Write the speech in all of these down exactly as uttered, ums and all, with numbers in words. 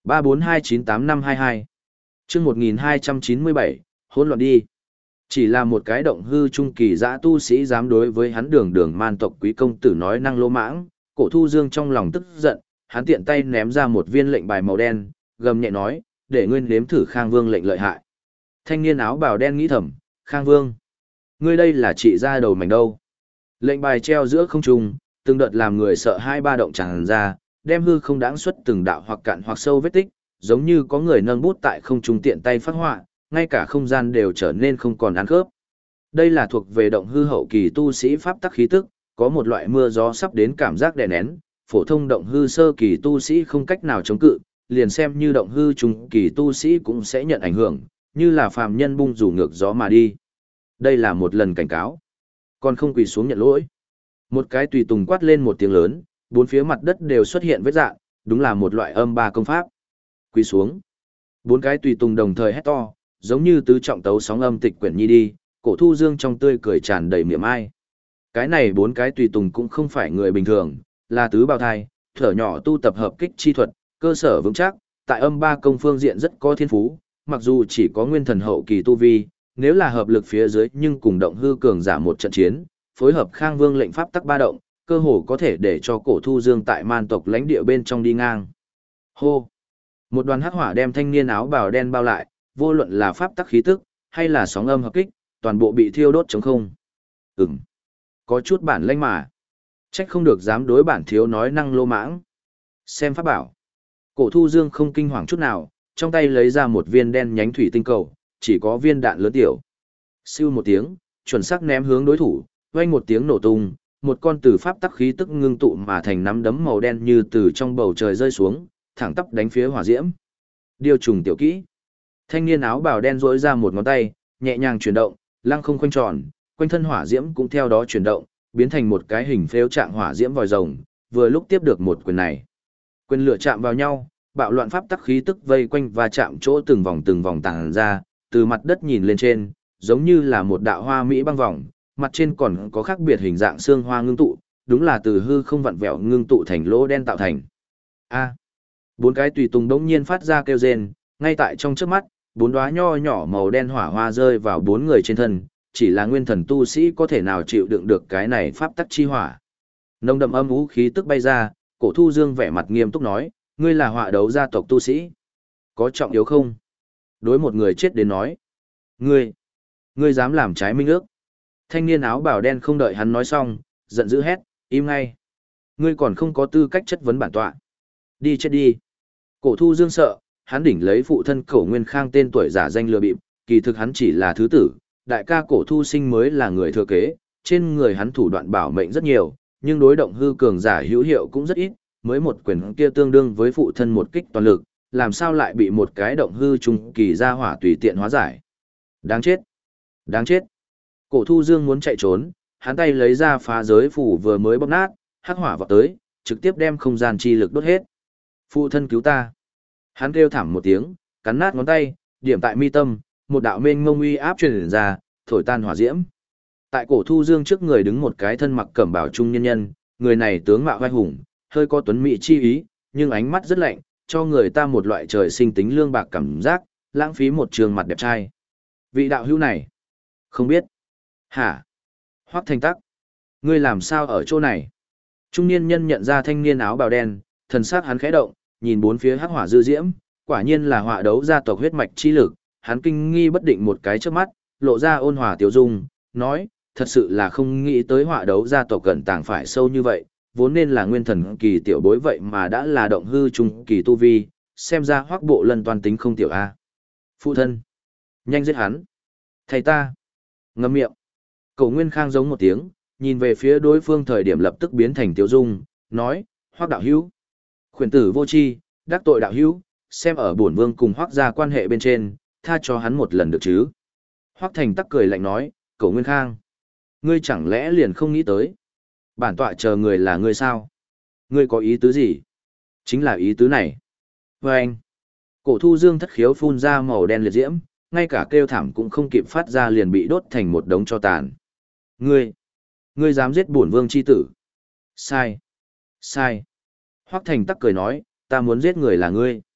ba bốn hai chín tám năm hai hai. Chương một nghìn hai trăm chín mươi bảy, hỗn loạn đi. Chỉ là một cái động hư trung kỳ dã tu sĩ dám đối với hắn đường đường man tộc quý công tử nói năng lô mãng, Cổ Thu Dương trong lòng tức giận, hắn tiện tay ném ra một viên lệnh bài màu đen, gầm nhẹ nói, để ngươi nếm thử Khang Vương lệnh lợi hại. Thanh niên áo bào đen nghĩ thầm, Khang Vương, ngươi đây là trị ra đầu mảnh đâu. Lệnh bài treo giữa không trung, từng đợt làm người sợ hai ba động tràn ra, đem hư không đáng xuất từng đạo hoặc cạn hoặc sâu vết tích, giống như có người nâng bút tại không trung tiện tay phát họa, ngay cả không gian đều trở nên không còn ăn khớp. Đây là thuộc về động hư hậu kỳ tu sĩ pháp tắc khí tức, có một loại mưa gió sắp đến cảm giác đè nén, phổ thông động hư sơ kỳ tu sĩ không cách nào chống cự, liền xem như động hư trung kỳ tu sĩ cũng sẽ nhận ảnh hưởng, như là phàm nhân bung rủ ngược gió mà đi. Đây là một lần cảnh cáo, còn không quỳ xuống nhận lỗi. Một cái tùy tùng quát lên một tiếng lớn, bốn phía mặt đất đều xuất hiện vết rạn, đúng là một loại âm ba công pháp. Quỳ xuống. Bốn cái tùy tùng đồng thời hét to, giống như tứ trọng tấu sóng âm tịch quyển nhi đi, Cổ Thu Dương trong tươi cười tràn đầy miệng ai. Cái này bốn cái tùy tùng cũng không phải người bình thường, là tứ bào thai, thở nhỏ tu tập hợp kích chi thuật, cơ sở vững chắc, tại âm ba công phương diện rất có thiên phú, mặc dù chỉ có nguyên thần hậu kỳ tu vi, nếu là hợp lực phía dưới nhưng cùng động hư cường giả một trận chiến, phối hợp Khang Vương lệnh pháp tắc ba động, cơ hồ có thể để cho Cổ Thu Dương tại man tộc lãnh địa bên trong đi ngang. Hô! Một đoàn hắc hỏa đem thanh niên áo bào đen bao lại, vô luận là pháp tắc khí tức, hay là sóng âm hợp kích, toàn bộ bị thiêu đốt trống không. Ừm, có chút bản lĩnh mà. Trách không được dám đối bản thiếu nói năng lô mãng. Xem pháp bảo. Cổ Thu Dương không kinh hoàng chút nào, trong tay lấy ra một viên đen nhánh thủy tinh cầu, chỉ có viên đạn lớn tiểu. Siêu một tiếng, chuẩn xác ném hướng đối thủ, vang một tiếng nổ tung, một con từ pháp tắc khí tức ngưng tụ mà thành nắm đấm màu đen như từ trong bầu trời rơi xuống, thẳng tắp đánh phía hỏa diễm. Điều trùng tiểu kỹ. Thanh niên áo bào đen rỗi ra một ngón tay, nhẹ nhàng chuyển động, lăng không khoanh tròn, quanh thân hỏa diễm cũng theo đó chuyển động, biến thành một cái hình phếu trạng hỏa diễm vòi rồng, vừa lúc tiếp được một quyền này. Quyền lửa chạm vào nhau, bạo loạn pháp tắc khí tức vây quanh và chạm chỗ từng vòng từng vòng tàng ra, từ mặt đất nhìn lên trên, giống như là một đạo hoa mỹ băng vòng, mặt trên còn có khác biệt hình dạng xương hoa ngưng tụ, đúng là từ hư không vặn vẹo ngưng tụ thành lỗ đen tạo thành. A. Bốn cái tùy tùng đống nhiên phát ra kêu rên, ngay tại trong trước mắt, bốn đóa nho nhỏ màu đen hỏa hoa rơi vào bốn người trên thân, chỉ là nguyên thần tu sĩ có thể nào chịu đựng được cái này pháp tắc chi hỏa. Nồng đậm âm u khí tức bay ra, Cổ Thu Dương vẻ mặt nghiêm túc nói, ngươi là họa đấu gia tộc tu sĩ. Có trọng yếu không? Đối một người chết đến nói. Ngươi, ngươi dám làm trái minh ước. Thanh niên áo bào đen không đợi hắn nói xong, giận dữ hét, im ngay. Ngươi còn không có tư cách chất vấn bản tọa. Đi chết đi. Cổ Thu Dương sợ, hắn đỉnh lấy phụ thân Cổ Nguyên Khang tên tuổi giả danh lừa bịp, kỳ thực hắn chỉ là thứ tử, đại ca Cổ Thu Sinh mới là người thừa kế, trên người hắn thủ đoạn bảo mệnh rất nhiều, nhưng đối động hư cường giả hữu hiệu cũng rất ít, mới một quyền kia tương đương với phụ thân một kích toàn lực, làm sao lại bị một cái động hư trung kỳ ra hỏa tùy tiện hóa giải. Đáng chết! Đáng chết! Cổ Thu Dương muốn chạy trốn, hắn tay lấy ra phá giới phủ vừa mới bóp nát, hắc hỏa vọt tới, trực tiếp đem không gian chi lực đốt hết. Phụ thân cứu ta! Hắn kêu thảm một tiếng, cắn nát ngón tay, điểm tại mi tâm, một đạo mênh mông uy áp truyền ra, thổi tan hỏa diễm. Tại Cổ Thu Dương trước người đứng một cái thân mặc cẩm bào trung nhân nhân, người này tướng mạo vai hùng, hơi có tuấn mỹ chi ý, nhưng ánh mắt rất lạnh, cho người ta một loại trời sinh tính lương bạc cảm giác, lãng phí một trường mặt đẹp trai. Vị đạo hữu này, không biết. Hả? Hoắc Thanh Tắc, ngươi làm sao ở chỗ này? Trung niên nhân nhận ra thanh niên áo bào đen, thần sắc hắn khẽ động, nhìn bốn phía hắc hỏa dư diễm, quả nhiên là họa đấu gia tộc huyết mạch chi lực, hắn kinh nghi bất định một cái trước mắt, lộ ra ôn hòa tiêu dung, nói, thật sự là không nghĩ tới họa đấu gia tộc cẩn tàng phải sâu như vậy, vốn nên là nguyên thần kỳ tiểu bối vậy mà đã là động hư trung kỳ tu vi, xem ra Hoắc Bộ Lân toàn tính không tiểu a. Phụ thân, nhanh giết hắn. Thầy ta. Ngậm miệng. Cổ Nguyên Khang giống một tiếng, nhìn về phía đối phương thời điểm lập tức biến thành tiêu dung, nói, Hoắc đạo hữu, khuyển tử vô tri, đắc tội đạo hữu, xem ở bổn vương cùng Hoắc gia quan hệ bên trên, tha cho hắn một lần được chứ. Hoắc Thành Tắc cười lạnh nói, Cổ Nguyên Khang, ngươi chẳng lẽ liền không nghĩ tới? Bản tọa chờ người là ngươi sao? Ngươi có ý tứ gì? Chính là ý tứ này. Và anh, Cổ Thu Dương thất khiếu phun ra màu đen liệt diễm, ngay cả kêu thảm cũng không kịp phát ra liền bị đốt thành một đống tro tàn. Ngươi, ngươi dám giết bổn vương chi tử? Sai, sai. Hoắc Thành Tắc cười nói, ta muốn giết người là ngươi.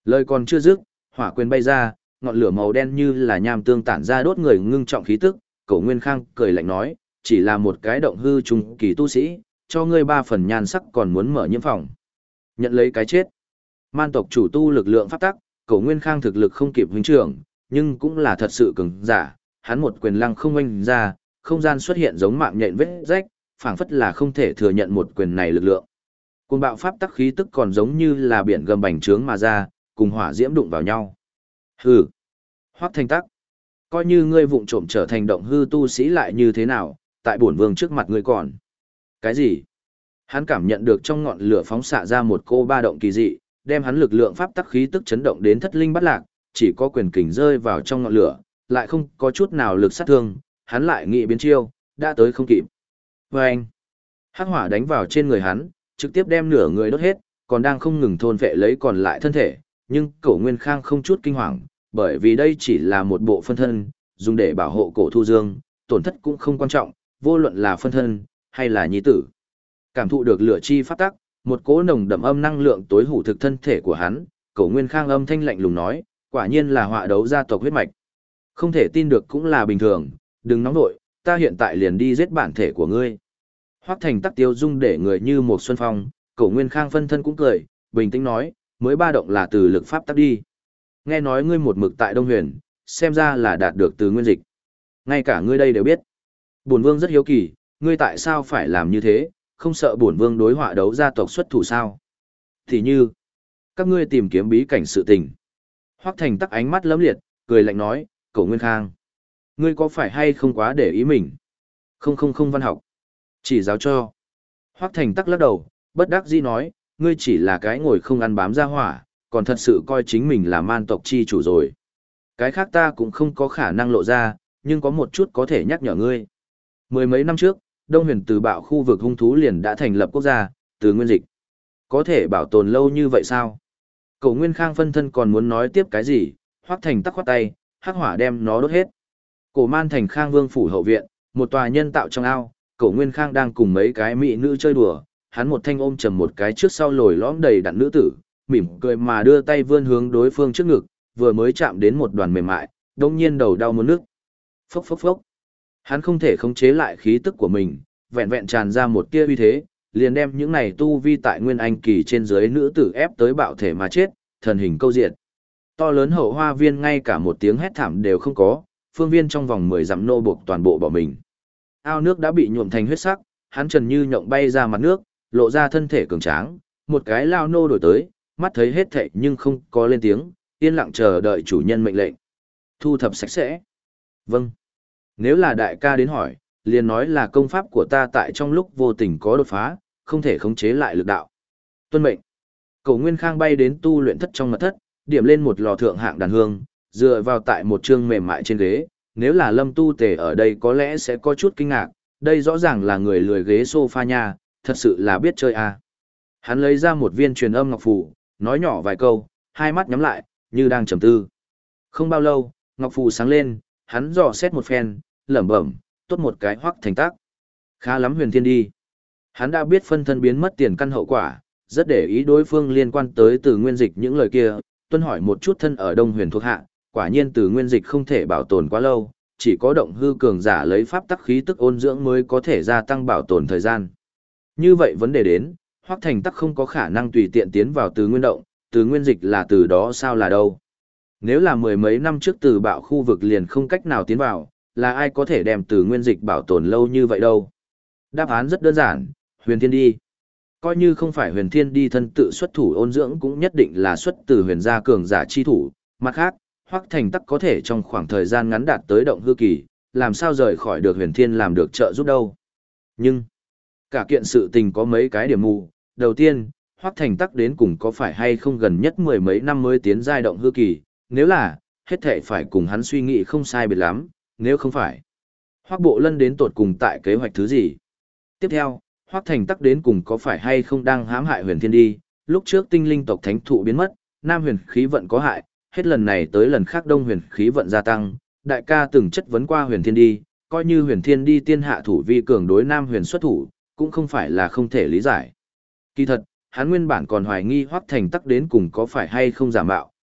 Lời còn chưa dứt, hỏa quyền bay ra, ngọn lửa màu đen như là nham tương tản ra đốt người ngưng trọng khí tức, Cổ Nguyên Khang cười lạnh nói, chỉ là một cái động hư trung kỳ tu sĩ, cho ngươi ba phần nhan sắc còn muốn mở nhiễm phòng. Nhận lấy cái chết. Man tộc chủ tu lực lượng pháp tắc, Cổ Nguyên Khang thực lực không kịp huynh trưởng, nhưng cũng là thật sự cường giả, hắn một quyền lăng không oanh ra, không gian xuất hiện giống mạng nhện vết rách, phảng phất là không thể thừa nhận một quyền này lực lượng. Cuồng bạo pháp tắc khí tức còn giống như là biển gầm bành trướng mà ra, cùng hỏa diễm đụng vào nhau. Hừ. Hoắc Thành Tắc, coi như ngươi vụng trộm trở thành động hư tu sĩ lại như thế nào, tại bổn vương trước mặt ngươi còn. Cái gì? Hắn cảm nhận được trong ngọn lửa phóng xạ ra một cô ba động kỳ dị, đem hắn lực lượng pháp tắc khí tức chấn động đến thất linh bắt lạc, chỉ có quyền kình rơi vào trong ngọn lửa, lại không có chút nào lực sát thương, hắn lại nghĩ biến chiêu, đã tới không kịp. Vâng! Hắc hỏa đánh vào trên người hắn, trực tiếp đem nửa người đốt hết, còn đang không ngừng thôn vệ lấy còn lại thân thể, nhưng Cổ Nguyên Khang không chút kinh hoàng, bởi vì đây chỉ là một bộ phân thân, dùng để bảo hộ Cổ Thu Dương, tổn thất cũng không quan trọng, vô luận là phân thân hay là nhi tử. Cảm thụ được lửa chi pháp tắc, một cỗ nồng đậm âm năng lượng tối hủ thực thân thể của hắn, Cổ Nguyên Khang âm thanh lạnh lùng nói, quả nhiên là họa đấu gia tộc huyết mạch. Không thể tin được cũng là bình thường, đừng nóng nội, ta hiện tại liền đi giết bản thể của ngươi. Hoắc Thành Tắc tiêu dung để người như một xuân phong, Cổ Nguyên Khang phân thân cũng cười, bình tĩnh nói, mới ba động là từ lực pháp tắc đi. Nghe nói ngươi một mực tại Đông Huyền, xem ra là đạt được từ nguyên dịch. Ngay cả ngươi đây đều biết. Bổn vương rất hiếu kỳ, ngươi tại sao phải làm như thế, không sợ bổn vương đối họa đấu gia tộc xuất thủ sao? Thì như, các ngươi tìm kiếm bí cảnh sự tình. Hoắc Thành Tắc ánh mắt lấm liệt, cười lạnh nói, Cổ Nguyên Khang, ngươi có phải hay không quá để ý mình? Không không không văn học. Chỉ giáo cho. Hoắc Thành Tắc lắc đầu, bất đắc dĩ nói, ngươi chỉ là cái ngồi không ăn bám ra hỏa, còn thật sự coi chính mình là man tộc chi chủ rồi. Cái khác ta cũng không có khả năng lộ ra, nhưng có một chút có thể nhắc nhở ngươi. Mười mấy năm trước, Đông Huyền Từ Bạo khu vực hung thú liền đã thành lập quốc gia, Từ Nguyên Dịch. Có thể bảo tồn lâu như vậy sao? Cổ Nguyên Khang phân thân còn muốn nói tiếp cái gì, Hoắc Thành Tắc khoát tay, hắc hỏa đem nó đốt hết. Cổ Man thành Khang Vương phủ hậu viện, một tòa nhân tạo trong ao, Cổ Nguyên Khang đang cùng mấy cái mỹ nữ chơi đùa, hắn một thanh ôm chầm một cái trước sau lồi lõm đầy đặn nữ tử, mỉm cười mà đưa tay vươn hướng đối phương trước ngực, vừa mới chạm đến một đoàn mềm mại, đông nhiên đầu đau muốn nước. Phốc phốc phốc. Hắn không thể khống chế lại khí tức của mình, vẹn vẹn tràn ra một tia uy thế, liền đem những này tu vi tại Nguyên Anh kỳ trên dưới nữ tử ép tới bạo thể mà chết, thần hình câu diệt. To lớn hậu hoa viên ngay cả một tiếng hét thảm đều không có, phương viên trong vòng mười dặm nô buộc toàn bộ bỏ mình. Ao nước đã bị nhuộm thành huyết sắc, hắn trần như nhộng bay ra mặt nước, lộ ra thân thể cường tráng, một cái lao nô đổi tới, mắt thấy hết thảy nhưng không có lên tiếng, yên lặng chờ đợi chủ nhân mệnh lệnh. Thu thập sạch sẽ. Vâng. Nếu là đại ca đến hỏi, liền nói là công pháp của ta tại trong lúc vô tình có đột phá, không thể khống chế lại lực đạo. Tuân mệnh. Cổ Nguyên Khang bay đến tu luyện thất trong mật thất, điểm lên một lò thượng hạng đàn hương, dựa vào tại một chương mềm mại trên ghế, nếu là Lâm Tu Tề ở đây có lẽ sẽ có chút kinh ngạc, đây rõ ràng là người lười ghế sofa nha, thật sự là biết chơi à. Hắn lấy ra một viên truyền âm ngọc phù, nói nhỏ vài câu, hai mắt nhắm lại, như đang trầm tư. Không bao lâu, ngọc phù sáng lên, hắn dò xét một phen, lẩm bẩm, tốt một cái Hoắc Thành Tắc. Khá lắm Huyền Thiên đi. Hắn đã biết phân thân biến mất tiền căn hậu quả, rất để ý đối phương liên quan tới Từ Nguyên Dịch những lời kia, tuân hỏi một chút thân ở Đông Huyền thuộc hạ, quả nhiên Từ Nguyên Dịch không thể bảo tồn quá lâu, chỉ có động hư cường giả lấy pháp tắc khí tức ôn dưỡng mới có thể gia tăng bảo tồn thời gian. Như vậy vấn đề đến, Hoắc Thành Tắc không có khả năng tùy tiện tiến vào Từ Nguyên động, Từ Nguyên Dịch là từ đó sao là đâu? Nếu là mười mấy năm trước Từ Bạo khu vực liền không cách nào tiến vào, là ai có thể đem Từ Nguyên Dịch bảo tồn lâu như vậy đâu? Đáp án rất đơn giản, Huyền Thiên đi. Coi như không phải Huyền Thiên đi thân tự xuất thủ ôn dưỡng cũng nhất định là xuất từ huyền gia cường giả chi thủ. Mặt khác, Hoắc Thành Tắc có thể trong khoảng thời gian ngắn đạt tới động hư kỳ, làm sao rời khỏi được Huyền Thiên làm được trợ giúp đâu. Nhưng, cả kiện sự tình có mấy cái điểm mù. Đầu tiên, Hoắc Thành Tắc đến cùng có phải hay không gần nhất mười mấy năm mới tiến giai động hư kỳ, nếu là, hết thảy phải cùng hắn suy nghĩ không sai biệt lắm, nếu không phải. Hoắc Bộ Lân đến tột cùng tại kế hoạch thứ gì? Tiếp theo, Hoắc Thành Tắc đến cùng có phải hay không đang hãm hại Huyền Thiên đi, lúc trước tinh linh tộc thánh thụ biến mất, Nam huyền khí vận có hại, hết lần này tới lần khác Đông huyền khí vận gia tăng, đại ca từng chất vấn qua Huyền Thiên đi, coi như Huyền Thiên đi tiên hạ thủ vi cường đối Nam huyền xuất thủ, cũng không phải là không thể lý giải. Kỳ thật, hắn nguyên bản còn hoài nghi Hoắc Thành Tắc đến cùng có phải hay không giả mạo,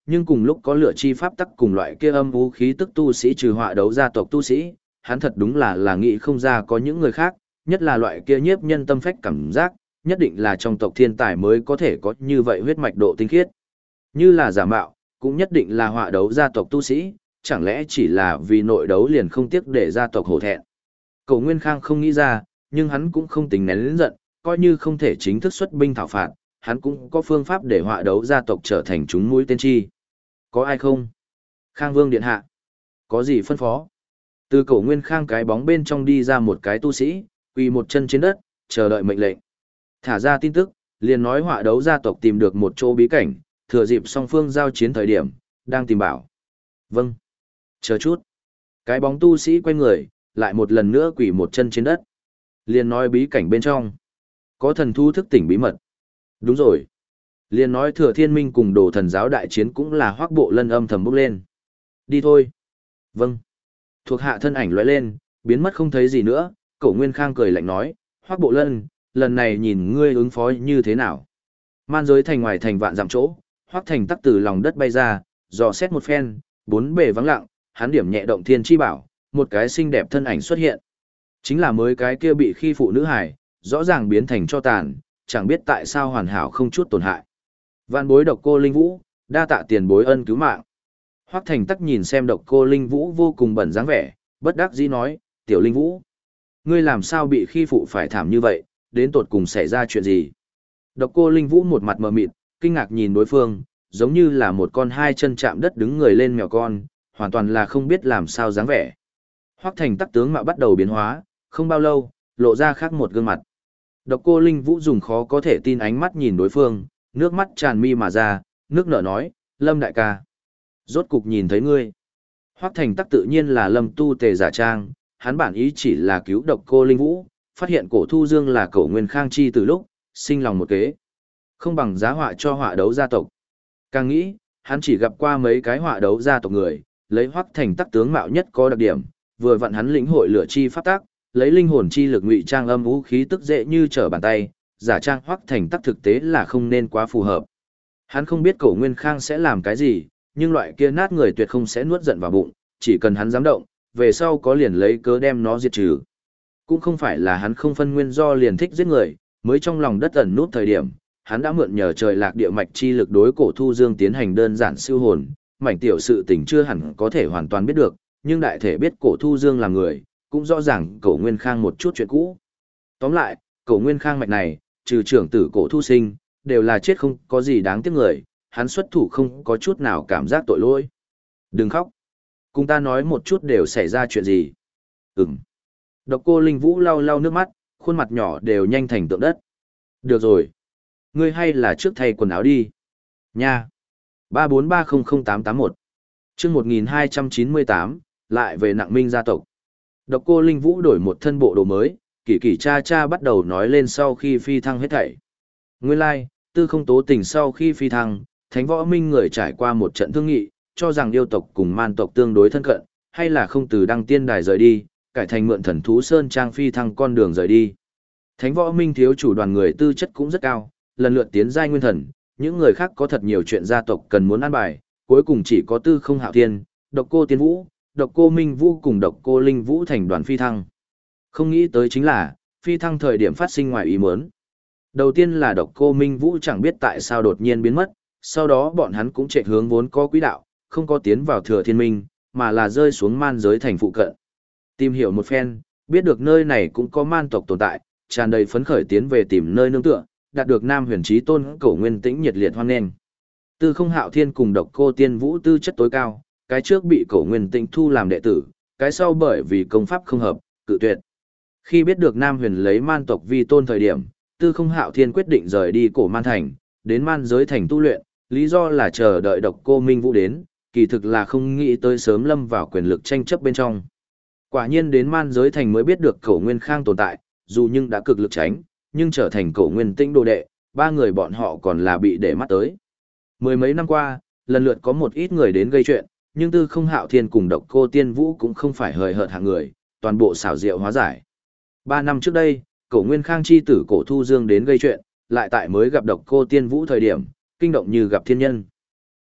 nhưng cùng lúc có lửa chi pháp tắc cùng loại kia âm vũ khí tức tu sĩ trừ họa đấu gia tộc tu sĩ, hắn thật đúng là là nghĩ không ra có những người khác, nhất là loại kia nhiếp nhân tâm phách cảm giác, nhất định là trong tộc thiên tài mới có thể có như vậy huyết mạch độ tinh khiết. Như là giả mạo, cũng nhất định là họa đấu gia tộc tu sĩ, chẳng lẽ chỉ là vì nội đấu liền không tiếc để gia tộc hổ thẹn. Cổ Nguyên Khang không nghĩ ra, nhưng hắn cũng không tính nén lớn giận, coi như không thể chính thức xuất binh thảo phạt, hắn cũng có phương pháp để họa đấu gia tộc trở thành chúng mũi tên chi. Có ai không? Khang Vương điện hạ. Có gì phân phó? Từ Cổ Nguyên Khang cái bóng bên trong đi ra một cái tu sĩ, quỳ một chân trên đất, chờ đợi mệnh lệnh. Thả ra tin tức, liền nói họa đấu gia tộc tìm được một chỗ bí cảnh, thừa dịp song phương giao chiến thời điểm, đang tìm bảo. Vâng. Chờ chút. Cái bóng tu sĩ quay người, lại một lần nữa quỳ một chân trên đất. Liền nói bí cảnh bên trong. Có thần thu thức tỉnh bí mật. Đúng rồi. Liền nói thừa thiên minh cùng đồ thần giáo đại chiến cũng là hoác bộ lân âm thầm bốc lên. Đi thôi. Vâng. Thuộc hạ thân ảnh lóe lên, biến mất không thấy gì nữa. Cổ Nguyên Khang cười lạnh nói, hoác bộ lân, lần này nhìn ngươi ứng phó như thế nào. Man giới thành ngoài thành vạn dặm chỗ, hoác thành tắc từ lòng đất bay ra, dò xét một phen, bốn bề vắng lặng, hắn điểm nhẹ động thiên chi bảo, một cái xinh đẹp thân ảnh xuất hiện. Chính là mới cái kia bị khi phụ nữ hải, rõ ràng biến thành cho tàn, chẳng biết tại sao hoàn hảo không chút tổn hại. Vạn bối độc cô Linh Vũ, đa tạ tiền bối ân cứu mạng. Hoắc Thành Tắc nhìn xem độc cô Linh Vũ vô cùng bẩn dáng vẻ, bất đắc dĩ nói, tiểu Linh Vũ, ngươi làm sao bị khi phụ phải thảm như vậy, đến tột cùng xảy ra chuyện gì? Độc cô Linh Vũ một mặt mờ mịt, kinh ngạc nhìn đối phương, giống như là một con hai chân chạm đất đứng người lên mèo con, hoàn toàn là không biết làm sao dáng vẻ. Hoắc Thành Tắc tướng mạo bắt đầu biến hóa, không bao lâu, lộ ra khác một gương mặt. Độc cô Linh Vũ dùng khó có thể tin ánh mắt nhìn đối phương, nước mắt tràn mi mà ra, nước nở nói, Lâm đại ca. Rốt cục nhìn thấy ngươi. Hoắc Thành Tắc tự nhiên là Lâm tu tề giả trang, hắn bản ý chỉ là cứu độc cô Linh Vũ, phát hiện cổ thu dương là cổ Nguyên Khang chi từ lúc, sinh lòng một kế. Không bằng giá họa cho họa đấu gia tộc. Càng nghĩ, hắn chỉ gặp qua mấy cái họa đấu gia tộc người, lấy Hoắc Thành Tắc tướng mạo nhất có đặc điểm, vừa vặn hắn lĩnh hội lửa chi pháp tác, lấy linh hồn chi lực ngụy trang âm vũ khí tức dễ như trở bàn tay, giả trang Hoắc Thành Tắc thực tế là không nên quá phù hợp. Hắn không biết cổ Nguyên Khang sẽ làm cái gì, nhưng loại kia nát người tuyệt không sẽ nuốt giận vào bụng, chỉ cần hắn dám động, về sau có liền lấy cớ đem nó diệt trừ. Cũng không phải là hắn không phân nguyên do liền thích giết người, mới trong lòng đất ẩn nút thời điểm, hắn đã mượn nhờ trời lạc địa mạch chi lực đối cổ thu dương tiến hành đơn giản siêu hồn, mảnh tiểu sự tình chưa hẳn có thể hoàn toàn biết được, nhưng đại thể biết cổ thu dương là người, cũng rõ ràng cổ Nguyên Khang một chút chuyện cũ. Tóm lại, cổ Nguyên Khang mạch này, trừ trưởng tử cổ thu sinh, đều là chết không có gì đáng tiếc người, hắn xuất thủ không có chút nào cảm giác tội lỗi. Đừng khóc. Cùng ta nói một chút đều xảy ra chuyện gì. Ừm. Độc cô Linh Vũ lau lau nước mắt, khuôn mặt nhỏ đều nhanh thành tượng đất. Được rồi. Ngươi hay là trước thay quần áo đi. Nha. ba bốn ba không không tám tám một chương một nghìn hai trăm chín mươi tám, lại về nặng minh gia tộc. Độc cô Linh Vũ đổi một thân bộ đồ mới, kỳ kỳ cha cha bắt đầu nói lên sau khi phi thăng hết thảy. Nguyên lai, like, tư không tố tình sau khi phi thăng, Thánh Võ Minh người trải qua một trận thương nghị, cho rằng yêu tộc cùng man tộc tương đối thân cận, hay là không từ đăng tiên đài rời đi, cải thành mượn thần thú sơn trang phi thăng con đường rời đi. Thánh Võ Minh thiếu chủ đoàn người tư chất cũng rất cao, lần lượt tiến giai nguyên thần, những người khác có thật nhiều chuyện gia tộc cần muốn an bài, cuối cùng chỉ có Tư Không Hạo Thiên, Độc Cô Tiên Vũ, Độc Cô Minh Vũ cùng Độc Cô Linh Vũ thành đoàn phi thăng. Không nghĩ tới chính là, phi thăng thời điểm phát sinh ngoài ý muốn. Đầu tiên là Độc Cô Minh Vũ chẳng biết tại sao đột nhiên biến mất, sau đó bọn hắn cũng chạy hướng vốn có quỹ đạo, không có tiến vào Thừa Thiên Minh, mà là rơi xuống man giới thành phụ cận. Tìm hiểu một phen, biết được nơi này cũng có man tộc tồn tại, tràn đầy phấn khởi tiến về tìm nơi nương tựa, đạt được Nam Huyền Chí Tôn Cổ Nguyên Tĩnh nhiệt liệt hoan nghênh. Tư Không Hạo Thiên cùng Độc Cô Tiên Vũ tư chất tối cao, cái trước bị Cổ Nguyên Tĩnh thu làm đệ tử, cái sau bởi vì công pháp không hợp, cự tuyệt. Khi biết được Nam Huyền lấy man tộc vi tôn thời điểm, Tư Không Hạo Thiên quyết định rời đi Cổ Man Thành, đến man giới thành tu luyện, lý do là chờ đợi Độc Cô Minh Vũ đến, kỳ thực là không nghĩ tới sớm lâm vào quyền lực tranh chấp bên trong. Quả nhiên đến man giới thành mới biết được Cổ Nguyên Khang tồn tại, dù nhưng đã cực lực tránh, nhưng trở thành Cổ Nguyên Tĩnh đồ đệ, ba người bọn họ còn là bị để mắt tới. Mười mấy năm qua, lần lượt có một ít người đến gây chuyện, nhưng Tư Không Hạo Thiên cùng Độc Cô Tiên Vũ cũng không phải hời hợt hạng người, toàn bộ xảo diệu hóa giải. Ba năm trước đây, Cổ Nguyên Khang chi tử Cổ Thu Dương đến gây chuyện, lại tại mới gặp Độc Cô Tiên Vũ thời điểm, kinh động như gặp thiên nhân.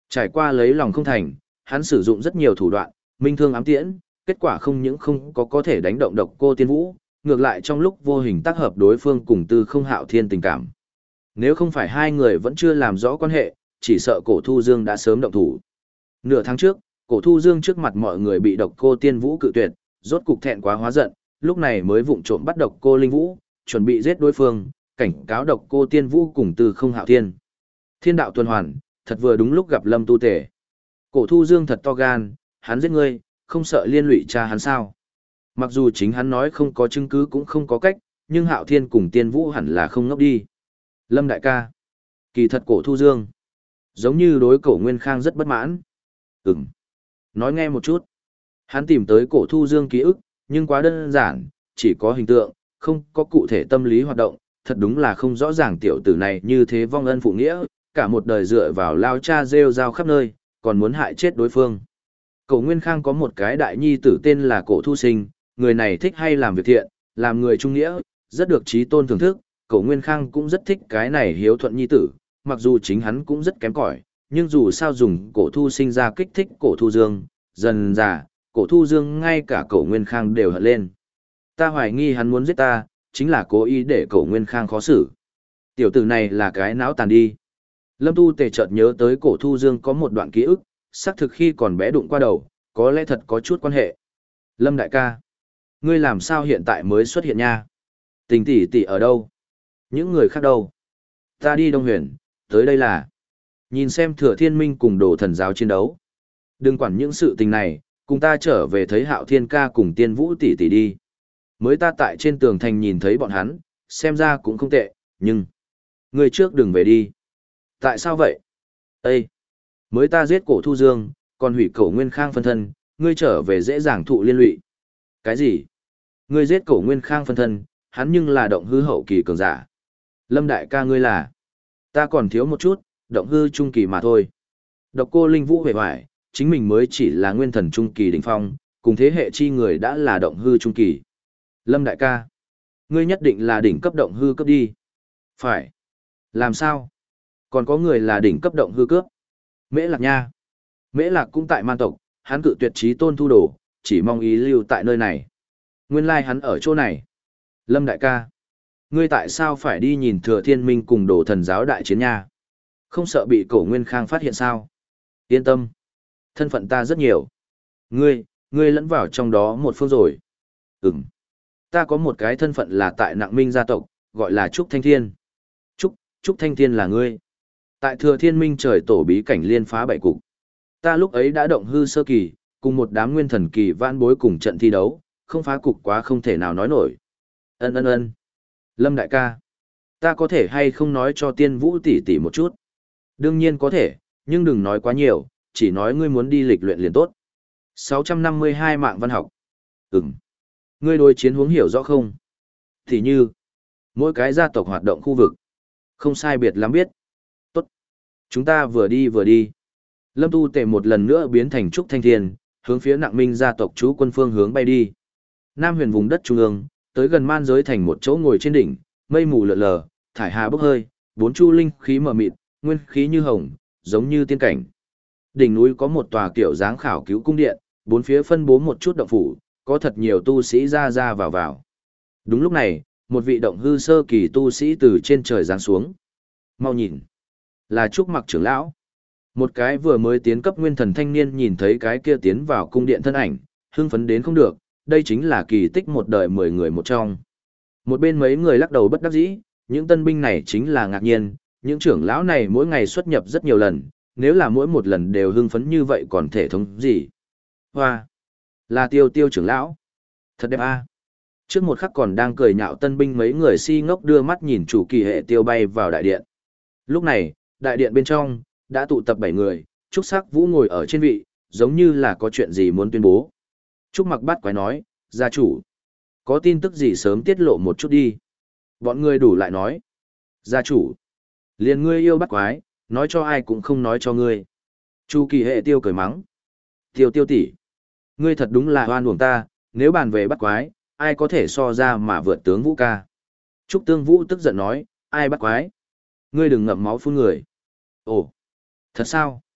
Trải qua lấy lòng không thành, hắn sử dụng rất nhiều thủ đoạn, minh thương ám tiễn, kết quả không những không có có thể đánh động độc cô Tiên Vũ, ngược lại trong lúc vô hình tác hợp đối phương cùng Tư Không Hạo Thiên tình cảm. Nếu không phải hai người vẫn chưa làm rõ quan hệ, chỉ sợ Cổ Thu Dương đã sớm động thủ. Nửa tháng trước, Cổ Thu Dương trước mặt mọi người bị độc cô Tiên Vũ cự tuyệt, rốt cục thẹn quá hóa giận, lúc này mới vụng trộm bắt độc cô Linh Vũ, chuẩn bị giết đối phương, cảnh cáo độc cô Tiên Vũ cùng Tư Không Hạo Thiên. Thiên đạo tuần hoàn, thật vừa đúng lúc gặp Lâm Tu Tề. Cổ Thu Dương thật to gan, hắn giết ngươi, không sợ liên lụy cha hắn sao? Mặc dù chính hắn nói không có chứng cứ cũng không có cách, nhưng Hạo Thiên cùng Tiên Vũ hẳn là không ngốc đi. Lâm đại ca. Kỳ thật Cổ Thu Dương. Giống như đối Cổ Nguyên Khang rất bất mãn. Ừm. Nói nghe một chút. Hắn tìm tới Cổ Thu Dương ký ức, nhưng quá đơn giản, chỉ có hình tượng, không có cụ thể tâm lý hoạt động, thật đúng là không rõ ràng tiểu tử này như thế vong ân phụ nghĩa, cả một đời dựa vào lao cha rêu rao khắp nơi, còn muốn hại chết đối phương. Cổ Nguyên Khang có một cái đại nhi tử tên là Cổ Thu Sinh, người này thích hay làm việc thiện, làm người trung nghĩa, rất được trí tôn thưởng thức, Cổ Nguyên Khang cũng rất thích cái này hiếu thuận nhi tử, mặc dù chính hắn cũng rất kém cỏi, nhưng dù sao dùng Cổ Thu Sinh ra kích thích Cổ Thu Dương, dần dà, Cổ Thu Dương ngay cả Cổ Nguyên Khang đều hận lên. Ta hoài nghi hắn muốn giết ta, chính là cố ý để Cổ Nguyên Khang khó xử. Tiểu tử này là cái não tàn đi. Lâm Tu Tề chợt nhớ tới Cổ Thu Dương có một đoạn ký ức, xác thực khi còn bé đụng qua đầu, có lẽ thật có chút quan hệ. Lâm đại ca, ngươi làm sao hiện tại mới xuất hiện nha? Tình tỷ tỷ ở đâu? Những người khác đâu? Ta đi Đông Huyền, tới đây là nhìn xem Thừa Thiên Minh cùng Đồ Thần giáo chiến đấu. Đừng quản những sự tình này, cùng ta trở về thấy Hạo Thiên ca cùng Tiên Vũ tỷ tỷ đi. Mới ta tại trên tường thành nhìn thấy bọn hắn, xem ra cũng không tệ, nhưng ngươi trước đừng về đi. Tại sao vậy? Ê! Mới ta giết Cổ Thu Dương, còn hủy Cổ Nguyên Khang phân thân, ngươi trở về dễ dàng thụ liên lụy. Cái gì? Ngươi giết Cổ Nguyên Khang phân thân, hắn nhưng là động hư hậu kỳ cường giả. Lâm đại ca ngươi là? Ta còn thiếu một chút, động hư trung kỳ mà thôi. Độc cô Linh Vũ hề hoài, chính mình mới chỉ là nguyên thần trung kỳ đỉnh phong, cùng thế hệ chi người đã là động hư trung kỳ. Lâm đại ca, ngươi nhất định là đỉnh cấp động hư cấp đi. Phải. Làm sao? Còn có người là đỉnh cấp động hư cướp. Mễ Lạc nha. Mễ Lạc cũng tại man tộc, hắn cự tuyệt chí tôn thu đồ, chỉ mong ý lưu tại nơi này. Nguyên lai like hắn ở chỗ này. Lâm đại ca, ngươi tại sao phải đi nhìn Thừa Thiên Minh cùng Đồ Thần giáo đại chiến nha? Không sợ bị Cổ Nguyên Khang phát hiện sao? Yên tâm. Thân phận ta rất nhiều. Ngươi, ngươi lẫn vào trong đó một phương rồi. Ừm. Ta có một cái thân phận là tại Nặng Minh gia tộc, gọi là Trúc Thanh Thiên. Trúc, Trúc Thanh Thiên là ngươi. Tại Thừa Thiên Minh trời tổ bí cảnh liên phá bảy cục. Ta lúc ấy đã động hư sơ kỳ, cùng một đám nguyên thần kỳ vãn bối cùng trận thi đấu, không phá cục quá không thể nào nói nổi. Ân ân ân. Lâm đại ca, ta có thể hay không nói cho Tiên Vũ tỷ tỷ một chút? Đương nhiên có thể, nhưng đừng nói quá nhiều, chỉ nói ngươi muốn đi lịch luyện liền tốt. sáu trăm năm mươi hai mạng văn học. Ừm. Ngươi đối chiến huống hiểu rõ không? Thì như, mỗi cái gia tộc hoạt động khu vực. Không sai biệt lắm biết. Tốt. Chúng ta vừa đi vừa đi. Lâm Tu Tề một lần nữa biến thành Trúc Thanh Thiên, hướng phía Nặng Minh gia tộc chú quân phương hướng bay đi. Nam Huyền vùng đất trung ương, tới gần man giới thành một chỗ ngồi trên đỉnh, mây mù lờ lờ, thải hà bốc hơi, bốn chu linh khí mờ mịt, nguyên khí như hồng, giống như tiên cảnh. Đỉnh núi có một tòa kiểu dáng khảo cứu cung điện, bốn phía phân bố một chút động phủ, có thật nhiều tu sĩ ra ra vào vào. Đúng lúc này, một vị động hư sơ kỳ tu sĩ từ trên trời giáng xuống. Mau nhìn, là Trúc Mặc trưởng lão. Một cái vừa mới tiến cấp nguyên thần thanh niên nhìn thấy cái kia tiến vào cung điện thân ảnh, hưng phấn đến không được, đây chính là kỳ tích một đời mười người một trong. Một bên mấy người lắc đầu bất đắc dĩ, những tân binh này chính là ngạc nhiên, những trưởng lão này mỗi ngày xuất nhập rất nhiều lần, nếu là mỗi một lần đều hưng phấn như vậy còn thể thống gì. Hoa! Là Tiêu Tiêu trưởng lão. Thật đẹp a. Trước một khắc còn đang cười nhạo tân binh mấy người si ngốc đưa mắt nhìn chủ kỳ hệ Tiêu bay vào đại điện. Lúc này, đại điện bên trong, đã tụ tập bảy người, Trúc Sắc Vũ ngồi ở trên vị, giống như là có chuyện gì muốn tuyên bố. Trúc Mặc bắt quái nói, gia chủ, có tin tức gì sớm tiết lộ một chút đi. Bọn người đủ lại nói, gia chủ, liền ngươi yêu bắt quái, nói cho ai cũng không nói cho ngươi. Chu Kỳ hệ Tiêu cười mắng, Tiêu Tiêu tỷ, ngươi thật đúng là oan uổng ta, nếu bàn về bắt quái, ai có thể so ra mà vượt tướng Vũ ca. Trúc Tương Vũ tức giận nói, ai bắt quái? Ngươi đừng ngậm máu phun người. Ồ, thật sao?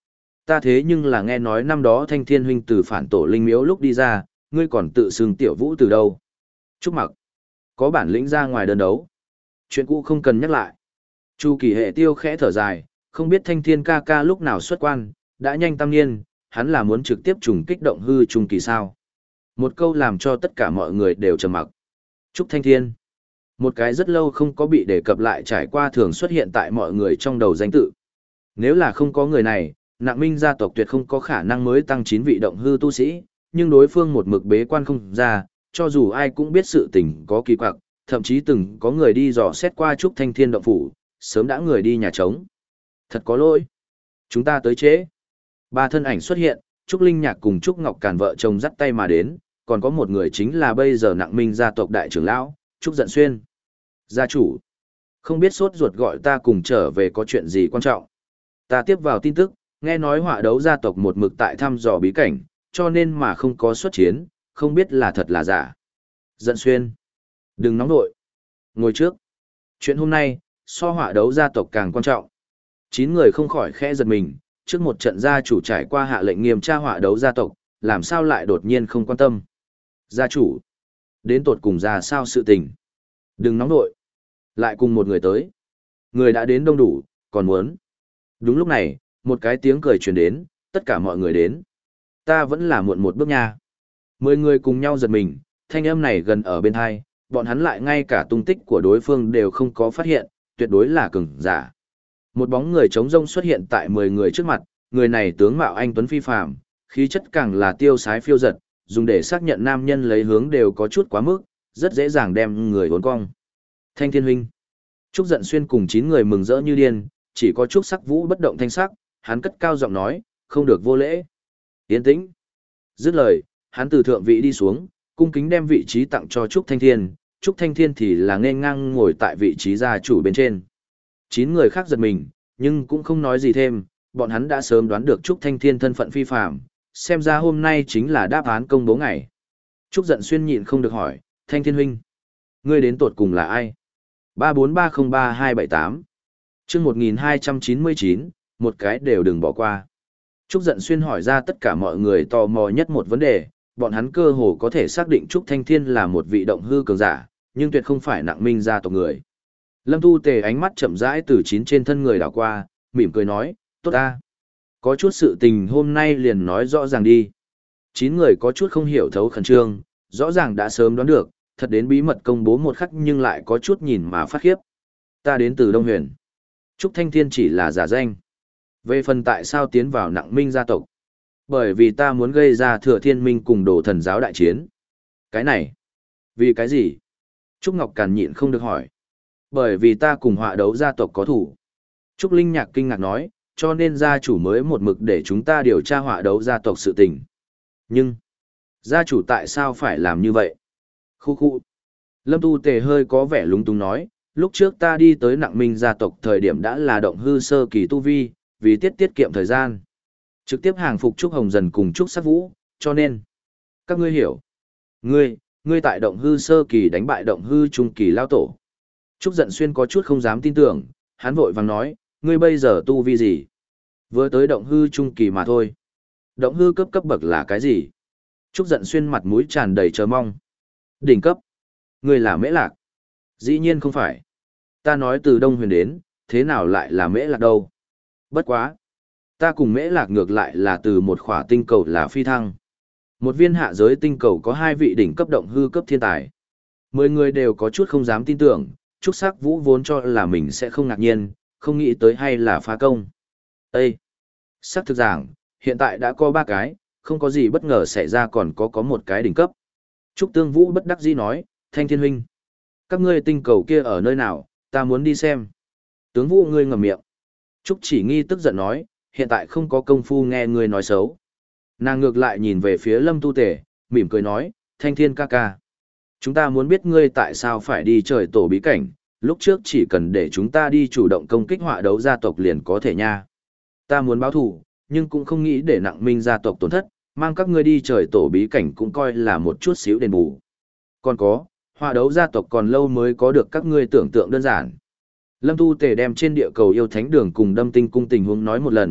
Ta thế nhưng là nghe nói năm đó Thanh Thiên huynh từ phản tổ linh miếu lúc đi ra, ngươi còn tự xưng tiểu vũ từ đâu. Trúc Mặc, có bản lĩnh ra ngoài đơn đấu. Chuyện cũ không cần nhắc lại. Chu Kỳ Hệ tiêu khẽ thở dài, không biết Thanh Thiên ca ca lúc nào xuất quan, đã nhanh tam niên, hắn là muốn trực tiếp trùng kích động hư trung kỳ sao. Một câu làm cho tất cả mọi người đều trầm mặc. Trúc Thanh Thiên. Một cái rất lâu không có bị đề cập lại trải qua thường xuất hiện tại mọi người trong đầu danh tự. Nếu là không có người này, Nặng Minh gia tộc tuyệt không có khả năng mới tăng chín vị động hư tu sĩ, nhưng đối phương một mực bế quan không ra, cho dù ai cũng biết sự tình có kỳ quặc, thậm chí từng có người đi dò xét qua Trúc Thanh Thiên động phủ, sớm đã người đi nhà trống. Thật có lỗi. Chúng ta tới trễ. Ba thân ảnh xuất hiện, Trúc Linh Nhạc cùng Trúc Ngọc Càn vợ chồng dắt tay mà đến, còn có một người chính là bây giờ Nặng Minh gia tộc đại trưởng lão, Trúc Dận Xuyên. Gia chủ, không biết sốt ruột gọi ta cùng trở về có chuyện gì quan trọng. Ta tiếp vào tin tức, nghe nói họa đấu gia tộc một mực tại thăm dò bí cảnh, cho nên mà không có xuất chiến, không biết là thật là giả. Dận Xuyên, đừng nóng nội. Ngồi trước. Chuyện hôm nay, so họa đấu gia tộc càng quan trọng. Chín người không khỏi khẽ giật mình, trước một trận gia chủ trải qua hạ lệnh nghiêm tra họa đấu gia tộc, làm sao lại đột nhiên không quan tâm. Gia chủ, đến tột cùng ra sao sự tình. Đừng nóng nội. Lại cùng một người tới. Người đã đến đông đủ, còn muốn. Đúng lúc này, một cái tiếng cười truyền đến, tất cả mọi người đến. Ta vẫn là muộn một bước nha. Mười người cùng nhau giật mình, thanh âm này gần ở bên hai, bọn hắn lại ngay cả tung tích của đối phương đều không có phát hiện, tuyệt đối là cường giả. Một bóng người trống rông xuất hiện tại mười người trước mặt, người này tướng mạo anh tuấn phi phàm, khí chất càng là tiêu sái phiêu giật, dùng để xác nhận nam nhân lấy hướng đều có chút quá mức, rất dễ dàng đem người uốn cong. Thanh Thiên huynh. Trúc Dận Xuyên cùng chín người mừng rỡ như điên, chỉ có Trúc Sắc Vũ bất động thanh sắc, hắn cất cao giọng nói, không được vô lễ. Yên tĩnh. Dứt lời, hắn từ thượng vị đi xuống, cung kính đem vị trí tặng cho Trúc Thanh Thiên, Trúc Thanh Thiên thì là nên ngang ngồi tại vị trí gia chủ bên trên. Chín người khác giật mình, nhưng cũng không nói gì thêm, bọn hắn đã sớm đoán được Trúc Thanh Thiên thân phận phi phàm, xem ra hôm nay chính là đáp án công bố ngày. Trúc Dận Xuyên nhịn không được hỏi, Thanh Thiên huynh, ngươi đến tột cùng là ai? ba bốn ba không ba hai bảy tám. Chương một nghìn hai trăm chín mươi chín, một cái đều đừng bỏ qua. Trúc Dận Xuyên hỏi ra tất cả mọi người tò mò nhất một vấn đề, bọn hắn cơ hồ có thể xác định Trúc Thanh Thiên là một vị động hư cường giả, nhưng tuyệt không phải Nặng Minh gia tộc người. Lâm Tu Tề ánh mắt chậm rãi từ chín trên thân người đảo qua, mỉm cười nói, tốt ta. Có chút sự tình hôm nay liền nói rõ ràng đi. Chín người có chút không hiểu thấu khẩn trương, rõ ràng đã sớm đoán được, thật đến bí mật công bố một khắc nhưng lại có chút nhìn mà phát khiếp. Ta đến từ Đông Huyền. Trúc Thanh Thiên chỉ là giả danh. Về phần tại sao tiến vào Nặng Minh gia tộc? Bởi vì ta muốn gây ra Thừa Thiên Minh cùng Đồ Thần giáo đại chiến. Cái này? Vì cái gì? Trúc Ngọc Càn nhịn không được hỏi. Bởi vì ta cùng họa đấu gia tộc có thủ. Trúc Linh Nhạc kinh ngạc nói, cho nên gia chủ mới một mực để chúng ta điều tra họa đấu gia tộc sự tình. Nhưng, gia chủ tại sao phải làm như vậy? Khu khu. Lâm Tu Tề hơi có vẻ lúng túng nói, lúc trước ta đi tới Nặng Minh gia tộc thời điểm đã là động hư sơ kỳ tu vi, vì tiết tiết kiệm thời gian. Trực tiếp hàng phục Trúc Hồng Dần cùng Trúc Sắc Vũ, cho nên. Các ngươi hiểu. Ngươi, ngươi tại động hư sơ kỳ đánh bại động hư trung kỳ lao tổ. Trúc Dận Xuyên có chút không dám tin tưởng, hắn vội vàng nói, ngươi bây giờ tu vi gì? Vừa tới động hư trung kỳ mà thôi. Động hư cấp cấp bậc là cái gì? Trúc Dận Xuyên mặt mũi tràn đầy chờ mong. Đỉnh cấp. Ngươi là Mễ Lạc. Dĩ nhiên không phải. Ta nói từ Đông Huyền đến, thế nào lại là Mễ Lạc đâu? Bất quá. Ta cùng Mễ Lạc ngược lại là từ một khỏa tinh cầu là phi thăng. Một viên hạ giới tinh cầu có hai vị đỉnh cấp động hư cấp thiên tài. Mười người đều có chút không dám tin tưởng, Trúc Sắc Vũ vốn cho là mình sẽ không ngạc nhiên, không nghĩ tới hay là phá công. Ê! Sắc thực giảng, hiện tại đã có ba cái, không có gì bất ngờ xảy ra còn có có một cái đỉnh cấp. Trúc Tương Vũ bất đắc dĩ nói, Thanh Thiên huynh. Các ngươi tinh cầu kia ở nơi nào, ta muốn đi xem. Tướng Vũ ngươi ngậm miệng. Trúc Chỉ Nghi tức giận nói, hiện tại không có công phu nghe ngươi nói xấu. Nàng ngược lại nhìn về phía Lâm Tu Tề, mỉm cười nói, Thanh Thiên ca ca. Chúng ta muốn biết ngươi tại sao phải đi trời tổ bí cảnh, lúc trước chỉ cần để chúng ta đi chủ động công kích họa đấu gia tộc liền có thể nha. Ta muốn báo thù, nhưng cũng không nghĩ để Nặng Minh gia tộc tổn thất, mang các ngươi đi trời tổ bí cảnh cũng coi là một chút xíu đền bù. Còn có, họa đấu gia tộc còn lâu mới có được các ngươi tưởng tượng đơn giản. Lâm Tu Tề đem trên địa cầu yêu thánh đường cùng Đâm Tinh cung tình huống nói một lần,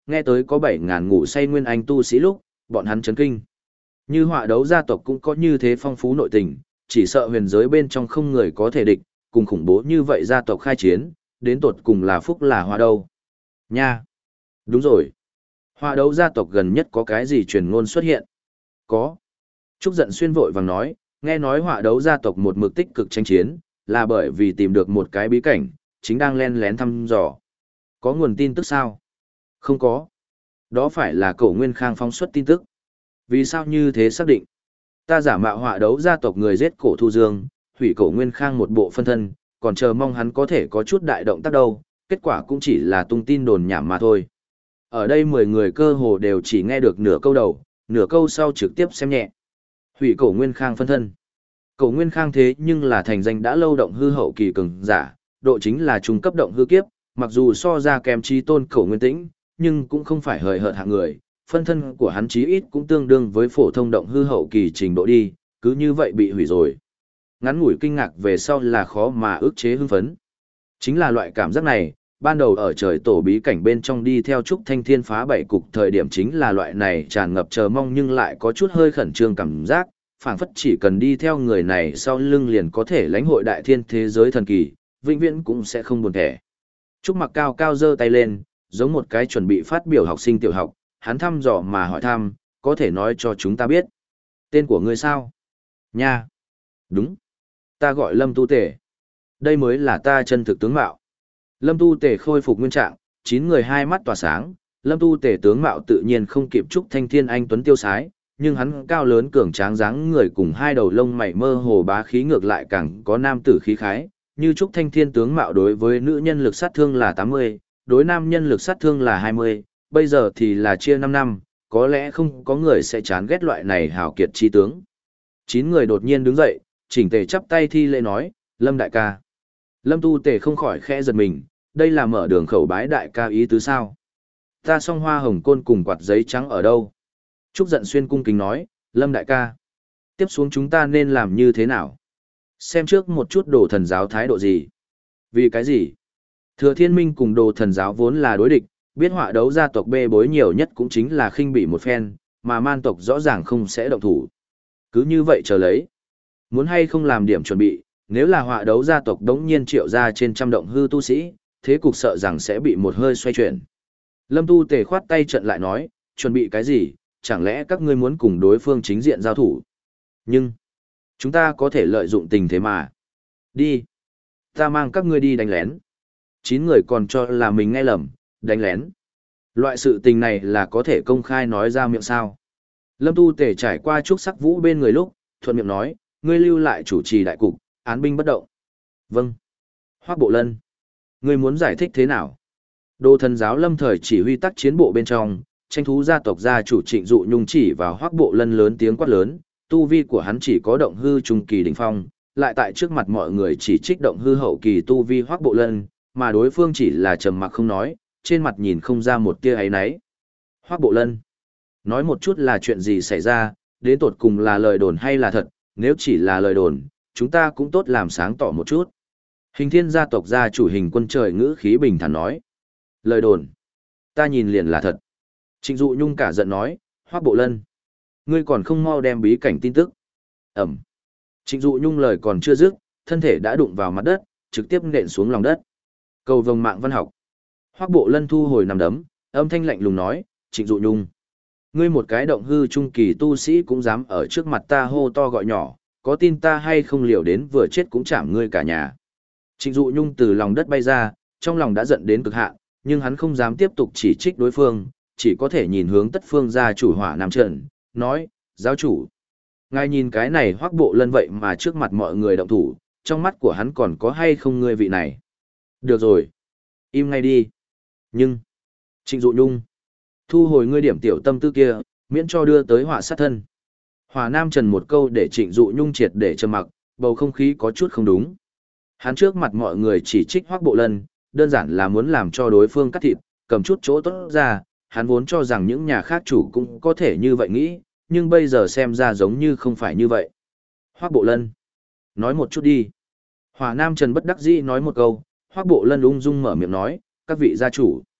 nghe tới có bảy ngàn ngủ say nguyên anh tu sĩ lúc, bọn hắn chấn kinh. Như họa đấu gia tộc cũng có như thế phong phú nội tình, chỉ sợ huyền giới bên trong không người có thể địch, cùng khủng bố như vậy gia tộc khai chiến, đến tột cùng là phúc là họa đâu. Nha! Đúng rồi. Họa đấu gia tộc gần nhất có cái gì truyền ngôn xuất hiện? Có. Trúc Giận Xuyên vội vàng nói, nghe nói họa đấu gia tộc một mực tích cực tranh chiến, là bởi vì tìm được một cái bí cảnh, chính đang len lén thăm dò. Có nguồn tin tức sao? Không có. Đó phải là Cổ Nguyên Khang phóng xuất tin tức. Vì sao như thế xác định? Ta giả mạo họa đấu gia tộc người giết Cổ Thu Dương, hủy Cổ Nguyên Khang một bộ phân thân, còn chờ mong hắn có thể có chút đại động tác đâu, kết quả cũng chỉ là tung tin đồn nhảm mà thôi. Ở đây mười người cơ hồ đều chỉ nghe được nửa câu đầu, nửa câu sau trực tiếp xem nhẹ. Hủy Cổ Nguyên Khang phân thân. Cổ Nguyên Khang thế nhưng là thành danh đã lâu động hư hậu kỳ cường giả, độ chính là trung cấp động hư kiếp, mặc dù so ra kém chí tôn Cổ Nguyên Tĩnh, nhưng cũng không phải hời hợt hạng người, phân thân của hắn chí ít cũng tương đương với phổ thông động hư hậu kỳ trình độ đi, cứ như vậy bị hủy rồi. Ngắn ngủi kinh ngạc về sau là khó mà ức chế hưng phấn. Chính là loại cảm giác này, ban đầu ở trời tổ bí cảnh bên trong đi theo Trúc Thanh Thiên phá bảy cục thời điểm chính là loại này tràn ngập chờ mong nhưng lại có chút hơi khẩn trương cảm giác, phảng phất chỉ cần đi theo người này sau lưng liền có thể lãnh hội đại thiên thế giới thần kỳ, vĩnh viễn cũng sẽ không buồn thẻ. Trúc Mặc cao cao giơ tay lên, giống một cái chuẩn bị phát biểu học sinh tiểu học, hắn thăm dò mà hỏi thăm, có thể nói cho chúng ta biết. Tên của ngươi sao? Nha. Đúng. Ta gọi Lâm Tu Tể. Đây mới là ta chân thực tướng mạo. Lâm Tu Tể khôi phục nguyên trạng, chín người hai mắt tỏa sáng, Lâm Tu Tể tướng mạo tự nhiên không kịp Trúc Thanh Thiên anh tuấn tiêu sái, nhưng hắn cao lớn cường tráng dáng người cùng hai đầu lông mày mơ hồ bá khí ngược lại càng có nam tử khí khái, như Trúc Thanh Thiên tướng mạo đối với nữ nhân lực sát thương là tám mươi, đối nam nhân lực sát thương là hai mươi, bây giờ thì là chia năm năm, có lẽ không có người sẽ chán ghét loại này hào kiệt chi tướng. Chín người đột nhiên đứng dậy, chỉnh tề chắp tay thi lễ nói, Lâm đại ca. Lâm Tu Tể không khỏi khẽ giật mình, đây là mở đường khẩu bái đại ca ý tứ sao? Ta song hoa hồng côn cùng quạt giấy trắng ở đâu? Trúc Giận Xuyên cung kính nói, Lâm đại ca. Tiếp xuống chúng ta nên làm như thế nào? Xem trước một chút đồ thần giáo thái độ gì? Vì cái gì? Thừa Thiên Minh cùng đồ thần giáo vốn là đối địch, biết họa đấu gia tộc bê bối nhiều nhất cũng chính là khinh bỉ một phen, mà man tộc rõ ràng không sẽ động thủ. Cứ như vậy chờ lấy. Muốn hay không làm điểm chuẩn bị, nếu là họa đấu gia tộc đống nhiên triệu ra trên trăm động hư tu sĩ, thế cục sợ rằng sẽ bị một hơi xoay chuyển. Lâm Tu Tề khoát tay trận lại nói, chuẩn bị cái gì, chẳng lẽ các ngươi muốn cùng đối phương chính diện giao thủ? Nhưng, chúng ta có thể lợi dụng tình thế mà. Đi. Ta mang các ngươi đi đánh lén. Chín người còn cho là mình nghe lầm, đánh lén. Loại sự tình này là có thể công khai nói ra miệng sao. Lâm Tu Tề trải qua trúc sắc vũ bên người lúc, thuận miệng nói, ngươi lưu lại chủ trì đại cục, án binh bất động. Vâng. Hoắc Bộ Lân. Ngươi muốn giải thích thế nào? Đồ thần giáo lâm thời chỉ huy tác chiến bộ bên trong, tranh thú gia tộc gia chủ Trịnh Dụ Nhung chỉ vào Hoắc Bộ Lân lớn tiếng quát lớn, tu vi của hắn chỉ có động hư trung kỳ đỉnh phong, lại tại trước mặt mọi người chỉ trích động hư hậu kỳ tu vi Hoắc Bộ Lân, mà đối phương chỉ là trầm mặc không nói, trên mặt nhìn không ra một tia áy náy. Hoắc Bộ Lân, nói một chút là chuyện gì xảy ra, đến tột cùng là lời đồn hay là thật, nếu chỉ là lời đồn, chúng ta cũng tốt làm sáng tỏ một chút. Hình Thiên gia tộc gia chủ Hình Quân Trời ngữ khí bình thản nói. Lời đồn, ta nhìn liền là thật. Trịnh Dụ Nhung cả giận nói, Hoắc Bộ Lân, ngươi còn không mau đem bí cảnh tin tức. Ẩm. Trịnh Dụ Nhung lời còn chưa dứt, thân thể đã đụng vào mặt đất, trực tiếp nện xuống lòng đất. Cầu vồng mạng văn học. Hoắc Bộ Lân thu hồi nằm đấm, âm thanh lạnh lùng nói, Trịnh Dụ Nhung, ngươi một cái động hư trung kỳ tu sĩ cũng dám ở trước mặt ta hô to gọi nhỏ, có tin ta hay không liều đến vừa chết cũng chạm ngươi cả nhà. Trịnh Dụ Nhung từ lòng đất bay ra, trong lòng đã giận đến cực hạn, nhưng hắn không dám tiếp tục chỉ trích đối phương, chỉ có thể nhìn hướng Tất Phương gia chủ Hỏa Nam Trần, nói, giáo chủ, ngài nhìn cái này Hoắc Bộ Lân vậy mà trước mặt mọi người động thủ, trong mắt của hắn còn có hay không ngươi vị này. Được rồi, im ngay đi. Nhưng, Trịnh Dụ Nhung, thu hồi ngươi điểm tiểu tâm tư kia, miễn cho đưa tới họa sát thân. Hỏa Nam Trần một câu để Trịnh Dụ Nhung triệt để trầm mặc, bầu không khí có chút không đúng. Hắn trước mặt mọi người chỉ trích Hoắc Bộ Lân, đơn giản là muốn làm cho đối phương cắt thịt, cầm chút chỗ tốt ra, hắn vốn cho rằng những nhà khác chủ cũng có thể như vậy nghĩ, nhưng bây giờ xem ra giống như không phải như vậy. Hoắc Bộ Lân, nói một chút đi. Hỏa Nam Trần bất đắc dĩ nói một câu, Hoắc Bộ Lân ung dung mở miệng nói, các vị gia chủ.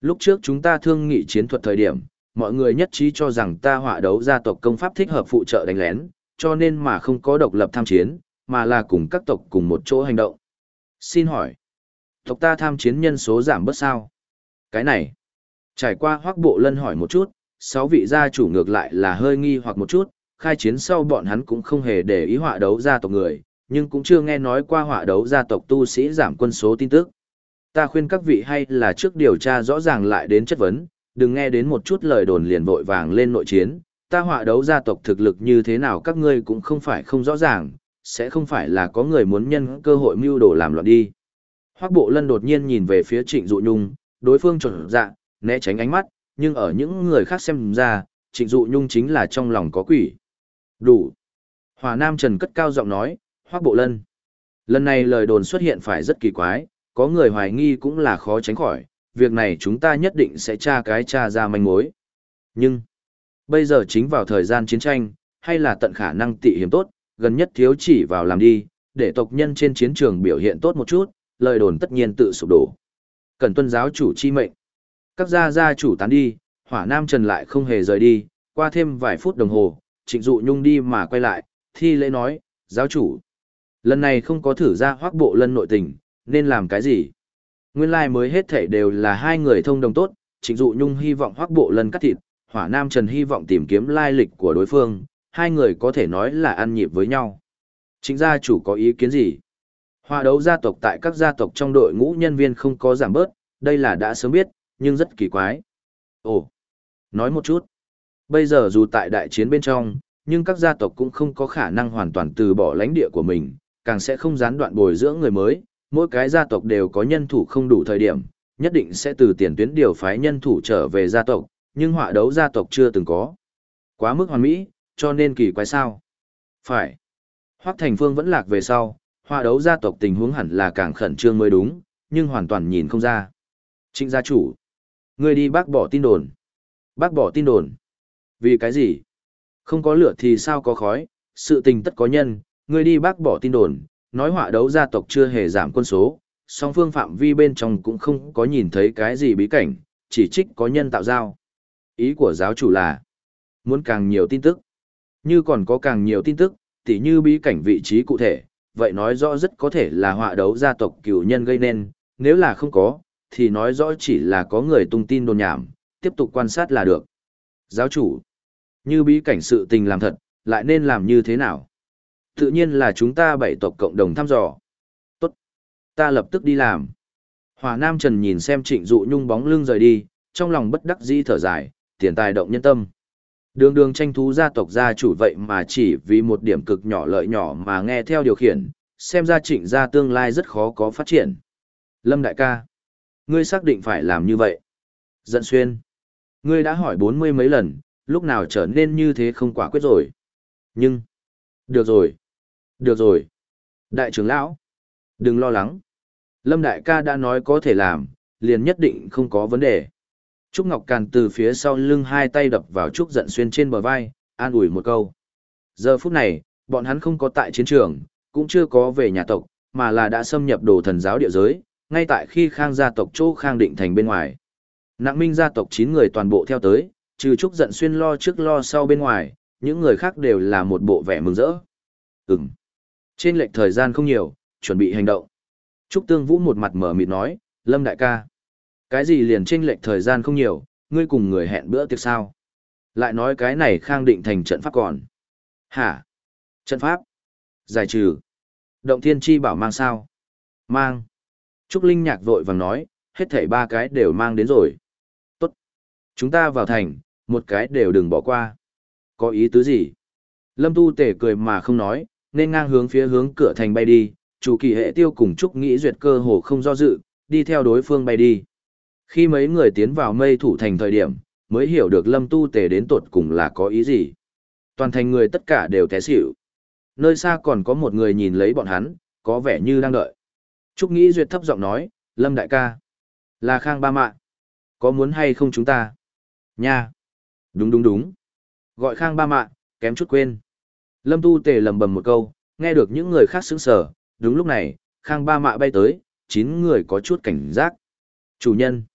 Lúc trước chúng ta thương nghị chiến thuật thời điểm, mọi người nhất trí cho rằng ta họa đấu gia tộc công pháp thích hợp phụ trợ đánh lén, cho nên mà không có độc lập tham chiến, mà là cùng các tộc cùng một chỗ hành động. Xin hỏi, tộc ta tham chiến nhân số giảm bớt sao? Cái này, trải qua Hoắc Bộ Lân hỏi một chút, sáu vị gia chủ ngược lại là hơi nghi hoặc một chút, khai chiến sau bọn hắn cũng không hề để ý họa đấu gia tộc người, nhưng cũng chưa nghe nói qua họa đấu gia tộc tu sĩ giảm quân số tin tức. Ta khuyên các vị hay là trước điều tra rõ ràng lại đến chất vấn, đừng nghe đến một chút lời đồn liền vội vàng lên nội chiến, ta họa đấu gia tộc thực lực như thế nào các ngươi cũng không phải không rõ ràng, sẽ không phải là có người muốn nhân cơ hội mưu đồ làm loạn đi. Hoắc Bộ Lân đột nhiên nhìn về phía Trịnh Dụ Nhung, đối phương trột dạ, né tránh ánh mắt, nhưng ở những người khác xem ra, Trịnh Dụ Nhung chính là trong lòng có quỷ. Đủ. Hòa Nam Trần cất cao giọng nói, Hoắc Bộ Lân. Lần này lời đồn xuất hiện phải rất kỳ quái, có người hoài nghi cũng là khó tránh khỏi, việc này chúng ta nhất định sẽ tra cái tra ra manh mối. Nhưng, bây giờ chính vào thời gian chiến tranh, hay là tận khả năng tị hiểm tốt, gần nhất thiếu chỉ vào làm đi, để tộc nhân trên chiến trường biểu hiện tốt một chút, lời đồn tất nhiên tự sụp đổ. Cần tuân giáo chủ chi mệnh. Các gia gia chủ tán đi, Hỏa Nam Trần lại không hề rời đi, qua thêm vài phút đồng hồ, Trịnh Dụ Nhung đi mà quay lại, thi lễ nói, giáo chủ. Lần này không có thử ra Hoắc Bộ Lân nội tình, nên làm cái gì? Nguyên lai like mới hết thảy đều là hai người thông đồng tốt, Trịnh Dụ Nhung hy vọng Hoắc Bộ Lân cắt thịt, Hỏa Nam Trần hy vọng tìm kiếm lai lịch của đối phương, hai người có thể nói là ăn nhịp với nhau. Trịnh gia chủ có ý kiến gì? Họa đấu gia tộc tại các gia tộc trong đội ngũ nhân viên không có giảm bớt, đây là đã sớm biết, nhưng rất kỳ quái. Ồ, nói một chút. Bây giờ dù tại đại chiến bên trong, nhưng các gia tộc cũng không có khả năng hoàn toàn từ bỏ lãnh địa của mình, càng sẽ không gián đoạn bồi dưỡng người mới, mỗi cái gia tộc đều có nhân thủ không đủ thời điểm, nhất định sẽ từ tiền tuyến điều phái nhân thủ trở về gia tộc, nhưng họa đấu gia tộc chưa từng có. Quá mức hoàn mỹ, cho nên kỳ quái sao? Phải. Hoắc Thành Phương vẫn lạc về sau, họa đấu gia tộc tình huống hẳn là càng khẩn trương mới đúng, nhưng hoàn toàn nhìn không ra. Trịnh gia chủ, ngươi đi bác bỏ tin đồn. Bác bỏ tin đồn. Vì cái gì? Không có lửa thì sao có khói, sự tình tất có nhân, ngươi đi bác bỏ tin đồn, nói họa đấu gia tộc chưa hề giảm quân số, song phương phạm vi bên trong cũng không có nhìn thấy cái gì bí cảnh, chỉ trích có nhân tạo giao. Ý của giáo chủ là, muốn càng nhiều tin tức. Như còn có càng nhiều tin tức, tỉ như bí cảnh vị trí cụ thể, vậy nói rõ rất có thể là họa đấu gia tộc cửu nhân gây nên, nếu là không có, thì nói rõ chỉ là có người tung tin đồn nhảm, tiếp tục quan sát là được. Giáo chủ, như bí cảnh sự tình làm thật, lại nên làm như thế nào? Tự nhiên là chúng ta bảy tộc cộng đồng thăm dò. Tốt, ta lập tức đi làm. Hòa Nam Trần nhìn xem Trịnh Dụ Nhung bóng lưng rời đi, trong lòng bất đắc dĩ thở dài, tiền tài động nhân tâm. Đường đường tranh thú gia tộc gia chủ vậy mà chỉ vì một điểm cực nhỏ lợi nhỏ mà nghe theo điều khiển, xem ra Trịnh gia tương lai rất khó có phát triển. Lâm đại ca, ngươi xác định phải làm như vậy. Dận Xuyên, ngươi đã hỏi bốn mươi mấy lần, lúc nào trở nên như thế không quả quyết rồi. Nhưng, được rồi, được rồi. Đại trưởng lão, đừng lo lắng. Lâm đại ca đã nói có thể làm, liền nhất định không có vấn đề. Trúc Ngọc Càn từ phía sau lưng hai tay đập vào Trúc Dận Xuyên trên bờ vai, an ủi một câu. Giờ phút này, bọn hắn không có tại chiến trường, cũng chưa có về nhà tộc, mà là đã xâm nhập đồ thần giáo địa giới, ngay tại khi Khang gia tộc chỗ Khang Định Thành bên ngoài. Nặng Minh gia tộc chín người toàn bộ theo tới, trừ Trúc Dận Xuyên lo trước lo sau bên ngoài, những người khác đều là một bộ vẻ mừng rỡ. Ừm. Trên lệch thời gian không nhiều, chuẩn bị hành động. Trúc Tương Vũ một mặt mở mịt nói, Lâm đại ca. Cái gì liền chênh lệch thời gian không nhiều, ngươi cùng người hẹn bữa tiệc sao? Lại nói cái này Khang Định Thành trận pháp còn. Hả? Trận pháp? Giải trừ. Động thiên chi bảo mang sao? Mang. Trúc Linh Nhạc vội vàng nói, hết thảy ba cái đều mang đến rồi. Tốt. Chúng ta vào thành, một cái đều đừng bỏ qua. Có ý tứ gì? Lâm Tu Tể cười mà không nói, nên ngang hướng phía hướng cửa thành bay đi, chủ kỳ hệ tiêu cùng Trúc Nghĩ Duyệt cơ hồ không do dự, đi theo đối phương bay đi. Khi mấy người tiến vào mây thủ thành thời điểm, mới hiểu được Lâm Tu Tề đến tột cùng là có ý gì. Toàn thành người tất cả đều té xỉu. Nơi xa còn có một người nhìn lấy bọn hắn, có vẻ như đang đợi. Trúc Nghĩ Duyệt thấp giọng nói, Lâm đại ca. Là Khang Ba Mạ. Có muốn hay không chúng ta? Nha. Đúng đúng đúng. Gọi Khang Ba Mạ, kém chút quên. Lâm Tu Tề lầm bầm một câu, nghe được những người khác sững sờ. Đúng lúc này, Khang Ba Mạ bay tới, chín người có chút cảnh giác. Chủ nhân.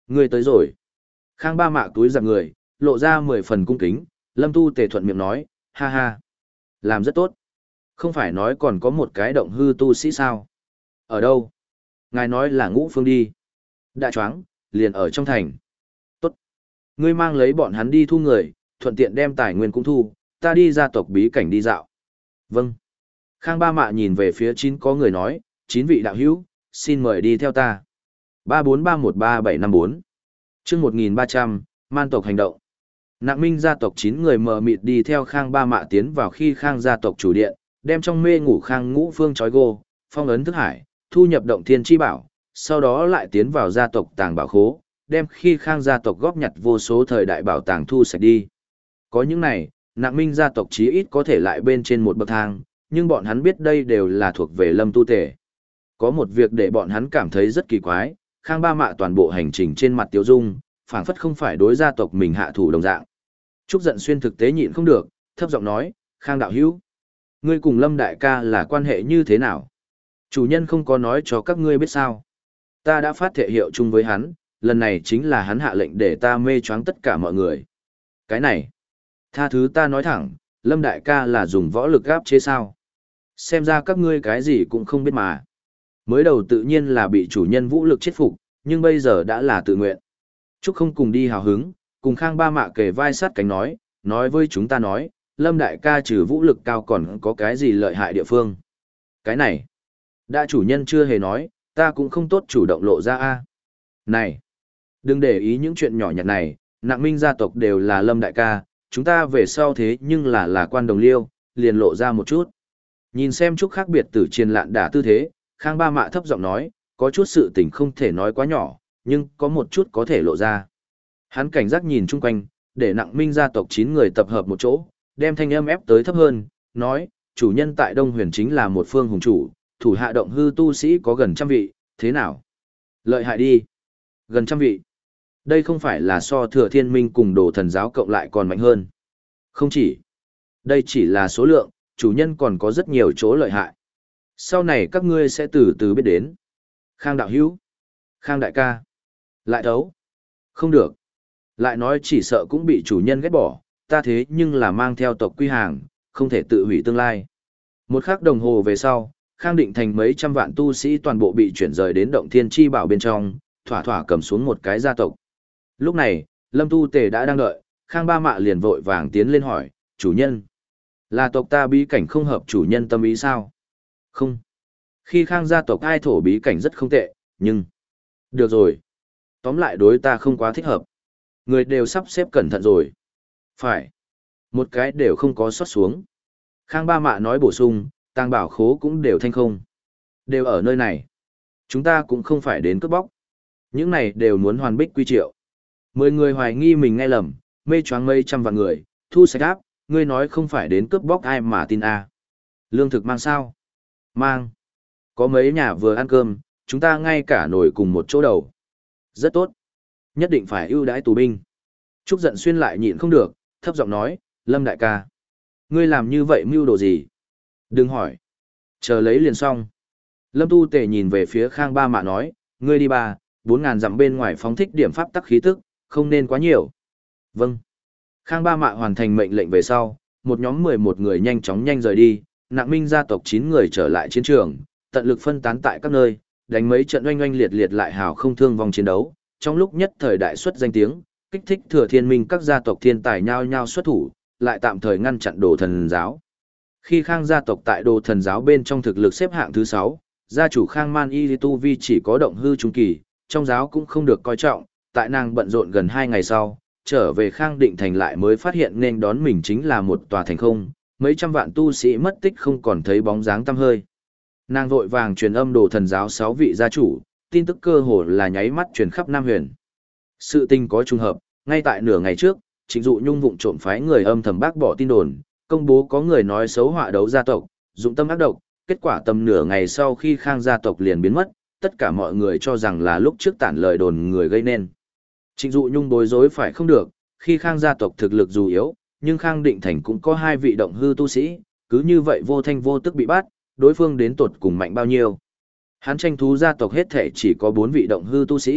Ngươi tới rồi. Khang Ba Mạ túi giặc người, lộ ra mười phần cung kính, Lâm Tu Tề thuận miệng nói, ha ha. Làm rất tốt. Không phải nói còn có một cái động hư tu sĩ sao? Ở đâu? Ngài nói là Ngũ Phương đi. Đã choáng, liền ở trong thành. Tốt. Ngươi mang lấy bọn hắn đi thu người, thuận tiện đem tài nguyên cũng thu, ta đi gia tộc bí cảnh đi dạo. Vâng. Khang Ba Mạ nhìn về phía chín có người nói, chín vị đạo hữu, xin mời đi theo ta. ba bốn ba một ba bảy năm bốn Chương một nghìn ba trăm, man tộc hành động. Nặng Minh gia tộc chín người mờ mịt đi theo Khang Ba Mạ tiến vào khi Khang gia tộc chủ điện, đem trong mê ngủ Khang Ngũ Phương trói gô, phong ấn thức hải, thu nhập động thiên chi bảo, sau đó lại tiến vào gia tộc tàng bảo khố, đem khi Khang gia tộc góp nhặt vô số thời đại bảo tàng thu sạch đi. Có những này, Nặng Minh gia tộc chí ít có thể lại bên trên một bậc thang, nhưng bọn hắn biết đây đều là thuộc về Lâm Tu Tề. Có một việc để bọn hắn cảm thấy rất kỳ quái, Khang Ba Mạ toàn bộ hành trình trên mặt Tiếu Dung, phảng phất không phải đối gia tộc mình hạ thủ đồng dạng. Trúc Giận Xuyên thực tế nhịn không được, thấp giọng nói, Khang đạo hữu, ngươi cùng Lâm đại ca là quan hệ như thế nào? Chủ nhân không có nói cho các ngươi biết sao? Ta đã phát thể hiệu chung với hắn, lần này chính là hắn hạ lệnh để ta mê choáng tất cả mọi người. Cái này, tha thứ ta nói thẳng, Lâm đại ca là dùng võ lực áp chế sao? Xem ra các ngươi cái gì cũng không biết mà. Mới đầu tự nhiên là bị chủ nhân vũ lực chết phục, nhưng bây giờ đã là tự nguyện. Trúc không cùng đi hào hứng, cùng Khang Ba Mạ kề vai sát cánh nói, nói với chúng ta nói, Lâm đại ca trừ vũ lực cao còn có cái gì lợi hại địa phương. Cái này, đã chủ nhân chưa hề nói, ta cũng không tốt chủ động lộ ra a. Này, đừng để ý những chuyện nhỏ nhặt này, Nặng Minh gia tộc đều là Lâm đại ca, chúng ta về sau thế nhưng là là quan đồng liêu, liền lộ ra một chút. Nhìn xem Trúc khác biệt tử triền lạn đả tư thế, Khang Ba Mạ thấp giọng nói, có chút sự tình không thể nói quá nhỏ, nhưng có một chút có thể lộ ra. Hắn cảnh giác nhìn chung quanh, để Nặng Minh gia tộc chín người tập hợp một chỗ, đem thanh âm ép tới thấp hơn, nói, chủ nhân tại Đông Huyền chính là một phương hùng chủ, thủ hạ động hư tu sĩ có gần trăm vị, thế nào? Lợi hại đi. Gần trăm vị. Đây không phải là so Thừa Thiên Minh cùng Đồ Thần giáo cộng lại còn mạnh hơn. Không chỉ. Đây chỉ là số lượng, chủ nhân còn có rất nhiều chỗ lợi hại. Sau này các ngươi sẽ từ từ biết đến. Khang đạo hữu. Khang đại ca. Lại đấu. Không được. Lại nói chỉ sợ cũng bị chủ nhân ghét bỏ, ta thế nhưng là mang theo tộc quy hàng, không thể tự hủy tương lai. Một khắc đồng hồ về sau, Khang Định Thành mấy trăm vạn tu sĩ toàn bộ bị chuyển rời đến động thiên chi bảo bên trong, thỏa thỏa cầm xuống một cái gia tộc. Lúc này, Lâm Tu Tề đã đang đợi, Khang Ba Mạ liền vội vàng tiến lên hỏi, chủ nhân. Là tộc ta bí cảnh không hợp chủ nhân tâm ý sao? Không. Khi Khang gia tộc ai thổ bí cảnh rất không tệ, nhưng... Được rồi. Tóm lại đối ta không quá thích hợp. Người đều sắp xếp cẩn thận rồi. Phải. Một cái đều không có sót xuống. Khang Ba Mạ nói bổ sung, tàng bảo khố cũng đều thanh không. Đều ở nơi này. Chúng ta cũng không phải đến cướp bóc. Những này đều muốn hoàn bích quy triệu. Mười người hoài nghi mình nghe lầm, mê choáng mây trăm vạn người, thu sạch áp, ngươi nói không phải đến cướp bóc ai mà tin a. Lương thực mang sao? Mang. Có mấy nhà vừa ăn cơm, chúng ta ngay cả nồi cùng một chỗ đầu. Rất tốt. Nhất định phải ưu đãi tù binh. Trúc Giận Xuyên lại nhịn không được, thấp giọng nói, Lâm đại ca. Ngươi làm như vậy mưu đồ gì? Đừng hỏi. Chờ lấy liền xong. Lâm Tu Tề nhìn về phía Khang Ba Mạ nói, ngươi đi ba, bốn ngàn dặm bên ngoài phóng thích điểm pháp tắc khí tức, không nên quá nhiều. Vâng. Khang Ba Mạ hoàn thành mệnh lệnh về sau, một nhóm mười một người nhanh chóng nhanh rời đi, Nặng Minh gia tộc chín người trở lại chiến trường, tận lực phân tán tại các nơi, đánh mấy trận oanh oanh liệt liệt lại hào không thương vong chiến đấu, trong lúc nhất thời đại xuất danh tiếng, kích thích Thừa Thiên Minh các gia tộc thiên tài nhao nhao xuất thủ, lại tạm thời ngăn chặn Đồ Thần giáo. Khi Khang gia tộc tại Đồ Thần giáo bên trong thực lực xếp hạng thứ sáu, gia chủ Khang Man Y tu vi chỉ có động hư trung kỳ, trong giáo cũng không được coi trọng, tại nàng bận rộn gần hai ngày sau, trở về Khang Định Thành lại mới phát hiện nên đón mình chính là một tòa thành không, mấy trăm vạn tu sĩ mất tích không còn thấy bóng dáng tăm hơi. Nàng vội vàng truyền âm Đồ Thần giáo sáu vị gia chủ, tin tức cơ hồ là nháy mắt truyền khắp Nam Huyền. Sự tình có trùng hợp, ngay tại nửa ngày trước, Trịnh Dụ Nhung vụng trộm phái người âm thầm bác bỏ tin đồn, công bố có người nói xấu họa đấu gia tộc, dụng tâm ác độc, kết quả tầm nửa ngày sau khi Khang gia tộc liền biến mất, tất cả mọi người cho rằng là lúc trước tản lời đồn người gây nên. Trịnh Dụ Nhung bối rối phải không được, khi Khang gia tộc thực lực dù yếu, nhưng Khang Định Thành cũng có hai vị động hư tu sĩ, cứ như vậy vô thanh vô tức bị bắt, đối phương đến tột cùng mạnh bao nhiêu. Hắn tranh thú gia tộc hết thể chỉ có bốn vị động hư tu sĩ,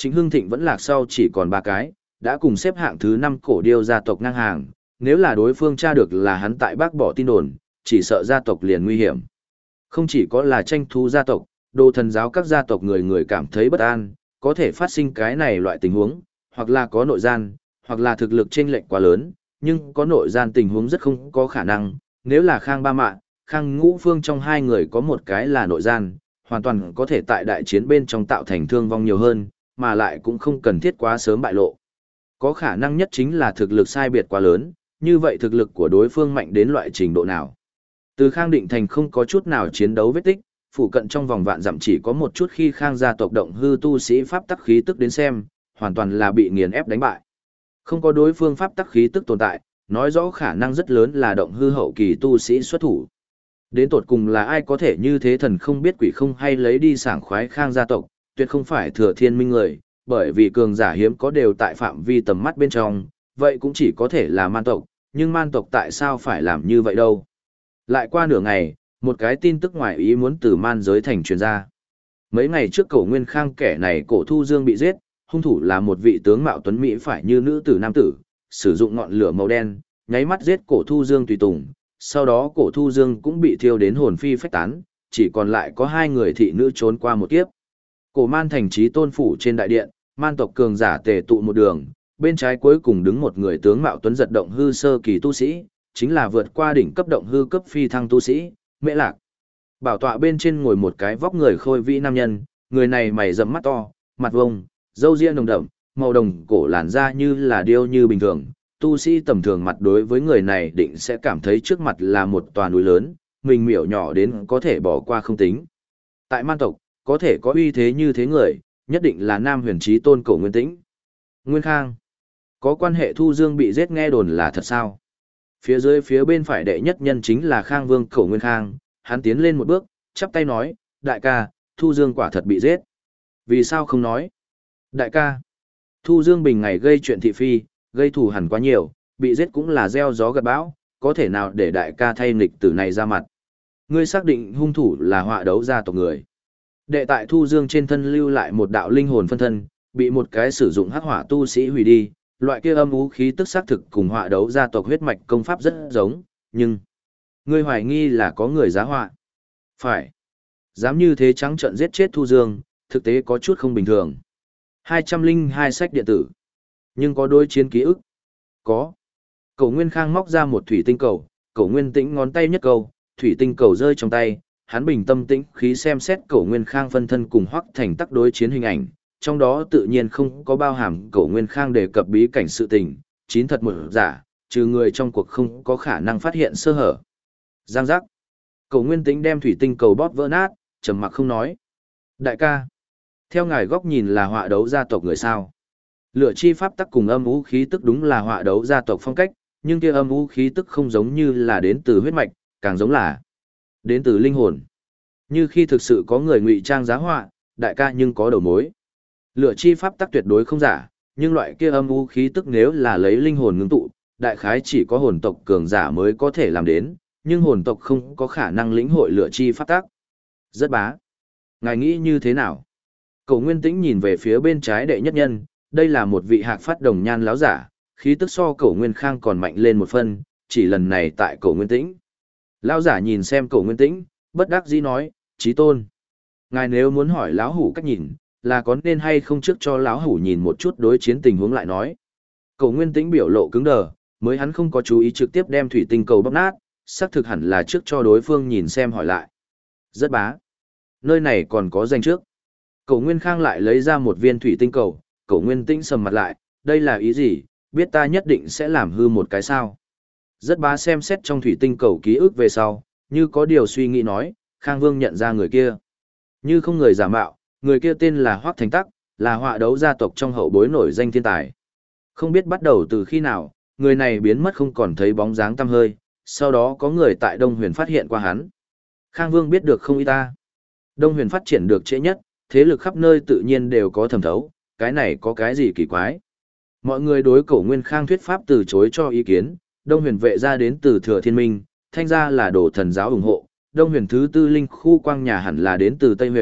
Chính Hưng Thịnh vẫn lạc sau chỉ còn ba cái, đã cùng xếp hạng thứ năm cổ điêu gia tộc ngang hàng, nếu là đối phương tra được là hắn tại bác bỏ tin đồn, chỉ sợ gia tộc liền nguy hiểm. Không chỉ có là tranh thú gia tộc, đồ thần giáo các gia tộc người người cảm thấy bất an, có thể phát sinh cái này loại tình huống, hoặc là có nội gian, hoặc là thực lực chênh lệch quá lớn, nhưng có nội gian tình huống rất không có khả năng, nếu là Khang Ba Mạ, Khang Ngũ Phương trong hai người có một cái là nội gian, hoàn toàn có thể tại đại chiến bên trong tạo thành thương vong nhiều hơn, mà lại cũng không cần thiết quá sớm bại lộ. Có khả năng nhất chính là thực lực sai biệt quá lớn, như vậy thực lực của đối phương mạnh đến loại trình độ nào. Từ Khang Định Thành không có chút nào chiến đấu vết tích, phụ cận trong vòng vạn dặm chỉ có một chút khi Khang gia tộc động hư tu sĩ pháp tắc khí tức đến xem, hoàn toàn là bị nghiền ép đánh bại. Không có đối phương pháp tắc khí tức tồn tại, nói rõ khả năng rất lớn là động hư hậu kỳ tu sĩ xuất thủ. Đến tột cùng là ai có thể như thế thần không biết quỷ không hay lấy đi sảng khoái Khang gia tộc, tuyệt không phải Thừa Thiên Minh người, bởi vì cường giả hiếm có đều tại phạm vi tầm mắt bên trong, vậy cũng chỉ có thể là man tộc, nhưng man tộc tại sao phải làm như vậy đâu. Lại qua nửa ngày, một cái tin tức ngoài ý muốn từ man giới thành truyền ra. Mấy ngày trước Cổ Nguyên Khang kẻ này Cổ Thu Dương bị giết, hung thủ là một vị tướng mạo tuấn mỹ phải như nữ tử nam tử, sử dụng ngọn lửa màu đen, nháy mắt giết Cổ Thu Dương tùy tùng, sau đó Cổ Thu Dương cũng bị thiêu đến hồn phi phách tán, chỉ còn lại có hai người thị nữ trốn qua một kiếp. Cổ man thành trí tôn phủ trên đại điện, man tộc cường giả tề tụ một đường, bên trái cuối cùng đứng một người tướng mạo tuấn giật động hư sơ kỳ tu sĩ, chính là vượt qua đỉnh cấp động hư cấp phi thăng tu sĩ, Mễ Lạc. Bảo tọa bên trên ngồi một cái vóc người khôi vĩ nam nhân, người này mày rậm mắt to, mặt vông, râu ria nồng đậm, màu đồng cổ làn da như là điêu như bình thường. Tu sĩ tầm thường mặt đối với người này định sẽ cảm thấy trước mặt là một tòa núi lớn, mình miểu nhỏ đến có thể bỏ qua không tính. Tại man tộc, có thể có uy thế như thế người, nhất định là Nam Huyền Chí Tôn Cổ Nguyên Tĩnh. Nguyên Khang. Có quan hệ Thu Dương bị giết nghe đồn là thật sao? Phía dưới phía bên phải đệ nhất nhân chính là Khang Vương Cổ Nguyên Khang, hắn tiến lên một bước, chắp tay nói, đại ca, Thu Dương quả thật bị giết. Vì sao không nói? Đại ca, Thu Dương bình ngày gây chuyện thị phi, gây thù hằn quá nhiều, bị giết cũng là gieo gió gặt bão, có thể nào để đại ca thay nghịch tử này ra mặt. Ngươi xác định hung thủ là họa đấu gia tộc người. Đệ tại Thu Dương trên thân lưu lại một đạo linh hồn phân thân, bị một cái sử dụng hắc hỏa tu sĩ hủy đi, loại kia âm u khí tức xác thực cùng họa đấu gia tộc huyết mạch công pháp rất giống, nhưng ngươi hoài nghi là có người giá họa. Phải. Dám như thế trắng trợn giết chết Thu Dương, thực tế có chút không bình thường. hai trăm lẻ hai sách điện tử. Nhưng có đối chiến ký ức? Có. Cổ Nguyên Khang móc ra một thủy tinh cầu, Cổ Nguyên Tĩnh ngón tay nhất cầu, thủy tinh cầu rơi trong tay, hắn bình tâm tĩnh khí xem xét Cổ Nguyên Khang phân thân cùng Hoắc Thành Tắc đối chiến hình ảnh, trong đó tự nhiên không có bao hàm Cổ Nguyên Khang đề cập bí cảnh sự tình, chín thật một giả, trừ người trong cuộc không có khả năng phát hiện sơ hở. Giang giác. Cổ Nguyên Tĩnh đem thủy tinh cầu bóp vỡ nát, trầm mặc không nói. Đại ca, theo ngài góc nhìn là họa đấu gia tộc người sao? Lửa chi pháp tắc cùng âm u khí tức đúng là họa đấu gia tộc phong cách, nhưng kia âm u khí tức không giống như là đến từ huyết mạch, càng giống là đến từ linh hồn. Như khi thực sự có người ngụy trang giá họa, đại ca nhưng có đầu mối. Lửa chi pháp tắc tuyệt đối không giả, nhưng loại kia âm u khí tức nếu là lấy linh hồn ngưng tụ, đại khái chỉ có hồn tộc cường giả mới có thể làm đến, nhưng hồn tộc không có khả năng lĩnh hội lửa chi pháp tắc. Rất bá. Ngài nghĩ như thế nào? Cổ Nguyên Tĩnh nhìn về phía bên trái đệ nhất nhân, đây là một vị hạc phát đồng nhan láo giả, khí tức so Cổ Nguyên Khang còn mạnh lên một phân, chỉ lần này tại Cổ Nguyên Tĩnh. Lão giả nhìn xem Cổ Nguyên Tĩnh, bất đắc dĩ nói, chí tôn. Ngài nếu muốn hỏi lão hủ cách nhìn, là có nên hay không trước cho lão hủ nhìn một chút đối chiến tình huống lại nói. Cổ Nguyên Tĩnh biểu lộ cứng đờ, mới hắn không có chú ý trực tiếp đem thủy tinh cầu bóp nát, xác thực hẳn là trước cho đối phương nhìn xem hỏi lại. Rất bá. Nơi này còn có danh trước. Cổ Nguyên Khang lại lấy ra một viên thủy tinh cầu, Cổ Nguyên Tĩnh sầm mặt lại, đây là ý gì, biết ta nhất định sẽ làm hư một cái sao. Rất bá xem xét trong thủy tinh cầu ký ức về sau, như có điều suy nghĩ nói, Khang Vương nhận ra người kia. Như không người giả mạo, người kia tên là Hoắc Thành Tắc, là họa đấu gia tộc trong hậu bối nổi danh thiên tài. Không biết bắt đầu từ khi nào, người này biến mất không còn thấy bóng dáng tăm hơi, sau đó có người tại Đông Huyền phát hiện qua hắn. Khang Vương biết được không ít ta. Đông Huyền phát triển được trễ nhất, thế lực khắp nơi tự nhiên đều có thẩm thấu, cái này có cái gì kỳ quái. Mọi người đối Cổ Nguyên Khang thuyết pháp từ chối cho ý kiến, Đông Huyền vệ ra đến từ Thừa Thiên Minh, Thanh gia là đồ thần giáo ủng hộ, Đông Huyền thứ tư linh khu quang nhà hẳn là đến từ Tây Huyền,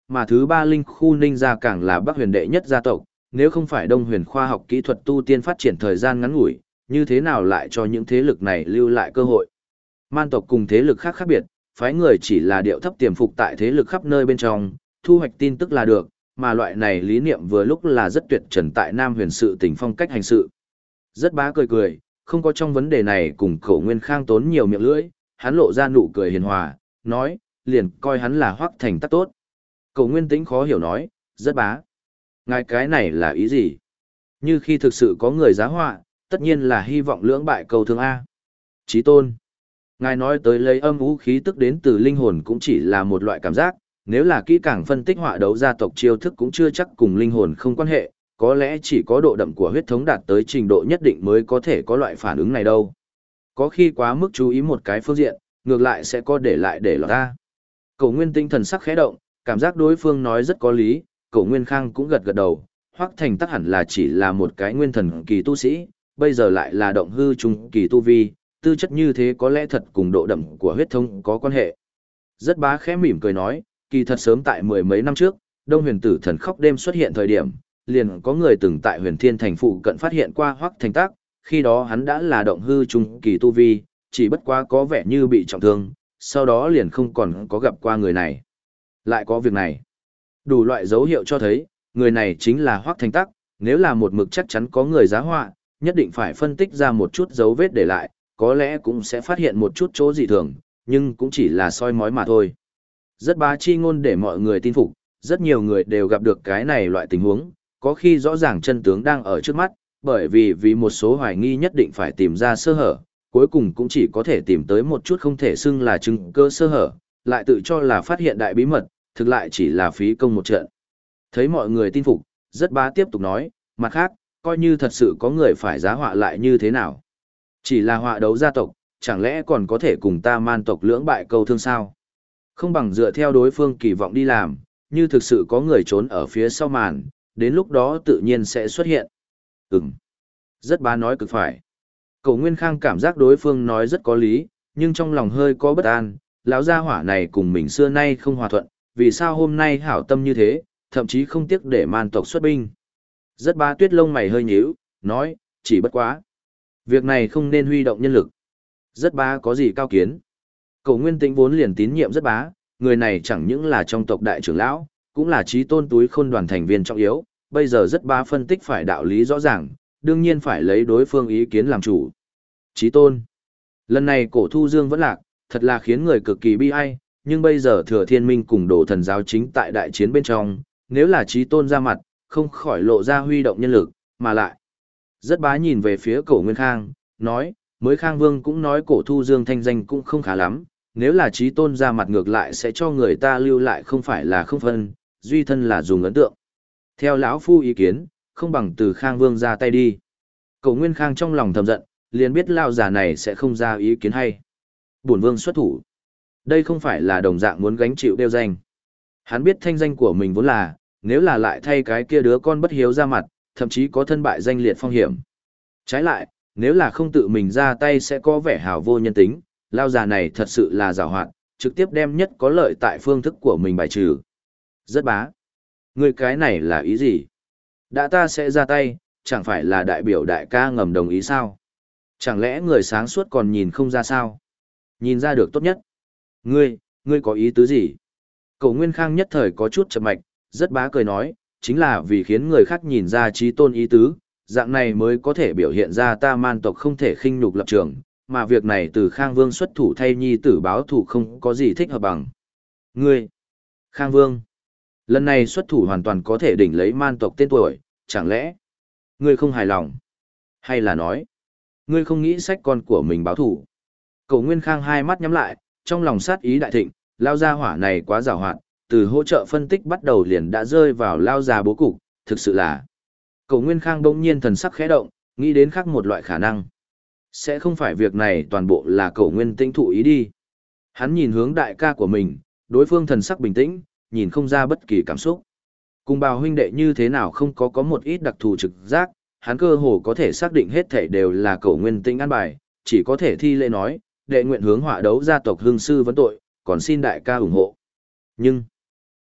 mà thứ ba linh khu Ninh gia càng là Bắc Huyền đệ nhất gia tộc, nếu không phải Đông Huyền khoa học kỹ thuật tu tiên phát triển thời gian ngắn ngủi, như thế nào lại cho những thế lực này lưu lại cơ hội. Man tộc cùng thế lực khác khác biệt, phái người chỉ là điệu thấp tiềm phục tại thế lực khắp nơi bên trong, thu hoạch tin tức là được, mà loại này lý niệm vừa lúc là rất tuyệt trần tại Nam Huyền sự tình phong cách hành sự. Rất bá cười cười, không có trong vấn đề này cùng Cổ Nguyên Khang tốn nhiều miệng lưỡi, hắn lộ ra nụ cười hiền hòa, nói, liền coi hắn là Hoắc Thành Tắc tốt. Cổ Nguyên Tĩnh khó hiểu nói, rất bá. Ngài cái này là ý gì? Như khi thực sự có người giá họa, tất nhiên là hy vọng lưỡng bại cầu thương A. Chí tôn. Ngài nói tới lấy âm vũ khí tức đến từ linh hồn cũng chỉ là một loại cảm giác, nếu là kỹ càng phân tích họa đấu gia tộc chiêu thức cũng chưa chắc cùng linh hồn không quan hệ, có lẽ chỉ có độ đậm của huyết thống đạt tới trình độ nhất định mới có thể có loại phản ứng này đâu. Có khi quá mức chú ý một cái phương diện, ngược lại sẽ có để lại để lọt ra. Cổ Nguyên tinh thần sắc khẽ động, cảm giác đối phương nói rất có lý, Cổ Nguyên Khang cũng gật gật đầu, Hoắc Thành Tắc hẳn là chỉ là một cái nguyên thần kỳ tu sĩ, bây giờ lại là động hư trung kỳ tu vi, tư chất như thế có lẽ thật cùng độ đậm của huyết thống có quan hệ. Rất bá khẽ mỉm cười nói, kỳ thật sớm tại mười mấy năm trước, Đông Huyền Tử Thần khóc đêm xuất hiện thời điểm, liền có người từng tại Huyền Thiên thành phụ cận phát hiện qua Hoắc Thành Tắc, khi đó hắn đã là động hư trung kỳ tu vi, chỉ bất quá có vẻ như bị trọng thương, sau đó liền không còn có gặp qua người này. Lại có việc này. Đủ loại dấu hiệu cho thấy, người này chính là Hoắc Thành Tắc, nếu là một mực chắc chắn có người giá họa, nhất định phải phân tích ra một chút dấu vết để lại, có lẽ cũng sẽ phát hiện một chút chỗ dị thường, nhưng cũng chỉ là soi mói mà thôi. Rất bá chi ngôn để mọi người tin phục, rất nhiều người đều gặp được cái này loại tình huống, có khi rõ ràng chân tướng đang ở trước mắt, bởi vì vì một số hoài nghi nhất định phải tìm ra sơ hở, cuối cùng cũng chỉ có thể tìm tới một chút không thể xưng là chứng cơ sơ hở, lại tự cho là phát hiện đại bí mật, thực lại chỉ là phí công một trận. Thấy mọi người tin phục, rất bá tiếp tục nói, mặt khác, coi như thật sự có người phải giá họa lại như thế nào. Chỉ là họa đấu gia tộc, chẳng lẽ còn có thể cùng ta man tộc lưỡng bại câu thương sao? Không bằng dựa theo đối phương kỳ vọng đi làm, như thực sự có người trốn ở phía sau màn, đến lúc đó tự nhiên sẽ xuất hiện. Ừm. Rất bá nói cực phải. Cổ Nguyên Khang cảm giác đối phương nói rất có lý, nhưng trong lòng hơi có bất an, lão gia hỏa này cùng mình xưa nay không hòa thuận, vì sao hôm nay hảo tâm như thế, thậm chí không tiếc để man tộc xuất binh. Rất bá tuyết lông mày hơi nhíu, nói, chỉ bất quá. Việc này không nên huy động nhân lực. Rất bá có gì cao kiến. Cổ Nguyên Tĩnh vốn liền tín nhiệm rất bá, người này chẳng những là trong tộc đại trưởng lão, cũng là trí tôn túi khôn đoàn thành viên trọng yếu, bây giờ rất bá phân tích phải đạo lý rõ ràng, đương nhiên phải lấy đối phương ý kiến làm chủ. Trí tôn. Lần này cổ thu dương vẫn lạc, thật là khiến người cực kỳ bi ai, nhưng bây giờ thừa thiên minh cùng đồ thần giáo chính tại đại chiến bên trong, nếu là trí tôn ra mặt, không khỏi lộ ra huy động nhân lực, mà lại. Rất bá nhìn về phía cổ Nguyên Khang, nói, mới Khang Vương cũng nói cổ thu dương thanh danh cũng không khá lắm, nếu là trí tôn ra mặt ngược lại sẽ cho người ta lưu lại không phải là không phân, duy thân là dùng ấn tượng. Theo lão phu ý kiến, không bằng từ Khang Vương ra tay đi. Cổ Nguyên Khang trong lòng thầm giận, liền biết lao giả này sẽ không ra ý kiến hay. Bổn vương xuất thủ. Đây không phải là đồng dạng muốn gánh chịu đeo danh. Hắn biết thanh danh của mình vốn là, nếu là lại thay cái kia đứa con bất hiếu ra mặt, thậm chí có thân bại danh liệt phong hiểm. Trái lại, nếu là không tự mình ra tay sẽ có vẻ hào vô nhân tính, lao già này thật sự là giàu hoạt, trực tiếp đem nhất có lợi tại phương thức của mình bài trừ. Rất bá. Người cái này là ý gì? Đã ta sẽ ra tay, chẳng phải là đại biểu đại ca ngầm đồng ý sao? Chẳng lẽ người sáng suốt còn nhìn không ra sao? Nhìn ra được tốt nhất. Ngươi, ngươi có ý tứ gì? Cổ Nguyên Khang nhất thời có chút chậm mạch, rất bá cười nói, chính là vì khiến người khác nhìn ra trí tôn ý tứ, dạng này mới có thể biểu hiện ra ta man tộc không thể khinh nhục lập trường, mà việc này từ Khang Vương xuất thủ thay nhi tử báo thủ không có gì thích hợp bằng. Ngươi, Khang Vương, lần này xuất thủ hoàn toàn có thể đỉnh lấy man tộc tên tuổi, chẳng lẽ ngươi không hài lòng? Hay là nói, ngươi không nghĩ sách con của mình báo thủ? Cổ Nguyên Khang hai mắt nhắm lại, trong lòng sát ý đại thịnh, lao gia hỏa này quá giàu hoạt, từ hỗ trợ phân tích bắt đầu liền đã rơi vào lao già bố cục, thực sự là. Cổ Nguyên Khang bỗng nhiên thần sắc khẽ động, nghĩ đến khác một loại khả năng. Sẽ không phải việc này toàn bộ là Cổ Nguyên Tĩnh thụ ý đi. Hắn nhìn hướng đại ca của mình, đối phương thần sắc bình tĩnh, nhìn không ra bất kỳ cảm xúc. Cùng bào huynh đệ như thế nào không có có một ít đặc thù trực giác, hắn cơ hồ có thể xác định hết thảy đều là Cổ Nguyên Tĩnh an bài, chỉ có thể thi lễ nói, đệ nguyện hướng họa đấu gia tộc hương sư vấn tội, còn xin đại ca ủng hộ. Nhưng,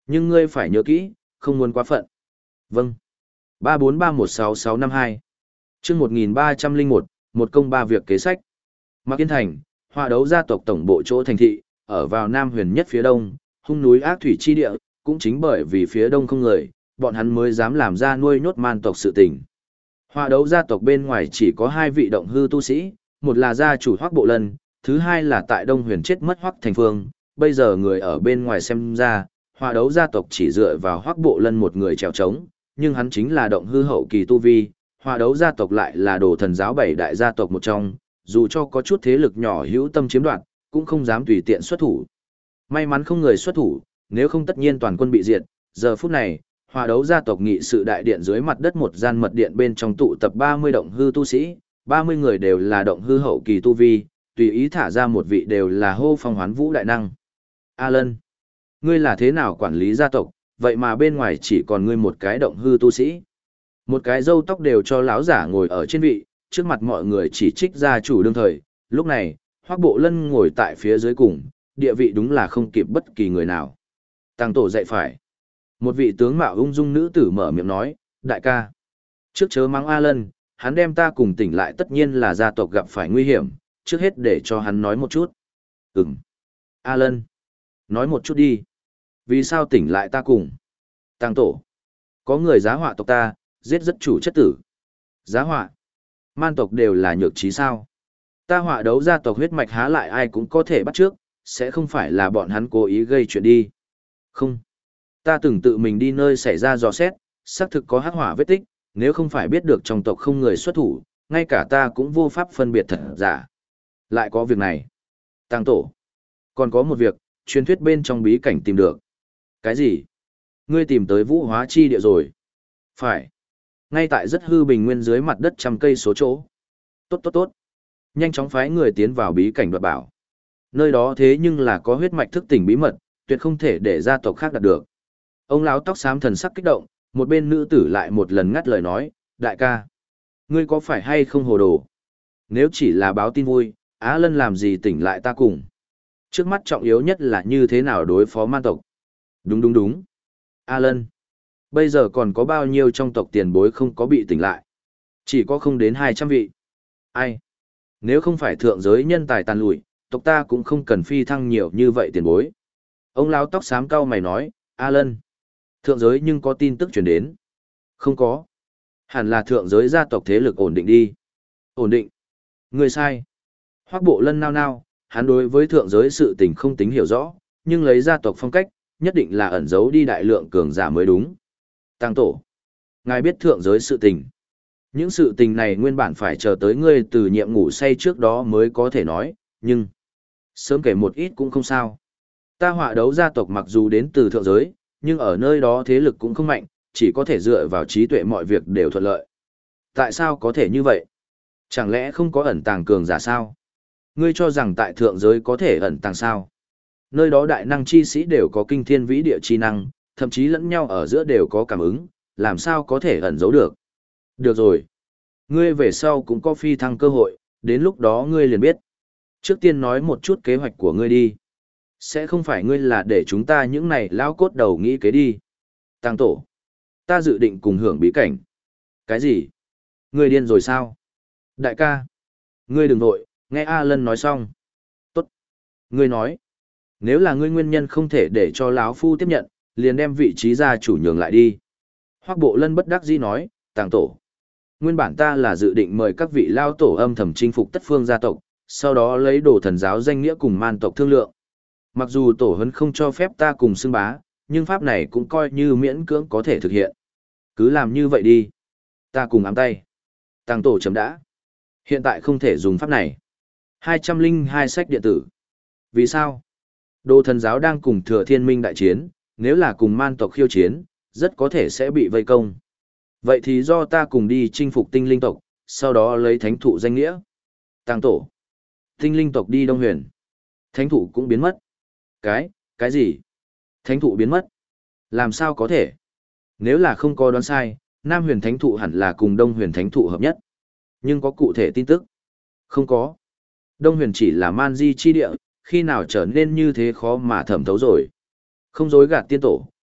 Nhưng ngươi phải nhớ kỹ, không muốn quá phận. Vâng. ba bốn ba một sáu sáu năm hai chương một nghìn ba trăm lẻ một, một công ba việc kế sách. Mạc Yên Thành, họa đấu gia tộc tổng bộ chỗ thành thị, ở vào Nam Huyền nhất phía đông, hung núi ác thủy chi địa, cũng chính bởi vì phía đông không người, bọn hắn mới dám làm ra nuôi nhốt man tộc sự tình. Họa đấu gia tộc bên ngoài chỉ có hai vị động hư tu sĩ, một là gia chủ Hoắc Bộ Lân, thứ hai là tại Đông Huyền chết mất Hoắc Thành Phương. Bây giờ người ở bên ngoài xem ra, họa đấu gia tộc chỉ dựa vào Hoắc Bộ Lân một người trèo trống, nhưng hắn chính là động hư hậu kỳ tu vi, họa đấu gia tộc lại là đồ thần giáo bảy đại gia tộc một trong, dù cho có chút thế lực nhỏ hữu tâm chiếm đoạt, cũng không dám tùy tiện xuất thủ. May mắn không người xuất thủ, nếu không tất nhiên toàn quân bị diệt. Giờ phút này, họa đấu gia tộc nghị sự đại điện dưới mặt đất một gian mật điện bên trong tụ tập ba mươi động hư tu sĩ, ba mươi người đều là động hư hậu kỳ tu vi, tùy ý thả ra một vị đều là hô phong hoán vũ đại năng. A Lân, ngươi là thế nào quản lý gia tộc, vậy mà bên ngoài chỉ còn ngươi một cái động hư tu sĩ. Một cái râu tóc đều cho lão giả ngồi ở trên vị, trước mặt mọi người chỉ trích gia chủ đương thời. Lúc này, Hoắc Bộ Lân ngồi tại phía dưới cùng, địa vị đúng là không kịp bất kỳ người nào. Tăng tổ dạy phải. Một vị tướng mạo ung dung nữ tử mở miệng nói, đại ca. Trước chớ mắng A Lân, hắn đem ta cùng tỉnh lại tất nhiên là gia tộc gặp phải nguy hiểm, trước hết để cho hắn nói một chút. Ừm. A Lân. Nói một chút đi. Vì sao tỉnh lại ta cùng? Tăng tổ. Có người giá họa tộc ta, giết rất chủ chất tử. Giá họa. Man tộc đều là nhược trí sao? Ta họa đấu gia tộc huyết mạch há lại ai cũng có thể bắt trước, sẽ không phải là bọn hắn cố ý gây chuyện đi. Không. Ta từng tự mình đi nơi xảy ra dò xét, xác thực có hắc hỏa vết tích, nếu không phải biết được trong tộc không người xuất thủ, ngay cả ta cũng vô pháp phân biệt thật giả. Lại có việc này. Tăng tổ. Còn có một việc, truyền thuyết bên trong bí cảnh tìm được. Cái gì? Ngươi tìm tới vũ hóa chi địa rồi. Phải. Ngay tại rất hư bình nguyên dưới mặt đất trăm cây số chỗ. Tốt tốt tốt. Nhanh chóng phái người tiến vào bí cảnh đoạt bảo. Nơi đó thế nhưng là có huyết mạch thức tỉnh bí mật, tuyệt không thể để gia tộc khác đạt được. Ông lão tóc xám thần sắc kích động, một bên nữ tử lại một lần ngắt lời nói, đại ca. Ngươi có phải hay không hồ đồ? Nếu chỉ là báo tin vui, Á Lân làm gì tỉnh lại ta cùng. Trước mắt trọng yếu nhất là như thế nào đối phó man tộc. Đúng đúng đúng. A Lân. Bây giờ còn có bao nhiêu trong tộc tiền bối không có bị tỉnh lại? Chỉ có không đến hai trăm vị. Ai? Nếu không phải thượng giới nhân tài tàn lụi, tộc ta cũng không cần phi thăng nhiều như vậy tiền bối. Ông lão tóc xám cau mày nói, A Lân. Thượng giới nhưng có tin tức truyền đến. Không có. Hẳn là thượng giới gia tộc thế lực ổn định đi. Ổn định. Người sai. Hoắc Bộ Lân nao nao, hắn đối với thượng giới sự tình không tính hiểu rõ, nhưng lấy gia tộc phong cách, nhất định là ẩn giấu đi đại lượng cường giả mới đúng. Tăng tổ. Ngài biết thượng giới sự tình. Những sự tình này nguyên bản phải chờ tới ngươi từ nhiệm ngủ say trước đó mới có thể nói, nhưng sớm kể một ít cũng không sao. Ta họa đấu gia tộc mặc dù đến từ thượng giới, nhưng ở nơi đó thế lực cũng không mạnh, chỉ có thể dựa vào trí tuệ mọi việc đều thuận lợi. Tại sao có thể như vậy? Chẳng lẽ không có ẩn tàng cường giả sao? Ngươi cho rằng tại thượng giới có thể ẩn tàng sao? Nơi đó đại năng chi sĩ đều có kinh thiên vĩ địa chi năng, thậm chí lẫn nhau ở giữa đều có cảm ứng, làm sao có thể ẩn giấu được? Được rồi. Ngươi về sau cũng có phi thăng cơ hội, đến lúc đó ngươi liền biết. Trước tiên nói một chút kế hoạch của ngươi đi. Sẽ không phải ngươi là để chúng ta những này lão cốt đầu nghĩ kế đi. Tăng tổ. Ta dự định cùng hưởng bí cảnh. Cái gì? Ngươi điên rồi sao? Đại ca. Ngươi đừng vội, nghe A Lân nói xong. Tốt. Ngươi nói. Nếu là ngươi nguyên nhân không thể để cho lão phu tiếp nhận, liền đem vị trí gia chủ nhường lại đi. Hoắc Bộ Lân bất đắc dĩ nói, Tăng tổ. Nguyên bản ta là dự định mời các vị lao tổ âm thầm chinh phục tất phương gia tộc, sau đó lấy đồ thần giáo danh nghĩa cùng man tộc thương lượng. Mặc dù tổ huấn không cho phép ta cùng xưng bá, nhưng pháp này cũng coi như miễn cưỡng có thể thực hiện. Cứ làm như vậy đi. Ta cùng ám tay. Tăng tổ chấm đã. Hiện tại không thể dùng pháp này. hai trăm lẻ hai sách điện tử. Vì sao? Đồ thần giáo đang cùng thừa thiên minh đại chiến, nếu là cùng man tộc khiêu chiến, rất có thể sẽ bị vây công. Vậy thì do ta cùng đi chinh phục tinh linh tộc, sau đó lấy thánh thụ danh nghĩa. Tăng tổ. Tinh linh tộc đi Đông Huyền. Thánh thụ cũng biến mất. Cái, cái gì? Thánh thụ biến mất? Làm sao có thể? Nếu là không có đoán sai, Nam Huyền Thánh thụ hẳn là cùng Đông Huyền Thánh thụ hợp nhất. Nhưng có cụ thể tin tức? Không có. Đông Huyền chỉ là man di chi địa, khi nào trở nên như thế khó mà thẩm thấu rồi. Không dối gạt tiên tổ,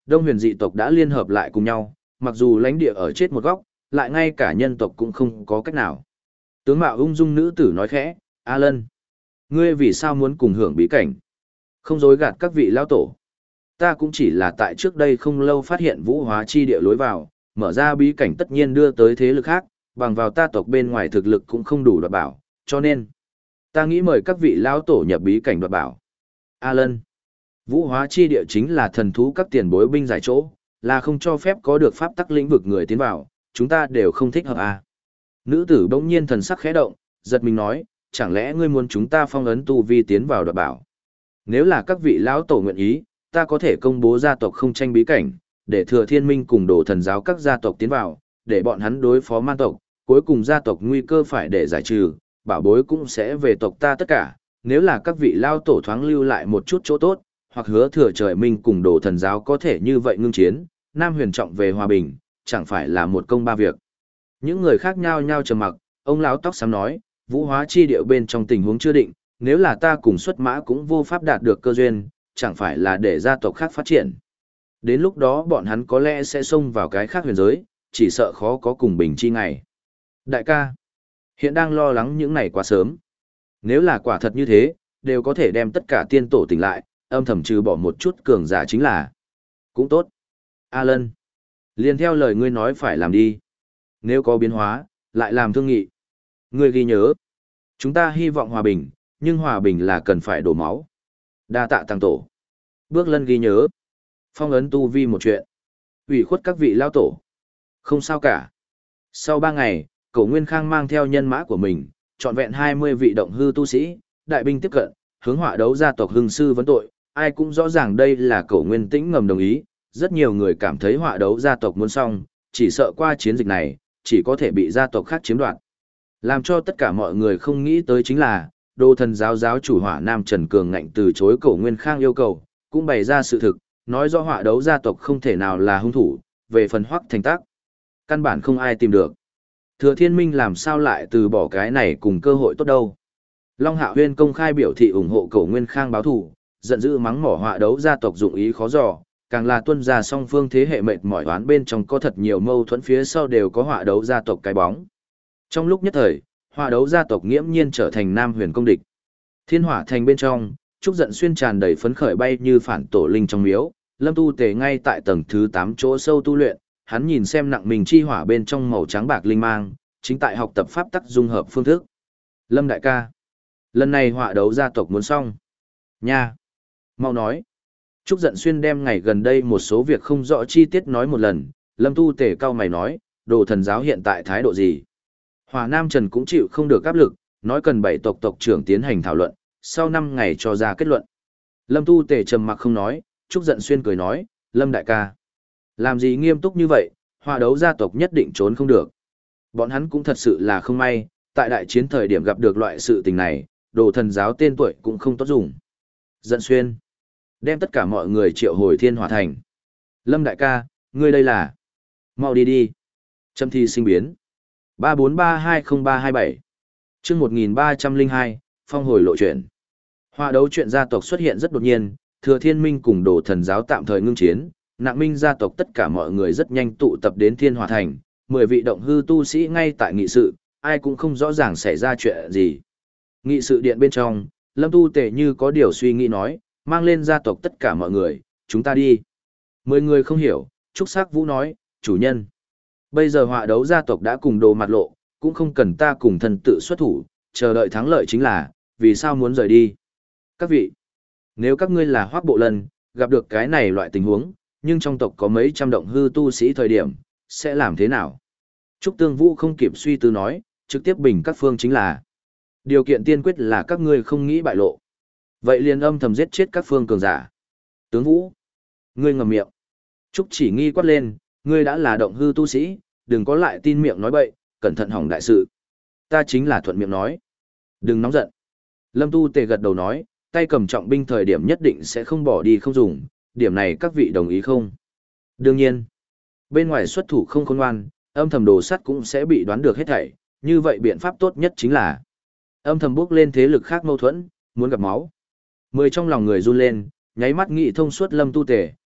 Đông Huyền dị tộc đã liên hợp lại cùng nhau, mặc dù lãnh địa ở chết một góc, lại ngay cả nhân tộc cũng không có cách nào. Tướng mạo ung dung nữ tử nói khẽ, A Lân, ngươi vì sao muốn cùng hưởng bí cảnh? Không dối gạt các vị lão tổ. Ta cũng chỉ là tại trước đây không lâu phát hiện vũ hóa chi địa lối vào, mở ra bí cảnh tất nhiên đưa tới thế lực khác, bằng vào ta tộc bên ngoài thực lực cũng không đủ đoạt bảo, cho nên ta nghĩ mời các vị lão tổ nhập bí cảnh đoạt bảo. A Lân, vũ hóa chi địa chính là thần thú các tiền bối binh giải chỗ, là không cho phép có được pháp tắc lĩnh vực người tiến vào, chúng ta đều không thích hợp à. Nữ tử bỗng nhiên thần sắc khẽ động, giật mình nói, chẳng lẽ ngươi muốn chúng ta phong ấn tu vi tiến vào đoạt bảo? Nếu là các vị lão tổ nguyện ý, ta có thể công bố gia tộc không tranh bí cảnh, để thừa thiên minh cùng đồ thần giáo các gia tộc tiến vào, để bọn hắn đối phó man tộc, cuối cùng gia tộc nguy cơ phải để giải trừ, bảo bối cũng sẽ về tộc ta tất cả. Nếu là các vị lão tổ thoáng lưu lại một chút chỗ tốt, hoặc hứa thừa trời minh cùng đồ thần giáo có thể như vậy ngưng chiến, Nam Huyền trọng về hòa bình, chẳng phải là một công ba việc. Những người khác nhao nhao trầm mặc, ông lão tóc xám nói, vũ hóa chi địa bên trong tình huống chưa định, nếu là ta cùng xuất mã cũng vô pháp đạt được cơ duyên, chẳng phải là để gia tộc khác phát triển. Đến lúc đó bọn hắn có lẽ sẽ xông vào cái khác huyền giới, chỉ sợ khó có cùng bình chi ngày. Đại ca, hiện đang lo lắng những này quá sớm. Nếu là quả thật như thế, đều có thể đem tất cả tiên tổ tỉnh lại, âm thầm trừ bỏ một chút cường giả chính là. Cũng tốt. A Lân, liền theo lời ngươi nói phải làm đi. Nếu có biến hóa, lại làm thương nghị. Ngươi ghi nhớ. Chúng ta hy vọng hòa bình, nhưng hòa bình là cần phải đổ máu. Đa tạ tăng tổ. Bước Lân ghi nhớ. Phong ấn tu vi một chuyện. Ủy khuất các vị lao tổ. Không sao cả. Sau ba ngày, Cổ Nguyên Khang mang theo nhân mã của mình, trọn vẹn hai mươi vị động hư tu sĩ, đại binh tiếp cận, hướng họa đấu gia tộc hưng sư vấn tội. Ai cũng rõ ràng đây là Cổ Nguyên Tĩnh ngầm đồng ý. Rất nhiều người cảm thấy họa đấu gia tộc muốn xong, chỉ sợ qua chiến dịch này, chỉ có thể bị gia tộc khác chiếm đoạt. Làm cho tất cả mọi người không nghĩ tới chính là, Đô Thần giáo giáo chủ Hỏa Nam Trần Cường ngạnh từ chối Cổ Nguyên Khang yêu cầu, cũng bày ra sự thực, nói rõ họa đấu gia tộc không thể nào là hung thủ, về phần Hoắc Thành Tác, căn bản không ai tìm được. Thừa Thiên Minh làm sao lại từ bỏ cái này cùng cơ hội tốt đâu. Long Hạo Huyên công khai biểu thị ủng hộ Cổ Nguyên Khang báo thù, giận dữ mắng mỏ họa đấu gia tộc dụng ý khó dò, càng là tuân ra song phương thế hệ mệt mỏi oán bên trong có thật nhiều mâu thuẫn, phía sau đều có họa đấu gia tộc cái bóng. Trong lúc nhất thời, họa đấu gia tộc nghiễm nhiên trở thành Nam Huyền công địch. Thiên Hỏa Thành bên trong, Trúc Giận Xuyên tràn đầy phấn khởi bay như phản tổ linh trong miếu, Lâm Tu Tề ngay tại tầng thứ tám chỗ sâu tu luyện, hắn nhìn xem nặng mình chi hỏa bên trong màu trắng bạc linh mang, chính tại học tập pháp tắc dung hợp phương thức. Lâm đại ca, lần này họa đấu gia tộc muốn xong. Nha, mau nói. Trúc Giận Xuyên đem ngày gần đây một số việc không rõ chi tiết nói một lần, Lâm Tu Tề cao mày nói, Đồ Thần giáo hiện tại thái độ gì? Hỏa Nam Trần cũng chịu không được áp lực, nói cần bảy tộc tộc trưởng tiến hành thảo luận, sau năm ngày cho ra kết luận. Lâm Tu Tề trầm mặc không nói, Trúc Giận Xuyên cười nói, Lâm đại ca, làm gì nghiêm túc như vậy, họa đấu gia tộc nhất định trốn không được. Bọn hắn cũng thật sự là không may, tại đại chiến thời điểm gặp được loại sự tình này, Đồ Thần giáo tên tuổi cũng không tốt dùng. Giận Xuyên, đem tất cả mọi người triệu hồi Thiên Hỏa Thành. Lâm đại ca, ngươi đây là, mau đi đi. Châm thi sinh biến. ba bốn ba hai không ba hai bảy chương một nghìn ba trăm lẻ hai, phong hồi lộ chuyện. Họa đấu chuyện gia tộc xuất hiện rất đột nhiên, Thừa Thiên Minh cùng Đồ Thần giáo tạm thời ngưng chiến, Nặng Minh gia tộc tất cả mọi người rất nhanh tụ tập đến Thiên Hỏa Thành, mười vị động hư tu sĩ ngay tại nghị sự, ai cũng không rõ ràng xảy ra chuyện gì. Nghị sự điện bên trong, Lâm Tu Tề như có điều suy nghĩ nói, mang lên gia tộc tất cả mọi người, chúng ta đi. Mười người không hiểu, Trúc Sắc Vũ nói, chủ nhân. Bây giờ họa đấu gia tộc đã cùng Đồ mặt lộ, cũng không cần ta cùng thần tự xuất thủ, chờ đợi thắng lợi chính là, vì sao muốn rời đi. Các vị, nếu các ngươi là Hoắc Bộ Lân, gặp được cái này loại tình huống, nhưng trong tộc có mấy trăm động hư tu sĩ thời điểm, sẽ làm thế nào? Trúc Tương Vũ không kịp suy tư nói, trực tiếp bình các phương chính là. Điều kiện tiên quyết là các ngươi không nghĩ bại lộ. Vậy liền âm thầm giết chết các phương cường giả. Tướng Vũ, ngươi ngậm miệng. Trúc Chỉ Nghi quát lên, ngươi đã là động hư tu sĩ, đừng có lại tin miệng nói bậy, cẩn thận hỏng đại sự. Ta chính là thuận miệng nói. Đừng nóng giận. Lâm Tu Tề gật đầu nói, tay cầm trọng binh thời điểm nhất định sẽ không bỏ đi không dùng, điểm này các vị đồng ý không? Đương nhiên, bên ngoài xuất thủ không khôn ngoan, âm thầm đồ sắt cũng sẽ bị đoán được hết thảy, như vậy biện pháp tốt nhất chính là âm thầm bước lên thế lực khác mâu thuẫn, muốn gặp máu. Mười trong lòng người run lên, nháy mắt nghĩ thông suốt Lâm Tu Tề,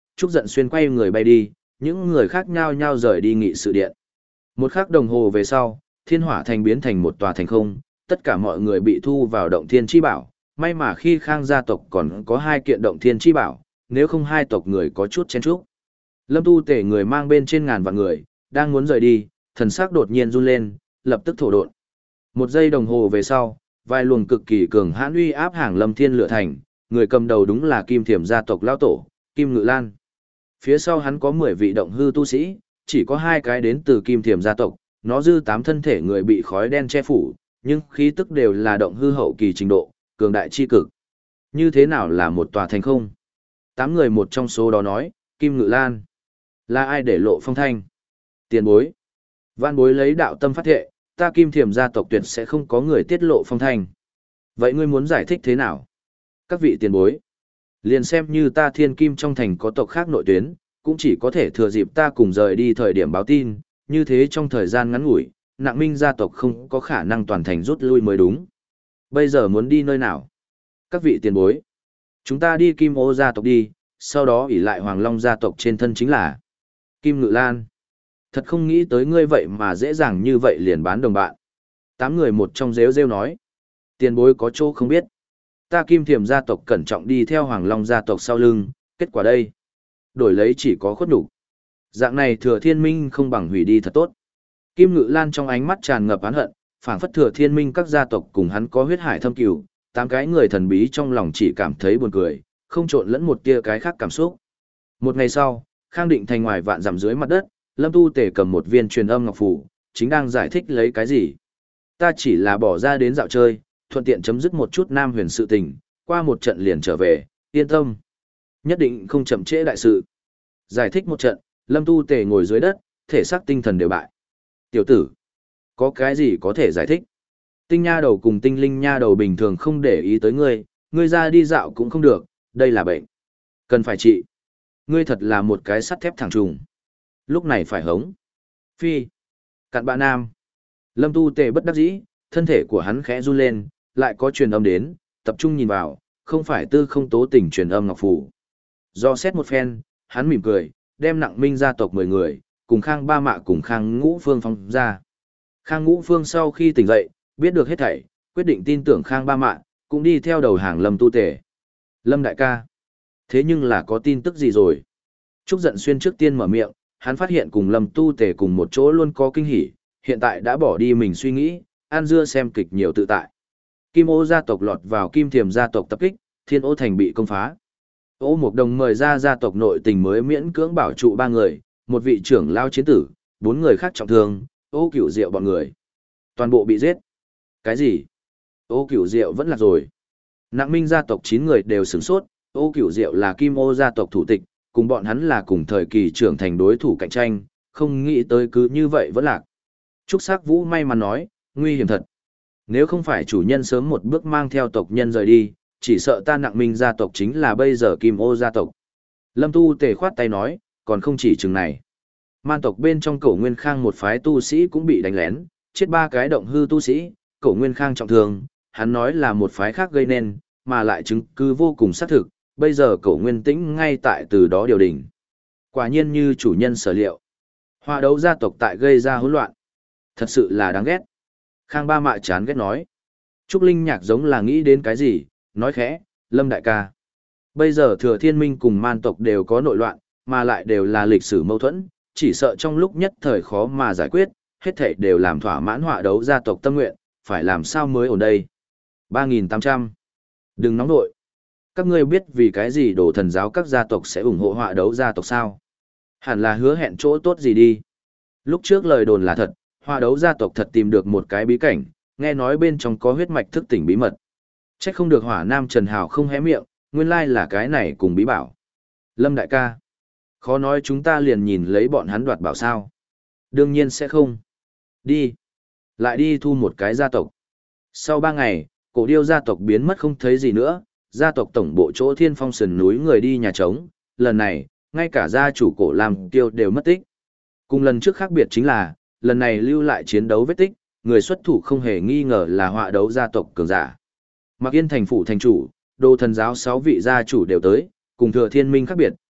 Trúc Giận Xuyên quay người bay đi, những người khác nhao nhao rời đi nghị sự điện. Một khắc đồng hồ về sau, Thiên Hỏa Thành biến thành một tòa thành không, tất cả mọi người bị thu vào động thiên chi bảo, may mà khi Khang gia tộc còn có hai kiện động thiên chi bảo, nếu không hai tộc người có chút chen chúc. Lâm Tu Tể người mang bên trên ngàn vạn người, đang muốn rời đi, thần sắc đột nhiên run lên, lập tức thổ độn. Một giây đồng hồ về sau, vài luồng cực kỳ cường hãn uy áp hàng Lâm Thiên Lửa Thành, người cầm đầu đúng là Kim Thiểm gia tộc lão tổ, Kim Ngự Lan. Phía sau hắn có mười vị động hư tu sĩ, chỉ có hai cái đến từ Kim Thiểm gia tộc, nó dư tám thân thể người bị khói đen che phủ, nhưng khí tức đều là động hư hậu kỳ trình độ, cường đại chi cực. Như thế nào là một tòa thành không? Tám người một trong số đó nói, Kim Ngự Lan. Là ai để lộ phong thanh? Tiền bối. Vạn bối lấy đạo tâm phát thệ, ta Kim Thiểm gia tộc tuyệt sẽ không có người tiết lộ phong thanh. Vậy ngươi muốn giải thích thế nào? Các vị tiền bối. Liền xem như ta Thiên Kim trong thành có tộc khác nội tuyến, cũng chỉ có thể thừa dịp ta cùng rời đi thời điểm báo tin, như thế trong thời gian ngắn ngủi, Nặng Minh gia tộc không có khả năng toàn thành rút lui mới đúng. Bây giờ muốn đi nơi nào? Các vị tiền bối. Chúng ta đi Kim Ô gia tộc đi, sau đó ỷ lại Hoàng Long gia tộc trên thân chính là Kim Ngự Lan. Thật không nghĩ tới ngươi vậy mà dễ dàng như vậy liền bán đồng bạn. Tám người một trong rêu rêu nói. Tiền bối có chỗ không biết. Ta Kim Thiểm gia tộc cẩn trọng đi theo Hoàng Long gia tộc sau lưng, kết quả đây. Đổi lấy chỉ có khuất nhục. Dạng này Thừa Thiên Minh không bằng hủy đi thật tốt. Kim Ngự Lan trong ánh mắt tràn ngập oán hận, phảng phất Thừa Thiên Minh các gia tộc cùng hắn có huyết hải thâm cừu, tám cái người thần bí trong lòng chỉ cảm thấy buồn cười, không trộn lẫn một tia cái khác cảm xúc. Một ngày sau, Khang Định thành ngoài vạn dặm dưới mặt đất, Lâm Tu Tể cầm một viên truyền âm ngọc phù, chính đang giải thích lấy cái gì. Ta chỉ là bỏ ra đến dạo chơi, thuận tiện chấm dứt một chút Nam Huyền sự tình, qua một trận liền trở về, yên tâm. Nhất định không chậm trễ đại sự. Giải thích một trận, Lâm Tu Tể ngồi dưới đất, thể xác tinh thần đều bại. Tiểu tử, có cái gì có thể giải thích? Tinh nha đầu cùng tinh linh nha đầu bình thường không để ý tới ngươi, ngươi ra đi dạo cũng không được, đây là bệnh. Cần phải trị. Ngươi thật là một cái sắt thép thẳng trùng. Lúc này phải hống. Phi. Cặn bạ nam. Lâm Tu Tề bất đắc dĩ, thân thể của hắn khẽ run lên, lại có truyền âm đến, tập trung nhìn vào, không phải tư không tố tình truyền âm ngọc phủ. Do xét một phen, hắn mỉm cười, đem Nặng Minh gia tộc mười người, cùng Khang Ba Mạ cùng Khang Ngũ Phương phóng ra. Khang Ngũ Phương sau khi tỉnh dậy, biết được hết thảy, quyết định tin tưởng Khang Ba Mạ, cũng đi theo đầu hàng Lâm Tu Tề. Lâm đại ca. Thế nhưng là có tin tức gì rồi? Trúc Giận Xuyên trước tiên mở miệng, hắn phát hiện cùng Lâm Tu Tề cùng một chỗ luôn có kinh hỉ, hiện tại đã bỏ đi mình suy nghĩ, ăn dưa xem kịch nhiều tự tại. Kim Ô gia tộc lọt vào Kim Thiểm gia tộc tập kích, Thiên Ô thành bị công phá. Ô Mộc Đồng mời ra gia tộc nội tình mới miễn cưỡng bảo trụ ba người, một vị trưởng lao chiến tử, bốn người khác trọng thương, Ô Cửu Diệu bọn người. Toàn bộ bị giết. Cái gì? Ô Cửu Diệu vẫn là rồi. Nặng Minh gia tộc chín người đều sửng sốt, Ô Cửu Diệu là Kim Ô gia tộc thủ tịch, cùng bọn hắn là cùng thời kỳ trưởng thành đối thủ cạnh tranh, không nghĩ tới cứ như vậy vẫn lạc. Trúc Sắc Vũ may mắn nói, nguy hiểm thật. Nếu không phải chủ nhân sớm một bước mang theo tộc nhân rời đi, chỉ sợ ta Nặng Minh gia tộc chính là bây giờ Kim Ô gia tộc. Lâm Tu Tề khoát tay nói, còn không chỉ chừng này. Man tộc bên trong Cổ Nguyên Khang một phái tu sĩ cũng bị đánh lén, chết ba cái động hư tu sĩ, Cổ Nguyên Khang trọng thương, hắn nói là một phái khác gây nên, mà lại chứng cứ vô cùng xác thực, bây giờ Cổ Nguyên Tĩnh ngay tại từ đó điều đình. Quả nhiên như chủ nhân sở liệu. Họa đấu gia tộc tại gây ra hỗn loạn. Thật sự là đáng ghét. Khang Ba Mạ chán ghét nói. Trúc Linh Nhạc giống là nghĩ đến cái gì, nói khẽ, Lâm đại ca. Bây giờ Thừa Thiên Minh cùng man tộc đều có nội loạn, mà lại đều là lịch sử mâu thuẫn, chỉ sợ trong lúc nhất thời khó mà giải quyết, hết thảy đều làm thỏa mãn họa đấu gia tộc tâm nguyện, phải làm sao mới ổn đây. ba nghìn tám trăm. Đừng nóng nội. Các ngươi biết vì cái gì đồ thần giáo các gia tộc sẽ ủng hộ họa đấu gia tộc sao? Hẳn là hứa hẹn chỗ tốt gì đi. Lúc trước lời đồn là thật, họa đấu gia tộc thật tìm được một cái bí cảnh, nghe nói bên trong có huyết mạch thức tỉnh bí mật. Trách không được Hỏa Nam Trần Hào không hé miệng, nguyên lai là cái này cùng bí bảo. Lâm đại ca, khó nói chúng ta liền nhìn lấy bọn hắn đoạt bảo sao. Đương nhiên sẽ không. Đi. Lại đi thu một cái gia tộc. Sau ba ngày, cổ điêu gia tộc biến mất không thấy gì nữa, gia tộc tổng bộ chỗ Thiên Phong sườn núi người đi nhà trống, lần này, ngay cả gia chủ cổ Lam Tiêu đều mất tích. Cùng lần trước khác biệt chính là, lần này lưu lại chiến đấu vết tích, người xuất thủ không hề nghi ngờ là họa đấu gia tộc cường giả. Mặc Yên thành phủ thành chủ, đồ thần giáo sáu vị gia chủ đều tới, cùng Thừa Thiên Minh khác biệt,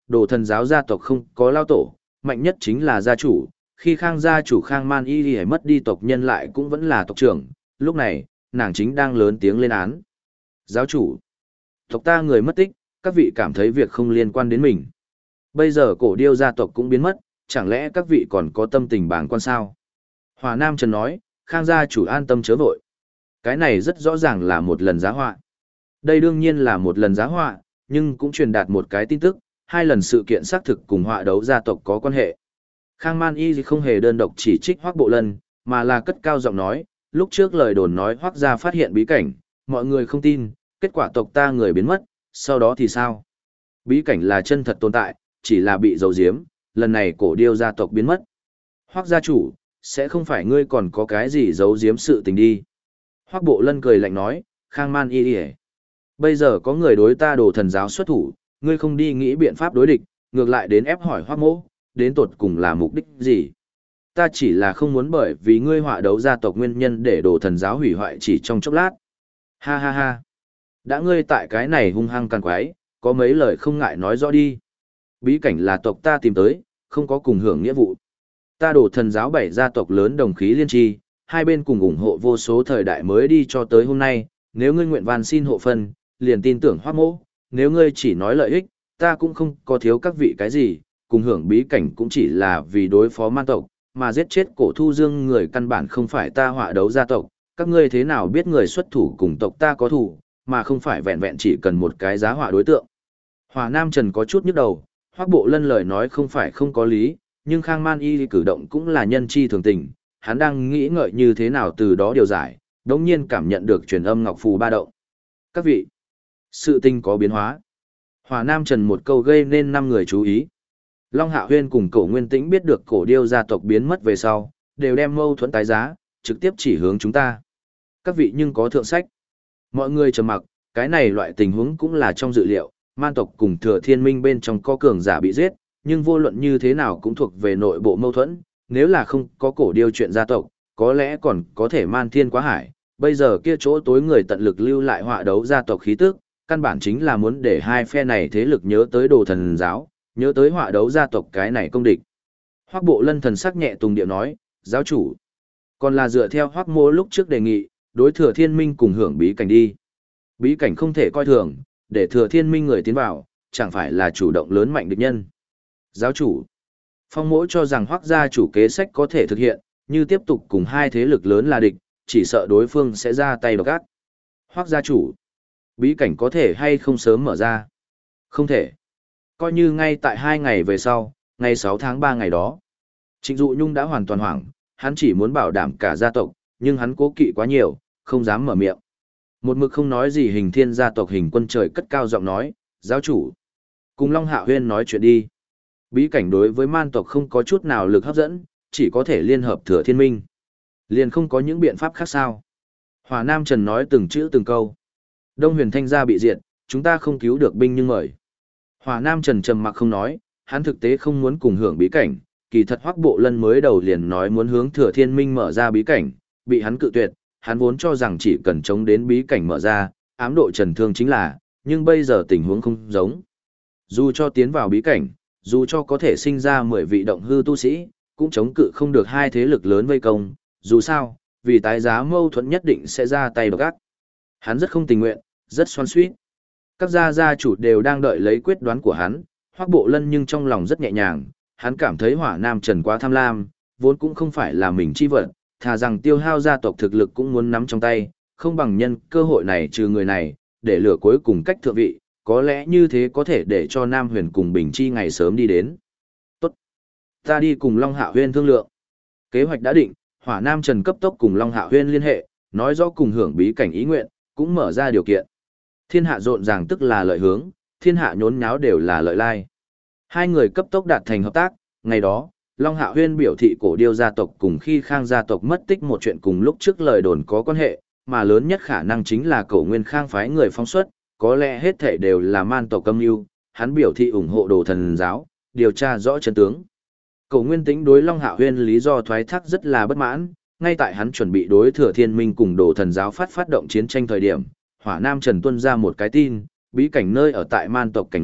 đồ thần giáo gia tộc không có lao tổ, mạnh nhất chính là gia chủ, khi Khang gia chủ Khang Man Y Y mất đi tộc nhân lại cũng vẫn là tộc trưởng, lúc này, nàng chính đang lớn tiếng lên án. Giáo chủ, tộc ta người mất tích, các vị cảm thấy việc không liên quan đến mình. Bây giờ cổ điêu gia tộc cũng biến mất, chẳng lẽ các vị còn có tâm tình bàng quan sao? Hòa Nam Trần nói, Khang gia chủ an tâm chớ vội. Cái này rất rõ ràng là một lần giá họa. Đây đương nhiên là một lần giá họa, nhưng cũng truyền đạt một cái tin tức, hai lần sự kiện xác thực cùng họa đấu gia tộc có quan hệ. Khang Man Y không hề đơn độc chỉ trích Hoắc Bộ Lân, mà là cất cao giọng nói, lúc trước lời đồn nói Hoắc gia phát hiện bí cảnh, mọi người không tin, kết quả tộc ta người biến mất, sau đó thì sao? Bí cảnh là chân thật tồn tại, chỉ là bị giấu giếm, lần này cổ điêu gia tộc biến mất. Hoắc gia chủ, sẽ không phải ngươi còn có cái gì giấu giếm sự tình đi. Hoắc Bộ Lân cười lạnh nói, Khang Man Y Y, bây giờ có người đối ta đồ thần giáo xuất thủ, ngươi không đi nghĩ biện pháp đối địch, ngược lại đến ép hỏi Hoắc mỗ, đến tột cùng là mục đích gì? Ta chỉ là không muốn bởi vì ngươi họa đấu gia tộc nguyên nhân để đồ thần giáo hủy hoại chỉ trong chốc lát. Ha ha ha. Đã ngươi tại cái này hung hăng càng quái, có mấy lời không ngại nói rõ đi. Bí cảnh là tộc ta tìm tới, không có cùng hưởng nghĩa vụ. Ta đồ thần giáo bảy gia tộc lớn đồng khí liên tri, hai bên cùng ủng hộ vô số thời đại mới đi cho tới hôm nay, nếu ngươi nguyện van xin hộ phân, liền tin tưởng Hoắc mỗ, nếu ngươi chỉ nói lợi ích, ta cũng không có thiếu các vị cái gì, cùng hưởng bí cảnh cũng chỉ là vì đối phó man tộc, mà giết chết cổ thu dương người căn bản không phải ta họa đấu gia tộc, các ngươi thế nào biết người xuất thủ cùng tộc ta có thủ, mà không phải vẹn vẹn chỉ cần một cái giá họa đối tượng. Hòa Nam Trần có chút nhức đầu, Hoắc Bộ Lân lời nói không phải không có lý, nhưng Khang Man Y cử động cũng là nhân chi thường tình, hắn đang nghĩ ngợi như thế nào từ đó điều giải, đống nhiên cảm nhận được truyền âm ngọc phù ba động. Các vị, sự tình có biến hóa. Hòa Nam Trần một câu gây nên năm người chú ý. Long Hạ Huyên cùng Cổ Nguyên Tĩnh biết được cổ điêu gia tộc biến mất về sau, đều đem mâu thuẫn tái giá, trực tiếp chỉ hướng chúng ta. Các vị nhưng có thượng sách. Mọi người trầm mặc, cái này loại tình huống cũng là trong dự liệu, man tộc cùng thừa thiên minh bên trong có cường giả bị giết, nhưng vô luận như thế nào cũng thuộc về nội bộ mâu thuẫn, nếu là không có cổ điêu chuyện gia tộc, có lẽ còn có thể man thiên quá hải, bây giờ kia chỗ tối người tận lực lưu lại họa đấu gia tộc khí tức, căn bản chính là muốn để hai phe này thế lực nhớ tới đồ thần giáo, nhớ tới họa đấu gia tộc cái này công địch. Hoắc Bộ Lân thần sắc nhẹ tùng điệu nói, giáo chủ, còn là dựa theo Hoắc mỗ lúc trước đề nghị, đối thừa thiên minh cùng hưởng bí cảnh đi. Bí cảnh không thể coi thường, để thừa thiên minh người tiến vào, chẳng phải là chủ động lớn mạnh địch nhân. Giáo chủ, Phong mỗ cho rằng Hoắc gia chủ kế sách có thể thực hiện, như tiếp tục cùng hai thế lực lớn là địch, chỉ sợ đối phương sẽ ra tay độc ác. Hoắc gia chủ, bí cảnh có thể hay không sớm mở ra? Không thể. Coi như ngay tại hai ngày về sau, ngày sáu tháng ba ngày đó. Trịnh Dụ Nhung đã hoàn toàn hoảng, hắn chỉ muốn bảo đảm cả gia tộc, nhưng hắn cố kỵ quá nhiều, không dám mở miệng. Một mực không nói gì Hình Thiên gia tộc Hình Quân Trời cất cao giọng nói, giáo chủ, cùng Long Hạ Huyên nói chuyện đi. Bí cảnh đối với man tộc không có chút nào lực hấp dẫn, chỉ có thể liên hợp thừa thiên minh. Liền không có những biện pháp khác sao. Hòa Nam Trần nói từng chữ từng câu. Đông Huyền Thanh gia bị diệt, chúng ta không cứu được binh nhưng mời. Hòa Nam Trần trầm mặc không nói, hắn thực tế không muốn cùng hưởng bí cảnh, kỳ thật Hoắc Bộ Lân mới đầu liền nói muốn hướng thừa thiên minh mở ra bí cảnh, bị hắn cự tuyệt, hắn vốn cho rằng chỉ cần chống đến bí cảnh mở ra, ám độ trần thương chính là, nhưng bây giờ tình huống không giống. Dù cho tiến vào bí cảnh, dù cho có thể sinh ra mười vị động hư tu sĩ, cũng chống cự không được hai thế lực lớn vây công, dù sao, vì tái giá mâu thuẫn nhất định sẽ ra tay độc ác. Hắn rất không tình nguyện, rất xoan xuýt. Các gia gia chủ đều đang đợi lấy quyết đoán của hắn, Hoắc Bộ Lân nhưng trong lòng rất nhẹ nhàng, hắn cảm thấy Hỏa Nam Trần quá tham lam, vốn cũng không phải là mình chi vật, thà rằng tiêu hao gia tộc thực lực cũng muốn nắm trong tay, không bằng nhân cơ hội này trừ người này, để lửa cuối cùng cách thượng vị, có lẽ như thế có thể để cho Nam Huyền cùng Bình Chi ngày sớm đi đến. Tốt. Ta đi cùng Long Hạ Huyên thương lượng. Kế hoạch đã định, Hỏa Nam Trần cấp tốc cùng Long Hạ Huyên liên hệ, nói rõ cùng hưởng bí cảnh ý nguyện, cũng mở ra điều kiện. Thiên hạ rộn ràng tức là lợi hướng, thiên hạ nhốn nháo đều là lợi lai. Hai người cấp tốc đạt thành hợp tác, ngày đó, Long Hạ Huyên biểu thị cổ điêu gia tộc cùng khi Khang gia tộc mất tích một chuyện cùng lúc trước lời đồn có quan hệ, mà lớn nhất khả năng chính là cổ Nguyên Khang phái người phóng xuất, có lẽ hết thể đều là man tộc âm mưu, hắn biểu thị ủng hộ đồ thần giáo, điều tra rõ chân tướng. Cổ Nguyên Tĩnh đối Long Hạ Huyên lý do thoái thác rất là bất mãn, ngay tại hắn chuẩn bị đối thừa thiên minh cùng đồ thần giáo phát phát động chiến tranh thời điểm, Hỏa Nam Trần tuân ra một cái tin, bí cảnh nơi ở tại man tộc cảnh nội,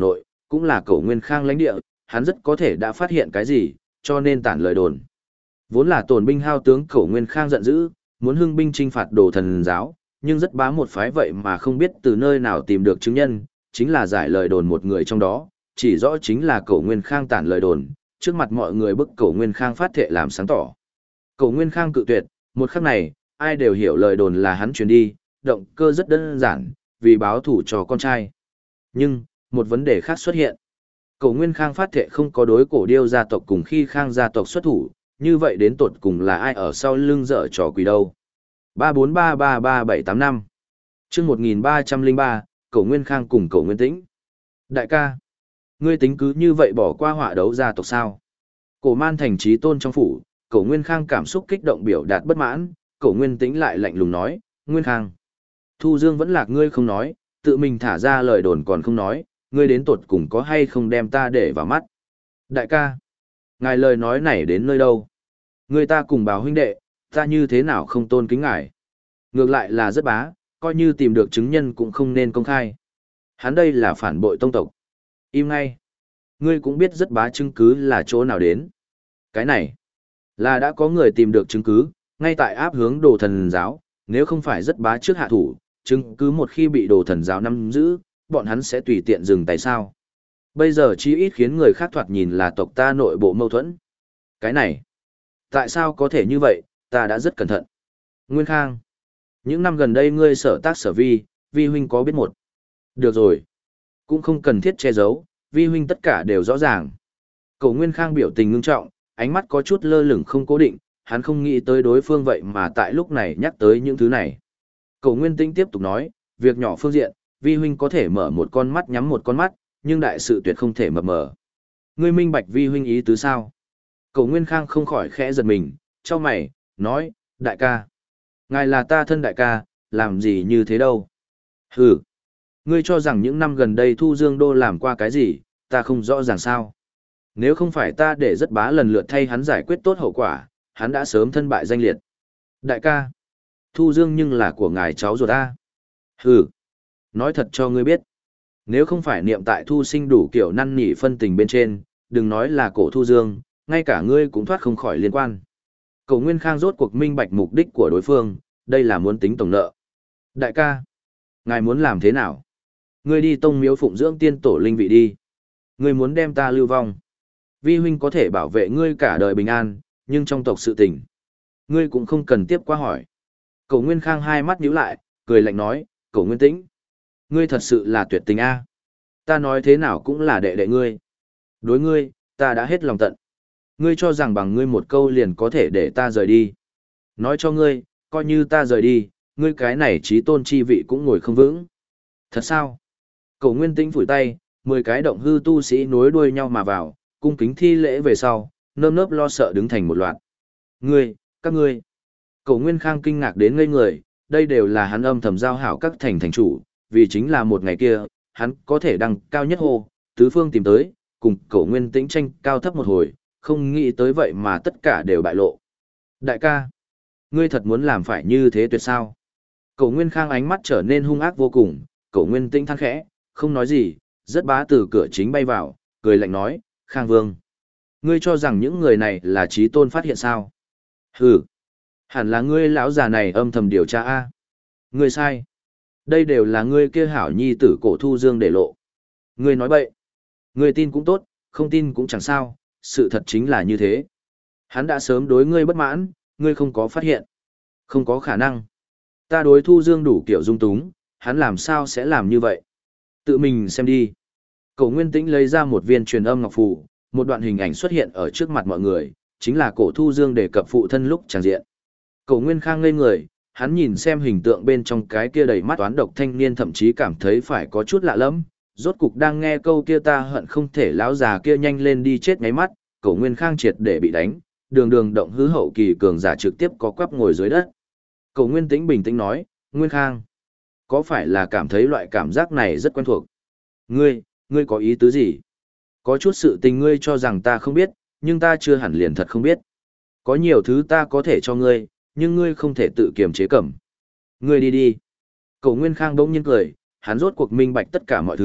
cũng là Cổ Nguyên Khang lãnh địa, hắn rất có thể đã phát hiện cái gì, cho nên tản lời đồn. Vốn là tổn binh hao tướng Cổ Nguyên Khang giận dữ, muốn hưng binh chinh phạt Đồ Thần giáo, nhưng rất bá một phái vậy mà không biết từ nơi nào tìm được chứng nhân, chính là giải lời đồn một người trong đó, chỉ rõ chính là Cổ Nguyên Khang tản lời đồn, trước mặt mọi người bức Cổ Nguyên Khang phát thệ làm sáng tỏ. Cổ Nguyên Khang cự tuyệt, một khắc này, ai đều hiểu lời đồn là hắn truyền đi, động cơ rất đơn giản, vì báo thủ cho con trai. Nhưng, một vấn đề khác xuất hiện. Cổ Nguyên Khang phát thệ không có đối Cổ Điêu gia tộc cùng khi Khang gia tộc xuất thủ, như vậy đến tột cùng là ai ở sau lưng dở trò quỷ đâu. ba bốn ba ba ba bảy tám năm Chương một nghìn ba trăm lẻ ba, Cổ Nguyên Khang cùng Cổ Nguyên Tĩnh. Đại ca, ngươi tính cứ như vậy bỏ qua họa đấu gia tộc sao? Cổ Man thành trí tôn trong phủ, Cổ Nguyên Khang cảm xúc kích động biểu đạt bất mãn, Cổ Nguyên Tĩnh lại lạnh lùng nói, Nguyên Khang, Thu Dương vẫn lạc ngươi không nói, tự mình thả ra lời đồn còn không nói, ngươi đến tột cùng có hay không đem ta để vào mắt. Đại ca, ngài lời nói này đến nơi đâu? Người ta cùng báo huynh đệ, ta như thế nào không tôn kính ngài? Ngược lại là rất bá, coi như tìm được chứng nhân cũng không nên công khai. Hắn đây là phản bội tông tộc. Im ngay. Ngươi cũng biết rất bá chứng cứ là chỗ nào đến. Cái này, là đã có người tìm được chứng cứ, ngay tại áp hướng Đồ Thần giáo, nếu không phải rất bá trước hạ thủ, chứng cứ một khi bị Đồ Thần giáo nắm giữ, bọn hắn sẽ tùy tiện dừng tay sao. Bây giờ chí ít khiến người khác thoạt nhìn là tộc ta nội bộ mâu thuẫn. Cái này, tại sao có thể như vậy, ta đã rất cẩn thận. Nguyên Khang, những năm gần đây ngươi sở tác sở vi, vi huynh có biết một. Được rồi, cũng không cần thiết che giấu, vi huynh tất cả đều rõ ràng. Cổ Nguyên Khang biểu tình ngưng trọng, ánh mắt có chút lơ lửng không cố định, hắn không nghĩ tới đối phương vậy mà tại lúc này nhắc tới những thứ này. Cổ Nguyên Tĩnh tiếp tục nói, việc nhỏ phương diện, vi huynh có thể mở một con mắt nhắm một con mắt, nhưng đại sự tuyệt không thể mập mờ. Ngươi minh bạch vi huynh ý tứ sao? Cổ Nguyên Khang không khỏi khẽ giật mình, cho mày, nói, đại ca. Ngài là ta thân đại ca, làm gì như thế đâu? Hừ, ngươi cho rằng những năm gần đây Thu Dương Đô làm qua cái gì, ta không rõ ràng sao? Nếu không phải ta để rất bá lần lượt thay hắn giải quyết tốt hậu quả, hắn đã sớm thân bại danh liệt. Đại ca, Thu Dương nhưng là của ngài cháu ruột ta. Hừ, nói thật cho ngươi biết. Nếu không phải niệm tại Thu Sinh đủ kiểu năn nỉ phân tình bên trên, đừng nói là cổ Thu Dương, ngay cả ngươi cũng thoát không khỏi liên quan. Cổ Nguyên Khang rốt cuộc minh bạch mục đích của đối phương, đây là muốn tính tổng nợ. Đại ca, ngài muốn làm thế nào? Ngươi đi tông miếu phụng dưỡng tiên tổ linh vị đi. Ngươi muốn đem ta lưu vong. Vi huynh có thể bảo vệ ngươi cả đời bình an, nhưng trong tộc sự tình, ngươi cũng không cần tiếp qua hỏi. Cổ Nguyên Khang hai mắt nhíu lại, cười lạnh nói, Cổ Nguyên Tĩnh, ngươi thật sự là tuyệt tình a. Ta nói thế nào cũng là đệ đệ ngươi. Đối ngươi, ta đã hết lòng tận. Ngươi cho rằng bằng ngươi một câu liền có thể để ta rời đi. Nói cho ngươi, coi như ta rời đi, ngươi cái này trí tôn chi vị cũng ngồi không vững. Thật sao? Cổ Nguyên Tĩnh phủi tay, mười cái động hư tu sĩ nối đuôi nhau mà vào, cung kính thi lễ về sau, nơm nớp lo sợ đứng thành một loạt. Ngươi, các ngươi. Cổ Nguyên Khang kinh ngạc đến ngây người, đây đều là hắn âm thầm giao hảo các thành thành chủ, vì chính là một ngày kia, hắn có thể đăng cao nhất hô, tứ phương tìm tới, cùng Cổ Nguyên Tĩnh tranh cao thấp một hồi, không nghĩ tới vậy mà tất cả đều bại lộ. Đại ca, ngươi thật muốn làm phải như thế tuyệt sao? Cổ Nguyên Khang ánh mắt trở nên hung ác vô cùng, Cổ Nguyên Tĩnh than khẽ, không nói gì, rất bá từ cửa chính bay vào, cười lạnh nói, Khang Vương, ngươi cho rằng những người này là trí tôn phát hiện sao? Hừ, hẳn là ngươi lão già này âm thầm điều tra a. Ngươi sai. Đây đều là ngươi kia hảo nhi tử Cổ Thu Dương để lộ. Ngươi nói bậy. Ngươi tin cũng tốt, không tin cũng chẳng sao, sự thật chính là như thế. Hắn đã sớm đối ngươi bất mãn, ngươi không có phát hiện. Không có khả năng. Ta đối Thu Dương đủ kiểu dung túng, hắn làm sao sẽ làm như vậy? Tự mình xem đi. Cổ Nguyên Tĩnh lấy ra một viên truyền âm ngọc phù, một đoạn hình ảnh xuất hiện ở trước mặt mọi người, chính là Cổ Thu Dương đề cập phụ thân lúc tràng diện. Cổ Nguyên Khang ngây người, hắn nhìn xem hình tượng bên trong cái kia đầy mắt toán độc thanh niên thậm chí cảm thấy phải có chút lạ lẫm. Rốt cục đang nghe câu kia ta hận không thể lão già kia nhanh lên đi chết ngáy mắt, Cổ Nguyên Khang triệt để bị đánh, đường đường động hư hậu kỳ cường giả trực tiếp có quắp ngồi dưới đất. Cổ Nguyên Tĩnh bình tĩnh nói, Nguyên Khang, có phải là cảm thấy loại cảm giác này rất quen thuộc? Ngươi, ngươi có ý tứ gì? Có chút sự tình ngươi cho rằng ta không biết, nhưng ta chưa hẳn liền thật không biết. Có nhiều thứ ta có thể cho ngươi, nhưng ngươi không thể tự kiềm chế cẩm. Ngươi đi đi. Cổ Nguyên Khang bỗng nhiên cười, hắn rốt cuộc minh bạch tất cả mọi thứ,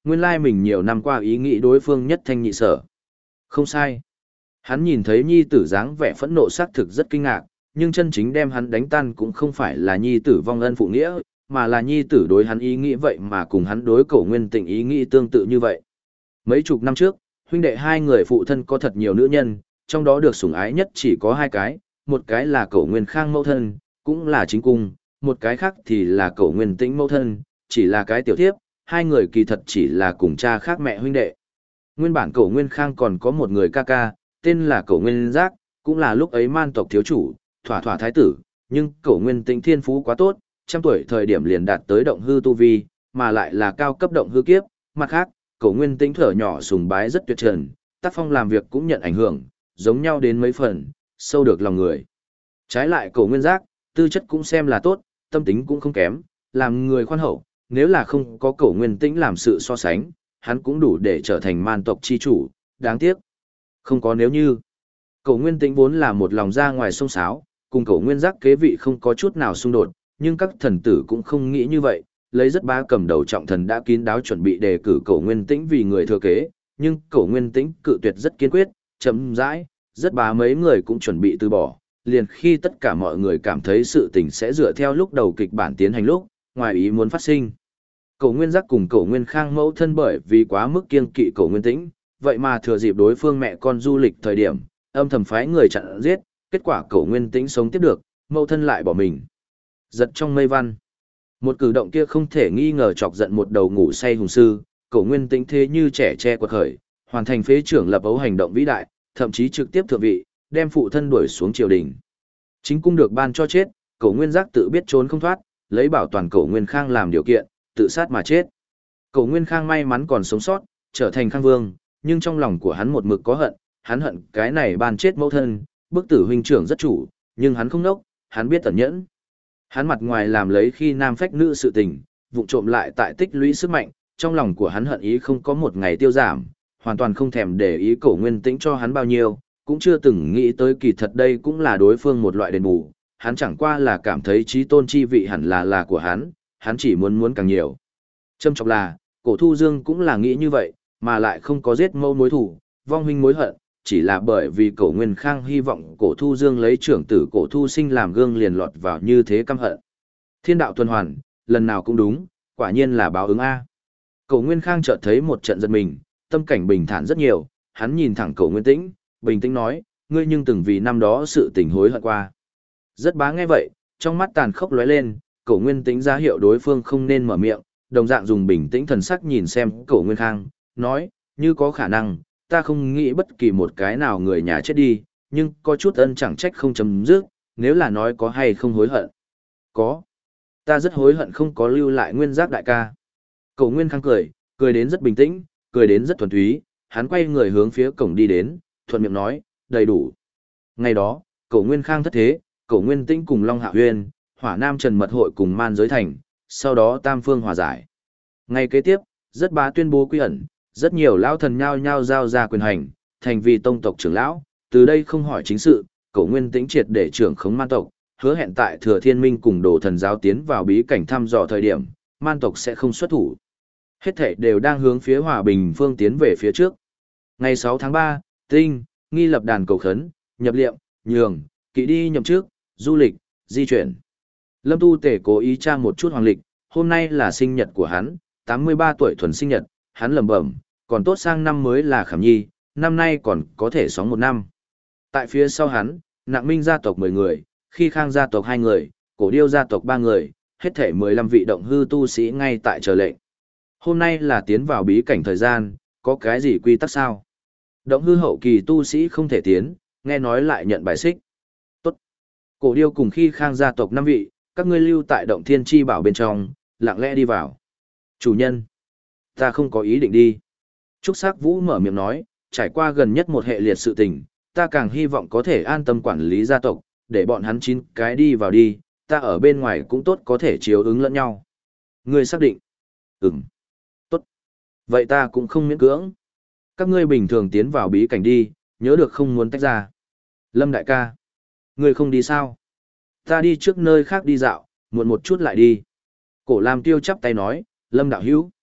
nguyên lai mình nhiều năm qua ý nghĩ đối phương nhất thanh nhị sở. Không sai. Hắn nhìn thấy nhi tử dáng vẻ phẫn nộ xác thực rất kinh ngạc, nhưng chân chính đem hắn đánh tan cũng không phải là nhi tử vong ân phụ nghĩa, mà là nhi tử đối hắn ý nghĩ vậy mà cùng hắn đối Cổ Nguyên Tĩnh ý nghĩ tương tự như vậy. Mấy chục năm trước, huynh đệ hai người phụ thân có thật nhiều nữ nhân, trong đó được sủng ái nhất chỉ có hai cái, một cái là Cổ Nguyên Khang mẫu thân, cũng là chính cung, một cái khác thì là Cổ Nguyên Tĩnh mẫu thân, chỉ là cái tiểu thiếp, hai người kỳ thật chỉ là cùng cha khác mẹ huynh đệ. Nguyên bản Cổ Nguyên Khang còn có một người ca ca, tên là Cổ Nguyên Giác, cũng là lúc ấy man tộc thiếu chủ, thỏa thỏa thái tử, nhưng Cổ Nguyên Tĩnh thiên phú quá tốt, trăm tuổi thời điểm liền đạt tới động hư tu vi, mà lại là cao cấp động hư kiếp, mặt khác, Cổ Nguyên Tĩnh thở nhỏ sùng bái rất tuyệt trần, tác phong làm việc cũng nhận ảnh hưởng, giống nhau đến mấy phần, sâu được lòng người. Trái lại Cổ Nguyên Giác, tư chất cũng xem là tốt, tâm tính cũng không kém, làm người khoan hậu, nếu là không có Cổ Nguyên Tĩnh làm sự so sánh, hắn cũng đủ để trở thành man tộc chi chủ, đáng tiếc. Không có nếu như. Cổ Nguyên Tĩnh vốn là một lòng ra ngoài sông sáo, cùng Cổ Nguyên Giác kế vị không có chút nào xung đột, nhưng các thần tử cũng không nghĩ như vậy, lấy rất bá cầm đầu trọng thần đã kín đáo chuẩn bị đề cử Cổ Nguyên Tĩnh vì người thừa kế, nhưng Cổ Nguyên Tĩnh cự tuyệt rất kiên quyết, chậm rãi, rất bá mấy người cũng chuẩn bị từ bỏ, liền khi tất cả mọi người cảm thấy sự tình sẽ dựa theo lúc đầu kịch bản tiến hành lúc, ngoài ý muốn phát sinh. Cổ Nguyên Giác cùng Cổ Nguyên Khang mẫu thân bởi vì quá mức kiêng kỵ Cổ Nguyên Tĩnh, vậy mà thừa dịp đối phương mẹ con du lịch thời điểm, âm thầm phái người chặn giết, kết quả Cổ Nguyên Tĩnh sống tiếp được, mẫu thân lại bỏ mình. Giật trong mây văn. Một cử động kia không thể nghi ngờ chọc giận một đầu ngủ say hùng sư, Cổ Nguyên Tĩnh thế như trẻ tre quật khởi, hoàn thành phế trưởng lập ấu hành động vĩ đại, thậm chí trực tiếp thượng vị, đem phụ thân đuổi xuống triều đình. Chính cung được ban cho chết, Cổ Nguyên Giác tự biết trốn không thoát, lấy bảo toàn Cổ Nguyên Khang làm điều kiện, tự sát mà chết. Cổ Nguyên Khang may mắn còn sống sót, trở thành Khang Vương, nhưng trong lòng của hắn một mực có hận, hắn hận cái này ban chết mẫu thân, bức tử huynh trưởng rất chủ, nhưng hắn không nốc, hắn biết tẩn nhẫn. Hắn mặt ngoài làm lấy khi nam phách nữ sự tình, vụng trộm lại tại tích lũy sức mạnh, trong lòng của hắn hận ý không có một ngày tiêu giảm, hoàn toàn không thèm để ý Cổ Nguyên Tĩnh cho hắn bao nhiêu, cũng chưa từng nghĩ tới kỳ thật đây cũng là đối phương một loại đền bù, hắn chẳng qua là cảm thấy chí tôn chi vị hẳn là là của hắn, hắn chỉ muốn muốn càng nhiều. Châm chọc là, Cổ Thu Dương cũng là nghĩ như vậy, mà lại không có giết mâu mối thủ, vong huynh mối hận, chỉ là bởi vì Cổ Nguyên Khang hy vọng Cổ Thu Dương lấy trưởng tử Cổ Thu Sinh làm gương liền lọt vào như thế căm hận. Thiên đạo tuần hoàn, lần nào cũng đúng, quả nhiên là báo ứng A. Cổ Nguyên Khang chợt thấy một trận giật mình, tâm cảnh bình thản rất nhiều, hắn nhìn thẳng Cổ Nguyên Tĩnh, bình tĩnh nói, ngươi nhưng từng vì năm đó sự tình hối hận qua. Rất bá nghe vậy, trong mắt tàn khốc lóe lên, Cổ Nguyên Tĩnh ra hiệu đối phương không nên mở miệng, đồng dạng dùng bình tĩnh thần sắc nhìn xem Cổ Nguyên Khang, nói, như có khả năng, ta không nghĩ bất kỳ một cái nào người nhà chết đi, nhưng có chút ân chẳng trách không chấm dứt, nếu là nói có hay không hối hận. Có. Ta rất hối hận không có lưu lại Nguyên Giác đại ca. Cổ Nguyên Khang cười, cười đến rất bình tĩnh, cười đến rất thuần túy, hắn quay người hướng phía cổng đi đến, thuận miệng nói, đầy đủ. Ngày đó, Cổ Nguyên Khang thất thế, Cổ Nguyên Tĩnh cùng Long Hạ Huyên, Hỏa Nam Trần Mật hội cùng Man Giới Thành, sau đó Tam Phương hòa giải. Ngày kế tiếp, rất bá tuyên bố quy ẩn, rất nhiều lão thần nhao nhao giao ra quyền hành, thành vì tông tộc trưởng lão, từ đây không hỏi chính sự, Cổ Nguyên Tĩnh triệt để trưởng khống man tộc, hứa hẹn tại Thừa Thiên Minh cùng Đồ Thần giáo tiến vào bí cảnh thăm dò thời điểm, man tộc sẽ không xuất thủ. Hết thảy đều đang hướng phía hòa bình phương tiến về phía trước. Ngày sáu tháng ba, Tinh, nghi lập đàn cầu khấn, nhập liệm, nhường, kỵ đi nhậm trước, du lịch, di chuyển. Lâm Tu Tể cố ý tra một chút hoàng lịch, hôm nay là sinh nhật của hắn, tám mươi ba tuổi thuần sinh nhật, hắn lẩm bẩm, còn tốt sang năm mới là Khảm Nhi, năm nay còn có thể sóng một năm. Tại phía sau hắn, Nặng Minh gia tộc mười người, Khi Khang gia tộc hai người, Cổ Điêu gia tộc ba người, hết thể mười lăm vị động hư tu sĩ ngay tại chờ lệnh. Hôm nay là tiến vào bí cảnh thời gian, có cái gì quy tắc sao? Động hư hậu kỳ tu sĩ không thể tiến, nghe nói lại nhận bài xích. Tốt. Cổ Điêu cùng Khi Khang gia tộc năm vị, các ngươi lưu tại động thiên chi bảo bên trong, lặng lẽ đi vào. Chủ nhân, ta không có ý định đi. Trúc Sắc Vũ mở miệng nói, trải qua gần nhất một hệ liệt sự tình, ta càng hy vọng có thể an tâm quản lý gia tộc, để bọn hắn chín cái đi vào đi, ta ở bên ngoài cũng tốt có thể chiếu ứng lẫn nhau. Ngươi xác định? Ừm. Tốt. Vậy ta cũng không miễn cưỡng. Các ngươi bình thường tiến vào bí cảnh đi, nhớ được không muốn tách ra. Lâm đại ca. Ngươi không đi sao? Ta đi trước nơi khác đi dạo, muộn một chút lại đi. Cổ Lam Tiêu chắp tay nói, Lâm đạo hữu.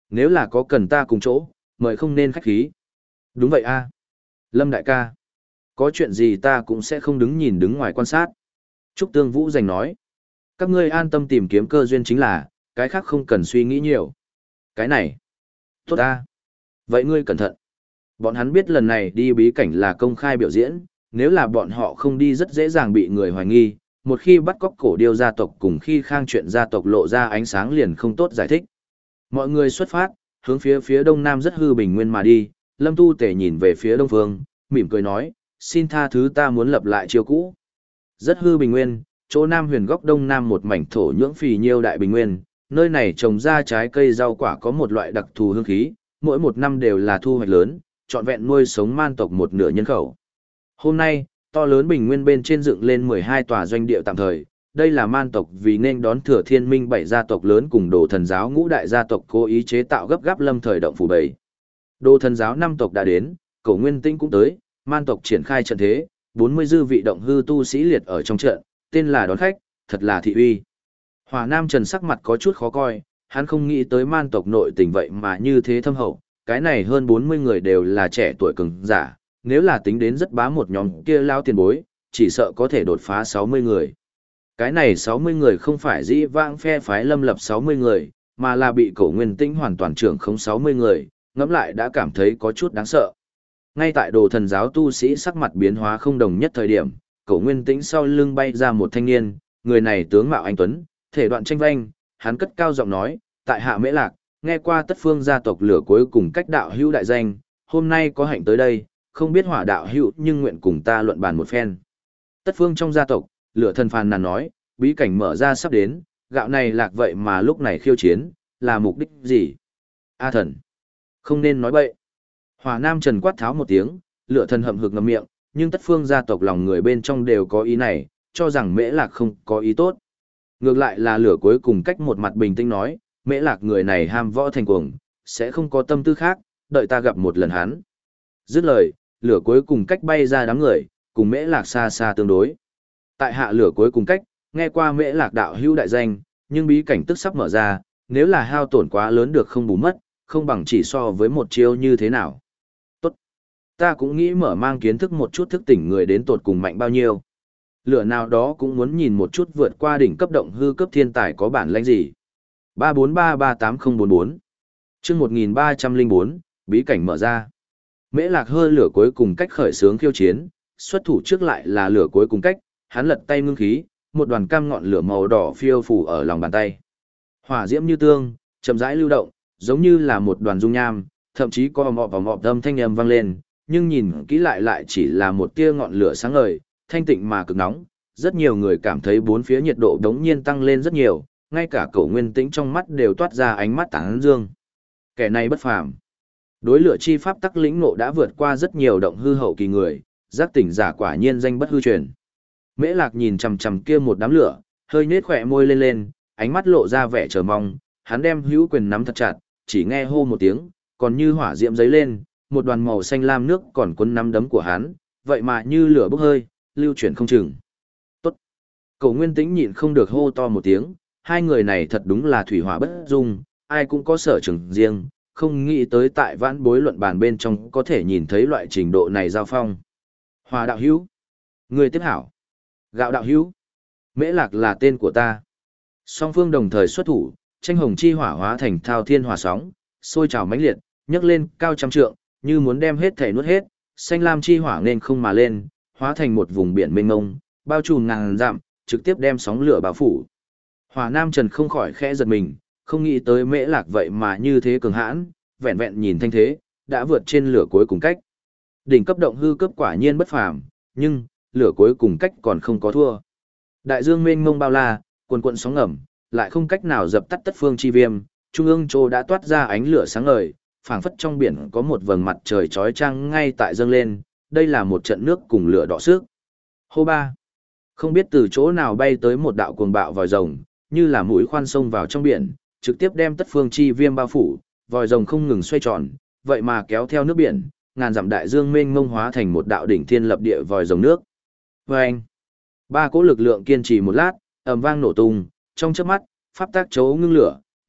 Nếu là có cần ta cùng chỗ, mời không nên khách khí. Đúng vậy a, Lâm đại ca. Có chuyện gì ta cũng sẽ không đứng nhìn đứng ngoài quan sát. Trúc Tương Vũ giành nói. Các ngươi an tâm tìm kiếm cơ duyên chính là, cái khác không cần suy nghĩ nhiều. Cái này. Tốt ta. Vậy ngươi cẩn thận. Bọn hắn biết lần này đi bí cảnh là công khai biểu diễn, nếu là bọn họ không đi rất dễ dàng bị người hoài nghi, một khi bắt cóc cổ điêu gia tộc cùng khi khang chuyện gia tộc lộ ra ánh sáng liền không tốt giải thích. Mọi người xuất phát, hướng phía phía đông nam rất hư bình nguyên mà đi, Lâm Tu Tể nhìn về phía đông phương, mỉm cười nói, xin tha thứ ta muốn lập lại chiêu cũ. Rất hư bình nguyên, chỗ nam huyền góc đông nam một mảnh thổ nhưỡng phì nhiêu đại bình nguyên, nơi này trồng ra trái cây rau quả có một loại đặc thù hương khí, mỗi một năm đều là thu hoạch lớn, trọn vẹn nuôi sống man tộc một nửa nhân khẩu. Hôm nay, to lớn bình nguyên bên trên dựng lên mười hai tòa doanh địa tạm thời, đây là man tộc vì nên đón thừa thiên minh bảy gia tộc lớn cùng đồ thần giáo ngũ đại gia tộc cố ý chế tạo gấp gáp lâm thời động phủ bảy. Đồ thần giáo năm tộc đã đến, cổ nguyên tinh cũng tới, man tộc triển khai trận thế, bốn mươi dư vị động hư tu sĩ liệt ở trong trận, tên là đón khách, thật là thị uy. Hỏa Nam Trần sắc mặt có chút khó coi, hắn không nghĩ tới man tộc nội tình vậy mà như thế thâm hậu, cái này hơn bốn mươi người đều là trẻ tuổi cường giả, nếu là tính đến rất bá một nhóm kia lao tiền bối, chỉ sợ có thể đột phá sáu mươi người. Cái này sáu mươi người không phải dĩ vãng phe phái lâm lập sáu mươi người, mà là bị cổ nguyên tinh hoàn toàn trưởng không sáu mươi người, ngẫm lại đã cảm thấy có chút đáng sợ. Ngay tại đồ thần giáo tu sĩ sắc mặt biến hóa không đồng nhất thời điểm, cổ nguyên tĩnh sau lưng bay ra một thanh niên, người này tướng mạo anh tuấn, thể đoạn tranh vanh, hắn cất cao giọng nói, tại hạ Mễ Lạc, nghe qua tất phương gia tộc lửa cuối cùng cách đạo hữu đại danh, hôm nay có hạnh tới đây, không biết hỏa đạo hữu nhưng nguyện cùng ta luận bàn một phen. Tất phương trong gia tộc, lửa thần phàn nàn nói, bí cảnh mở ra sắp đến, gạo này lạc vậy mà lúc này khiêu chiến, là mục đích gì? A thần, không nên nói bậy. Hỏa Nam Trần quát tháo một tiếng, lửa thần hậm hực ngậm miệng, nhưng tất phương gia tộc lòng người bên trong đều có ý này, cho rằng Mễ Lạc không có ý tốt. Ngược lại là lửa cuối cùng cách một mặt bình tĩnh nói, Mễ Lạc người này ham võ thành cuồng, sẽ không có tâm tư khác, đợi ta gặp một lần hắn. Dứt lời, lửa cuối cùng cách bay ra đám người, cùng Mễ Lạc xa xa tương đối. Tại hạ lửa cuối cùng cách, nghe qua Mễ Lạc đạo hữu đại danh, nhưng bí cảnh tức sắp mở ra, nếu là hao tổn quá lớn được không bù mất, không bằng chỉ so với một chiêu như thế nào. Tốt. Ta cũng nghĩ mở mang kiến thức một chút thức tỉnh người đến tột cùng mạnh bao nhiêu. Lửa nào đó cũng muốn nhìn một chút vượt qua đỉnh cấp động hư cấp thiên tài có bản lĩnh gì. ba bốn ba ba tám không bốn bốn chương một nghìn ba trăm lẻ bốn, bí cảnh mở ra. Mễ Lạc hơi lửa cuối cùng cách khởi sướng khiêu chiến, xuất thủ trước lại là lửa cuối cùng cách, hắn lật tay ngưng khí, một đoàn cam ngọn lửa màu đỏ phiêu phù ở lòng bàn tay. Hỏa diễm như tương, chậm rãi lưu động, giống như là một đoàn dung nham, thậm chí có mọp và mọp âm thanh âm vang lên, nhưng nhìn kỹ lại lại chỉ là một tia ngọn lửa sáng ngời, thanh tịnh mà cực nóng. Rất nhiều người cảm thấy bốn phía nhiệt độ đống nhiên tăng lên rất nhiều, ngay cả Cổ Nguyên Tĩnh trong mắt đều toát ra ánh mắt tán dương. Kẻ này bất phàm. Đối lửa chi pháp tắc lĩnh ngộ đã vượt qua rất nhiều động hư hậu kỳ người, giác tỉnh giả quả nhiên danh bất hư truyền. Mễ Lạc nhìn chằm chằm kia một đám lửa, hơi nhếch khóe môi lên lên, ánh mắt lộ ra vẻ chờ mong, hắn đem hữu quyền nắm thật chặt, chỉ nghe hô một tiếng, còn như hỏa diễm giấy lên, một đoàn màu xanh lam nước còn cuốn nắm đấm của hắn, vậy mà như lửa bốc hơi, lưu chuyển không chừng. Tốt. Cổ Nguyên Tĩnh nhịn không được hô to một tiếng, hai người này thật đúng là thủy hỏa bất dung, ai cũng có sở trường riêng, không nghĩ tới tại vãn bối luận bàn bên trong có thể nhìn thấy loại trình độ này giao phong. Hỏa đạo hữu, người tiếp hảo. Gạo đạo hữu, Mễ Lạc là tên của ta. Song phương đồng thời xuất thủ, tranh hồng chi hỏa hóa thành thao thiên hỏa sóng, sôi trào mãnh liệt, nhấc lên cao trăm trượng, như muốn đem hết thể nuốt hết, xanh lam chi hỏa nên không mà lên, hóa thành một vùng biển mênh mông, bao trùm ngàn dặm, trực tiếp đem sóng lửa bao phủ. Hỏa Nam Trần không khỏi khẽ giật mình, không nghĩ tới Mễ Lạc vậy mà như thế cường hãn, vẹn vẹn nhìn thanh thế, đã vượt trên lửa cuối cùng cách. Đỉnh cấp động hư cấp quả nhiên bất phàm, nhưng lửa cuối cùng cách còn không có thua. Đại dương mênh mông bao la, cuồn cuộn sóng ngầm, lại không cách nào dập tắt tất phương chi viêm, trung ương châu đã toát ra ánh lửa sáng ngời, phảng phất trong biển có một vầng mặt trời chói chang ngay tại dâng lên, đây là một trận nước cùng lửa đỏ sức. Hô ba. Không biết từ chỗ nào bay tới một đạo cuồng bạo vòi rồng, như là mũi khoan sông vào trong biển, trực tiếp đem tất phương chi viêm bao phủ, vòi rồng không ngừng xoay tròn, vậy mà kéo theo nước biển, ngàn dặm đại dương mênh mông hóa thành một đạo đỉnh thiên lập địa vòi rồng nước. Vâng! Ba cỗ lực lượng kiên trì một lát, ầm vang nổ tung, trong chớp mắt, pháp tác chấu ngưng lửa, nước,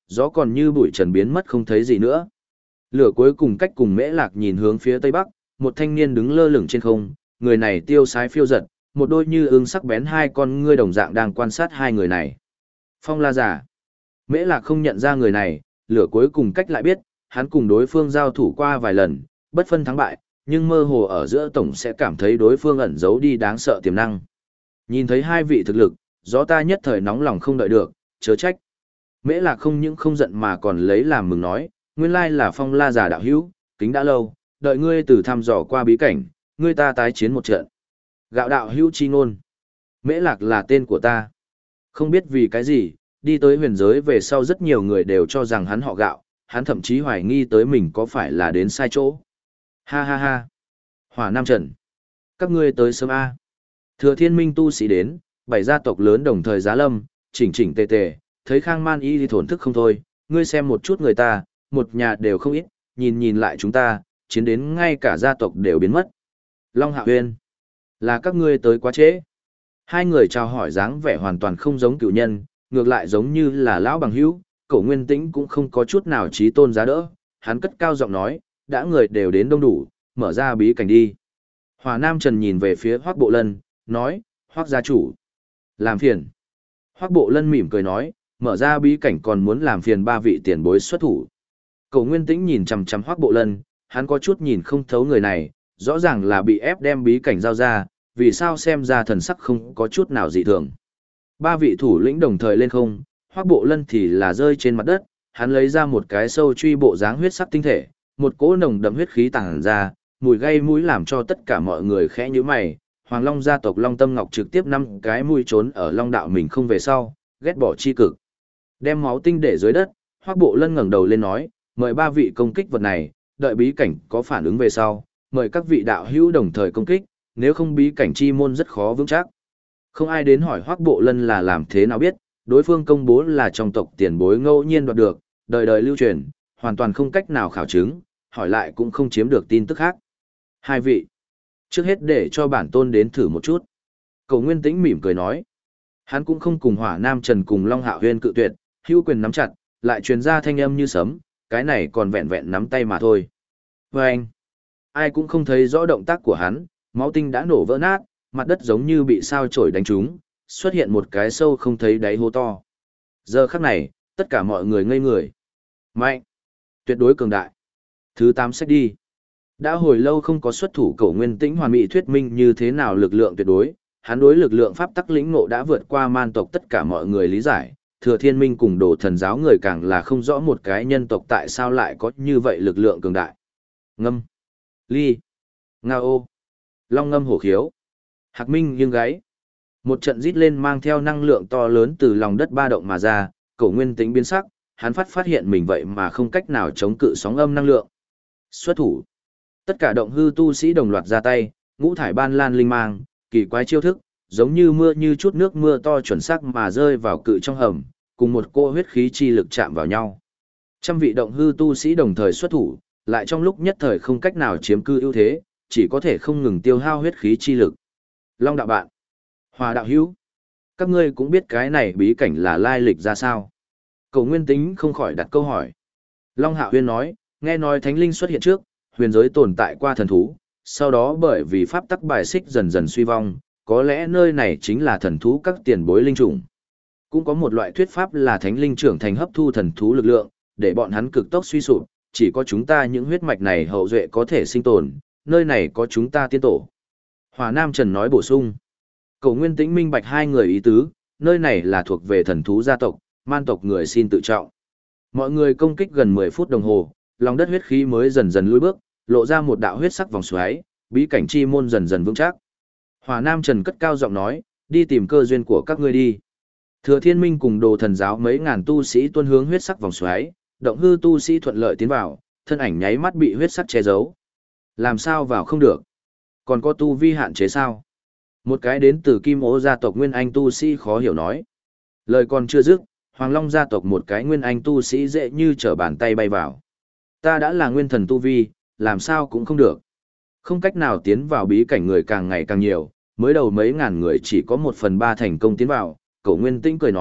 gió còn như bụi trần biến mất không thấy gì nữa. Lửa cuối cùng cách cùng Mễ Lạc nhìn hướng phía tây bắc, một thanh niên đứng lơ lửng trên không, người này tiêu sái phiêu giật, một đôi như ưng sắc bén hai con ngươi đồng dạng đang quan sát hai người này. Phong La giả. Mễ Lạc không nhận ra người này, lửa cuối cùng cách lại biết, hắn cùng đối phương giao thủ qua vài lần, bất phân thắng bại, nhưng mơ hồ ở giữa tổng sẽ cảm thấy đối phương ẩn giấu đi đáng sợ tiềm năng. Nhìn thấy hai vị thực lực, gió ta nhất thời nóng lòng không đợi được, chớ trách. Mễ Lạc không những không giận mà còn lấy làm mừng nói, nguyên lai là Phong La giả đạo hữu, kính đã lâu, đợi ngươi từ thăm dò qua bí cảnh, ngươi ta tái chiến một trận. Gạo đạo hữu chi ngôn. Mễ Lạc là tên của ta. Không biết vì cái gì, đi tới huyền giới về sau rất nhiều người đều cho rằng hắn họ Gạo, hắn thậm chí hoài nghi tới mình có phải là đến sai chỗ. Ha ha ha. Hỏa Nam Trần. Các ngươi tới sớm A. Thừa Thiên Minh tu sĩ đến, bảy gia tộc lớn đồng thời giá lâm, chỉnh chỉnh tề tề, thấy Khang Man y thì thổn thức không thôi, ngươi xem một chút người ta, một nhà đều không ít, nhìn nhìn lại chúng ta, chiến đến ngay cả gia tộc đều biến mất. Long Hạ Huyên. Là các ngươi tới quá trễ. Hai người chào hỏi dáng vẻ hoàn toàn không giống cựu nhân, ngược lại giống như là lão bằng hữu, Cổ Nguyên Tĩnh cũng không có chút nào trí tôn giá đỡ, hắn cất cao giọng nói, đã người đều đến đông đủ, mở ra bí cảnh đi. Hỏa Nam Trần nhìn về phía Hoắc Bộ Lân, nói, Hoắc gia chủ. Làm phiền. Hoắc Bộ Lân mỉm cười nói, mở ra bí cảnh còn muốn làm phiền ba vị tiền bối xuất thủ. Cổ Nguyên Tĩnh nhìn chằm chằm Hoắc Bộ Lân, hắn có chút nhìn không thấu người này, rõ ràng là bị ép đem bí cảnh giao ra, vì sao xem ra thần sắc không có chút nào dị thường. Ba vị thủ lĩnh đồng thời lên không, Hoắc Bộ Lân thì là rơi trên mặt đất, hắn lấy ra một cái sâu truy bộ dáng huyết sắc tinh thể, một cỗ nồng đậm huyết khí tàng ra, mùi gây mũi làm cho tất cả mọi người khẽ nhíu mày. Hoàng Long gia tộc Long Tâm Ngọc trực tiếp năm cái mũi trốn ở Long đạo mình không về sau, ghét bỏ chi cực. Đem máu tinh để dưới đất, Hoắc Bộ Lân ngẩng đầu lên nói, mời ba vị công kích vật này, đợi bí cảnh có phản ứng về sau, mời các vị đạo hữu đồng thời công kích, nếu không bí cảnh chi môn rất khó vững chắc. Không ai đến hỏi Hoắc Bộ Lân là làm thế nào biết, đối phương công bố là trong tộc tiền bối ngẫu nhiên đoạt được, đời đời lưu truyền, hoàn toàn không cách nào khảo chứng, hỏi lại cũng không chiếm được tin tức khác. Hai vị, trước hết để cho bản tôn đến thử một chút. Cổ Nguyên Tĩnh mỉm cười nói, hắn cũng không cùng Hỏa Nam Trần cùng Long Hạo Huyên cự tuyệt, hữu quyền nắm chặt, lại truyền ra thanh âm như sấm, cái này còn vẹn vẹn nắm tay mà thôi. Và anh, ai cũng không thấy rõ động tác của hắn, máu tinh đã nổ vỡ nát, mặt đất giống như bị sao chổi đánh trúng, xuất hiện một cái sâu không thấy đáy hố to. Giờ khắc này, tất cả mọi người ngây người. Mạnh, tuyệt đối cường đại. Thứ tám sách đi. Đã hồi lâu không có xuất thủ Cổ Nguyên Tĩnh hoàn mỹ thuyết minh như thế nào lực lượng tuyệt đối, hắn đối lực lượng pháp tắc lĩnh ngộ đã vượt qua man tộc tất cả mọi người lý giải, Thừa Thiên Minh cùng Đồ Thần giáo người càng là không rõ một cái nhân tộc tại sao lại có như vậy lực lượng cường đại. Ngâm, ly, ngao, long ngâm hổ khiếu, hạc minh nghiêng gáy. Một trận rít lên mang theo năng lượng to lớn từ lòng đất ba động mà ra, Cổ Nguyên Tĩnh biến sắc, hắn phát phát hiện mình vậy mà không cách nào chống cự sóng âm năng lượng. Xuất thủ. Tất cả động hư tu sĩ đồng loạt ra tay, ngũ thải ban lan linh mang, kỳ quái chiêu thức, giống như mưa như chút nước mưa to chuẩn xác mà rơi vào cự trong hầm, cùng một cô huyết khí chi lực chạm vào nhau. Trăm vị động hư tu sĩ đồng thời xuất thủ, lại trong lúc nhất thời không cách nào chiếm cư ưu thế, chỉ có thể không ngừng tiêu hao huyết khí chi lực. Long đạo bạn, Hòa đạo hữu, các ngươi cũng biết cái này bí cảnh là lai lịch ra sao? Cổ Nguyên Tĩnh không khỏi đặt câu hỏi. Long Hạo Huyên nói, nghe nói thánh linh xuất hiện trước, huyền giới tồn tại qua thần thú, sau đó bởi vì pháp tắc bài xích dần dần suy vong, có lẽ nơi này chính là thần thú các tiền bối linh chủng. Cũng có một loại thuyết pháp là thánh linh trưởng thành hấp thu thần thú lực lượng, để bọn hắn cực tốc suy sụp, chỉ có chúng ta những huyết mạch này hậu duệ có thể sinh tồn, nơi này có chúng ta tiên tổ. Hòa Nam Trần nói bổ sung. Cổ Nguyên Tĩnh minh bạch hai người ý tứ, nơi này là thuộc về thần thú gia tộc, man tộc người xin tự trọng. Mọi người công kích gần mười phút đồng hồ, lòng đất huyết khí mới dần dần lùi bước, lộ ra một đạo huyết sắc vòng xoáy, bí cảnh chi môn dần dần vững chắc. Hòa Nam Trần cất cao giọng nói, đi tìm cơ duyên của các ngươi đi. Thừa Thiên Minh cùng Đồ Thần giáo mấy ngàn tu sĩ tuân hướng huyết sắc vòng xoáy, động hư tu sĩ thuận lợi tiến vào, thân ảnh nháy mắt bị huyết sắc che giấu. Làm sao vào không được? Còn có tu vi hạn chế sao? Một cái đến từ Kim Ô gia tộc Nguyên Anh tu sĩ khó hiểu nói. Lời còn chưa dứt, Hoàng Long gia tộc một cái Nguyên Anh tu sĩ dễ như trở bàn tay bay vào. Ta đã là nguyên thần tu vi, làm sao cũng không được. Không cách nào tiến vào bí cảnh người càng ngày càng nhiều, mới đầu mấy ngàn người chỉ có một phần ba thành công tiến vào. Cổ Nguyên Tĩnh cười nói,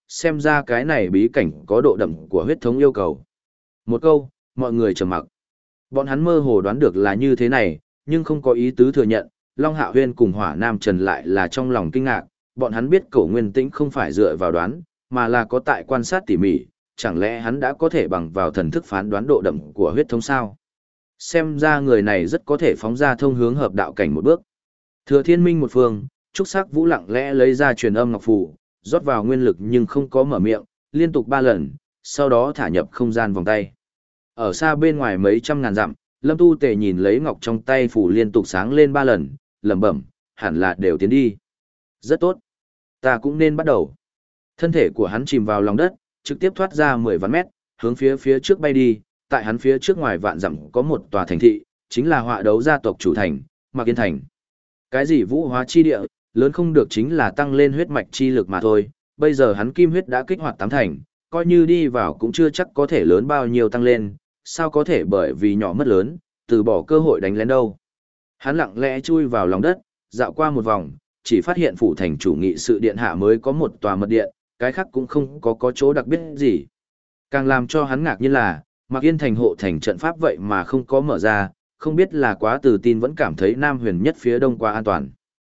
xem ra cái này bí cảnh có độ đậm của huyết thống yêu cầu. Một câu, mọi người trầm mặc. Bọn hắn mơ hồ đoán được là như thế này, nhưng không có ý tứ thừa nhận, Long Hạo Huyên cùng Hỏa Nam Trần lại là trong lòng kinh ngạc, bọn hắn biết Cổ Nguyên Tĩnh không phải dựa vào đoán, mà là có tại quan sát tỉ mỉ, chẳng lẽ hắn đã có thể bằng vào thần thức phán đoán độ đậm của huyết thống sao? Xem ra người này rất có thể phóng ra thông hướng hợp đạo cảnh một bước. Thừa Thiên Minh một phương, Trúc Sắc Vũ lặng lẽ lấy ra truyền âm ngọc phù, rót vào nguyên lực nhưng không có mở miệng, liên tục ba lần, sau đó thả nhập không gian vòng tay. Ở xa bên ngoài mấy trăm ngàn dặm, Lâm Tu Tề nhìn lấy ngọc trong tay phủ liên tục sáng lên ba lần, lẩm bẩm, hẳn là đều tiến đi. Rất tốt. Ta cũng nên bắt đầu. Thân thể của hắn chìm vào lòng đất, trực tiếp thoát ra mười vạn mét, hướng phía phía trước bay đi, tại hắn phía trước ngoài vạn dặm có một tòa thành thị, chính là Họa Đấu gia tộc chủ thành, Mạc Yên Thành. Cái gì vũ hóa chi địa, lớn không được chính là tăng lên huyết mạch chi lực mà thôi, bây giờ hắn kim huyết đã kích hoạt tám thành, coi như đi vào cũng chưa chắc có thể lớn bao nhiêu tăng lên, sao có thể bởi vì nhỏ mất lớn, từ bỏ cơ hội đánh lén đâu. Hắn lặng lẽ chui vào lòng đất, dạo qua một vòng, chỉ phát hiện phủ thành chủ nghị sự điện hạ mới có một tòa mật điện, cái khác cũng không có có chỗ đặc biệt gì. Càng làm cho hắn ngạc nhiên là, Mạc Yên Thành hộ thành trận pháp vậy mà không có mở ra, không biết là quá tự tin vẫn cảm thấy Nam Huyền nhất phía đông quá an toàn.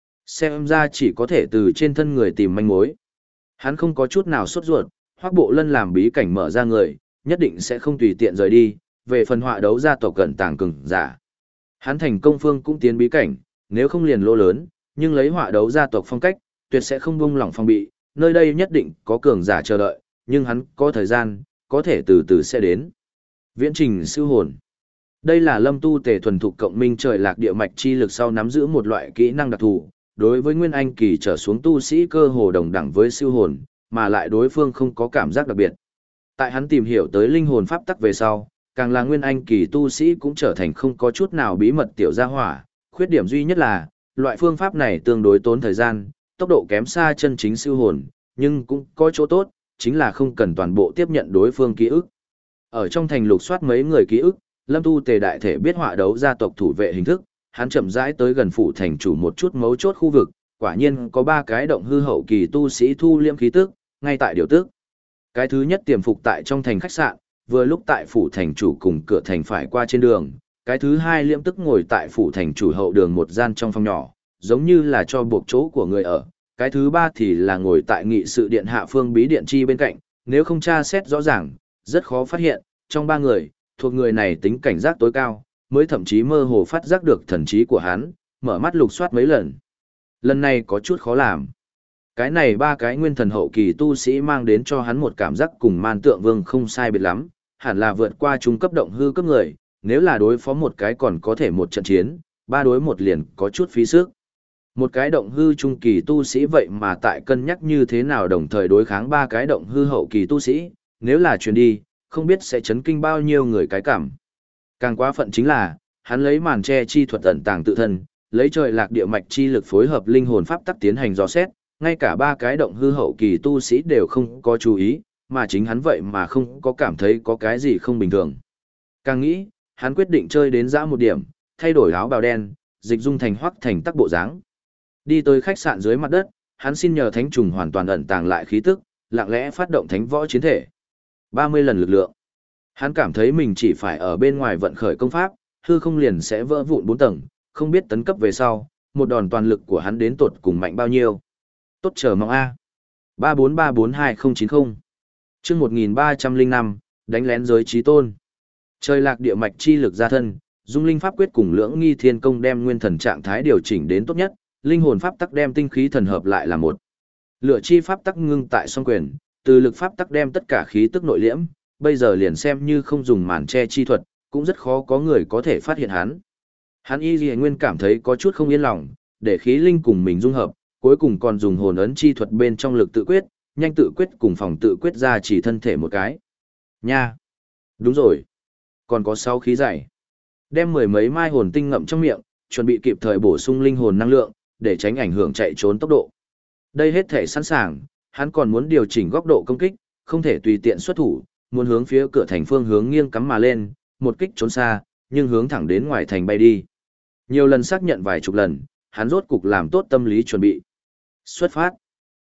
Xem ra chỉ có thể từ trên thân người tìm manh mối. Hắn không có chút nào sốt ruột, Hoắc Bộ Lân làm bí cảnh mở ra người, nhất định sẽ không tùy tiện rời đi, về phần Họa Đấu gia tộc cận tàng cường giả. Hắn thành công phương cũng tiến bí cảnh, nếu không liền lỗ lớn, nhưng lấy Họa Đấu gia tộc phong cách, tuyệt sẽ không buông lỏng phòng bị, nơi đây nhất định có cường giả chờ đợi, nhưng hắn có thời gian, có thể từ từ sẽ đến. Viễn trình siêu hồn. Đây là Lâm Tu Tề thuần thục cộng minh trời lạc địa mạch chi lực sau nắm giữ một loại kỹ năng đặc thù, đối với nguyên anh kỳ trở xuống tu sĩ cơ hồ đồng đẳng với siêu hồn, mà lại đối phương không có cảm giác đặc biệt. Tại hắn tìm hiểu tới linh hồn pháp tắc về sau, càng là nguyên anh kỳ tu sĩ cũng trở thành không có chút nào bí mật tiểu gia hỏa, khuyết điểm duy nhất là, loại phương pháp này tương đối tốn thời gian, tốc độ kém xa chân chính siêu hồn, nhưng cũng có chỗ tốt, chính là không cần toàn bộ tiếp nhận đối phương ký ức. Ở trong thành lục soát mấy người ký ức, Lâm Tu Tề đại thể biết Họa Đấu gia tộc thủ vệ hình thức, hắn chậm rãi tới gần phủ thành chủ một chút mấu chốt khu vực, quả nhiên có ba cái động hư hậu kỳ tu sĩ thu liêm khí tức, ngay tại điều tức. Cái thứ nhất tiềm phục tại trong thành khách sạn, vừa lúc tại phủ thành chủ cùng cửa thành phải qua trên đường, cái thứ hai liêm tức ngồi tại phủ thành chủ hậu đường một gian trong phòng nhỏ, giống như là cho buộc chỗ của người ở. Cái thứ ba thì là ngồi tại nghị sự điện hạ phương bí điện chi bên cạnh, nếu không tra xét rõ ràng, rất khó phát hiện, trong ba người, thuộc người này tính cảnh giác tối cao, mới thậm chí mơ hồ phát giác được thần trí của hắn, mở mắt lục soát mấy lần. Lần này có chút khó làm. Cái này ba cái nguyên thần hậu kỳ tu sĩ mang đến cho hắn một cảm giác cùng man tượng vương không sai biệt lắm, hẳn là vượt qua trung cấp động hư cấp người, nếu là đối phó một cái còn có thể một trận chiến, ba đối một liền có chút phí sức. Một cái động hư trung kỳ tu sĩ vậy mà tại cân nhắc như thế nào đồng thời đối kháng ba cái động hư hậu kỳ tu sĩ, nếu là truyền đi, không biết sẽ chấn kinh bao nhiêu người cái cảm. Càng quá phận chính là, hắn lấy màn che chi thuật ẩn tàng tự thân, lấy trời lạc địa mạch chi lực phối hợp linh hồn pháp tắc tiến hành dò xét, ngay cả ba cái động hư hậu kỳ tu sĩ đều không có chú ý, mà chính hắn vậy mà không có cảm thấy có cái gì không bình thường. Càng nghĩ, hắn quyết định chơi đến dã một điểm, thay đổi áo bào đen, dịch dung thành Hoắc Thành Tắc bộ dáng. Đi tới khách sạn dưới mặt đất, hắn xin nhờ thánh trùng hoàn toàn ẩn tàng lại khí tức, lặng lẽ phát động thánh võ chiến thể. ba mươi lần lực lượng. Hắn cảm thấy mình chỉ phải ở bên ngoài vận khởi công pháp, hư không liền sẽ vỡ vụn bốn tầng, không biết tấn cấp về sau, một đòn toàn lực của hắn đến tột cùng mạnh bao nhiêu. Tốt chờ mong A. ba bốn ba bốn hai không chín không. Chương một nghìn ba trăm lẻ năm, đánh lén giới trí tôn. Trời lạc địa mạch chi lực ra thân, dung linh pháp quyết cùng lưỡng nghi thiên công đem nguyên thần trạng thái điều chỉnh đến tốt nhất, linh hồn pháp tắc đem tinh khí thần hợp lại là một. Lựa chi pháp tắc ngưng tại song quyền, từ lực pháp tắc đem tất cả khí tức nội liễm, bây giờ liền xem như không dùng màn che chi thuật, cũng rất khó có người có thể phát hiện hắn. Hắn y Lệ Nguyên cảm thấy có chút không yên lòng, để khí linh cùng mình dung hợp, cuối cùng còn dùng hồn ấn chi thuật bên trong lực tự quyết, nhanh tự quyết cùng phòng tự quyết ra chỉ thân thể một cái. Nha! Đúng rồi! Còn có sáu khí giải. Đem mười mấy mai hồn tinh ngậm trong miệng, chuẩn bị kịp thời bổ sung linh hồn năng lượng, để tránh ảnh hưởng chạy trốn tốc độ. Đây hết thể sẵn sàng, hắn còn muốn điều chỉnh góc độ công kích, không thể tùy tiện xuất thủ, muốn hướng phía cửa thành phương hướng nghiêng cắm mà lên, một kích trốn xa, nhưng hướng thẳng đến ngoài thành bay đi. Nhiều lần xác nhận vài chục lần, hắn rốt cục làm tốt tâm lý chuẩn bị. Xuất phát.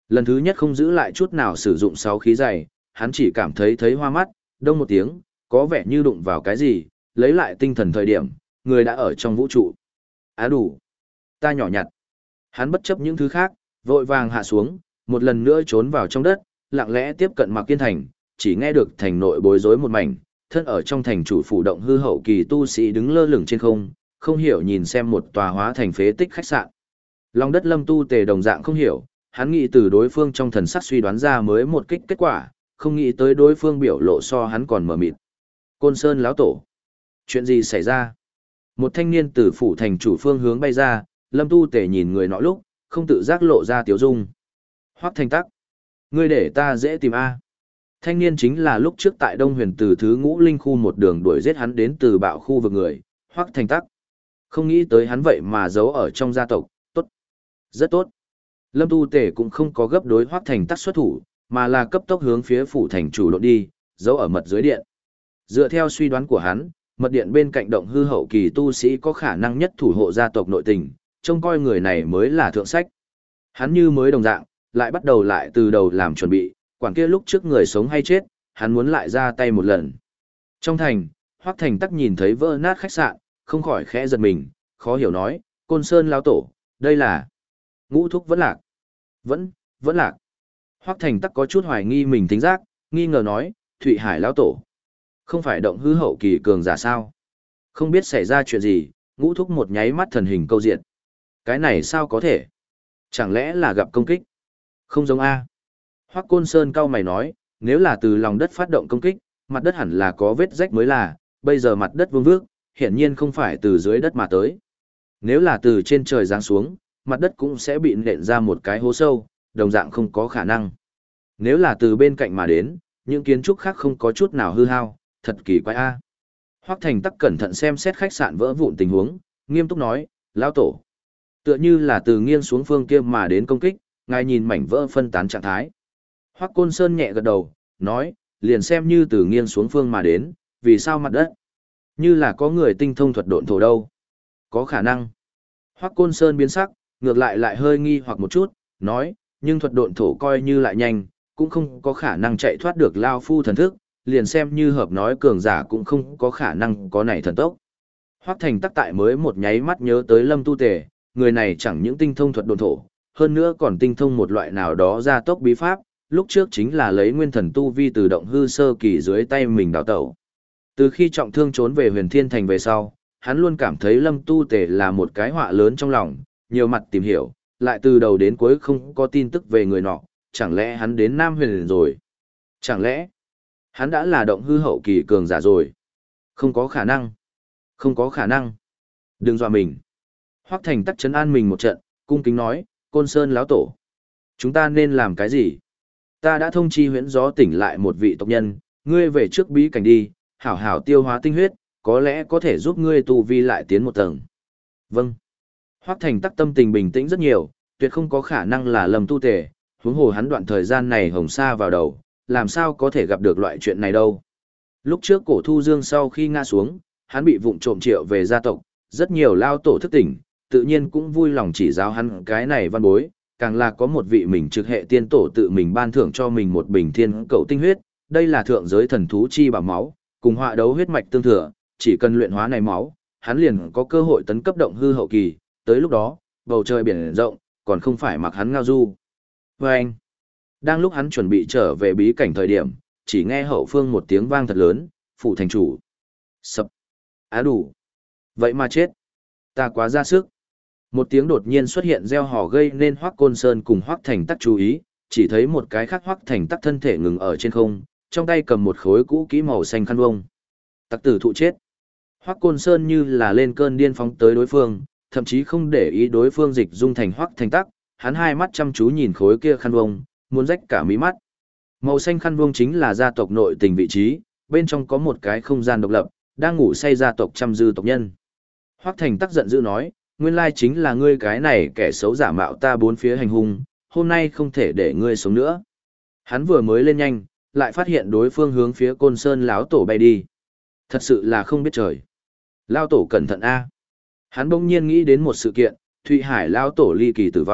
Lần thứ nhất không giữ lại chút nào sử dụng sáu khí dày, hắn chỉ cảm thấy thấy hoa mắt, đông một tiếng, có vẻ như đụng vào cái gì, lấy lại tinh thần thời điểm, người đã ở trong vũ trụ. Á đủ. Ta nhỏ nhặt. Hắn bất chấp những thứ khác, vội vàng hạ xuống, một lần nữa trốn vào trong đất, lặng lẽ tiếp cận Mạc Kiên Thành, chỉ nghe được thành nội bối rối một mảnh, thân ở trong thành chủ phủ động hư hậu kỳ tu sĩ đứng lơ lửng trên không, không hiểu nhìn xem một tòa hóa thành phế tích khách sạn. Lòng đất Lâm Tu Tề đồng dạng không hiểu, hắn nghĩ từ đối phương trong thần sắc suy đoán ra mới một kích kết quả, không nghĩ tới đối phương biểu lộ so hắn còn mờ mịt. Côn Sơn lão tổ. Chuyện gì xảy ra? Một thanh niên từ phủ thành chủ phương hướng bay ra, Lâm Tu Tề nhìn người nọ lúc, không tự giác lộ ra tiếu dung. Hoắc Thành Tắc. Ngươi để ta dễ tìm A. Thanh niên chính là lúc trước tại Đông Huyền từ thứ ngũ linh khu một đường đuổi giết hắn đến từ bạo khu vực người, Hoắc Thành Tắc. Không nghĩ tới hắn vậy mà giấu ở trong gia tộc, tốt. Rất tốt. Lâm Tu Tề cũng không có gấp đối Hoắc Thành Tắc xuất thủ, mà là cấp tốc hướng phía phủ thành chủ lộ đi, giấu ở mật dưới điện. Dựa theo suy đoán của hắn, mật điện bên cạnh động hư hậu kỳ tu sĩ có khả năng nhất thủ hộ gia tộc nội tình, trông coi người này mới là thượng sách. Hắn như mới đồng dạng, lại bắt đầu lại từ đầu làm chuẩn bị, quản kia lúc trước người sống hay chết, hắn muốn lại ra tay một lần. Trong thành, Hoắc Thành Tắc nhìn thấy vỡ nát khách sạn, không khỏi khẽ giật mình, khó hiểu nói, Côn Sơn lão tổ, đây là Ngũ Thúc vẫn lạc. Vẫn, vẫn lạc. Hoắc Thành Tắc có chút hoài nghi mình thính giác, nghi ngờ nói, Thụy Hải lão tổ. Không phải động hư hậu kỳ cường giả sao? Không biết xảy ra chuyện gì, Ngũ Thúc một nháy mắt thần hình câu diện. Cái này sao có thể? Chẳng lẽ là gặp công kích? Không giống A. Hoắc Côn Sơn cau mày nói, nếu là từ lòng đất phát động công kích, mặt đất hẳn là có vết rách mới là, bây giờ mặt đất vương vước, hiển nhiên không phải từ dưới đất mà tới. Nếu là từ trên trời giáng xuống, mặt đất cũng sẽ bị nện ra một cái hố sâu, đồng dạng không có khả năng. Nếu là từ bên cạnh mà đến, những kiến trúc khác không có chút nào hư hao, thật kỳ quái A. Hoắc Thành Tắc cẩn thận xem xét khách sạn vỡ vụn tình huống, nghiêm túc nói, lão tổ. Tựa như là từ nghiêng xuống phương kia mà đến công kích, ngài nhìn mảnh vỡ phân tán trạng thái. Hoắc Côn Sơn nhẹ gật đầu, nói, liền xem như từ nghiêng xuống phương mà đến, vì sao mặt đất? Như là có người tinh thông thuật độn thổ đâu. Có khả năng. Hoắc Côn Sơn biến sắc, ngược lại lại hơi nghi hoặc một chút, nói, nhưng thuật độn thổ coi như lại nhanh, cũng không có khả năng chạy thoát được Lao Phu thần thức, liền xem như hợp nói cường giả cũng không có khả năng có này thần tốc. Hoắc Thành Tắc tại mới một nháy mắt nhớ tới Lâm Tu Tề, người này chẳng những tinh thông thuật độn thổ, hơn nữa còn tinh thông một loại nào đó gia tốc bí pháp, lúc trước chính là lấy nguyên thần tu vi từ động hư sơ kỳ dưới tay mình đào tẩu. Từ khi trọng thương trốn về Huyền Thiên Thành về sau, hắn luôn cảm thấy Lâm Tu Tề là một cái họa lớn trong lòng, nhiều mặt tìm hiểu, lại từ đầu đến cuối không có tin tức về người nọ, chẳng lẽ hắn đến Nam Huyền rồi? Chẳng lẽ hắn đã là động hư hậu kỳ cường giả rồi? Không có khả năng. Không có khả năng. Đừng dọa mình. Hoắc Thành Tắc trấn an mình một trận, cung kính nói, Côn Sơn lão tổ. Chúng ta nên làm cái gì? Ta đã thông chi huyễn gió tỉnh lại một vị tộc nhân, ngươi về trước bí cảnh đi, hảo hảo tiêu hóa tinh huyết, có lẽ có thể giúp ngươi tu vi lại tiến một tầng. Vâng. Hoắc Thành Tắc tâm tình bình tĩnh rất nhiều, tuyệt không có khả năng là Lâm Tu Tề, huống hồ hắn đoạn thời gian này hồng sa vào đầu, làm sao có thể gặp được loại chuyện này đâu. Lúc trước Cổ Thu Dương sau khi ngã xuống, hắn bị vụng trộm triệu về gia tộc, rất nhiều lao tổ thức tỉnh, tự nhiên cũng vui lòng chỉ giáo hắn cái này văn bối, càng là có một vị mình trực hệ tiên tổ tự mình ban thưởng cho mình một bình thiên cậu tinh huyết, đây là thượng giới thần thú chi bảo máu, cùng họa đấu huyết mạch tương thừa, chỉ cần luyện hóa này máu, hắn liền có cơ hội tấn cấp động hư hậu kỳ, tới lúc đó, bầu trời biển rộng, còn không phải mặc hắn ngao du. Và anh, đang lúc hắn chuẩn bị trở về bí cảnh thời điểm, chỉ nghe hậu phương một tiếng vang thật lớn, phủ thành chủ. Sập. Á đủ. Vậy mà chết. Ta quá ra sức. Một tiếng đột nhiên xuất hiện gieo hò gây nên Hoắc Côn Sơn cùng Hoắc Thành Tắc chú ý, chỉ thấy một cái khác Hoắc Thành Tắc thân thể ngừng ở trên không, trong tay cầm một khối cũ kỹ màu xanh khăn vông. Tắc tử thụ chết. Hoắc Côn Sơn như là lên cơn điên phóng tới đối phương, thậm chí không để ý đối phương dịch dung thành Hoắc Thành Tắc, hắn hai mắt chăm chú nhìn khối kia khăn vông, muốn rách cả mí mắt. Màu xanh khăn vông chính là gia tộc nội tình vị trí, bên trong có một cái không gian độc lập, đang ngủ say gia tộc trăm dư tộc nhân. Hoắc Thành Tắc giận dữ nói, nguyên lai chính là ngươi cái này kẻ xấu giả mạo ta bốn phía hành hung, hôm nay không thể để ngươi sống nữa. Hắn vừa mới lên nhanh, lại phát hiện đối phương hướng phía Côn Sơn lão tổ bay đi. Thật sự là không biết trời. Lão tổ cẩn thận a. Hắn bỗng nhiên nghĩ đến một sự kiện, Thụy Hải lão tổ ly kỳ tử vong,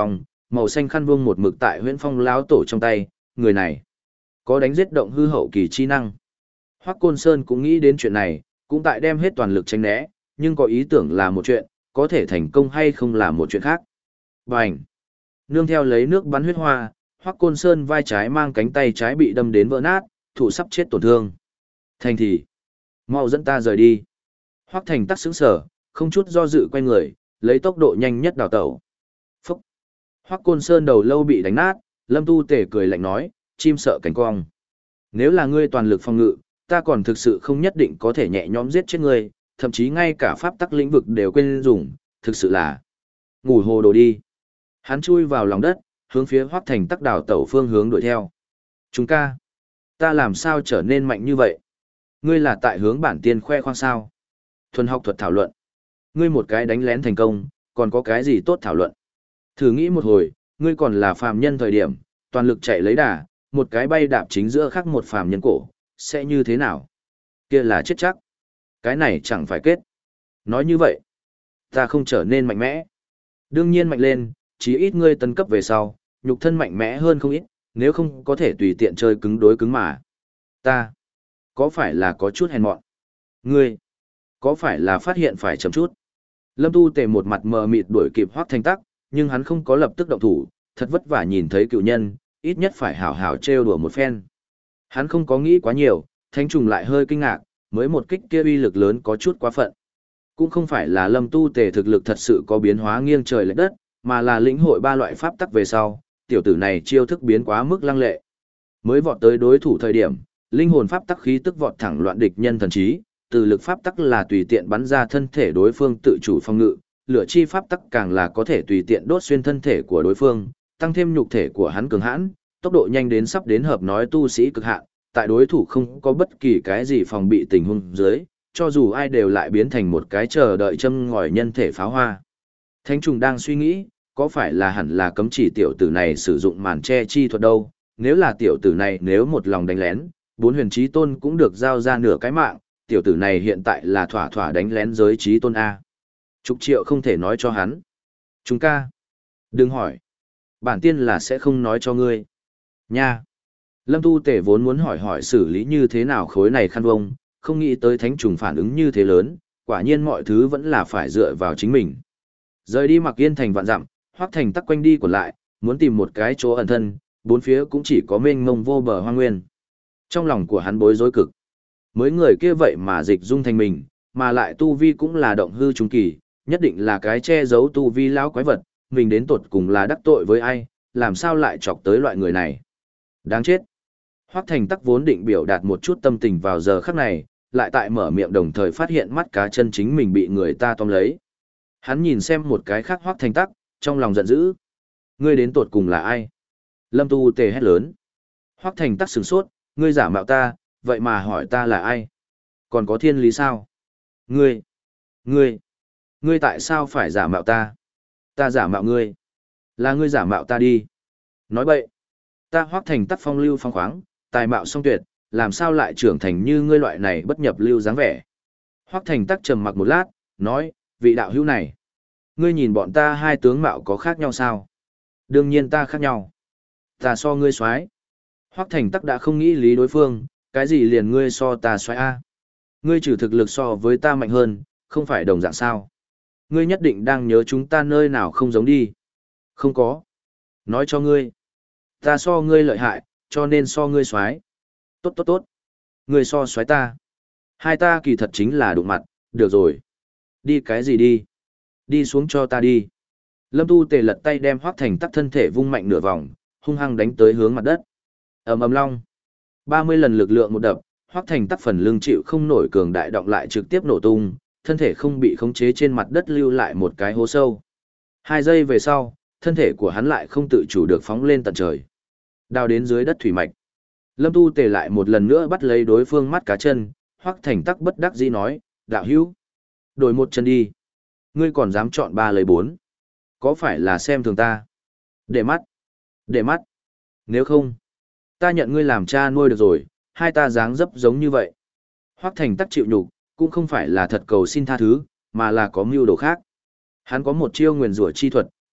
màu xanh khăn vuông một mực tại Huyễn Phong lão tổ trong tay, người này có đánh giết động hư hậu kỳ chi năng. Hoắc Côn Sơn cũng nghĩ đến chuyện này, cũng tại đem hết toàn lực tránh né, nhưng có ý tưởng là một chuyện, có thể thành công hay không là một chuyện khác. Bành! Nương theo lấy nước bắn huyết hoa, Hoắc Côn Sơn vai trái mang cánh tay trái bị đâm đến vỡ nát, thụ sắp chết tổn thương. Thành thì, mau dẫn ta rời đi. Hoắc Thành tắc sững sờ, không chút do dự quay người, lấy tốc độ nhanh nhất đào tẩu. Phúc! Hoắc Côn Sơn đầu lâu bị đánh nát, Lâm Tu Tể cười lạnh nói, chim sợ cánh cong. Nếu là ngươi toàn lực phòng ngự, ta còn thực sự không nhất định có thể nhẹ nhõm giết chết ngươi, thậm chí ngay cả pháp tắc lĩnh vực đều quên dùng, thực sự là ngủ hồ đồ đi. Hắn chui vào lòng đất, hướng phía Hoắc Thành tắc đảo tẩu phương hướng đuổi theo. Chúng ca, ta làm sao trở nên mạnh như vậy? Ngươi là tại hướng bản tiên khoe khoang sao? Thuần học thuật thảo luận. Ngươi một cái đánh lén thành công, còn có cái gì tốt thảo luận? Thử nghĩ một hồi, ngươi còn là phàm nhân thời điểm, toàn lực chạy lấy đà, một cái bay đạp chính giữa khác một phàm nhân cổ, sẽ như thế nào? Kia là chết chắc. Cái này chẳng phải kết. Nói như vậy, ta không trở nên mạnh mẽ. Đương nhiên mạnh lên, chí ít ngươi tấn cấp về sau, nhục thân mạnh mẽ hơn không ít, nếu không có thể tùy tiện chơi cứng đối cứng mà. Ta, có phải là có chút hèn mọn? Ngươi, có phải là phát hiện phải chậm chút? Lâm Tu Tề một mặt mờ mịt đuổi kịp Hoắc Thành Tắc, nhưng hắn không có lập tức động thủ, thật vất vả nhìn thấy cựu nhân, ít nhất phải hảo hảo trêu đùa một phen. Hắn không có nghĩ quá nhiều, Thánh trùng lại hơi kinh ngạc, mới một kích kia uy lực lớn có chút quá phận. Cũng không phải là Lâm Tu Tề thực lực thật sự có biến hóa nghiêng trời lệch đất, mà là lĩnh hội ba loại pháp tắc về sau, tiểu tử này chiêu thức biến quá mức lăng lệ. Mới vọt tới đối thủ thời điểm, linh hồn pháp tắc khí tức vọt thẳng loạn địch nhân thần trí, từ lực pháp tắc là tùy tiện bắn ra thân thể đối phương tự chủ phòng ngự, lửa chi pháp tắc càng là có thể tùy tiện đốt xuyên thân thể của đối phương, tăng thêm nhục thể của hắn cường hãn, tốc độ nhanh đến sắp đến hợp nói tu sĩ cực hạn, tại đối thủ không có bất kỳ cái gì phòng bị tình huống dưới, cho dù ai đều lại biến thành một cái chờ đợi châm ngòi nhân thể pháo hoa. Thánh trùng đang suy nghĩ, có phải là hẳn là cấm chỉ tiểu tử này sử dụng màn che chi thuật đâu, nếu là tiểu tử này nếu một lòng đánh lén, bốn huyền trí tôn cũng được giao ra nửa cái mạng, tiểu tử này hiện tại là thỏa thỏa đánh lén giới trí tôn A. Chục triệu không thể nói cho hắn. Chúng ca. Đừng hỏi. Bản tiên là sẽ không nói cho ngươi. Nha. Lâm Tu Tể vốn muốn hỏi hỏi xử lý như thế nào khối này khăn vông, không nghĩ tới thánh trùng phản ứng như thế lớn, quả nhiên mọi thứ vẫn là phải dựa vào chính mình. Rời đi Mặc Yên thành vạn dặm, Hoắc Thành tắc quanh đi quẩn lại, muốn tìm một cái chỗ ẩn thân, bốn phía cũng chỉ có mênh mông vô bờ hoang nguyên. Trong lòng của hắn bối rối cực. Mới người kia vậy mà dịch dung thành mình, mà lại tu vi cũng là động hư trung kỳ, nhất định là cái che giấu tu vi lão quái vật, mình đến tột cùng là đắc tội với ai, làm sao lại chọc tới loại người này. Đáng chết. Hoắc Thành tắc vốn định biểu đạt một chút tâm tình vào giờ khắc này, lại tại mở miệng đồng thời phát hiện mắt cá chân chính mình bị người ta tóm lấy. Hắn nhìn xem một cái khác Hoắc Thành tắc, trong lòng giận dữ. Ngươi đến tột cùng là ai? Lâm Tu Tề hét lớn. Hoắc Thành tắc sửng sốt, ngươi giả mạo ta, vậy mà hỏi ta là ai? Còn có thiên lý sao? Ngươi, ngươi, ngươi tại sao phải giả mạo ta? Ta giả mạo ngươi. Là ngươi giả mạo ta đi. Nói bậy. Ta Hoắc Thành tắc phong lưu phong khoáng, tài mạo song tuyệt, làm sao lại trưởng thành như ngươi loại này bất nhập lưu dáng vẻ. Hoắc Thành tắc trầm mặc một lát, nói, vị đạo hữu này. Ngươi nhìn bọn ta hai tướng mạo có khác nhau sao? Đương nhiên ta khác nhau. Ta so ngươi soái. Hoắc Thành tắc đã không nghĩ lý đối phương, cái gì liền ngươi so ta soái a? Ngươi trừ thực lực so với ta mạnh hơn, không phải đồng dạng sao? Ngươi nhất định đang nhớ chúng ta nơi nào không giống đi. Không có. Nói cho ngươi. Ta so ngươi lợi hại, cho nên so ngươi soái. Tốt tốt tốt. Ngươi so soái ta. Hai ta kỳ thật chính là đụng mặt, được rồi. Đi cái gì đi? Đi xuống cho ta đi. Lâm Tu Tề lật tay đem Hoắc Thành tắc thân thể vung mạnh nửa vòng, hung hăng đánh tới hướng mặt đất. Ầm ầm long. ba mươi lần lực lượng một đập, Hoắc Thành tắc phần lưng chịu không nổi cường đại động lại trực tiếp nổ tung, thân thể không bị khống chế trên mặt đất lưu lại một cái hố sâu. Hai giây về sau, thân thể của hắn lại không tự chủ được phóng lên tận trời. Đào đến dưới đất thủy mạch. Lâm Tu Tề lại một lần nữa bắt lấy đối phương mắt cá chân, Hoắc Thành tắc bất đắc dĩ nói, đạo hữu, đổi một chân đi. Ngươi còn dám chọn ba lấy bốn. Có phải là xem thường ta? Để mắt. Để mắt. Nếu không, ta nhận ngươi làm cha nuôi được rồi, hai ta dáng dấp giống như vậy. Hoắc Thành tắc chịu nhục, cũng không phải là thật cầu xin tha thứ, mà là có mưu đồ khác. Hắn có một chiêu nguyền rủa chi thuật,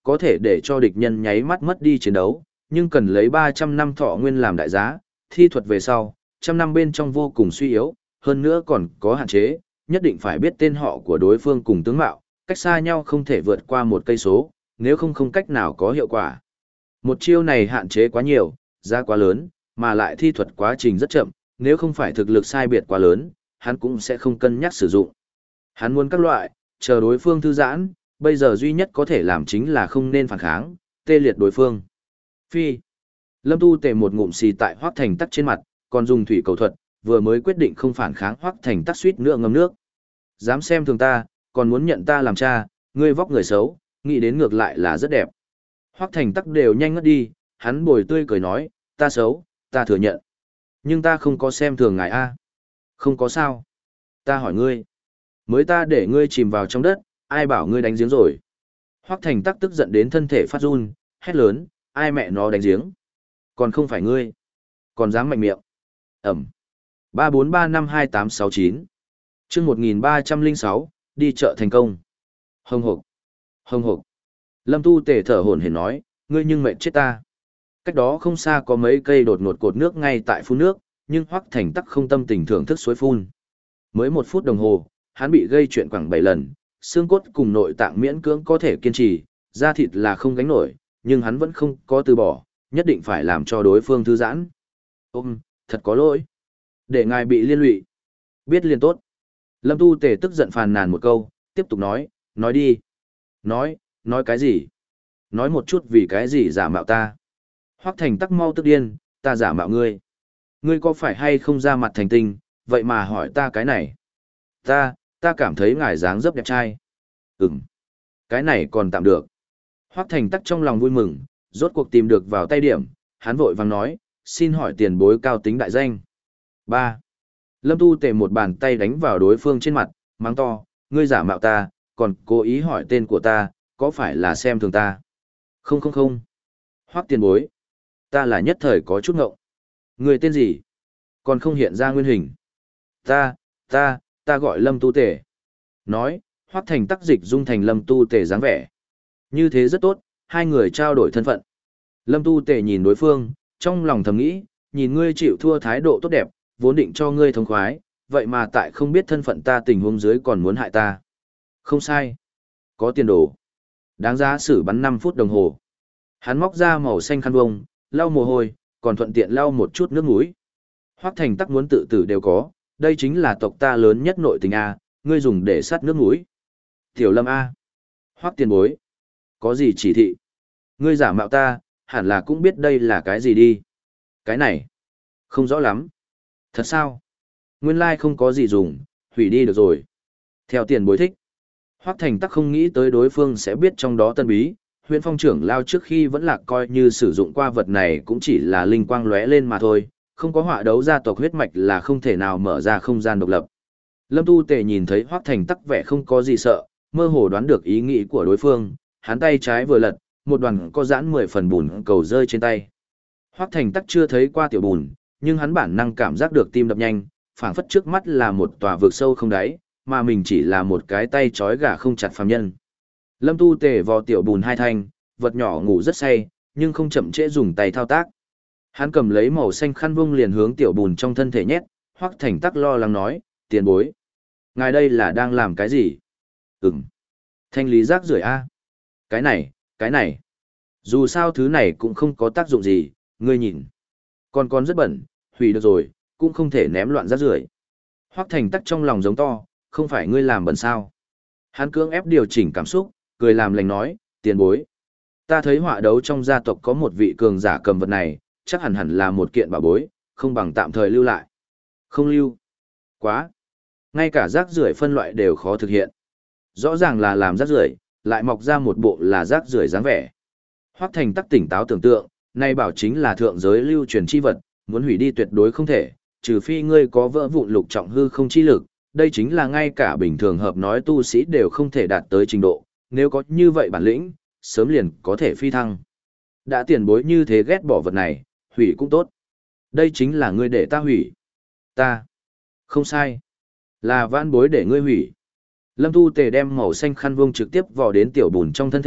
có thể để cho địch nhân nháy mắt mất đi chiến đấu, nhưng cần lấy ba trăm năm thọ nguyên làm đại giá, thi thuật về sau, trăm năm bên trong vô cùng suy yếu, hơn nữa còn có hạn chế, nhất định phải biết tên họ của đối phương cùng tướng mạo, cách xa nhau không thể vượt qua một cây số, nếu không không cách nào có hiệu quả. Một chiêu này hạn chế quá nhiều, giá quá lớn, mà lại thi thuật quá trình rất chậm, nếu không phải thực lực sai biệt quá lớn, hắn cũng sẽ không cân nhắc sử dụng. Hắn muốn các loại, chờ đối phương thư giãn, bây giờ duy nhất có thể làm chính là không nên phản kháng, tê liệt đối phương. Phi. Lâm Tu Tề một ngụm xì tại Hoắc Thành Tắc trên mặt, còn dùng thủy cầu thuật, vừa mới quyết định không phản kháng Hoắc Thành Tắc suýt nữa ngâm nước. Dám xem thường ta, còn muốn nhận ta làm cha, ngươi vóc người xấu, nghĩ đến ngược lại là rất đẹp. Hoắc Thành Tắc đều nhanh ngất đi, hắn bồi tươi cười nói, ta xấu, ta thừa nhận. Nhưng ta không có xem thường ngài a. Không có sao. Ta hỏi ngươi. Mới ta để ngươi chìm vào trong đất, ai bảo ngươi đánh giếng rồi. Hoắc Thành Tắc tức giận đến thân thể phát run, hét lớn, ai mẹ nó đánh giếng. Còn không phải ngươi. Còn dám mạnh miệng. Ẩm. ba bốn ba năm hai tám sáu chín. Chương một nghìn ba trăm lẻ sáu, đi chợ thành công. Hồng hộc. Hồng hộc. Lâm Tu Tề thở hổn hển nói, ngươi nhưng mệt chết ta. Cách đó không xa có mấy cây đột ngột cột nước ngay tại phun nước, nhưng Hoắc Thành Tắc không tâm tình thưởng thức suối phun. Mới một phút đồng hồ, hắn bị gây chuyện khoảng bảy lần, xương cốt cùng nội tạng miễn cưỡng có thể kiên trì, da thịt là không gánh nổi, nhưng hắn vẫn không có từ bỏ, nhất định phải làm cho đối phương thư giãn. Ôm, thật có lỗi. Để ngài bị liên lụy. Biết liền tốt. Lâm Tu Tề tức giận phàn nàn một câu, tiếp tục nói, nói đi. Nói, nói cái gì? Nói một chút vì cái gì giả mạo ta. Hoắc Thành Tắc mau tức điên, ta giả mạo ngươi. Ngươi có phải hay không ra mặt thành tinh, vậy mà hỏi ta cái này. Ta, ta cảm thấy ngài dáng dấp đẹp trai. Ừm, cái này còn tạm được. Hoắc Thành Tắc trong lòng vui mừng, rốt cuộc tìm được vào tay điểm, hắn vội vàng nói, xin hỏi tiền bối cao tính đại danh. Ba. Lâm Tu Tề một bàn tay đánh vào đối phương trên mặt, mắng to, ngươi giả mạo ta, còn cố ý hỏi tên của ta, có phải là xem thường ta? Không không không. Hoắc tiền bối. Ta là nhất thời có chút ngộng. Người tên gì? Còn không hiện ra nguyên hình. Ta, ta, ta gọi Lâm Tu Tề. Nói, Hoắc Thành Tắc dịch dung thành Lâm Tu Tề dáng vẻ. Như thế rất tốt, hai người trao đổi thân phận. Lâm Tu Tề nhìn đối phương, trong lòng thầm nghĩ, nhìn ngươi chịu thua thái độ tốt đẹp, vốn định cho ngươi thống khoái, vậy mà tại không biết thân phận ta tình huống dưới còn muốn hại ta. Không sai. Có tiền đồ. Đáng giá xử bắn năm phút đồng hồ. Hắn móc ra màu xanh khăn vông, lau mồ hôi, còn thuận tiện lau một chút nước mũi. Hoắc Thành Tắc muốn tự tử đều có, đây chính là tộc ta lớn nhất nội tình A, ngươi dùng để sát nước mũi. Tiểu Lâm A. Hoắc tiền bối. Có gì chỉ thị? Ngươi giả mạo ta, hẳn là cũng biết đây là cái gì đi. Cái này. Không rõ lắm. Thật sao? Nguyên lai like không có gì dùng, hủy đi được rồi. Theo tiền bối thích. Hoắc Thành Tắc không nghĩ tới đối phương sẽ biết trong đó tân bí, huyện phong trưởng lao trước khi vẫn là coi như sử dụng qua vật này cũng chỉ là linh quang lóe lên mà thôi, không có họa đấu gia tộc huyết mạch là không thể nào mở ra không gian độc lập. Lâm Tu Tề nhìn thấy Hoắc Thành Tắc vẻ không có gì sợ, mơ hồ đoán được ý nghĩ của đối phương, hắn tay trái vừa lật, một đoàn có giãn mười phần bùn cầu rơi trên tay. Hoắc Thành Tắc chưa thấy qua tiểu bùn, nhưng hắn bản năng cảm giác được tim đập nhanh, phảng phất trước mắt là một tòa vực sâu không đáy, mà mình chỉ là một cái tay trói gà không chặt phàm nhân. Lâm Tu Tề vò tiểu bùn hai thanh, vật nhỏ ngủ rất say, nhưng không chậm trễ dùng tay thao tác. Hắn cầm lấy màu xanh khăn vung liền hướng tiểu bùn trong thân thể nhét, Hoắc Thành Tắc lo lắng nói, tiền bối. Ngài đây là đang làm cái gì? Ừm. Thanh lý rác rưởi a. Cái này, cái này. Dù sao thứ này cũng không có tác dụng gì, ngươi nhìn. Còn còn rất bẩn, hủy được rồi, cũng không thể ném loạn rác rưởi. Hoắc Thành Tắc trong lòng giống to, không phải ngươi làm bẩn sao? Hắn cưỡng ép điều chỉnh cảm xúc, cười làm lành nói, tiền bối. Ta thấy họa đấu trong gia tộc có một vị cường giả cầm vật này, chắc hẳn hẳn là một kiện bảo bối, không bằng tạm thời lưu lại. Không lưu. Quá. Ngay cả rác rưởi phân loại đều khó thực hiện. Rõ ràng là làm rác rưởi, lại mọc ra một bộ là rác rưởi dáng vẻ. Hoắc Thành Tắc tỉnh táo tưởng tượng, nay bảo chính là thượng giới lưu truyền chi vật, muốn hủy đi tuyệt đối không thể, trừ phi ngươi có vỡ vụn lục trọng hư không chi lực, đây chính là ngay cả bình thường hợp nói tu sĩ đều không thể đạt tới trình độ, nếu có như vậy bản lĩnh, sớm liền có thể phi thăng. Đã tiền bối như thế ghét bỏ vật này, hủy cũng tốt. Đây chính là ngươi để ta hủy. Ta. Không sai. Là vãn bối để ngươi hủy. Lâm Tu Tề đem màu xanh khăn vuông trực tiếp vào đến tiểu bùn trong thân thể,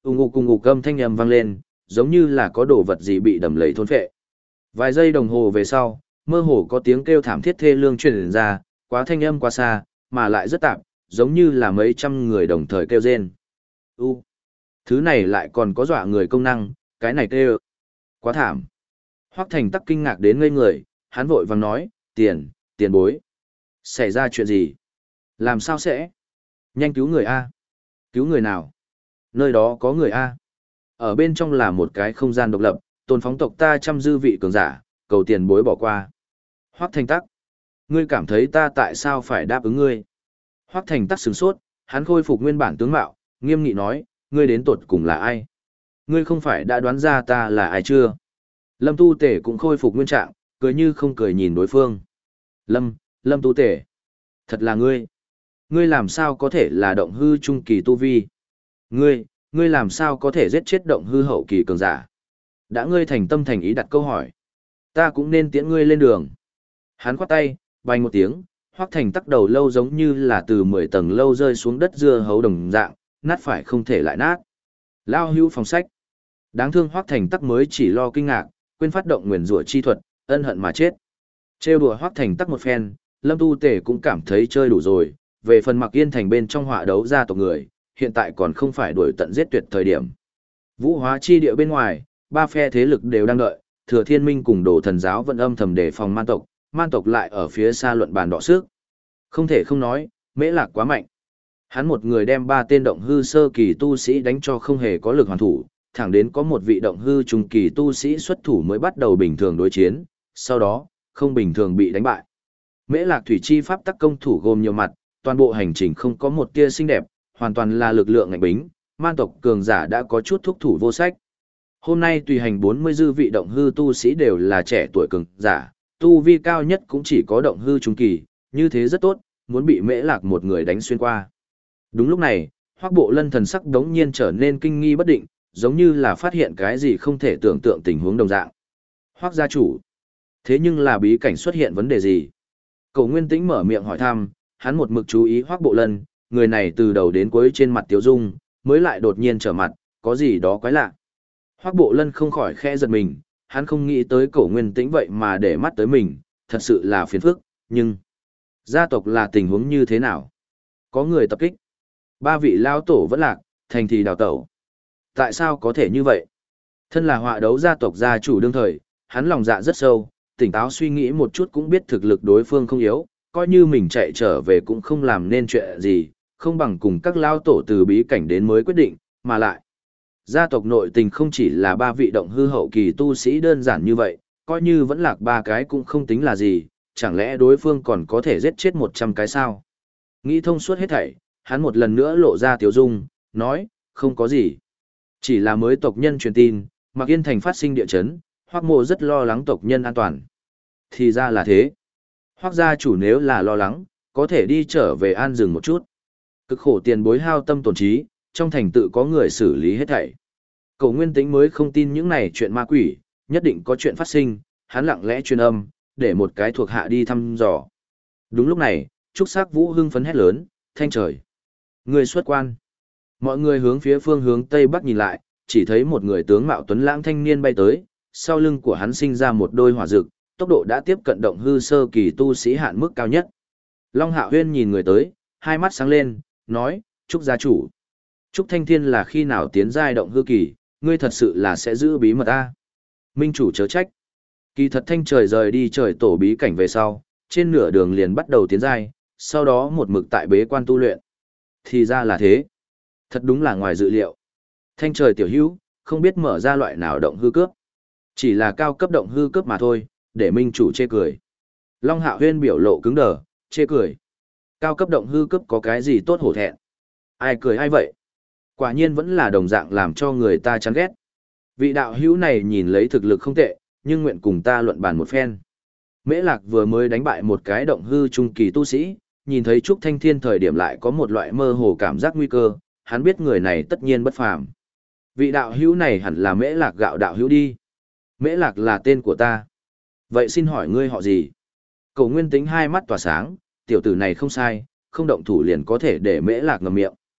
ù ngục cùng ngục âm thanh âm vang lên, giống như là có đồ vật gì bị đầm lầy thôn phệ. Vài giây đồng hồ về sau, mơ hồ có tiếng kêu thảm thiết thê lương truyền ra, quá thanh âm quá xa, mà lại rất tạp, giống như là mấy trăm người đồng thời kêu rên. U, thứ này lại còn có dọa người công năng, cái này kêu. Quá thảm. Hoắc Thành Tắc kinh ngạc đến ngây người, hắn vội vàng nói, tiền, tiền bối. Xảy ra chuyện gì? Làm sao sẽ? Nhanh cứu người A. Cứu người nào? Nơi đó có người A. Ở bên trong là một cái không gian độc lập, tồn phóng tộc ta trăm dư vị cường giả, cầu tiền bối bỏ qua. Hoắc Thành Tắc. Ngươi cảm thấy ta tại sao phải đáp ứng ngươi? Hoắc Thành Tắc sửng sốt, hắn khôi phục nguyên bản tướng mạo, nghiêm nghị nói, ngươi đến tột cùng là ai? Ngươi không phải đã đoán ra ta là ai chưa? Lâm Tu Tể cũng khôi phục nguyên trạng, cười như không cười nhìn đối phương. Lâm, Lâm Tu Tể. Thật là ngươi. Ngươi làm sao có thể là động hư trung kỳ tu vi? Ngươi, ngươi làm sao có thể giết chết động hư hậu kỳ cường giả? Đã ngươi thành tâm thành ý đặt câu hỏi. Ta cũng nên tiễn ngươi lên đường. Hắn khoát tay, bành một tiếng, Hoắc Thành Tắc đầu lâu giống như là từ mười tầng lâu rơi xuống đất dưa hấu đồng dạng, nát phải không thể lại nát. Lao hữu phòng sách. Đáng thương Hoắc Thành Tắc mới chỉ lo kinh ngạc, quên phát động nguyền rủa chi thuật, ân hận mà chết. Trêu đùa Hoắc Thành Tắc một phen, Lâm Tu Tể cũng cảm thấy chơi đủ rồi, về phần Mặc Yên Thành bên trong họa đấu gia tộc người, hiện tại còn không phải đuổi tận giết tuyệt thời điểm. Vũ Hóa chi địa bên ngoài, ba phe thế lực đều đang đợi, Thừa Thiên Minh cùng Đồ Thần giáo vẫn âm thầm đề phòng man tộc, man tộc lại ở phía xa luận bàn đọ sức. Không thể không nói, Mễ Lạc quá mạnh. Hắn một người đem ba tên động hư sơ kỳ tu sĩ đánh cho không hề có lực hoàn thủ, thẳng đến có một vị động hư trung kỳ tu sĩ xuất thủ mới bắt đầu bình thường đối chiến, sau đó, không bình thường bị đánh bại. Mễ Lạc thủy chi pháp tắc công thủ gồm nhiều mặt, toàn bộ hành trình không có một tia xinh đẹp, hoàn toàn là lực lượng ngạnh bính, man tộc cường giả đã có chút thúc thủ vô sách. Hôm nay tùy hành bốn mươi dư vị động hư tu sĩ đều là trẻ tuổi cường giả, tu vi cao nhất cũng chỉ có động hư trung kỳ, như thế rất tốt, muốn bị Mễ Lạc một người đánh xuyên qua. Đúng lúc này, Hoắc Bộ Lân thần sắc đống nhiên trở nên kinh nghi bất định, giống như là phát hiện cái gì không thể tưởng tượng tình huống đồng dạng. Hoắc gia chủ, thế nhưng là bí cảnh xuất hiện vấn đề gì? Cổ Nguyên Tĩnh mở miệng hỏi thăm, hắn một mực chú ý Hoắc Bộ Lân, người này từ đầu đến cuối trên mặt tiêu dung, mới lại đột nhiên trở mặt, có gì đó quái lạ. Hoắc Bộ Lân không khỏi khẽ giật mình, hắn không nghĩ tới Cổ Nguyên Tĩnh vậy mà để mắt tới mình, thật sự là phiền phức, nhưng gia tộc là tình huống như thế nào? Có người tập kích, ba vị lao tổ vẫn lạc, thành thì đào tẩu. Tại sao có thể như vậy? Thân là họa đấu gia tộc gia chủ đương thời, hắn lòng dạ rất sâu, tỉnh táo suy nghĩ một chút cũng biết thực lực đối phương không yếu, coi như mình chạy trở về cũng không làm nên chuyện gì, không bằng cùng các lao tổ từ bí cảnh đến mới quyết định, mà lại. Gia tộc nội tình không chỉ là ba vị động hư hậu kỳ tu sĩ đơn giản như vậy, coi như vẫn lạc ba cái cũng không tính là gì, chẳng lẽ đối phương còn có thể giết chết một trăm cái sao? Nghĩ thông suốt hết thảy, hắn một lần nữa lộ ra tiếu dung, nói, không có gì. Chỉ là mới tộc nhân truyền tin, Mặc Yên Thành phát sinh địa chấn, Hoắc Mộ rất lo lắng tộc nhân an toàn. Thì ra là thế. Hoắc gia chủ nếu là lo lắng, có thể đi trở về an dừng một chút. Cực khổ tiền bối hao tâm tổn trí, trong thành tự có người xử lý hết thảy. Cổ Nguyên Tĩnh mới không tin những này chuyện ma quỷ, nhất định có chuyện phát sinh, hắn lặng lẽ truyền âm, để một cái thuộc hạ đi thăm dò. Đúng lúc này, Trúc Sắc Vũ hưng phấn hét lớn, thanh trời. Người xuất quan. Mọi người hướng phía phương hướng Tây Bắc nhìn lại, chỉ thấy một người tướng mạo tuấn lãng thanh niên bay tới, sau lưng của hắn sinh ra một đôi hỏa dực, tốc độ đã tiếp cận động hư sơ kỳ tu sĩ hạn mức cao nhất. Long Hạo Huyên nhìn người tới, hai mắt sáng lên, nói, Trúc gia chủ. Trúc Thanh Thiên là khi nào tiến giai động hư kỳ, ngươi thật sự là sẽ giữ bí mật ta. Minh chủ chớ trách. Kỳ thật thanh trời rời đi trời tổ bí cảnh về sau, trên nửa đường liền bắt đầu tiến giai, sau đó một mực tại bế quan tu luyện. Thì ra là thế. Thật đúng là ngoài dự liệu. Thanh trời tiểu hữu, không biết mở ra loại nào động hư cướp. Chỉ là cao cấp động hư cướp mà thôi, để minh chủ chê cười. Long Hạo Huyên biểu lộ cứng đờ, chê cười. Cao cấp động hư cướp có cái gì tốt hổ thẹn? Ai cười ai vậy? Quả nhiên vẫn là đồng dạng làm cho người ta chán ghét. Vị đạo hữu này nhìn lấy thực lực không tệ, nhưng nguyện cùng ta luận bàn một phen. Mễ Lạc vừa mới đánh bại một cái động hư trung kỳ tu sĩ, nhìn thấy Trúc Thanh Thiên thời điểm lại có một loại mơ hồ cảm giác nguy cơ, hắn biết người này tất nhiên bất phàm. Vị đạo hữu này hẳn là Mễ Lạc gạo đạo hữu đi. Mễ Lạc là tên của ta. Vậy xin hỏi ngươi họ gì? Cổ Nguyên Tĩnh hai mắt tỏa sáng, tiểu tử này không sai, không động thủ liền có thể để Mễ Lạc ngậm miệng.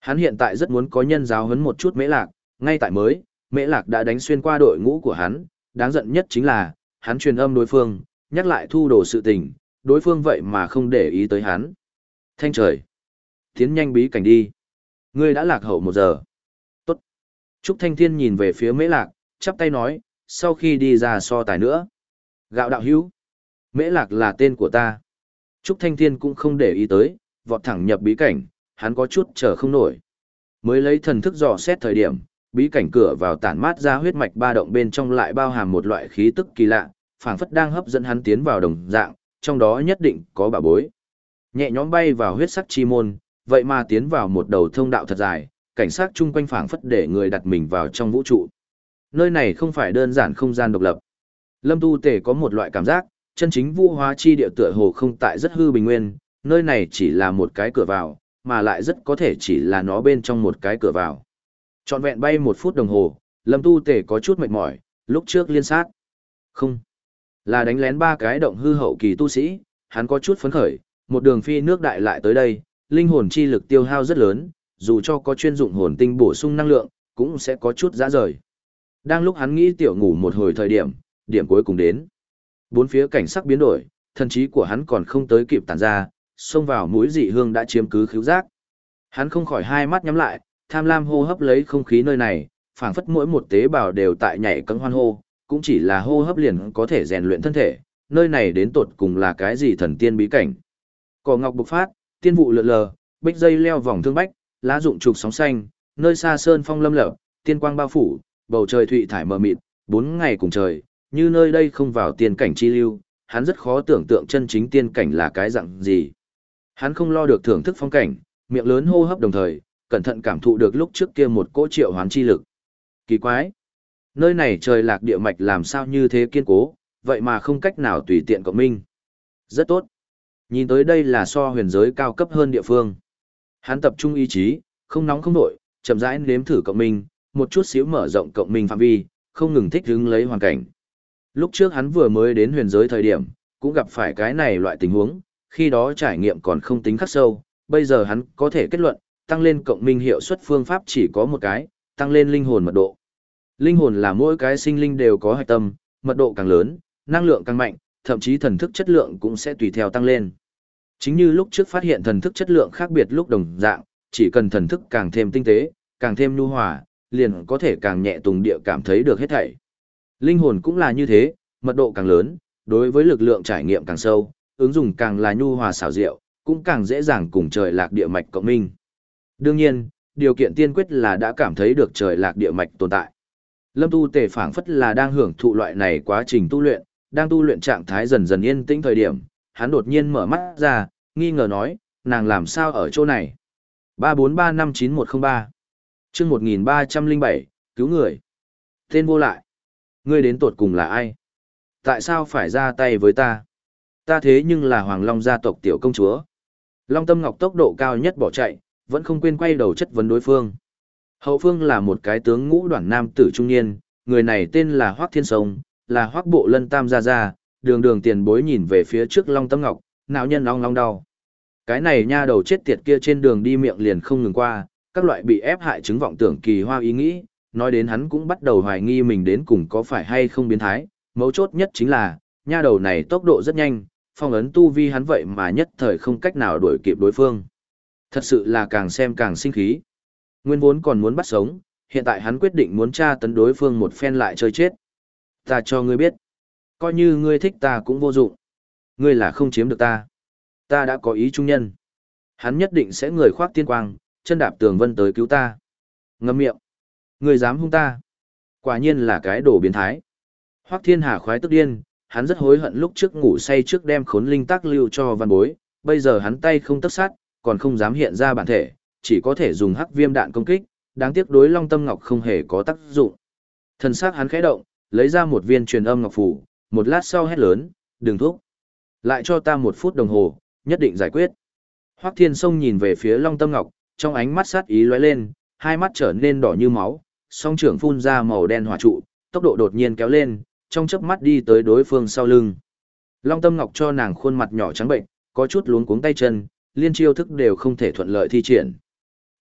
Hắn hiện tại rất muốn có nhân giáo huấn một chút Mễ Lạc, ngay tại mới, Mễ Lạc đã đánh xuyên qua đội ngũ của hắn, đáng giận nhất chính là, hắn truyền âm đối phương, nhắc lại thu đồ sự tình, đối phương vậy mà không để ý tới hắn. Thanh trời! Tiến nhanh bí cảnh đi. Ngươi đã lạc hậu một giờ. Tốt. Trúc Thanh Thiên nhìn về phía Mễ Lạc, chắp tay nói, sau khi đi ra so tài nữa. Gạo đạo hữu. Mễ Lạc là tên của ta. Trúc Thanh Thiên cũng không để ý tới, vọt thẳng nhập bí cảnh, hắn có chút chờ không nổi. Mới lấy thần thức dò xét thời điểm, bí cảnh cửa vào tản mát ra huyết mạch ba động bên trong lại bao hàm một loại khí tức kỳ lạ, phảng phất đang hấp dẫn hắn tiến vào đồng dạng, trong đó nhất định có bảo bối. Nhẹ nhõm bay vào huyết sắc chi môn, vậy mà tiến vào một đầu thông đạo thật dài, cảnh sát chung quanh phảng phất để người đặt mình vào trong vũ trụ. Nơi này không phải đơn giản không gian độc lập. Lâm Tu Tề có một loại cảm giác, chân chính vũ hóa chi địa tựa hồ không tại rất hư bình nguyên, nơi này chỉ là một cái cửa vào, mà lại rất có thể chỉ là nó bên trong một cái cửa vào. Trọn vẹn bay một phút đồng hồ, Lâm Tu Tề có chút mệt mỏi, lúc trước liên sát. Không, là đánh lén ba cái động hư hậu kỳ tu sĩ, hắn có chút phấn khởi, một đường phi nước đại lại tới đây, linh hồn chi lực tiêu hao rất lớn, dù cho có chuyên dụng hồn tinh bổ sung năng lượng, cũng sẽ có chút rã rời. Đang lúc hắn nghĩ tiểu ngủ một hồi thời điểm, điểm cuối cùng đến. Bốn phía cảnh sắc biến đổi, thần trí của hắn còn không tới kịp tản ra, xông vào mũi dị hương đã chiếm cứ khứu giác. Hắn không khỏi hai mắt nhắm lại, tham lam hô hấp lấy không khí nơi này, phảng phất mỗi một tế bào đều tại nhảy cẫng hoan hô, cũng chỉ là hô hấp liền có thể rèn luyện thân thể, nơi này đến tột cùng là cái gì thần tiên bí cảnh. Cỏ ngọc bộc phát, tiên vụ lượn lờ, bích dây leo vòng thương bách, lá rụng trục sóng xanh, nơi xa sơn phong lâm lở, tiên quang bao phủ, bầu trời thụy thải mờ mịt, bốn ngày cùng trời, như nơi đây không vào tiên cảnh chi lưu, hắn rất khó tưởng tượng chân chính tiên cảnh là cái dạng gì. Hắn không lo được thưởng thức phong cảnh, miệng lớn hô hấp đồng thời, cẩn thận cảm thụ được lúc trước kia một cỗ triệu hoán chi lực. Kỳ quái! Nơi này trời lạc địa mạch làm sao như thế kiên cố, vậy mà không cách nào tùy tiện cộng minh. Rất tốt. Nhìn tới đây là so huyền giới cao cấp hơn địa phương. Hắn tập trung ý chí, không nóng không nổi, chậm rãi nếm thử cộng minh, một chút xíu mở rộng cộng minh phạm vi, không ngừng thích ứng lấy hoàn cảnh. Lúc trước hắn vừa mới đến huyền giới thời điểm, cũng gặp phải cái này loại tình huống, khi đó trải nghiệm còn không tính khắc sâu, bây giờ hắn có thể kết luận, tăng lên cộng minh hiệu suất phương pháp chỉ có một cái, tăng lên linh hồn mật độ. Linh hồn là mỗi cái sinh linh đều có hạch tâm, mật độ càng lớn, năng lượng càng mạnh, thậm chí thần thức chất lượng cũng sẽ tùy theo tăng lên. Chính như lúc trước phát hiện thần thức chất lượng khác biệt lúc đồng dạng, chỉ cần thần thức càng thêm tinh tế, càng thêm nhu hòa, liền có thể càng nhẹ tùng địa cảm thấy được hết thảy. Linh hồn cũng là như thế, mật độ càng lớn, đối với lực lượng trải nghiệm càng sâu, ứng dụng càng là nhu hòa xảo diệu, cũng càng dễ dàng cùng trời lạc địa mạch cộng minh. Đương nhiên, điều kiện tiên quyết là đã cảm thấy được trời lạc địa mạch tồn tại. Lâm Tu Tề phảng phất là đang hưởng thụ loại này quá trình tu luyện, đang tu luyện trạng thái dần dần yên tĩnh thời điểm, hắn đột nhiên mở mắt ra, nghi ngờ nói, nàng làm sao ở chỗ này? ba bốn ba năm chín một không ba chương một nghìn ba trăm lẻ bảy, cứu người. Tên vô lại. Ngươi đến tột cùng là ai? Tại sao phải ra tay với ta? Ta thế nhưng là Hoàng Long gia tộc tiểu công chúa. Long Tâm Ngọc tốc độ cao nhất bỏ chạy, vẫn không quên quay đầu chất vấn đối phương. Hậu phương là một cái tướng ngũ đoản nam tử trung niên, người này tên là Hoắc Thiên Sông, là Hoắc Bộ Lân Tam gia gia, đường đường tiền bối nhìn về phía trước Long Tâm Ngọc, não nhân ong long đau. Cái này nha đầu chết tiệt kia trên đường đi miệng liền không ngừng qua, các loại bị ép hại chứng vọng tưởng kỳ hoa ý nghĩ, nói đến hắn cũng bắt đầu hoài nghi mình đến cùng có phải hay không biến thái, mấu chốt nhất chính là, nha đầu này tốc độ rất nhanh, phong ấn tu vi hắn vậy mà nhất thời không cách nào đuổi kịp đối phương. Thật sự là càng xem càng sinh khí. Nguyên vốn còn muốn bắt sống, hiện tại hắn quyết định muốn tra tấn đối phương một phen lại chơi chết. Ta cho ngươi biết, coi như ngươi thích ta cũng vô dụng. Ngươi là không chiếm được ta. Ta đã có ý trung nhân. Hắn nhất định sẽ người khoác tiên quang, chân đạp tường vân tới cứu ta. Ngậm miệng. Ngươi dám hung ta. Quả nhiên là cái đồ biến thái. Hoắc Thiên Hà khoái tức điên, hắn rất hối hận lúc trước ngủ say trước đem khốn linh tác lưu cho văn bối, bây giờ hắn tay không tấc sắt, còn không dám hiện ra bản thể, chỉ có thể dùng hắc viêm đạn công kích, đáng tiếc đối Long Tâm Ngọc không hề có tác dụng. Thần sắc hắn khẽ động, lấy ra một viên truyền âm ngọc phù, một lát sau hét lớn, "Đừng thúc, lại cho ta một phút đồng hồ, nhất định giải quyết." Hoắc Thiên Sông nhìn về phía Long Tâm Ngọc, trong ánh mắt sát ý lóe lên, hai mắt trở nên đỏ như máu, song trưởng phun ra màu đen hỏa trụ, tốc độ đột nhiên kéo lên, trong chớp mắt đi tới đối phương sau lưng. Long Tâm Ngọc cho nàng khuôn mặt nhỏ trắng bệnh, có chút luống cuống tay chân, liên chiêu thức đều không thể thuận lợi thi triển.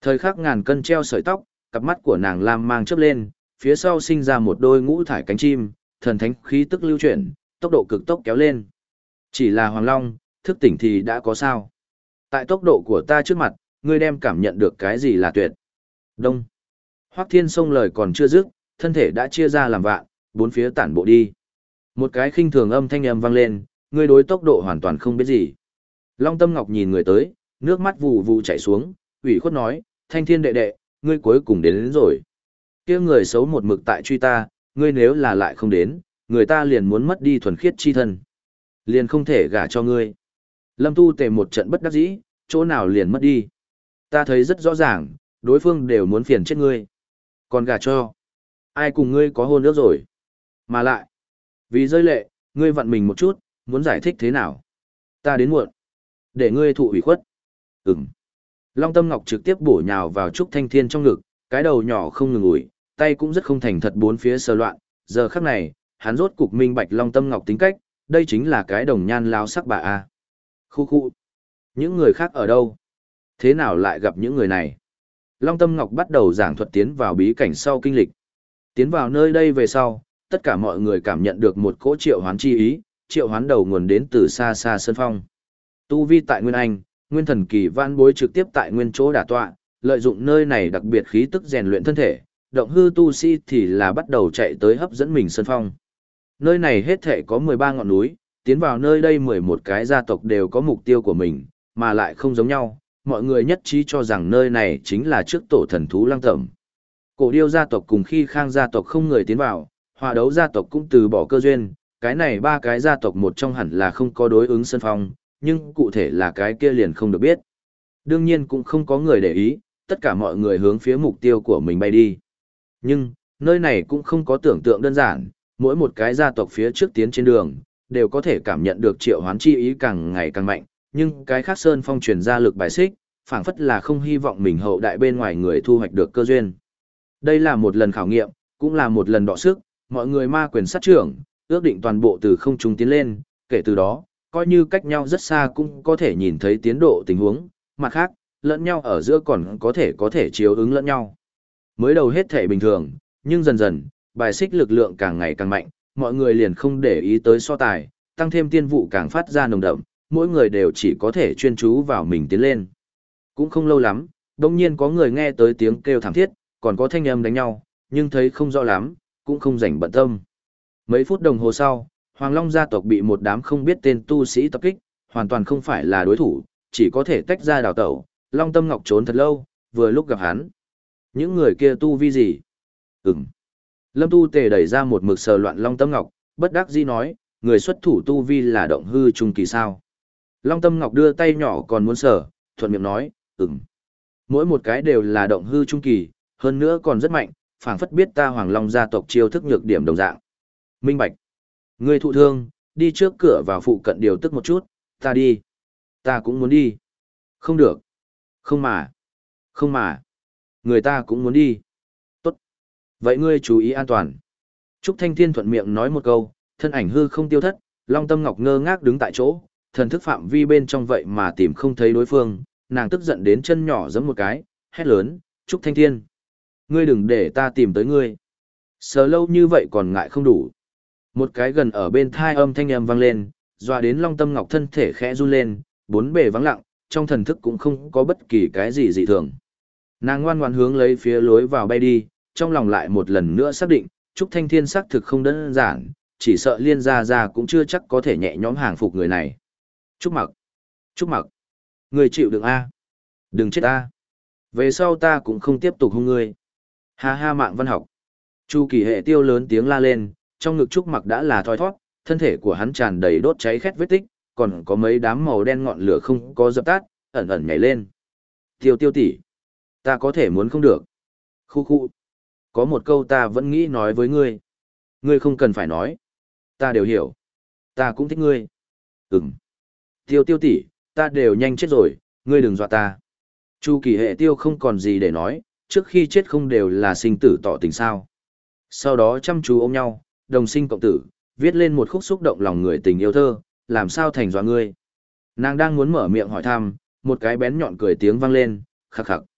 Thời khắc ngàn cân treo sợi tóc, cặp mắt của nàng lam mang chớp lên, phía sau sinh ra một đôi ngũ thải cánh chim, thần thánh khí tức lưu chuyển, tốc độ cực tốc kéo lên. Chỉ là Hoàng Long, thức tỉnh thì đã có sao? Tại tốc độ của ta trước mặt, ngươi đem cảm nhận được cái gì là tuyệt. Đông. Hoắc Thiên Sông lời còn chưa dứt, thân thể đã chia ra làm vạn, bốn phía tản bộ đi. Một cái khinh thường âm thanh âm vang lên, ngươi đối tốc độ hoàn toàn không biết gì. Long Tâm Ngọc nhìn người tới, nước mắt vụ vụ chảy xuống, ủy khuất nói, Thanh Thiên đệ đệ, ngươi cuối cùng đến, đến rồi. Kia người xấu một mực tại truy ta, ngươi nếu là lại không đến, người ta liền muốn mất đi thuần khiết chi thân. Liền không thể gả cho ngươi. Lâm Tu Tề một trận bất đắc dĩ, chỗ nào liền mất đi. Ta thấy rất rõ ràng, đối phương đều muốn phiền chết ngươi. Còn gả cho, ai cùng ngươi có hôn ước rồi. Mà lại, vì rơi lệ, ngươi vặn mình một chút, muốn giải thích thế nào. Ta đến muộn. Để ngươi thụ ủy khuất. Ừm. Long Tâm Ngọc trực tiếp bổ nhào vào Trúc Thanh Thiên trong ngực, cái đầu nhỏ không ngừng ủi, tay cũng rất không thành thật bốn phía sờ loạn. Giờ khắc này, hắn rốt cục minh bạch Long Tâm Ngọc tính cách, đây chính là cái đồng nhan láo sắc bà a. Khu khu. Những người khác ở đâu? Thế nào lại gặp những người này? Long Tâm Ngọc bắt đầu giảng thuật tiến vào bí cảnh sau kinh lịch. Tiến vào nơi đây về sau, tất cả mọi người cảm nhận được một cỗ triệu hoán chi ý, triệu hoán đầu nguồn đến từ xa xa sơn phong. Tu vi tại Nguyên Anh, Nguyên Thần Kỳ Vãn Bối trực tiếp tại nguyên chỗ đả tọa, lợi dụng nơi này đặc biệt khí tức rèn luyện thân thể, động hư tu sĩ thì là bắt đầu chạy tới hấp dẫn mình sơn phong. Nơi này hết thể có mười ba ngọn núi, tiến vào nơi đây mười một cái gia tộc đều có mục tiêu của mình, mà lại không giống nhau, mọi người nhất trí cho rằng nơi này chính là trước tổ thần thú Lăng Tẩm. Cổ Điêu gia tộc cùng Khi Khang gia tộc không người tiến vào, Hỏa Đấu gia tộc cũng từ bỏ cơ duyên, cái này ba cái gia tộc một trong hẳn là không có đối ứng sân phong, nhưng cụ thể là cái kia liền không được biết. Đương nhiên cũng không có người để ý, tất cả mọi người hướng phía mục tiêu của mình bay đi. Nhưng, nơi này cũng không có tưởng tượng đơn giản, mỗi một cái gia tộc phía trước tiến trên đường, đều có thể cảm nhận được triệu hoán chi ý càng ngày càng mạnh, nhưng cái khác sơn phong truyền ra lực bài xích, phảng phất là không hy vọng mình hậu đại bên ngoài người thu hoạch được cơ duyên. Đây là một lần khảo nghiệm, cũng là một lần đọ sức, mọi người ma quyền sát trưởng, ước định toàn bộ từ không trung tiến lên, kể từ đó, coi như cách nhau rất xa cũng có thể nhìn thấy tiến độ tình huống, mặt khác, lẫn nhau ở giữa còn có thể có thể chiếu ứng lẫn nhau. Mới đầu hết thể bình thường, nhưng dần dần, bài xích lực lượng càng ngày càng mạnh, mọi người liền không để ý tới so tài, tăng thêm tiên vụ càng phát ra nồng đậm, mỗi người đều chỉ có thể chuyên chú vào mình tiến lên. Cũng không lâu lắm, đồng nhiên có người nghe tới tiếng kêu thảm thiết, còn có thanh âm đánh nhau, nhưng thấy không rõ lắm, cũng không rảnh bận tâm. Mấy phút đồng hồ sau, Hoàng Long gia tộc bị một đám không biết tên tu sĩ tập kích, hoàn toàn không phải là đối thủ, chỉ có thể tách ra đào tẩu. Long Tâm Ngọc trốn thật lâu, vừa lúc gặp hắn. Những người kia tu vi gì? Ừm. Lâm Tu Tề đẩy ra một mực sờ loạn Long Tâm Ngọc, bất đắc dĩ nói, người xuất thủ tu vi là động hư trung kỳ sao. Long Tâm Ngọc đưa tay nhỏ còn muốn sờ, thuận miệng nói, ừm. Mỗi một cái đều là động hư trung kỳ, hơn nữa còn rất mạnh, phảng phất biết ta Hoàng Long gia tộc chiêu thức nhược điểm đồng dạng. Minh bạch. Người thụ thương, đi trước cửa vào phụ cận điều tức một chút, ta đi. Ta cũng muốn đi. Không được. Không mà. Không mà. Người ta cũng muốn đi. Tốt. Vậy ngươi chú ý an toàn. Trúc Thanh Thiên thuận miệng nói một câu, thân ảnh hư không tiêu thất, Long Tâm Ngọc ngơ ngác đứng tại chỗ, thần thức phạm vi bên trong vậy mà tìm không thấy đối phương, nàng tức giận đến chân nhỏ giẫm một cái, hét lớn, Trúc Thanh Thiên. Ngươi đừng để ta tìm tới ngươi. Sờ lâu như vậy còn ngại không đủ. Một cái gần ở bên thai âm thanh âm vang lên, dọa đến Long Tâm Ngọc thân thể khẽ run lên, bốn bề vắng lặng, trong thần thức cũng không có bất kỳ cái gì dị thường. Nàng ngoan ngoãn hướng lấy phía lối vào bay đi, trong lòng lại một lần nữa xác định, Trúc Thanh Thiên xác thực không đơn giản, chỉ sợ Liên gia gia cũng chưa chắc có thể nhẹ nhõm hàng phục người này. Trúc Mặc, Trúc Mặc, người chịu đựng a, đừng chết a. Về sau ta cũng không tiếp tục hung ngươi. Ha ha Mạng Văn Học. Chu Kỳ Hệ Tiêu lớn tiếng la lên, trong ngực Trúc Mặc đã là thoi thoát, thân thể của hắn tràn đầy đốt cháy khét vết tích, còn có mấy đám màu đen ngọn lửa không có dập tắt, ẩn ẩn nhảy lên. Tiêu Tiêu tỷ, ta có thể muốn không được. Khu khu. Có một câu ta vẫn nghĩ nói với ngươi. Ngươi không cần phải nói. Ta đều hiểu. Ta cũng thích ngươi. Ừm. Tiêu Tiêu tỷ, ta đều nhanh chết rồi, ngươi đừng dọa ta. Chu Kỳ Hệ Tiêu không còn gì để nói, trước khi chết không đều là sinh tử tỏ tình sao. Sau đó chăm chú ôm nhau, đồng sinh cộng tử, viết lên một khúc xúc động lòng người tình yêu thơ, làm sao thành dọa ngươi. Nàng đang muốn mở miệng hỏi thăm, một cái bén nhọn cười tiếng vang lên, khắc khắc.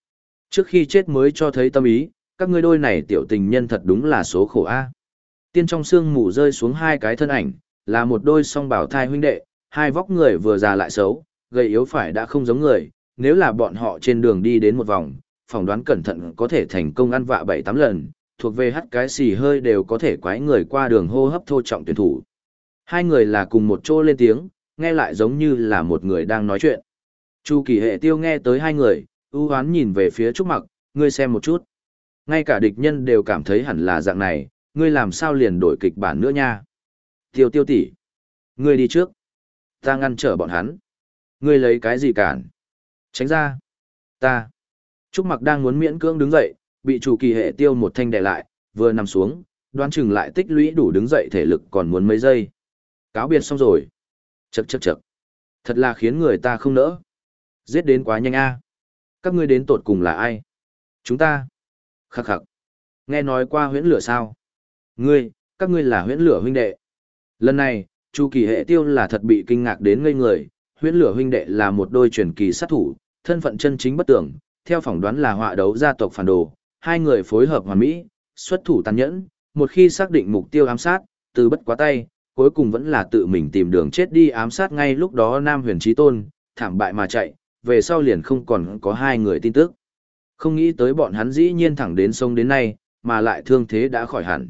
Trước khi chết mới cho thấy tâm ý, các ngươi đôi này tiểu tình nhân thật đúng là số khổ a. Tiên trong sương mù rơi xuống hai cái thân ảnh, là một đôi song bảo thai huynh đệ, hai vóc người vừa già lại xấu, gầy yếu phải đã không giống người, nếu là bọn họ trên đường đi đến một vòng, phỏng đoán cẩn thận có thể thành công ăn vạ bảy tám lần, thuộc về hắt cái xì hơi đều có thể quái người qua đường hô hấp thô trọng tuyển thủ. Hai người là cùng một chỗ lên tiếng, nghe lại giống như là một người đang nói chuyện. Chu Kỳ Hệ Tiêu nghe tới hai người, ưu hoán nhìn về phía Trúc Mặc, ngươi xem một chút. Ngay cả địch nhân đều cảm thấy hẳn là dạng này, ngươi làm sao liền đổi kịch bản nữa nha. Tiêu Tiêu tỷ, ngươi đi trước. Ta ngăn trở bọn hắn. Ngươi lấy cái gì cản? Tránh ra. Ta. Trúc Mặc đang muốn miễn cưỡng đứng dậy, bị Chu Kỳ Hệ Tiêu một thanh đè lại, vừa nằm xuống, đoán chừng lại tích lũy đủ đứng dậy thể lực còn muốn mấy giây. Cáo biệt xong rồi. Chậc chậc chậc. Thật là khiến người ta không nỡ. Giết đến quá nhanh a. Các ngươi đến tột cùng là ai? Chúng ta. Khắc khắc. Nghe nói qua huyễn lửa sao? Ngươi, các ngươi là huyễn lửa huynh đệ. Lần này, Chu Kỳ Hệ Tiêu là thật bị kinh ngạc đến ngây người. Huyễn lửa huynh đệ là một đôi truyền kỳ sát thủ, thân phận chân chính bất tưởng, theo phỏng đoán là họa đấu gia tộc phản đồ, hai người phối hợp hoàn mỹ, xuất thủ tàn nhẫn, một khi xác định mục tiêu ám sát, từ bất quá tay, cuối cùng vẫn là tự mình tìm đường chết đi ám sát ngay lúc đó Nam Huyền Chí Tôn, thảm bại mà chạy, về sau liền không còn có hai người tin tức. Không nghĩ tới bọn hắn dĩ nhiên thẳng đến sông đến nay, mà lại thương thế đã khỏi hẳn.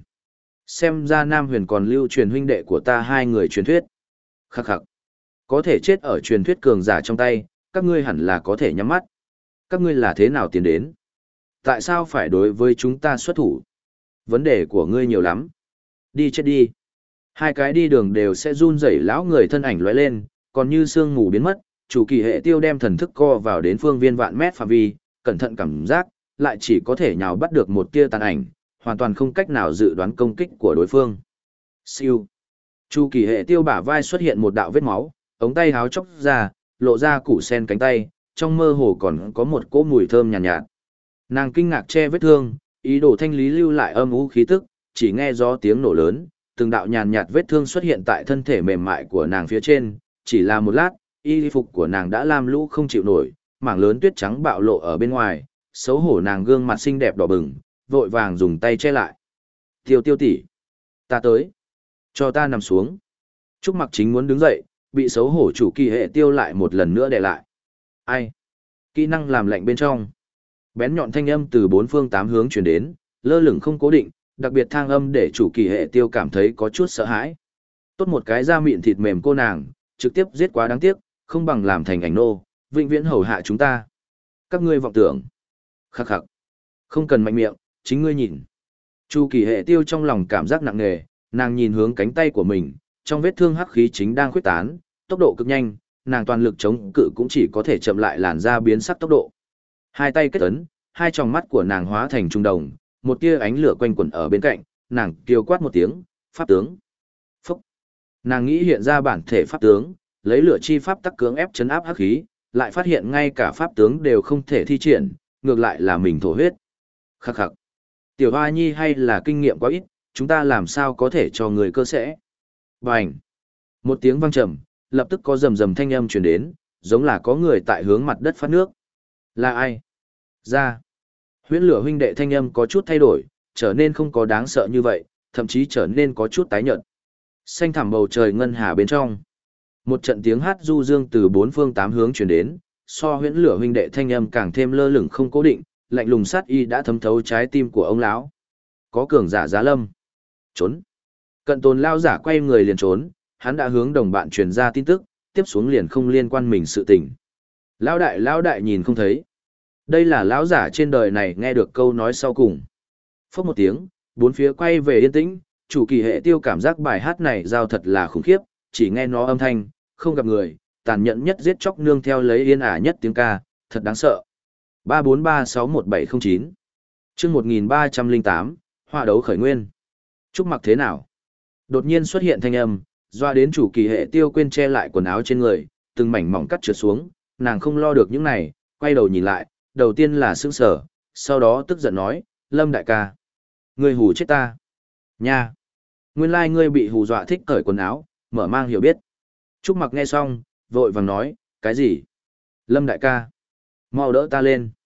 Xem ra Nam Huyền còn lưu truyền huynh đệ của ta hai người truyền thuyết. Khắc khắc. Có thể chết ở truyền thuyết cường giả trong tay, các ngươi hẳn là có thể nhắm mắt. Các ngươi là thế nào tiến đến? Tại sao phải đối với chúng ta xuất thủ? Vấn đề của ngươi nhiều lắm. Đi chết đi. Hai cái đi đường đều sẽ run rẩy lão người thân ảnh lóe lên, còn như sương mù biến mất, Chủ Kỳ Hệ Tiêu đem thần thức co vào đến phương viên vạn mét phạm vi, cẩn thận cảm giác, lại chỉ có thể nhào bắt được một tia tàn ảnh, hoàn toàn không cách nào dự đoán công kích của đối phương. Siêu. Chu Kỳ Hệ Tiêu bả vai xuất hiện một đạo vết máu, ống tay háo chóc ra, lộ ra củ sen cánh tay, trong mơ hồ còn có một cỗ mùi thơm nhàn nhạt, nhạt. Nàng kinh ngạc che vết thương, ý đồ thanh lý lưu lại âm u khí tức, chỉ nghe gió tiếng nổ lớn, từng đạo nhàn nhạt vết thương xuất hiện tại thân thể mềm mại của nàng phía trên, chỉ là một lát, y phục của nàng đã lam lũ không chịu nổi, mảng lớn tuyết trắng bạo lộ ở bên ngoài, xấu hổ nàng gương mặt xinh đẹp đỏ bừng, vội vàng dùng tay che lại. Tiêu Tiêu tỷ, ta tới, cho ta nằm xuống. Trúc Mặc chính muốn đứng dậy, bị xấu hổ Chủ Kỳ Hệ Tiêu lại một lần nữa đè lại. Ai? Kỹ năng làm lạnh bên trong. Bén nhọn thanh âm từ bốn phương tám hướng truyền đến, lơ lửng không cố định, đặc biệt thang âm để Chủ Kỳ Hệ Tiêu cảm thấy có chút sợ hãi. Tốt một cái da mịn thịt mềm cô nàng, trực tiếp giết quá đáng tiếc, không bằng làm thành ảnh nô, vĩnh viễn hầu hạ chúng ta. Các ngươi vọng tưởng. Khắc khắc. Không cần mạnh miệng, chính ngươi nhìn. Chu Kỳ Hệ Tiêu trong lòng cảm giác nặng nề, nàng nhìn hướng cánh tay của mình, trong vết thương hắc khí chính đang khuếch tán, tốc độ cực nhanh, nàng toàn lực chống cự cũng chỉ có thể chậm lại làn da biến sắc tốc độ. Hai tay kết ấn, hai tròng mắt của nàng hóa thành trung đồng, một tia ánh lửa quanh quẩn ở bên cạnh, nàng kêu quát một tiếng, pháp tướng. Phúc. Nàng nghĩ hiện ra bản thể pháp tướng, lấy lửa chi pháp tắc cưỡng ép chấn áp hắc khí, lại phát hiện ngay cả pháp tướng đều không thể thi triển, ngược lại là mình thổ huyết. Khắc khắc. Tiểu Hoa Nhi hay là kinh nghiệm quá ít, chúng ta làm sao có thể cho người cơ sẽ. Bành. Một tiếng vang trầm, lập tức có rầm rầm thanh âm truyền đến, giống là có người tại hướng mặt đất phát nước. Là ai? Ra. Huyễn lửa huynh đệ thanh âm có chút thay đổi, trở nên không có đáng sợ như vậy, thậm chí trở nên có chút tái nhợt. Xanh thẳm bầu trời ngân hà bên trong. Một trận tiếng hát du dương từ bốn phương tám hướng truyền đến, so huyễn lửa huynh đệ thanh âm càng thêm lơ lửng không cố định, lạnh lùng sát y đã thấm thấu trái tim của ông lão. Có cường giả giá lâm. Trốn. Cận tồn lao giả quay người liền trốn, hắn đã hướng đồng bạn truyền ra tin tức, tiếp xuống liền không liên quan mình sự tình. Lão đại lão đại nhìn không thấy. Đây là lão giả trên đời này nghe được câu nói sau cùng. Phốc một tiếng, bốn phía quay về yên tĩnh, Chủ Kỳ Hệ Tiêu cảm giác bài hát này giao thật là khủng khiếp, chỉ nghe nó âm thanh, không gặp người, tàn nhẫn nhất giết chóc nương theo lấy yên ả nhất tiếng ca, thật đáng sợ. ba bốn ba sáu một bảy không chín Chương một nghìn ba trăm lẻ tám, họa đấu khởi nguyên. Trúc Mặc thế nào? Đột nhiên xuất hiện thanh âm, doa đến Chủ Kỳ Hệ Tiêu quên che lại quần áo trên người, từng mảnh mỏng cắt trượt xuống, nàng không lo được những này, quay đầu nhìn lại, đầu tiên là sững sờ, sau đó tức giận nói, Lâm đại ca, ngươi hù chết ta. Nha! Nguyên lai ngươi bị hù dọa thích cởi quần áo, mở mang hiểu biết. Trúc Mặc nghe xong, vội vàng nói, cái gì? Lâm đại ca, mau đỡ ta lên.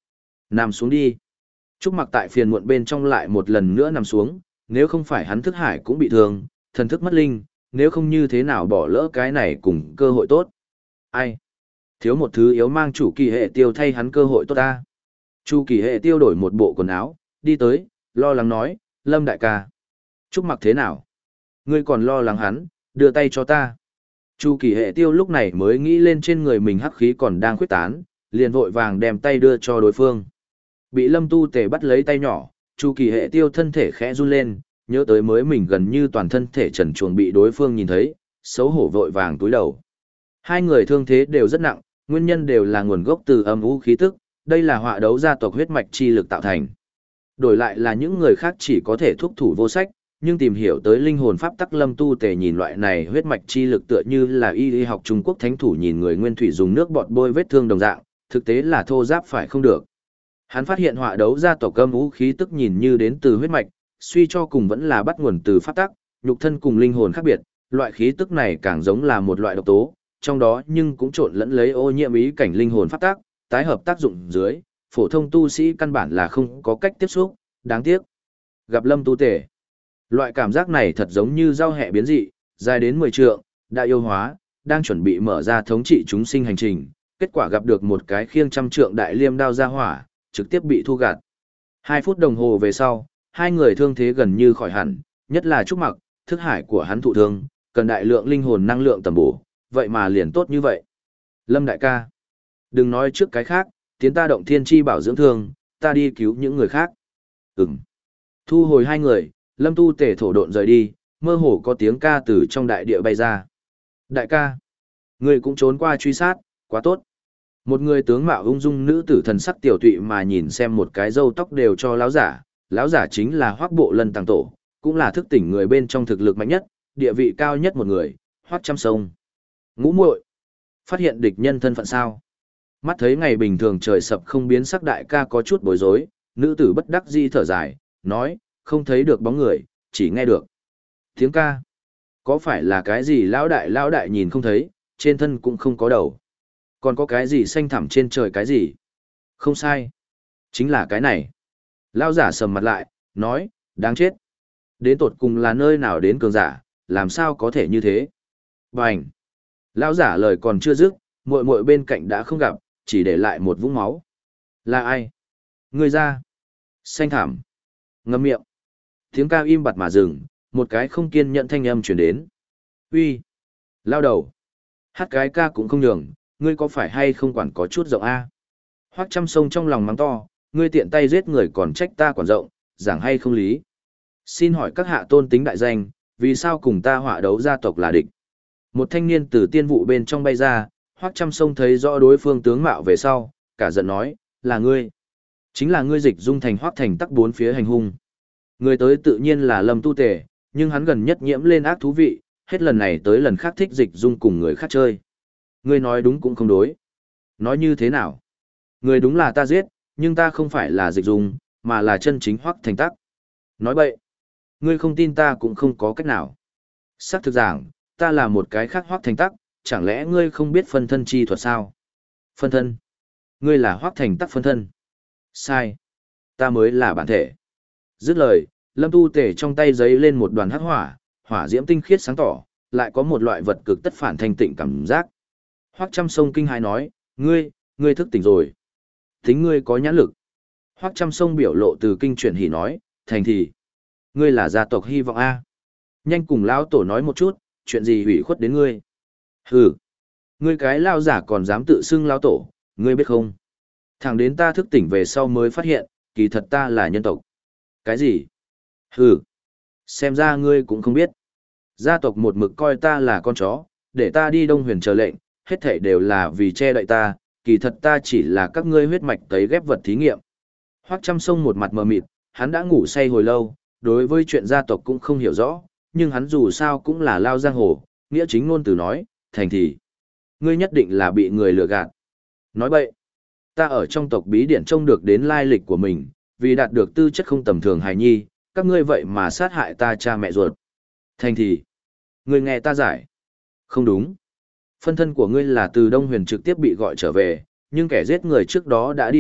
Nằm xuống đi. Trúc Mặc tại phiền muộn bên trong lại một lần nữa nằm xuống, nếu không phải hắn thức hải cũng bị thương, thần thức mất linh, nếu không như thế nào bỏ lỡ cái này cùng cơ hội tốt. Ai? Thiếu một thứ yếu mang chủ kỳ hệ tiêu thay hắn cơ hội tốt ta. Chu kỳ hệ tiêu đổi một bộ quần áo, đi tới, lo lắng nói, Lâm đại ca. Trúc Mặc thế nào? Ngươi còn lo lắng hắn, đưa tay cho ta. Chu kỳ hệ tiêu lúc này mới nghĩ lên trên người mình hắc khí còn đang khuyết tán, liền vội vàng đem tay đưa cho đối phương. Bị Lâm Tu Tề bắt lấy tay nhỏ, Chu kỳ hệ tiêu thân thể khẽ run lên, nhớ tới mới mình gần như toàn thân thể trần truồng bị đối phương nhìn thấy, xấu hổ vội vàng túi đầu. Hai người thương thế đều rất nặng, nguyên nhân đều là nguồn gốc từ âm u khí tức, đây là họa đấu gia tộc huyết mạch chi lực tạo thành. Đổi lại là những người khác chỉ có thể thúc thủ vô sách, nhưng tìm hiểu tới linh hồn pháp tắc Lâm Tu Tề nhìn loại này huyết mạch chi lực tựa như là y y học Trung Quốc thánh thủ nhìn người nguyên thủy dùng nước bọt bôi vết thương đồng dạng, thực tế là thô giáp phải không được. Hắn phát hiện họa đấu gia tộc âm u khí tức nhìn như đến từ huyết mạch, suy cho cùng vẫn là bắt nguồn từ pháp tắc, nhục thân cùng linh hồn khác biệt, loại khí tức này càng giống là một loại độc tố, trong đó nhưng cũng trộn lẫn lấy ô nhiễm ý cảnh linh hồn pháp tắc, tái hợp tác dụng dưới, phổ thông tu sĩ căn bản là không có cách tiếp xúc, đáng tiếc. Gặp Lâm Tu Tề, loại cảm giác này thật giống như giao hẹ biến dị, dài đến mười trượng, đã yêu hóa, đang chuẩn bị mở ra thống trị chúng sinh hành trình, kết quả gặp được một cái khiêng trăm trượng đại liêm đao ra hỏa, trực tiếp bị thu gạt. Hai phút đồng hồ về sau, hai người thương thế gần như khỏi hẳn, nhất là Trúc Mặc, thức hải của hắn thụ thương, cần đại lượng linh hồn năng lượng tầm bổ, vậy mà liền tốt như vậy. Lâm đại ca, đừng nói trước cái khác, tiến ta động thiên chi bảo dưỡng thương, ta đi cứu những người khác. Ừm. Thu hồi hai người, Lâm Tu Tề thổ độn rời đi, mơ hồ có tiếng ca từ trong đại địa bay ra. Đại ca, người cũng trốn qua truy sát, quá tốt. Một người tướng mạo ung dung nữ tử thần sắc tiểu tụy mà nhìn xem một cái râu tóc đều cho lão giả, lão giả chính là Hoắc Bộ Lân Tàng Tổ, cũng là thức tỉnh người bên trong thực lực mạnh nhất, địa vị cao nhất một người, Hoắc Trăm Sông. Ngũ muội, phát hiện địch nhân thân phận sao? Mắt thấy ngày bình thường trời sập không biến sắc đại ca có chút bối rối, nữ tử bất đắc dĩ thở dài, nói, không thấy được bóng người, chỉ nghe được tiếng ca. Có phải là cái gì lão đại lão đại nhìn không thấy, trên thân cũng không có đầu. Còn có cái gì xanh thẳm trên trời cái gì? Không sai. Chính là cái này. Lão giả sầm mặt lại, nói, đáng chết. Đến tột cùng là nơi nào đến cường giả, làm sao có thể như thế? Bành. Lão giả lời còn chưa dứt, muội muội bên cạnh đã không gặp, chỉ để lại một vũng máu. Là ai? Người ra. Xanh thảm. Ngậm miệng. Tiếng ca im bặt mà dừng, một cái không kiên nhẫn thanh âm truyền đến. Uy. Lao đầu. Hát cái ca cũng không nhường, ngươi có phải hay không quản có chút rộng a? Hoắc Trăm Sông trong lòng mắng to, ngươi tiện tay giết người còn trách ta quản rộng, giảng hay không lý. Xin hỏi các hạ tôn tính đại danh, vì sao cùng ta họa đấu gia tộc là địch? Một thanh niên từ tiên vụ bên trong bay ra, Hoắc Trăm Sông thấy rõ đối phương tướng mạo về sau, cả giận nói, là ngươi. Chính là ngươi Dịch Dung thành Hoắc thành tắc bốn phía hành hung. Người tới tự nhiên là Lâm Tu Tề, nhưng hắn gần nhất nhiễm lên ác thú vị, hết lần này tới lần khác thích Dịch Dung cùng người khác chơi. Ngươi nói đúng cũng không đối. Nói như thế nào? Người đúng là ta giết, nhưng ta không phải là Dịch Dung, mà là chân chính Hoắc thành tắc. Nói bậy. Ngươi không tin ta cũng không có cách nào. Sắc thực giảng, ta là một cái khác Hoắc thành tắc, chẳng lẽ ngươi không biết phân thân chi thuật sao? Phân thân? Ngươi là Hoắc thành tắc phân thân. Sai. Ta mới là bản thể. Dứt lời, Lâm Tu Tề trong tay giấy lên một đoàn hắc hỏa, hỏa diễm tinh khiết sáng tỏ, lại có một loại vật cực tất phản thanh tịnh cảm giác. Hoắc Trăm Sông kinh hãi nói, ngươi, ngươi thức tỉnh rồi. Tính ngươi có nhãn lực. Hoắc Trăm Sông biểu lộ từ kinh chuyển hỉ nói, thành thì. Ngươi là gia tộc hy vọng A. Nhanh cùng lão tổ nói một chút, chuyện gì hủy khuất đến ngươi. Hừ. Ngươi cái lao giả còn dám tự xưng lão tổ, ngươi biết không? Thẳng đến ta thức tỉnh về sau mới phát hiện, kỳ thật ta là nhân tộc. Cái gì? Hừ. Xem ra ngươi cũng không biết. Gia tộc một mực coi ta là con chó, để ta đi Đông Huyền chờ lệnh, hết thảy đều là vì che đậy ta, kỳ thật ta chỉ là các ngươi huyết mạch tấy ghép vật thí nghiệm. Hoắc Trăm Sông một mặt mờ mịt, hắn đã ngủ say hồi lâu, đối với chuyện gia tộc cũng không hiểu rõ, nhưng hắn dù sao cũng là lao giang hồ, nghĩa chính ngôn từ nói, thành thì. Ngươi nhất định là bị người lừa gạt. Nói bậy. Ta ở trong tộc bí điển trông được đến lai lịch của mình, vì đạt được tư chất không tầm thường hài nhi, các ngươi vậy mà sát hại ta cha mẹ ruột. Thành thì. Ngươi nghe ta giải. Không đúng. Phân thân của ngươi là từ Đông Huyền trực tiếp bị gọi trở về, nhưng kẻ giết người trước đó đã đi động,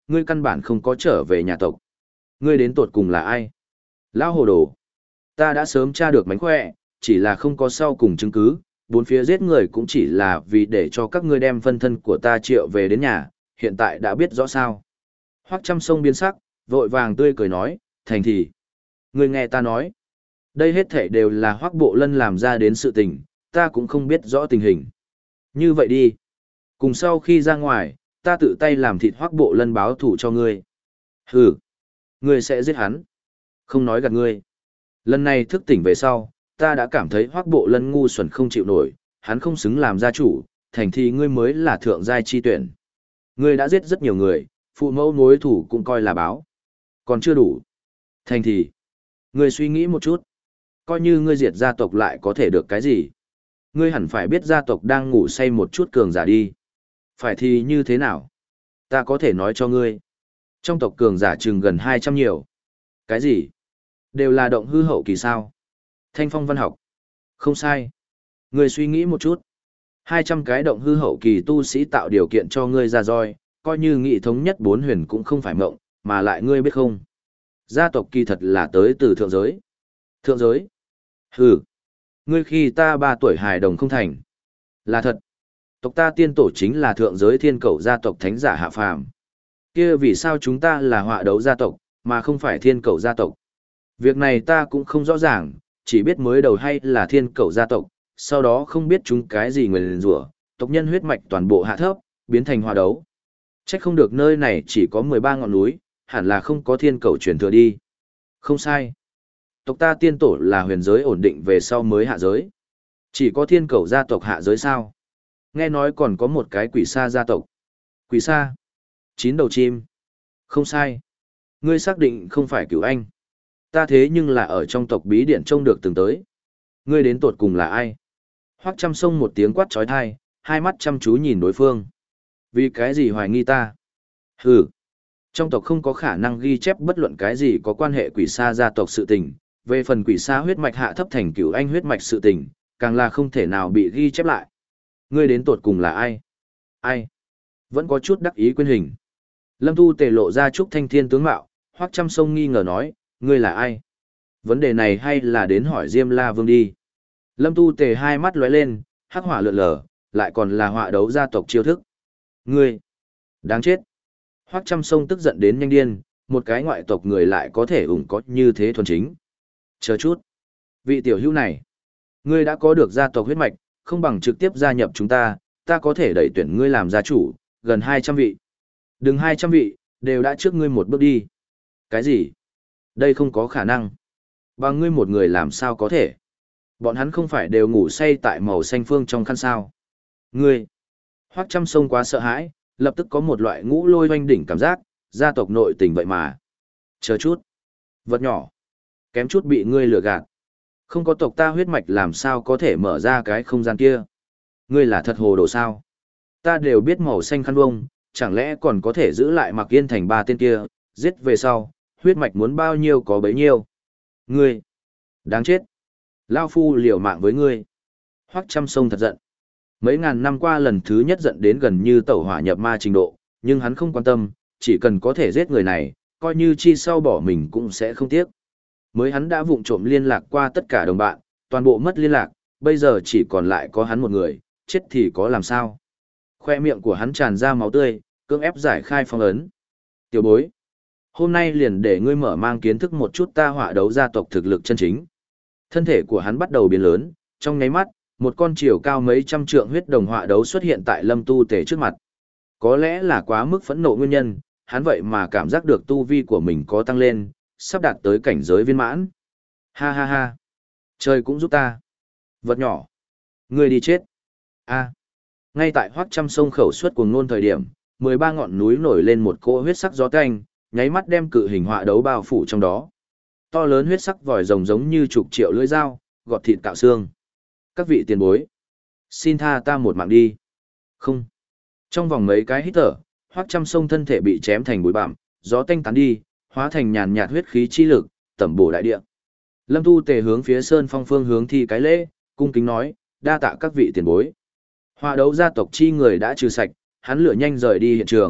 ngươi căn bản không có trở về nhà tộc. Ngươi đến tột cùng là ai? Lão hồ đồ. Ta đã sớm tra được mánh khỏe, chỉ là không có sau cùng chứng cứ, bốn phía giết người cũng chỉ là vì để cho các ngươi đem phân thân của ta triệu về đến nhà, hiện tại đã biết rõ sao. Hoắc Trăm Sông biến sắc, vội vàng tươi cười nói, thành thì. Ngươi nghe ta nói. Đây hết thảy đều là Hoắc Bộ Lân làm ra đến sự tình, ta cũng không biết rõ tình hình. Như vậy đi. Cùng sau khi ra ngoài, ta tự tay làm thịt Hoắc Bộ Lân báo thù cho ngươi. Hừ. Ngươi sẽ giết hắn. Không nói gạt ngươi. Lần này thức tỉnh về sau, ta đã cảm thấy Hoắc Bộ Lân ngu xuẩn không chịu nổi, hắn không xứng làm gia chủ, thành thì ngươi mới là thượng giai chi tuyển. Ngươi đã giết rất nhiều người, phụ mẫu mối thủ cũng coi là báo. Còn chưa đủ. Thành thì, ngươi suy nghĩ một chút. Coi như ngươi diệt gia tộc lại có thể được cái gì? Ngươi hẳn phải biết gia tộc đang ngủ say một chút cường giả đi. Phải thì như thế nào? Ta có thể nói cho ngươi. Trong tộc cường giả chừng gần hai trăm nhiều. Cái gì? Đều là động hư hậu kỳ sao? Thanh phong văn học. Không sai. Ngươi suy nghĩ một chút. hai trăm cái động hư hậu kỳ tu sĩ tạo điều kiện cho ngươi ra roi, coi như nghị thống nhất bốn huyền cũng không phải mộng, mà lại ngươi biết không? Gia tộc kỳ thật là tới từ thượng giới. Thượng giới? Hừ. Ngươi khi ta ba tuổi hài đồng không thành. Là thật. Tộc ta tiên tổ chính là thượng giới thiên cầu gia tộc thánh giả hạ phàm. Kia vì sao chúng ta là họa đấu gia tộc, mà không phải thiên cầu gia tộc? Việc này ta cũng không rõ ràng, chỉ biết mới đầu hay là thiên cầu gia tộc, sau đó không biết chúng cái gì người liền rủa, tộc nhân huyết mạch toàn bộ hạ thấp, biến thành họa đấu. Trách không được nơi này chỉ có mười ba ngọn núi, hẳn là không có thiên cầu truyền thừa đi. Không sai. Tộc ta tiên tổ là huyền giới ổn định về sau mới hạ giới. Chỉ có thiên cầu gia tộc hạ giới sao? Nghe nói còn có một cái quỷ sa gia tộc. Quỷ sa? Chín đầu chim. Không sai. Ngươi xác định không phải cửu anh. Ta thế nhưng là ở trong tộc bí điện trông được từng tới. Ngươi đến tột cùng là ai? Hoắc Trăm Sông một tiếng quát trói thai, hai mắt chăm chú nhìn đối phương. Vì cái gì hoài nghi ta? Hừ. Trong tộc không có khả năng ghi chép bất luận cái gì có quan hệ quỷ sa gia tộc sự tình. Về phần quỷ sa huyết mạch hạ thấp thành cửu anh huyết mạch sự tình, càng là không thể nào bị ghi chép lại. Ngươi đến tột cùng là ai? Ai? Vẫn có chút đắc ý quên hình. Lâm Thu Tề lộ ra chút thanh thiên tướng mạo, Hoắc Trăm Sông nghi ngờ nói, ngươi là ai? Vấn đề này hay là đến hỏi Diêm La Vương đi. Lâm Tu Tề hai mắt lóe lên, hắc hỏa lượn lờ, lại còn là họa đấu gia tộc chiêu thức. Ngươi! Đáng chết! Hoắc Trăm Sông tức giận đến nhanh điên, một cái ngoại tộc người lại có thể ủng có như thế thuần chính. Chờ chút! Vị tiểu hữu này! Ngươi đã có được gia tộc huyết mạch, không bằng trực tiếp gia nhập chúng ta, ta có thể đẩy tuyển ngươi làm gia chủ, gần hai trăm vị. Đừng hai trăm vị, đều đã trước ngươi một bước đi. Cái gì? Đây không có khả năng. Bằng ngươi một người làm sao có thể? Bọn hắn không phải đều ngủ say tại màu xanh phương trong khăn sao? Ngươi! Hoắc Trăm Sông quá sợ hãi, lập tức có một loại ngũ lôi oanh đỉnh cảm giác, gia tộc nội tình vậy mà. Chờ chút. Vật nhỏ. Kém chút bị ngươi lừa gạt. Không có tộc ta huyết mạch làm sao có thể mở ra cái không gian kia. Ngươi là thật hồ đồ sao? Ta đều biết màu xanh khăn vông, chẳng lẽ còn có thể giữ lại Mặc Yên Thành ba tên kia, giết về sau, huyết mạch muốn bao nhiêu có bấy nhiêu. Ngươi! Đáng chết! Lao phu liều mạng với ngươi. Hoắc Trăm Sông thật giận. Mấy ngàn năm qua lần thứ nhất giận đến gần như tẩu hỏa nhập ma trình độ, nhưng hắn không quan tâm, chỉ cần có thể giết người này, coi như chi sau bỏ mình cũng sẽ không tiếc. Mới hắn đã vụng trộm liên lạc qua tất cả đồng bạn, toàn bộ mất liên lạc, bây giờ chỉ còn lại có hắn một người, chết thì có làm sao. Khoe miệng của hắn tràn ra máu tươi, cưỡng ép giải khai phong ấn. Tiểu bối, hôm nay liền để ngươi mở mang kiến thức một chút ta họa đấu gia tộc thực lực chân chính. Thân thể của hắn bắt đầu biến lớn, trong nháy mắt, một con chiều cao mấy trăm trượng huyết đồng họa đấu xuất hiện tại Lâm Tu Tề trước mặt. Có lẽ là quá mức phẫn nộ nguyên nhân, hắn vậy mà cảm giác được tu vi của mình có tăng lên, sắp đạt tới cảnh giới viên mãn. Ha ha ha. Trời cũng giúp ta. Vật nhỏ. Ngươi đi chết. A. Ngay tại Hoắc Trăm Sông khẩu suất cuồng nôn thời điểm, mười ba ngọn núi nổi lên một cỗ huyết sắc gió canh, nháy mắt đem cự hình họa đấu bao phủ trong đó. To lớn huyết sắc vòi rồng giống như chục triệu lưỡi dao, gọt thịt cạo xương. Các vị tiền bối, xin tha ta một mạng đi. Không. Trong vòng mấy cái hít thở, Hoắc Trăm Sông thân thể bị chém thành bụi bặm, gió tanh tán đi, hóa thành nhàn nhạt huyết khí chi lực, tẩm bổ đại địa. Lâm Tu Tề hướng phía Sơn Phong phương hướng thi cái lễ, cung kính nói, đa tạ các vị tiền bối. Họa đấu gia tộc chi người đã trừ sạch, hắn lựa nhanh rời đi hiện trường,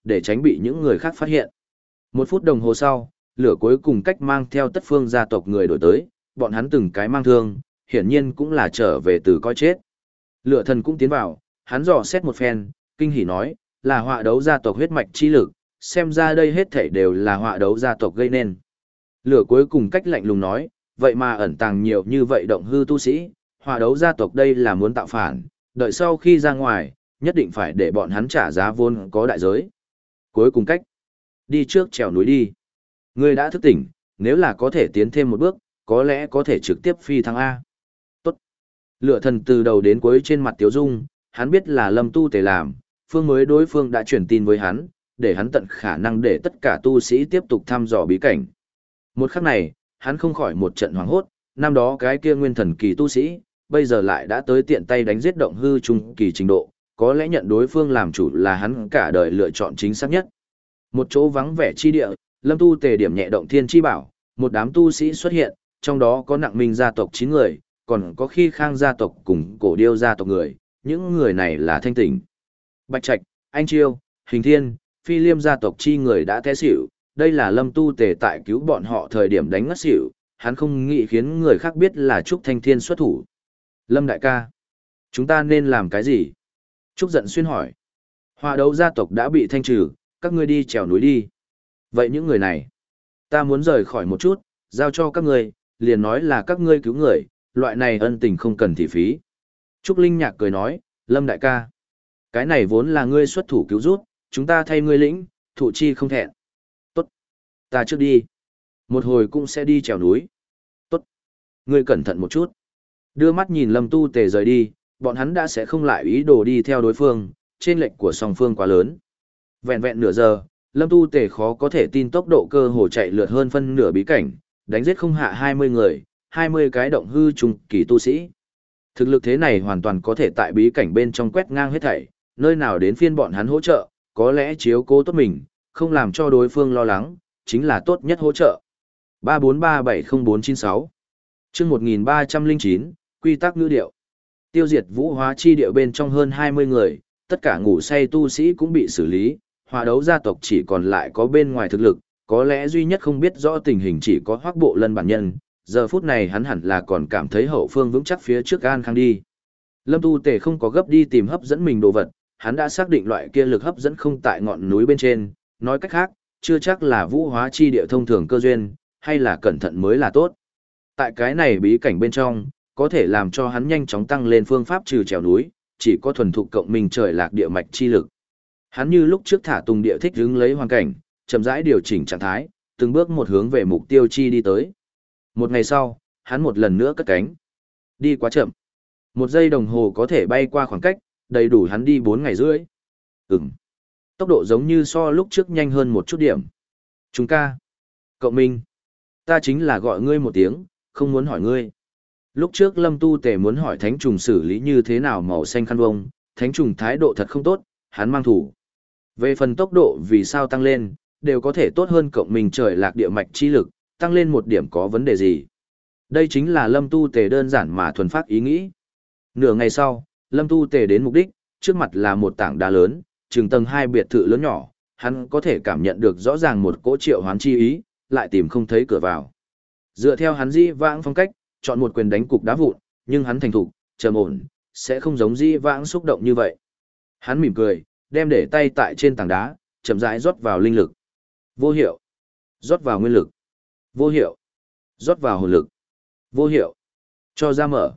để tránh bị những người khác phát hiện. Một phút đồng hồ sau, lửa cuối cùng cách mang theo tất phương gia tộc người đổi tới, bọn hắn từng cái mang thương, hiển nhiên cũng là trở về từ coi chết. Lửa thần cũng tiến vào, hắn dò xét một phen, kinh hỉ nói, là họa đấu gia tộc huyết mạch chi lực, xem ra đây hết thảy đều là họa đấu gia tộc gây nên. Lửa cuối cùng cách lạnh lùng nói, vậy mà ẩn tàng nhiều như vậy động hư tu sĩ, họa đấu gia tộc đây là muốn tạo phản, đợi sau khi ra ngoài, nhất định phải để bọn hắn trả giá vốn có đại giới. Cuối cùng cách, đi trước trèo núi đi. Ngươi đã thức tỉnh, nếu là có thể tiến thêm một bước, có lẽ có thể trực tiếp phi thăng A. Tốt. Lửa thần từ đầu đến cuối trên mặt Tiếu Dung, hắn biết là Lâm Tu Tề làm, phương mới đối phương đã truyền tin với hắn, để hắn tận khả năng để tất cả tu sĩ tiếp tục thăm dò bí cảnh. Một khắc này, hắn không khỏi một trận hoảng hốt, năm đó cái kia nguyên thần kỳ tu sĩ, bây giờ lại đã tới tiện tay đánh giết động hư trung kỳ trình độ, có lẽ nhận đối phương làm chủ là hắn cả đời lựa chọn chính xác nhất. Một chỗ vắng vẻ chi địa, Lâm Tu Tề điểm nhẹ động thiên chi bảo, một đám tu sĩ xuất hiện, trong đó có Nặng Minh gia tộc chín người, còn có Khi Khang gia tộc cùng Cổ Điêu gia tộc người, những người này là thanh tỉnh. Bạch Trạch, Anh Chiêu, Hình Thiên, Phi Liêm gia tộc chi người đã té xỉu, đây là Lâm Tu Tề tại cứu bọn họ thời điểm đánh ngất xỉu, hắn không nghĩ khiến người khác biết là Trúc Thanh Thiên xuất thủ. Lâm đại ca, chúng ta nên làm cái gì? Trúc giận xuyên hỏi. Họa đấu gia tộc đã bị thanh trừ, các ngươi đi trèo núi đi. Vậy những người này, ta muốn rời khỏi một chút, giao cho các ngươi, liền nói là các ngươi cứu người, loại này ân tình không cần thị phí. Trúc Linh Nhạc cười nói, Lâm đại ca, cái này vốn là ngươi xuất thủ cứu rút, chúng ta thay ngươi lĩnh, thụ chi không thẹn. Tốt, ta trước đi. Một hồi cũng sẽ đi trèo núi. Tốt, ngươi cẩn thận một chút. Đưa mắt nhìn Lâm Tu Tề rời đi, bọn hắn đã sẽ không lại ý đồ đi theo đối phương, trên lệnh của song phương quá lớn. Vẹn vẹn nửa giờ, Lâm Tu Tề khó có thể tin tốc độ cơ hồ chạy lượt hơn phân nửa bí cảnh, đánh giết không hạ hai mươi người, hai mươi cái động hư trung kỳ tu sĩ. Thực lực thế này hoàn toàn có thể tại bí cảnh bên trong quét ngang hết thảy, nơi nào đến phiên bọn hắn hỗ trợ, có lẽ chiếu cố tốt mình, không làm cho đối phương lo lắng, chính là tốt nhất hỗ trợ. ba bốn ba bảy không bốn chín sáu chương một nghìn ba trăm lẻ chín, quy tắc ngữ điệu. Tiêu diệt vũ hóa chi điệu bên trong hơn hai mươi người, tất cả ngủ say tu sĩ cũng bị xử lý, họa đấu gia tộc chỉ còn lại có bên ngoài thực lực, có lẽ duy nhất không biết rõ tình hình chỉ có Hoắc Bộ Lân bản nhân, giờ phút này hắn hẳn là còn cảm thấy hậu phương vững chắc phía trước an khang đi. Lâm Tu Tề không có gấp đi tìm hấp dẫn mình đồ vật, hắn đã xác định loại kia lực hấp dẫn không tại ngọn núi bên trên, nói cách khác, chưa chắc là vũ hóa chi địa thông thường cơ duyên, hay là cẩn thận mới là tốt. Tại cái này bí cảnh bên trong, có thể làm cho hắn nhanh chóng tăng lên phương pháp trừ trèo núi, chỉ có thuần thục cộng minh trời lạc địa mạch chi lực. Hắn như lúc trước thả tùng địa thích hứng lấy hoàn cảnh, chậm rãi điều chỉnh trạng thái, từng bước một hướng về mục tiêu chi đi tới. Một ngày sau, hắn một lần nữa cất cánh. Đi quá chậm. Một giây đồng hồ có thể bay qua khoảng cách, đầy đủ hắn đi bốn ngày rưỡi. Ừm. Tốc độ giống như so lúc trước nhanh hơn một chút điểm. Chúng ca. Cộng minh. Ta chính là gọi ngươi một tiếng, không muốn hỏi ngươi. Lúc trước Lâm Tu Tề muốn hỏi Thánh Trùng xử lý như thế nào màu xanh khăn vông, Thánh Trùng thái độ thật không tốt, hắn mang thủ. Về phần tốc độ vì sao tăng lên, đều có thể tốt hơn cộng mình trời lạc địa mạch chi lực, tăng lên một điểm có vấn đề gì. Đây chính là Lâm Tu Tề đơn giản mà thuần phát ý nghĩ. Nửa ngày sau, Lâm Tu Tề đến mục đích, trước mặt là một tảng đá lớn, chừng tầng hai biệt thự lớn nhỏ, hắn có thể cảm nhận được rõ ràng một cỗ triệu hoán chi ý, lại tìm không thấy cửa vào. Dựa theo hắn di vãng phong cách, chọn một quyền đánh cục đá vụn, nhưng hắn thành thục, trầm ổn, sẽ không giống di vãng xúc động như vậy. Hắn mỉm cười, đem để tay tại trên tảng đá, chậm rãi rót vào linh lực. Vô hiệu. Rót vào nguyên lực. Vô hiệu. Rót vào hồn lực. Vô hiệu. Cho ra mở.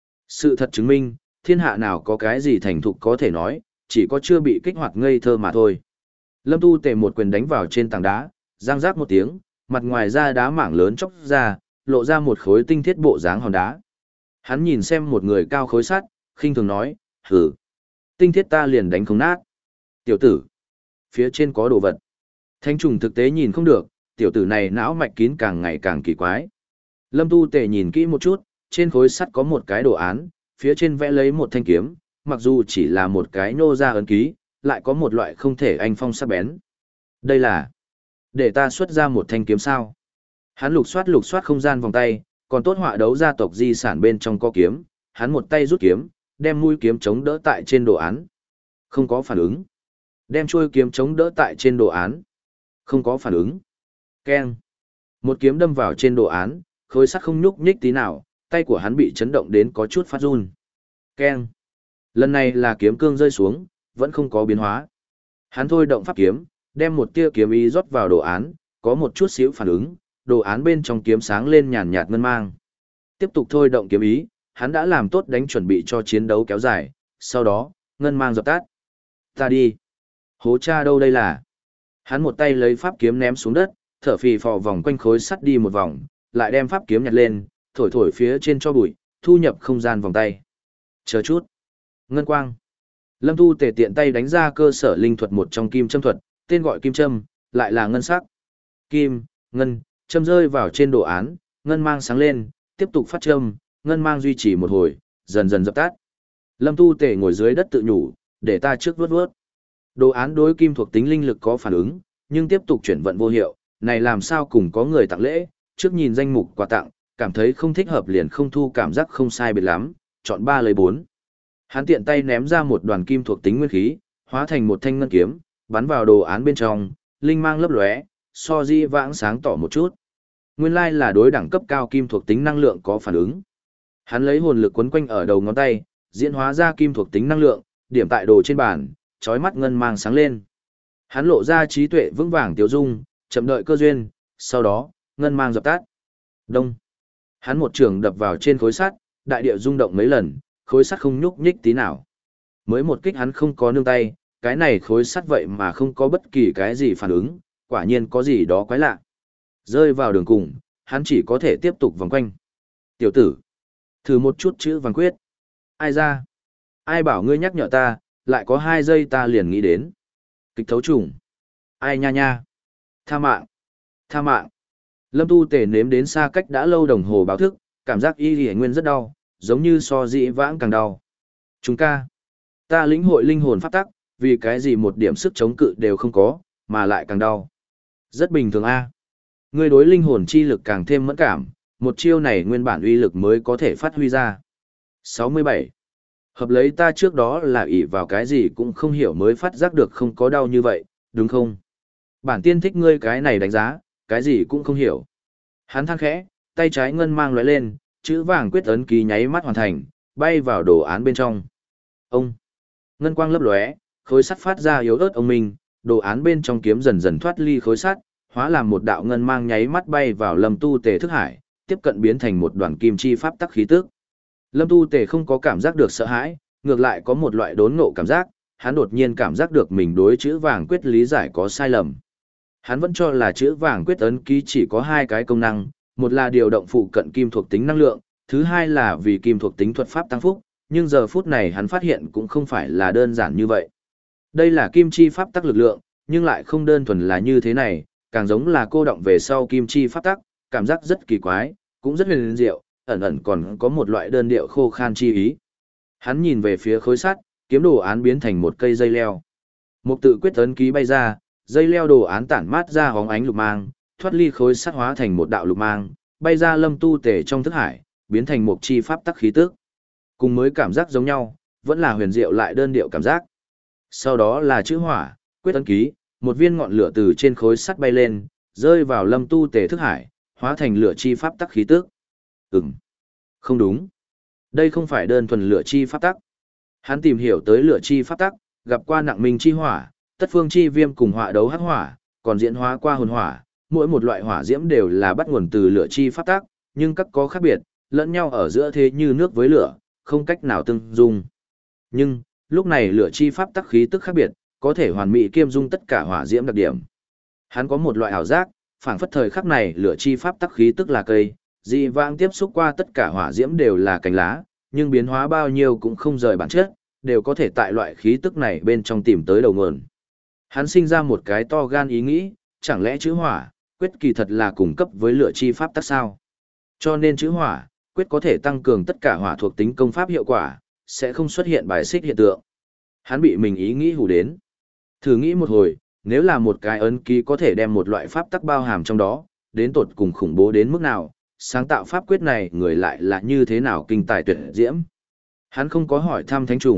Sự thật chứng minh, thiên hạ nào có cái gì thành thục có thể nói, chỉ có chưa bị kích hoạt ngây thơ mà thôi. Lâm Tu Tề một quyền đánh vào trên tảng đá, răng rác một tiếng, mặt ngoài ra đá mảng lớn chóc ra, lộ ra một khối tinh thiết bộ dáng hòn đá. Hắn nhìn xem một người cao khối sắt, khinh thường nói, hử. Tinh thiết ta liền đánh không nát. Tiểu tử. Phía trên có đồ vật. Thánh trùng thực tế nhìn không được, tiểu tử này não mạch kín càng ngày càng kỳ quái. Lâm Tu Tề nhìn kỹ một chút, trên khối sắt có một cái đồ án, phía trên vẽ lấy một thanh kiếm, mặc dù chỉ là một cái nô ra ấn ký, lại có một loại không thể anh phong sắc bén. Đây là để ta xuất ra một thanh kiếm sao. Hắn lục soát lục soát không gian vòng tay, còn tốt họa đấu gia tộc di sản bên trong có kiếm, hắn một tay rút kiếm, đem mũi kiếm chống đỡ tại trên đồ án. Không có phản ứng. Đem chuôi kiếm chống đỡ tại trên đồ án. Không có phản ứng. Keng. Một kiếm đâm vào trên đồ án, khối sắt không nhúc nhích tí nào, tay của hắn bị chấn động đến có chút phát run. Keng. Lần này là kiếm cương rơi xuống, vẫn không có biến hóa. Hắn thôi động pháp kiếm, đem một tia kiếm ý rót vào đồ án, có một chút xíu phản ứng, đồ án bên trong kiếm sáng lên nhàn nhạt ngân mang. Tiếp tục thôi động kiếm ý, hắn đã làm tốt đánh chuẩn bị cho chiến đấu kéo dài, sau đó, ngân mang dập tắt. Ta đi. Hố cha đâu đây là? Hắn một tay lấy pháp kiếm ném xuống đất, thở phì phò vòng quanh khối sắt đi một vòng, lại đem pháp kiếm nhặt lên, thổi thổi phía trên cho bụi, thu nhập không gian vòng tay. Chờ chút. Ngân quang. Lâm Tu Tề tiện tay đánh ra cơ sở linh thuật một trong kim châm thuật, tên gọi kim châm, lại là ngân sắc. Kim, ngân, châm rơi vào trên đồ án, ngân mang sáng lên, tiếp tục phát châm, ngân mang duy trì một hồi, dần dần dập tắt. Lâm Tu Tề ngồi dưới đất tự nhủ, để ta trước vuốt vuốt. Đồ án đối kim thuộc tính linh lực có phản ứng, nhưng tiếp tục chuyển vận vô hiệu, này làm sao cùng có người tặng lễ, trước nhìn danh mục quà tặng, cảm thấy không thích hợp liền không thu, cảm giác không sai biệt lắm, chọn ba lấy bốn. Hắn tiện tay ném ra một đoàn kim thuộc tính nguyên khí, hóa thành một thanh ngân kiếm, bắn vào đồ án bên trong, linh mang lấp lóe, so di vãng sáng tỏ một chút. Nguyên lai là đối đẳng cấp cao kim thuộc tính năng lượng có phản ứng. Hắn lấy hồn lực quấn quanh ở đầu ngón tay, diễn hóa ra kim thuộc tính năng lượng, điểm tại đồ trên bàn, chói mắt ngân mang sáng lên. Hắn lộ ra trí tuệ vững vàng tiêu dung, chậm đợi cơ duyên, sau đó, ngân mang dập tắt. Đông. Hắn một trường đập vào trên khối sắt, đại địa rung động mấy lần, khối sắt không nhúc nhích tí nào. Mới một kích hắn không có nương tay, cái này khối sắt vậy mà không có bất kỳ cái gì phản ứng, quả nhiên có gì đó quái lạ. Rơi vào đường cùng, hắn chỉ có thể tiếp tục vòng quanh. Tiểu tử, thử một chút chữ văn quyết. Ai ra? Ai bảo ngươi nhắc nhở ta, lại có hai giây ta liền nghĩ đến. Kịch thấu trùng. Ai nha nha. Tha mạng. Tha mạng. Lâm Tu Tề nếm đến xa cách đã lâu đồng hồ báo thức, cảm giác y lì nguyên rất đau, giống như so dĩ vãng càng đau. Chúng ca. Ta lĩnh hội linh hồn pháp tắc, vì cái gì một điểm sức chống cự đều không có, mà lại càng đau. Rất bình thường a. Ngươi đối linh hồn chi lực càng thêm mẫn cảm, một chiêu này nguyên bản uy lực mới có thể phát huy ra. sáu mươi bảy. Hợp lấy ta trước đó là ỷ vào cái gì cũng không hiểu mới phát giác được không có đau như vậy, đúng không? Bản tiên thích ngươi cái này đánh giá, cái gì cũng không hiểu. Hắn than khẽ, tay trái ngân mang lóe lên, chữ vàng quyết ấn ký nháy mắt hoàn thành, bay vào đồ án bên trong. Ông. Ngân quang lấp lóe, khối sắt phát ra yếu ớt ông minh, đồ án bên trong kiếm dần dần thoát ly khối sắt, hóa làm một đạo ngân mang nháy mắt bay vào Lâm Tu Tề thức hải, tiếp cận biến thành một đoàn kim chi pháp tắc khí tức. Lâm Tu Tề không có cảm giác được sợ hãi, ngược lại có một loại đốn ngộ cảm giác, hắn đột nhiên cảm giác được mình đối chữ vàng quyết lý giải có sai lầm. Hắn vẫn cho là chữ vàng quyết ấn ký chỉ có hai cái công năng, một là điều động phụ cận kim thuộc tính năng lượng, thứ hai là vì kim thuộc tính thuật pháp tăng phúc, nhưng giờ phút này hắn phát hiện cũng không phải là đơn giản như vậy. Đây là kim chi pháp tắc lực lượng, nhưng lại không đơn thuần là như thế này, càng giống là cô động về sau kim chi pháp tắc, cảm giác rất kỳ quái, cũng rất huyền diệu, ẩn ẩn còn có một loại đơn điệu khô khan chi ý. Hắn nhìn về phía khối sắt, kiếm đồ án biến thành một cây dây leo. Một tự quyết ấn ký bay ra, dây leo đồ án tản mát ra hóng ánh lục mang, thoát ly khối sắt hóa thành một đạo lục mang, bay ra Lâm Tu Tề trong thức hải, biến thành một chi pháp tắc khí tức. Cùng mới cảm giác giống nhau, vẫn là huyền diệu lại đơn điệu cảm giác. Sau đó là chữ hỏa, quyết ấn ký, một viên ngọn lửa từ trên khối sắt bay lên, rơi vào Lâm Tu Tề thức hải, hóa thành lửa chi pháp tắc khí tức. Ừm, không đúng. Đây không phải đơn thuần lửa chi pháp tắc. Hắn tìm hiểu tới lửa chi pháp tắc, gặp qua nặng minh chi hỏa, tất phương chi viêm cùng hỏa đấu hắc hỏa, còn diễn hóa qua hồn hỏa, mỗi một loại hỏa diễm đều là bắt nguồn từ lửa chi pháp tắc, nhưng các có khác biệt, lẫn nhau ở giữa thế như nước với lửa, không cách nào tương dung. Nhưng, lúc này lửa chi pháp tắc khí tức khác biệt, có thể hoàn mỹ kiêm dung tất cả hỏa diễm đặc điểm. Hắn có một loại ảo giác, phảng phất thời khắc này lửa chi pháp tắc khí tức là cây, dị vãng tiếp xúc qua tất cả hỏa diễm đều là cành lá, nhưng biến hóa bao nhiêu cũng không rời bản chất, đều có thể tại loại khí tức này bên trong tìm tới đầu nguồn. Hắn sinh ra một cái to gan ý nghĩ, chẳng lẽ chữ hỏa, quyết kỳ thật là cung cấp với lửa chi pháp tắc sao? Cho nên chữ hỏa, quyết có thể tăng cường tất cả hỏa thuộc tính công pháp hiệu quả, sẽ không xuất hiện bài xích hiện tượng. Hắn bị mình ý nghĩ hù đến. Thử nghĩ một hồi, nếu là một cái ấn ký có thể đem một loại pháp tắc bao hàm trong đó, đến tột cùng khủng bố đến mức nào, sáng tạo pháp quyết này người lại là như thế nào kinh tài tuyệt diễm. Hắn không có hỏi thăm thánh trùng,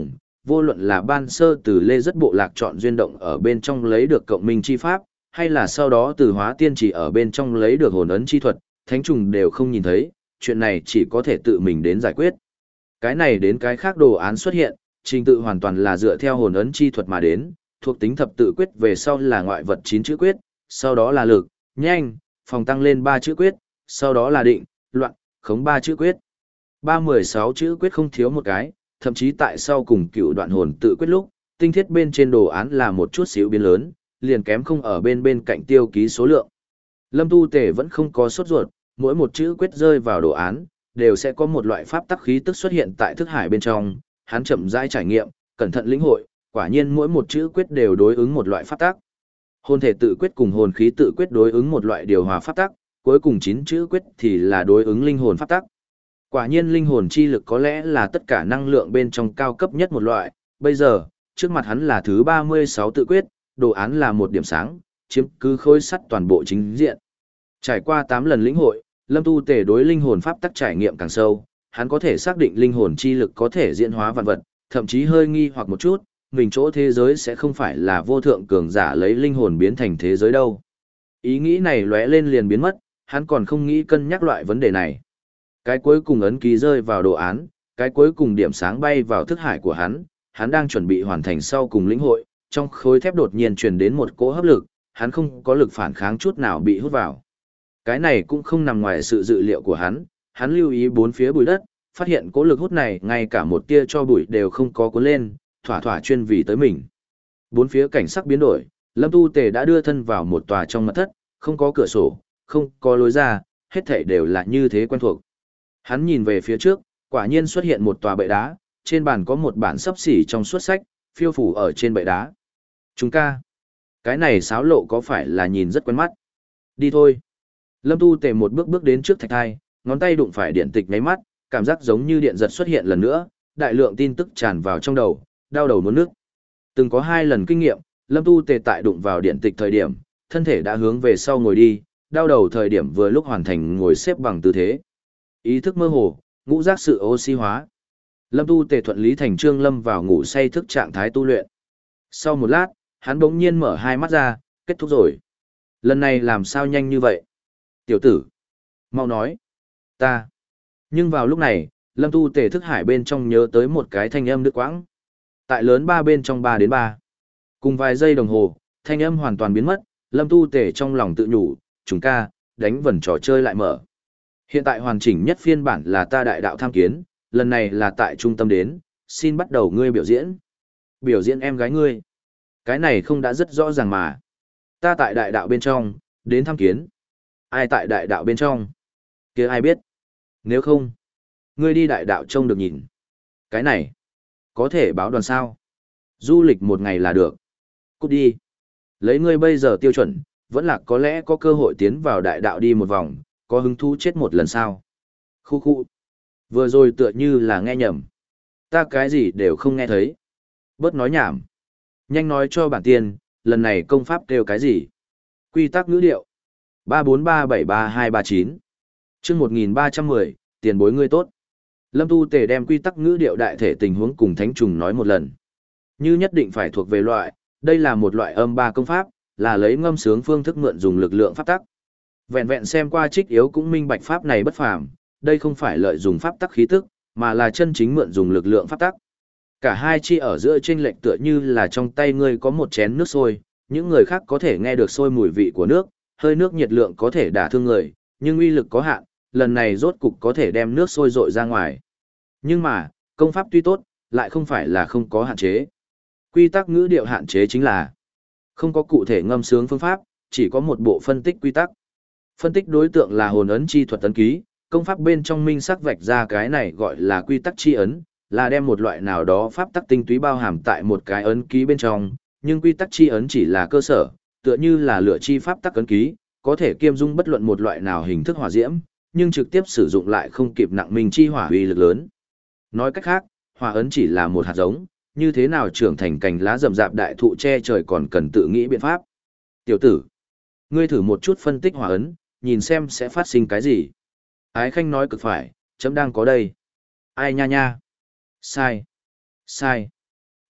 vô luận là ban sơ từ Lê Rất Bộ Lạc chọn duyên động ở bên trong lấy được cộng minh chi pháp, hay là sau đó từ hóa tiên chỉ ở bên trong lấy được hồn ấn chi thuật, thánh trùng đều không nhìn thấy, chuyện này chỉ có thể tự mình đến giải quyết. Cái này đến cái khác đồ án xuất hiện, trình tự hoàn toàn là dựa theo hồn ấn chi thuật mà đến, thuộc tính thập tự quyết về sau là ngoại vật chín chữ quyết, sau đó là lực, nhanh, phòng tăng lên ba chữ quyết, sau đó là định, loạn, khống ba chữ quyết. Ba mười sáu chữ quyết không thiếu một cái, thậm chí tại sau cùng cựu đoạn hồn tự quyết lúc, tinh thiết bên trên đồ án là một chút xíu biến lớn, liền kém không ở bên bên cạnh tiêu ký số lượng. Lâm Tu Tề vẫn không có sốt ruột, mỗi một chữ quyết rơi vào đồ án, đều sẽ có một loại pháp tắc khí tức xuất hiện tại thức hải bên trong, hắn chậm rãi trải nghiệm, cẩn thận lĩnh hội, quả nhiên mỗi một chữ quyết đều đối ứng một loại pháp tắc. Hồn thể tự quyết cùng hồn khí tự quyết đối ứng một loại điều hòa pháp tắc, cuối cùng chín chữ quyết thì là đối ứng linh hồn pháp tắc. Quả nhiên linh hồn chi lực có lẽ là tất cả năng lượng bên trong cao cấp nhất một loại, bây giờ, trước mặt hắn là thứ ba mươi sáu tự quyết, đồ án là một điểm sáng, chiếm cứ khối sắt toàn bộ chính diện. Trải qua tám lần lĩnh hội, Lâm Tu Tề đối linh hồn pháp tắc trải nghiệm càng sâu, hắn có thể xác định linh hồn chi lực có thể diễn hóa vạn vật, thậm chí hơi nghi hoặc một chút, mình chỗ thế giới sẽ không phải là vô thượng cường giả lấy linh hồn biến thành thế giới đâu. Ý nghĩ này lóe lên liền biến mất, hắn còn không nghĩ cân nhắc loại vấn đề này. Cái cuối cùng ấn ký rơi vào đồ án, cái cuối cùng điểm sáng bay vào thức hải của hắn, hắn đang chuẩn bị hoàn thành sau cùng lĩnh hội, trong khối thép đột nhiên truyền đến một cỗ hấp lực, hắn không có lực phản kháng chút nào bị hút vào. Cái này cũng không nằm ngoài sự dự liệu của hắn, hắn lưu ý bốn phía bụi đất, phát hiện cỗ lực hút này ngay cả một tia cho bụi đều không có cuốn lên, thỏa thỏa chuyên vì tới mình. Bốn phía cảnh sắc biến đổi, Lâm Tu Tề đã đưa thân vào một tòa trong mật thất, không có cửa sổ, không có lối ra, hết thảy đều là như thế quen thuộc. Hắn nhìn về phía trước, quả nhiên xuất hiện một tòa bệ đá, trên bàn có một bản sấp xỉ trong suốt sách, phiêu phủ ở trên bệ đá. Chúng ca, cái này xáo lộ có phải là nhìn rất quen mắt? Đi thôi. Lâm Tu Tề một bước bước đến trước thạch thai, ngón tay đụng phải điện tịch nháy mắt, cảm giác giống như điện giật xuất hiện lần nữa, đại lượng tin tức tràn vào trong đầu, đau đầu muốn nước. Từng có hai lần kinh nghiệm, Lâm Tu Tề tại đụng vào điện tịch thời điểm, thân thể đã hướng về sau ngồi đi, đau đầu thời điểm vừa lúc hoàn thành ngồi xếp bằng tư thế. Ý thức mơ hồ, ngũ giác sự oxy hóa. Lâm Tu Tề thuận lý thành trương lâm vào ngủ say thức trạng thái tu luyện. Sau một lát, hắn bỗng nhiên mở hai mắt ra, kết thúc rồi. Lần này làm sao nhanh như vậy? Tiểu tử, mau nói. Ta. Nhưng vào lúc này, Lâm Tu Tề thức hải bên trong nhớ tới một cái thanh âm đứt quãng. Tại lớn ba bên trong ba đến ba. Cùng vài giây đồng hồ, thanh âm hoàn toàn biến mất, Lâm Tu Tề trong lòng tự nhủ, chúng ca, đánh vần trò chơi lại mở. Hiện tại hoàn chỉnh nhất phiên bản là ta đại đạo tham kiến, lần này là tại trung tâm đến, xin bắt đầu ngươi biểu diễn. Biểu diễn em gái ngươi. Cái này không đã rất rõ ràng mà. Ta tại đại đạo bên trong, đến tham kiến. Ai tại đại đạo bên trong? Kia ai biết? Nếu không, ngươi đi đại đạo trông được nhìn. Cái này, có thể báo đoàn sao? Du lịch một ngày là được. Cút đi. Lấy ngươi bây giờ tiêu chuẩn, vẫn là có lẽ có cơ hội tiến vào đại đạo đi một vòng, có hứng thú chết một lần sao? Khu khu. Vừa rồi tựa như là nghe nhầm. Ta cái gì đều không nghe thấy. Bớt nói nhảm. Nhanh nói cho bản tiên, lần này công pháp kêu cái gì? Quy tắc ngữ điệu. ba bốn ba bảy ba hai ba chín. Chương một nghìn ba trăm mười, tiền bối ngươi tốt. Lâm Tu Tề đem quy tắc ngữ điệu đại thể tình huống cùng thánh trùng nói một lần. Như nhất định phải thuộc về loại, đây là một loại âm ba công pháp, là lấy ngâm sướng phương thức mượn dùng lực lượng pháp tắc. Vẹn vẹn xem qua trích yếu cũng minh bạch pháp này bất phàm, đây không phải lợi dùng pháp tắc khí tức, mà là chân chính mượn dùng lực lượng pháp tắc. Cả hai chi ở giữa chênh lệch tựa như là trong tay ngươi có một chén nước sôi, những người khác có thể nghe được sôi mùi vị của nước, hơi nước nhiệt lượng có thể đả thương người, nhưng uy lực có hạn, lần này rốt cục có thể đem nước sôi dội ra ngoài. Nhưng mà, công pháp tuy tốt, lại không phải là không có hạn chế. Quy tắc ngữ điệu hạn chế chính là không có cụ thể ngâm sướng phương pháp, chỉ có một bộ phân tích quy tắc. Phân tích đối tượng là hồn ấn chi thuật ấn ký, công pháp bên trong minh sắc vạch ra cái này gọi là quy tắc chi ấn, là đem một loại nào đó pháp tắc tinh túy bao hàm tại một cái ấn ký bên trong, nhưng quy tắc chi ấn chỉ là cơ sở, tựa như là lựa chi pháp tắc ấn ký, có thể kiêm dung bất luận một loại nào hình thức hỏa diễm, nhưng trực tiếp sử dụng lại không kịp nặng minh chi hỏa uy lực lớn. Nói cách khác, hỏa ấn chỉ là một hạt giống, như thế nào trưởng thành cành lá rậm rạp đại thụ che trời còn cần tự nghĩ biện pháp. Tiểu tử, ngươi thử một chút phân tích hỏa ấn, nhìn xem sẽ phát sinh cái gì. Ái Khanh nói cực phải, chấm đang có đây. Ai nha nha. Sai. Sai.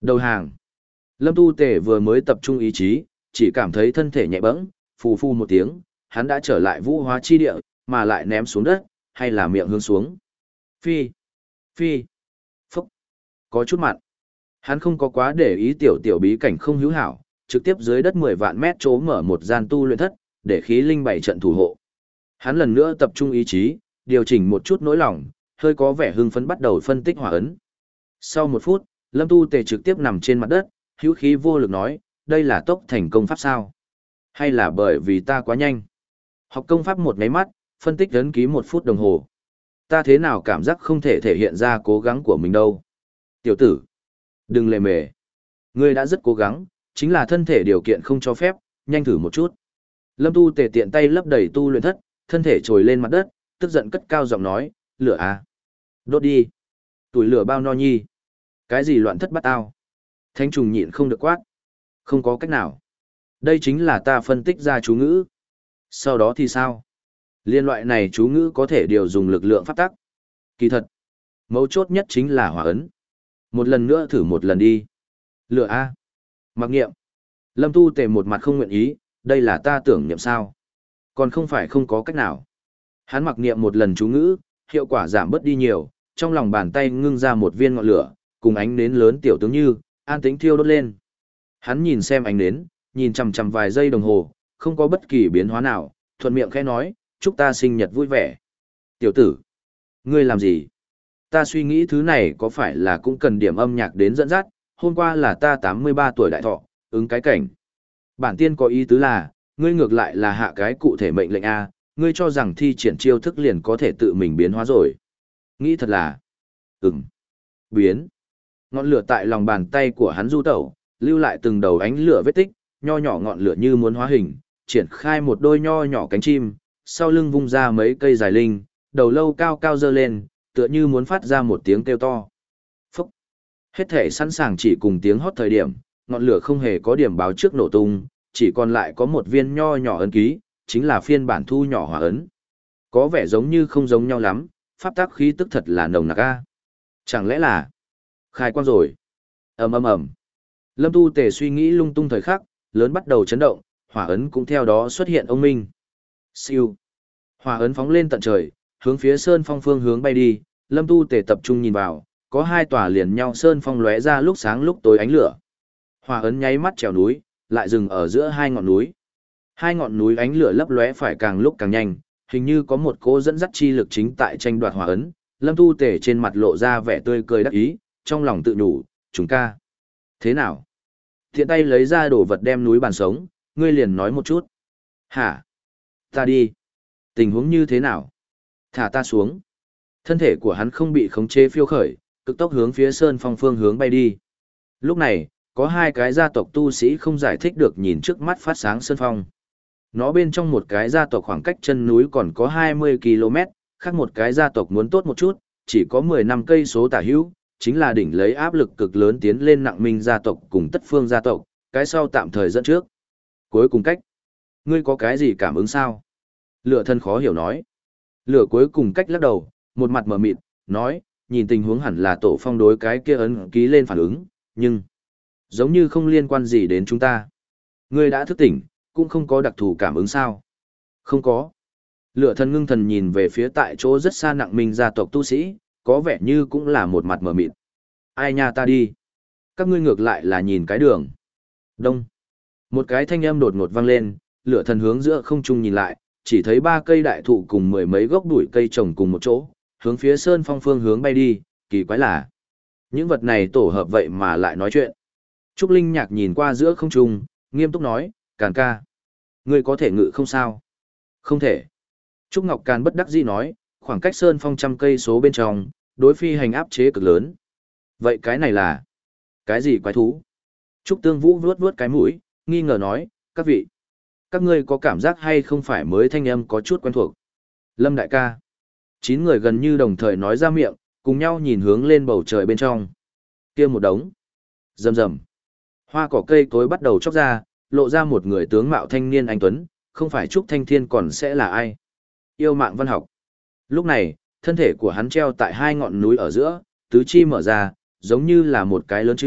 Đầu hàng. Lâm Tu Tề vừa mới tập trung ý chí, chỉ cảm thấy thân thể nhẹ bẫng, phù phù một tiếng, hắn đã trở lại vũ hóa chi địa, mà lại ném xuống đất, hay là miệng hướng xuống. Phi, phi, phúc, có chút mặn. Hắn không có quá để ý tiểu tiểu bí cảnh không hữu hảo, trực tiếp dưới đất mười vạn mét chỗ mở một gian tu luyện thất, để khí linh bảy trận thủ hộ. Hắn lần nữa tập trung ý chí, điều chỉnh một chút nỗi lòng, hơi có vẻ hưng phấn bắt đầu phân tích hỏa ấn. Sau một phút, Lâm Tu Tề trực tiếp nằm trên mặt đất, hữu khí vô lực nói, đây là tốc thành công pháp sao? Hay là bởi vì ta quá nhanh? Học công pháp một nháy mắt, phân tích ấn ký một phút đồng hồ. Ta thế nào cảm giác không thể thể hiện ra cố gắng của mình đâu? Tiểu tử, đừng lề mề. Ngươi đã rất cố gắng, chính là thân thể điều kiện không cho phép, nhanh thử một chút. Lâm Tu Tề tiện tay lấp đầy tu luyện thất, thân thể trồi lên mặt đất, tức giận cất cao giọng nói, lửa à? Đốt đi. Tuổi lửa bao no nhi. Cái gì loạn thất bắt tao? Thanh trùng nhịn không được quát. Không có cách nào. Đây chính là ta phân tích ra chú ngữ. Sau đó thì sao? Liên loại này chú ngữ có thể điều dùng lực lượng pháp tắc. Kỳ thật. Mấu chốt nhất chính là hỏa ấn. Một lần nữa thử một lần đi. Lửa A. Mặc nghiệm. Lâm Tu Tề một mặt không nguyện ý, đây là ta tưởng niệm sao. Còn không phải không có cách nào. Hắn mặc niệm một lần chú ngữ, hiệu quả giảm bớt đi nhiều, trong lòng bàn tay ngưng ra một viên ngọn lửa, cùng ánh nến lớn tiểu tướng như, an tĩnh thiêu đốt lên. Hắn nhìn xem ánh nến, nhìn chằm chằm vài giây đồng hồ, không có bất kỳ biến hóa nào, thuận miệng khẽ nói, chúc ta sinh nhật vui vẻ. Tiểu tử, ngươi làm gì? Ta suy nghĩ thứ này có phải là cũng cần điểm âm nhạc đến dẫn dắt, hôm qua là ta tám mươi ba tuổi đại thọ, ứng cái cảnh. Bản tiên có ý tứ là, ngươi ngược lại là hạ cái cụ thể mệnh lệnh A, ngươi cho rằng thi triển chiêu thức liền có thể tự mình biến hóa rồi. Nghĩ thật là, ừm, biến. Ngọn lửa tại lòng bàn tay của hắn du tẩu, lưu lại từng đầu ánh lửa vết tích, nho nhỏ ngọn lửa như muốn hóa hình, triển khai một đôi nho nhỏ cánh chim, sau lưng vung ra mấy cây dài linh, đầu lâu cao cao dơ lên, tựa như muốn phát ra một tiếng kêu to. Phúc! Hết thể sẵn sàng chỉ cùng tiếng hót thời điểm, ngọn lửa không hề có điểm báo trước nổ tung, chỉ còn lại có một viên nho nhỏ ấn ký, chính là phiên bản thu nhỏ hỏa ấn. Có vẻ giống như không giống nhau lắm, pháp tác khí tức thật là nồng nặc a. Chẳng lẽ là khai quang rồi? Ầm ầm ầm. Lâm Tu Tề suy nghĩ lung tung thời khắc, lớn bắt đầu chấn động, hỏa ấn cũng theo đó xuất hiện ông minh. Siêu. Hỏa ấn phóng lên tận trời, hướng phía sơn phong phương hướng bay đi, Lâm Tu Tề tập trung nhìn vào, có hai tòa liền nhau sơn phong lóe ra lúc sáng lúc tối ánh lửa. Hỏa ấn nháy mắt trèo núi, lại dừng ở giữa hai ngọn núi. Hai ngọn núi ánh lửa lấp lóe phải càng lúc càng nhanh, hình như có một cỗ dẫn dắt chi lực chính tại tranh đoạt hỏa ấn. Lâm Tu Tề trên mặt lộ ra vẻ tươi cười đắc ý, trong lòng tự nhủ, chúng ca. Thế nào? Thiện tay lấy ra đồ vật đem núi bàn sống, ngươi liền nói một chút. Hả? Ta đi. Tình huống như thế nào? Thả ta xuống. Thân thể của hắn không bị khống chế phiêu khởi, cực tốc hướng phía sơn phong phương hướng bay đi. Lúc này, có hai cái gia tộc tu sĩ không giải thích được nhìn trước mắt phát sáng sơn phong. Nó bên trong một cái gia tộc khoảng cách chân núi còn có hai mươi ki lô mét, khác một cái gia tộc muốn tốt một chút, chỉ có mười năm cây số tả hữu, chính là đỉnh lấy áp lực cực lớn tiến lên Nặng Minh gia tộc cùng Tất Phương gia tộc, cái sau tạm thời dẫn trước. Cuối cùng cách, ngươi có cái gì cảm ứng sao? Lửa thân khó hiểu nói. Lửa cuối cùng cách lắc đầu, một mặt mờ mịt, nói, nhìn tình huống hẳn là tổ phong đối cái kia ấn ký lên phản ứng, nhưng giống như không liên quan gì đến chúng ta. Ngươi đã thức tỉnh, cũng không có đặc thù cảm ứng sao? Không có. Lửa thần ngưng thần nhìn về phía tại chỗ rất xa Nặng Minh gia tộc tu sĩ, có vẻ như cũng là một mặt mờ mịt. Ai nha ta đi. Các ngươi ngược lại là nhìn cái đường. Đông. Một cái thanh âm đột ngột vang lên, lửa thần hướng giữa không trung nhìn lại, chỉ thấy ba cây đại thụ cùng mười mấy gốc bụi cây trồng cùng một chỗ, hướng phía sơn phong phương hướng bay đi, kỳ quái là. Những vật này tổ hợp vậy mà lại nói chuyện. Trúc Linh Nhạc nhìn qua giữa không trung, nghiêm túc nói, Càn ca. Ngươi có thể ngự không sao? Không thể. Trúc Ngọc Càn bất đắc dĩ nói, khoảng cách sơn phong trăm cây số bên trong, đối phi hành áp chế cực lớn. Vậy cái này là cái gì quái thú? Trúc Tương Vũ vuốt vuốt cái mũi, nghi ngờ nói, các vị, các ngươi có cảm giác hay không phải mới thanh âm có chút quen thuộc? Lâm đại ca. Chín người gần như đồng thời nói ra miệng, cùng nhau nhìn hướng lên bầu trời bên trong. Kia một đống. Rầm rầm. Hoa cỏ cây cối bắt đầu chóc ra, lộ ra một người tướng mạo thanh niên anh tuấn, không phải Trúc Thanh Thiên còn sẽ là ai? Yêu mạng văn học. Lúc này, thân thể của hắn treo tại hai ngọn núi ở giữa, tứ chi mở ra, giống như là một cái lớn chữ,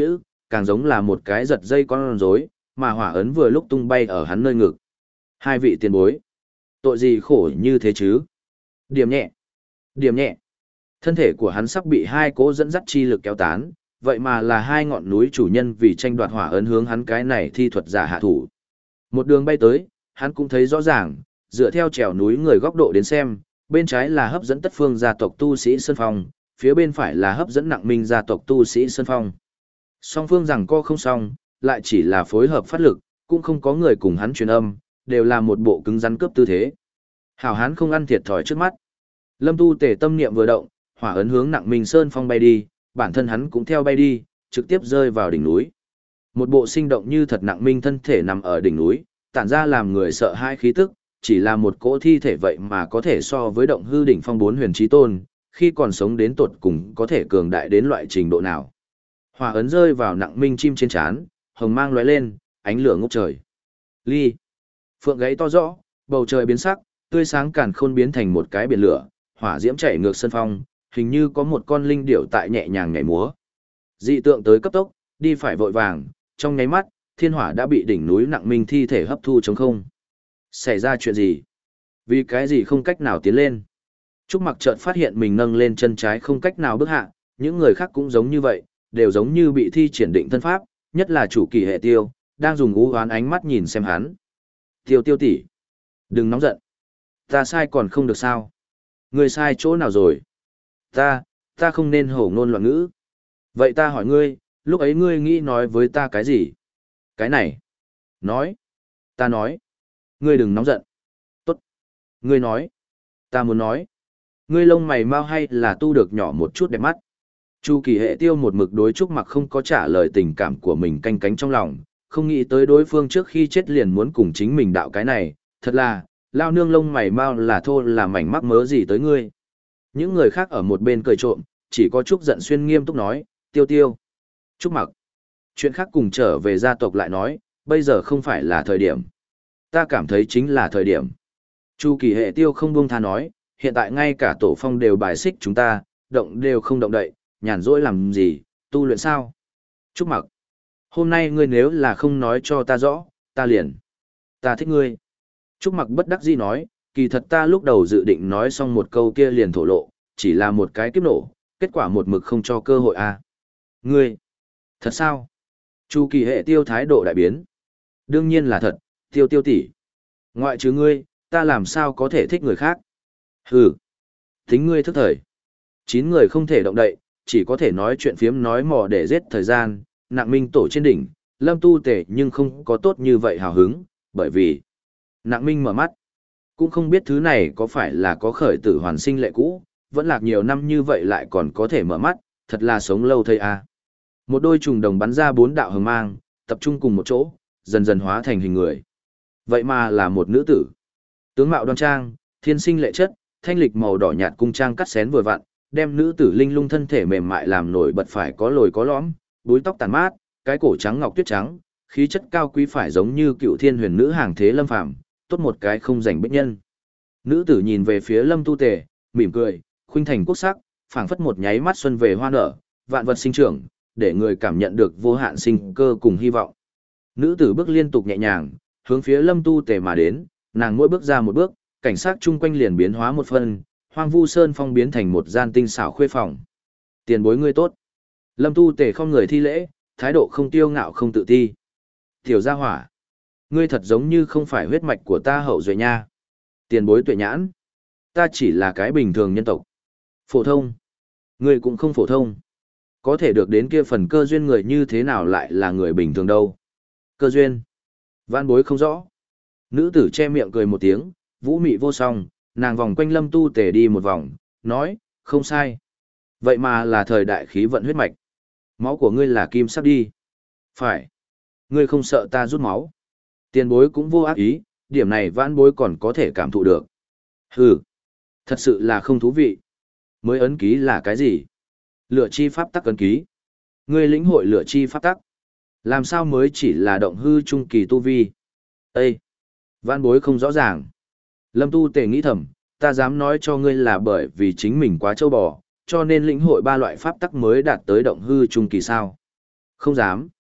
càng giống là một cái giật dây con rối, mà hỏa ấn vừa lúc tung bay ở hắn nơi ngực. Hai vị tiền bối, tội gì khổ như thế chứ? Điểm nhẹ, điểm nhẹ. Thân thể của hắn sắp bị hai cỗ dẫn dắt chi lực kéo tán, vậy mà là hai ngọn núi chủ nhân vì tranh đoạt hỏa ấn hướng hắn cái này thi thuật giả hạ thủ. Một đường bay tới, hắn cũng thấy rõ ràng, dựa theo trèo núi người góc độ đến xem, bên trái là hấp dẫn tất phương gia tộc tu sĩ Sơn Phong, phía bên phải là hấp dẫn nặng minh gia tộc tu sĩ Sơn Phong. Song phương rằng co không xong, lại chỉ là phối hợp phát lực, cũng không có người cùng hắn truyền âm, đều là một bộ cứng rắn cướp tư thế. Hảo hán không ăn thiệt thòi trước mắt. Lâm Tu Tề tâm niệm vừa động, hỏa ấn hướng nặng minh Sơn Phong bay đi, bản thân hắn cũng theo bay đi, trực tiếp rơi vào đỉnh núi. Một bộ sinh động như thật nặng minh thân thể nằm ở đỉnh núi, tản ra làm người sợ hai khí tức, chỉ là một cỗ thi thể vậy mà có thể so với động hư đỉnh phong bốn huyền chí tôn, khi còn sống đến tột cùng có thể cường đại đến loại trình độ nào. Hỏa ấn rơi vào nặng minh chim trên trán, hồng mang lóe lên, ánh lửa ngút trời. Ly. Phượng gáy to rõ, bầu trời biến sắc, tươi sáng càn khôn biến thành một cái biển lửa, hỏa diễm chảy ngược sân phong, hình như có một con linh điểu tại nhẹ nhàng nhảy múa. Dị tượng tới cấp tốc, đi phải vội vàng, trong nháy mắt, thiên hỏa đã bị đỉnh núi nặng minh thi thể hấp thu trống không. Xảy ra chuyện gì? Vì cái gì không cách nào tiến lên? Trúc Mặc chợt phát hiện mình nâng lên chân trái không cách nào bước hạ, những người khác cũng giống như vậy, đều giống như bị thi triển định thân pháp, nhất là chủ kỳ hệ tiêu, đang dùng ú hoán ánh mắt nhìn xem hắn. Tiêu tiêu tỷ, đừng nóng giận. Ta sai còn không được sao? Ngươi sai chỗ nào rồi? Ta, ta không nên hổ ngôn loạn ngữ. Vậy ta hỏi ngươi, lúc ấy ngươi nghĩ nói với ta cái gì? Cái này. Nói. Ta nói. Ngươi đừng nóng giận. Tốt. Ngươi nói. Ta muốn nói. Ngươi lông mày mau hay là tu được nhỏ một chút đẹp mắt. Chu Kỳ Hệ Tiêu một mực đối Trúc Mặc không có trả lời tình cảm của mình canh cánh trong lòng, không nghĩ tới đối phương trước khi chết liền muốn cùng chính mình đạo cái này, thật là, lao nương lông mày mau là thô là mảnh mắc mớ gì tới ngươi. Những người khác ở một bên cười trộm, chỉ có Trúc Giận Xuyên nghiêm túc nói, Tiêu Tiêu. Trúc Mặc. Chuyện khác cùng trở về gia tộc lại nói, bây giờ không phải là thời điểm. Ta cảm thấy chính là thời điểm. Chu Kỳ Hệ Tiêu không buông tha nói, hiện tại ngay cả tổ phong đều bài xích chúng ta, động đều không động đậy, nhàn rỗi làm gì, tu luyện sao? Trúc Mặc. Hôm nay ngươi nếu là không nói cho ta rõ, ta liền. Ta thích ngươi. Trúc Mặc bất đắc dĩ nói, kỳ thật ta lúc đầu dự định nói xong một câu kia liền thổ lộ, chỉ là một cái kiếp nổ, kết quả một mực không cho cơ hội à. Ngươi. Thật sao? Chu Kỳ Hệ Tiêu thái độ đại biến. Đương nhiên là thật, Tiêu Tiêu tỷ. Ngoại trừ ngươi, ta làm sao có thể thích người khác? Hừ. Tính ngươi thức thời. Chín người không thể động đậy, chỉ có thể nói chuyện phiếm nói mò để giết thời gian, nặng minh tổ trên đỉnh, Lâm Tu Tề nhưng không có tốt như vậy hào hứng, bởi vì nặng minh mở mắt, cũng không biết thứ này có phải là có khởi tử hoàn sinh lệ cũ, vẫn lạc nhiều năm như vậy lại còn có thể mở mắt, thật là sống lâu thây à. Một đôi trùng đồng bắn ra bốn đạo hồng mang, tập trung cùng một chỗ, dần dần hóa thành hình người. Vậy mà là một nữ tử. Tướng mạo đoan trang, thiên sinh lệ chất, thanh lịch màu đỏ nhạt cung trang cắt xén vừa vặn, đem nữ tử linh lung thân thể mềm mại làm nổi bật phải có lồi có lõm, búi tóc tàn mát, cái cổ trắng ngọc tuyết trắng, khí chất cao quý phải giống như cựu thiên huyền nữ hàng thế lâm phàm, tốt một cái không rảnh bích nhân. Nữ tử nhìn về phía Lâm Tu Tề, mỉm cười, khuynh thành quốc sắc, phảng phất một nháy mắt xuân về hoa nở, vạn vật sinh trưởng, để người cảm nhận được vô hạn sinh cơ cùng hy vọng. Nữ tử bước liên tục nhẹ nhàng, hướng phía Lâm Tu Tề mà đến, nàng mỗi bước ra một bước, cảnh sát chung quanh liền biến hóa một phần, hoang vu sơn phong biến thành một gian tinh xảo khuê phòng. Tiền bối ngươi tốt. Lâm Tu Tề không người thi lễ, thái độ không tiêu ngạo không tự ti. Tiểu gia hỏa, ngươi thật giống như không phải huyết mạch của ta hậu duệ nha. Tiền bối tuệ nhãn, ta chỉ là cái bình thường nhân tộc. Phổ thông, ngươi cũng không phổ thông. Có thể được đến kia phần cơ duyên người như thế nào lại là người bình thường đâu. Cơ duyên, vãn bối không rõ. Nữ tử che miệng cười một tiếng, vũ mị vô song, nàng vòng quanh Lâm Tu Tề đi một vòng, nói, không sai. Vậy mà là thời đại khí vận huyết mạch. Máu của ngươi là kim sắc đi. Phải. Ngươi không sợ ta rút máu. Tiền bối cũng vô ác ý, điểm này vãn bối còn có thể cảm thụ được. Hừ. Thật sự là không thú vị. Mới ấn ký là cái gì? Lựa chi pháp tắc ấn ký. Ngươi lĩnh hội lựa chi pháp tắc. Làm sao mới chỉ là động hư trung kỳ tu vi? Ê! Vãn bối không rõ ràng. Lâm Tu Tề nghĩ thầm, ta dám nói cho ngươi là bởi vì chính mình quá trâu bò, cho nên lĩnh hội ba loại pháp tắc mới đạt tới động hư trung kỳ sao. Không dám,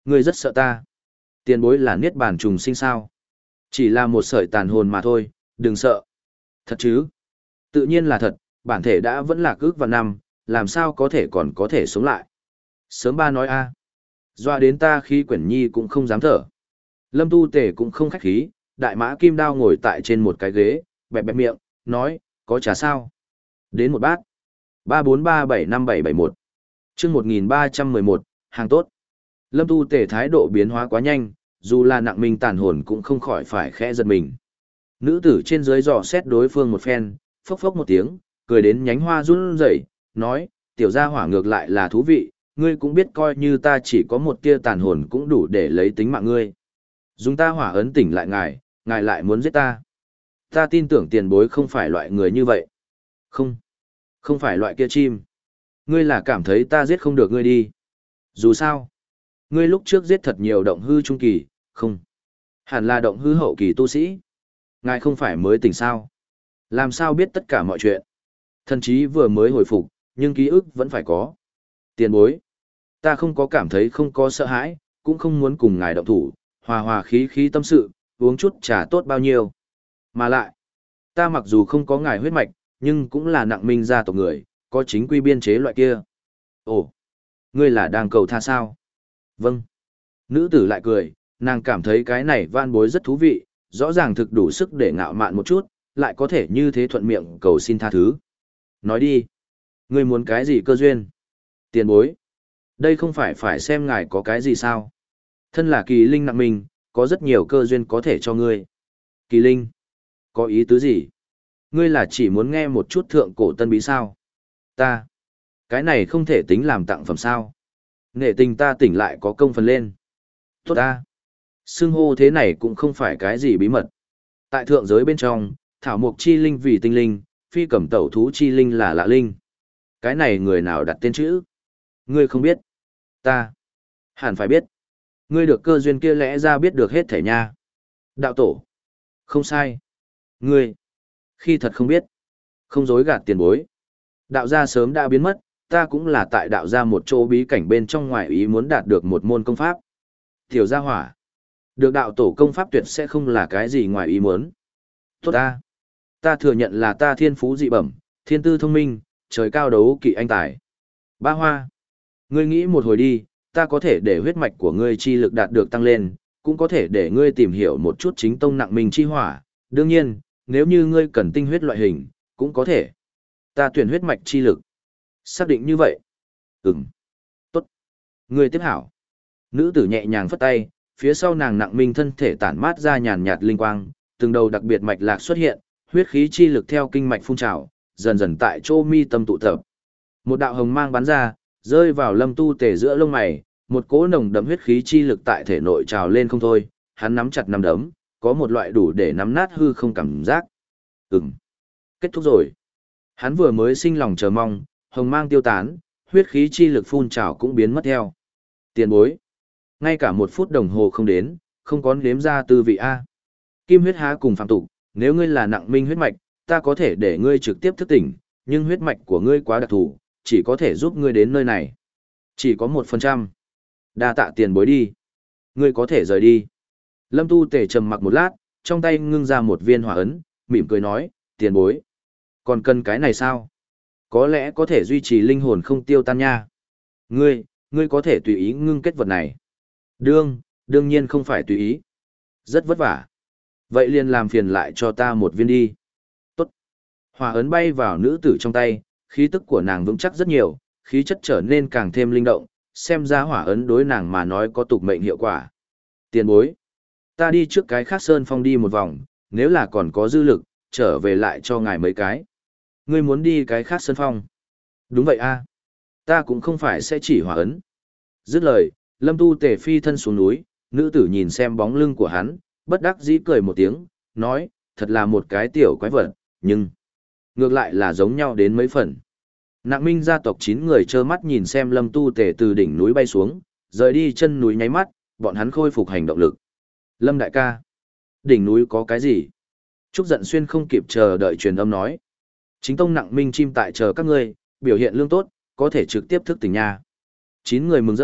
Ngươi rất sợ ta. Tiền bối là niết bàn trùng sinh sao? Chỉ là một sợi tàn hồn mà thôi, đừng sợ. Thật chứ? Tự nhiên là thật, bản thể đã vẫn là ước và năm, làm sao có thể còn có thể sống lại. Sớm ba nói a, à. Doa đến ta khi quyển nhi cũng không dám thở. Lâm Tu Tề cũng không khách khí, đại mã kim đao ngồi tại trên một cái ghế, bẹp bẹp miệng, nói, có trà sao? Đến một bát. ba bốn ba bảy năm bảy bảy một. Chương một nghìn ba trăm mười một, hàng tốt. Lâm Tu Tề thái độ biến hóa quá nhanh, dù là nặng minh tàn hồn cũng không khỏi phải khẽ giật mình. Nữ tử trên dưới dò xét đối phương một phen, phốc phốc một tiếng, cười đến nhánh hoa run rẩy, nói, tiểu gia hỏa ngược lại là thú vị, ngươi cũng biết coi như ta chỉ có một tia tàn hồn cũng đủ để lấy tính mạng ngươi. Dùng ta hỏa ấn tỉnh lại ngài, ngài lại muốn giết ta. Ta tin tưởng tiền bối không phải loại người như vậy. Không, không phải loại kia chim. Ngươi là cảm thấy ta giết không được ngươi đi. Dù sao, ngươi lúc trước giết thật nhiều động hư trung kỳ, không. Hẳn là động hư hậu kỳ tu sĩ. Ngài không phải mới tỉnh sao. Làm sao biết tất cả mọi chuyện. Thần chí vừa mới hồi phục, nhưng ký ức vẫn phải có. Tiền bối. Ta không có cảm thấy không có sợ hãi, cũng không muốn cùng ngài động thủ, hòa hòa khí khí tâm sự, uống chút trà tốt bao nhiêu. Mà lại, ta mặc dù không có ngài huyết mạch, nhưng cũng là nặng minh gia tộc người, có chính quy biên chế loại kia. Ồ, ngươi là đang cầu tha sao? Vâng. Nữ tử lại cười, nàng cảm thấy cái này van bối rất thú vị, rõ ràng thực đủ sức để ngạo mạn một chút, lại có thể như thế thuận miệng cầu xin tha thứ. Nói đi, ngươi muốn cái gì cơ duyên? Tiền bối. Đây không phải phải xem ngài có cái gì sao? Thân là kỳ linh nặng minh, có rất nhiều cơ duyên có thể cho ngươi. Kỳ linh? Có ý tứ gì? Ngươi là chỉ muốn nghe một chút thượng cổ tân bí sao? Ta? Cái này không thể tính làm tặng phẩm sao? Nghệ tình ta tỉnh lại có công phần lên. Tốt ta. Xưng hô thế này cũng không phải cái gì bí mật. Tại thượng giới bên trong, thảo mục chi linh vì tinh linh, phi cẩm tẩu thú chi linh là lạ linh. Cái này người nào đặt tên chữ? Ngươi không biết. Ta. Hẳn phải biết. Ngươi được cơ duyên kia lẽ ra biết được hết thể nha. Đạo tổ. Không sai. Ngươi. Khi thật không biết. Không dối gạt tiền bối. Đạo gia sớm đã biến mất, ta cũng là tại đạo gia một chỗ bí cảnh bên trong ngoài ý muốn đạt được một môn công pháp. Tiểu gia hỏa. Được đạo tổ công pháp tuyệt sẽ không là cái gì ngoài ý muốn. Tốt ta. Ta thừa nhận là ta thiên phú dị bẩm, thiên tư thông minh, trời cao đấu kỵ anh tài. Ba hoa. Ngươi nghĩ một hồi đi, ta có thể để huyết mạch của ngươi chi lực đạt được tăng lên, cũng có thể để ngươi tìm hiểu một chút chính tông nặng minh chi hỏa. Đương nhiên, nếu như ngươi cần tinh huyết loại hình, cũng có thể. Ta tuyển huyết mạch chi lực. Xác định như vậy. Ừm. Tốt. Ngươi tiếp hảo. Nữ tử nhẹ nhàng phất tay, phía sau nàng nặng minh thân thể tản mát ra nhàn nhạt linh quang, từng đầu đặc biệt mạch lạc xuất hiện, huyết khí chi lực theo kinh mạch phun trào, dần dần tại chỗ mi tâm tụ tập. Một đạo hồng mang bắn ra, rơi vào Lâm Tu Tề giữa lông mày, một cỗ nồng đậm huyết khí chi lực tại thể nội trào lên không thôi, hắn nắm chặt nắm đấm, có một loại đủ để nắm nát hư không cảm giác. Ừm. Kết thúc rồi. Hắn vừa mới sinh lòng chờ mong, hồng mang tiêu tán, huyết khí chi lực phun trào cũng biến mất theo. Tiền bối. Ngay cả một phút đồng hồ không đến, không có nếm ra tư vị A. Kim huyết há cùng phạm tục, nếu ngươi là nặng minh huyết mạch, ta có thể để ngươi trực tiếp thức tỉnh, nhưng huyết mạch của ngươi quá đặc thù, chỉ có thể giúp ngươi đến nơi này. Chỉ có một phần trăm. Đa tạ tiền bối đi. Ngươi có thể rời đi. Lâm Tu Tề trầm mặc một lát, trong tay ngưng ra một viên hỏa ấn, mỉm cười nói, tiền bối. Còn cần cái này sao? Có lẽ có thể duy trì linh hồn không tiêu tan nha. Ngươi, ngươi có thể tùy ý ngưng kết vật này. Đương, đương nhiên không phải tùy ý. Rất vất vả. Vậy liền làm phiền lại cho ta một viên đi. Tốt. Hỏa ấn bay vào nữ tử trong tay, khí tức của nàng vững chắc rất nhiều, khí chất trở nên càng thêm linh động, xem ra hỏa ấn đối nàng mà nói có tục mệnh hiệu quả. Tiền bối. Ta đi trước cái khác sơn phong đi một vòng, nếu là còn có dư lực, trở về lại cho ngài mấy cái. Ngươi muốn đi cái khác sơn phong? Đúng vậy a. Ta cũng không phải sẽ chỉ hỏa ấn. Dứt lời, Lâm Tu Tề phi thân xuống núi, nữ tử nhìn xem bóng lưng của hắn, bất đắc dĩ cười một tiếng, nói, thật là một cái tiểu quái vật, nhưng ngược lại là giống nhau đến mấy phần. Nặng minh gia tộc chín người trơ mắt nhìn xem Lâm Tu Tề từ đỉnh núi bay xuống, rời đi chân núi nháy mắt, bọn hắn khôi phục hành động lực. Lâm đại ca, đỉnh núi có cái gì? Trúc Giận Xuyên không kịp chờ đợi truyền âm nói. Chính tông nặng minh chim tại chờ các ngươi, biểu hiện lương tốt, có thể trực tiếp thức tỉnh nha. Chín người mừng rỡ,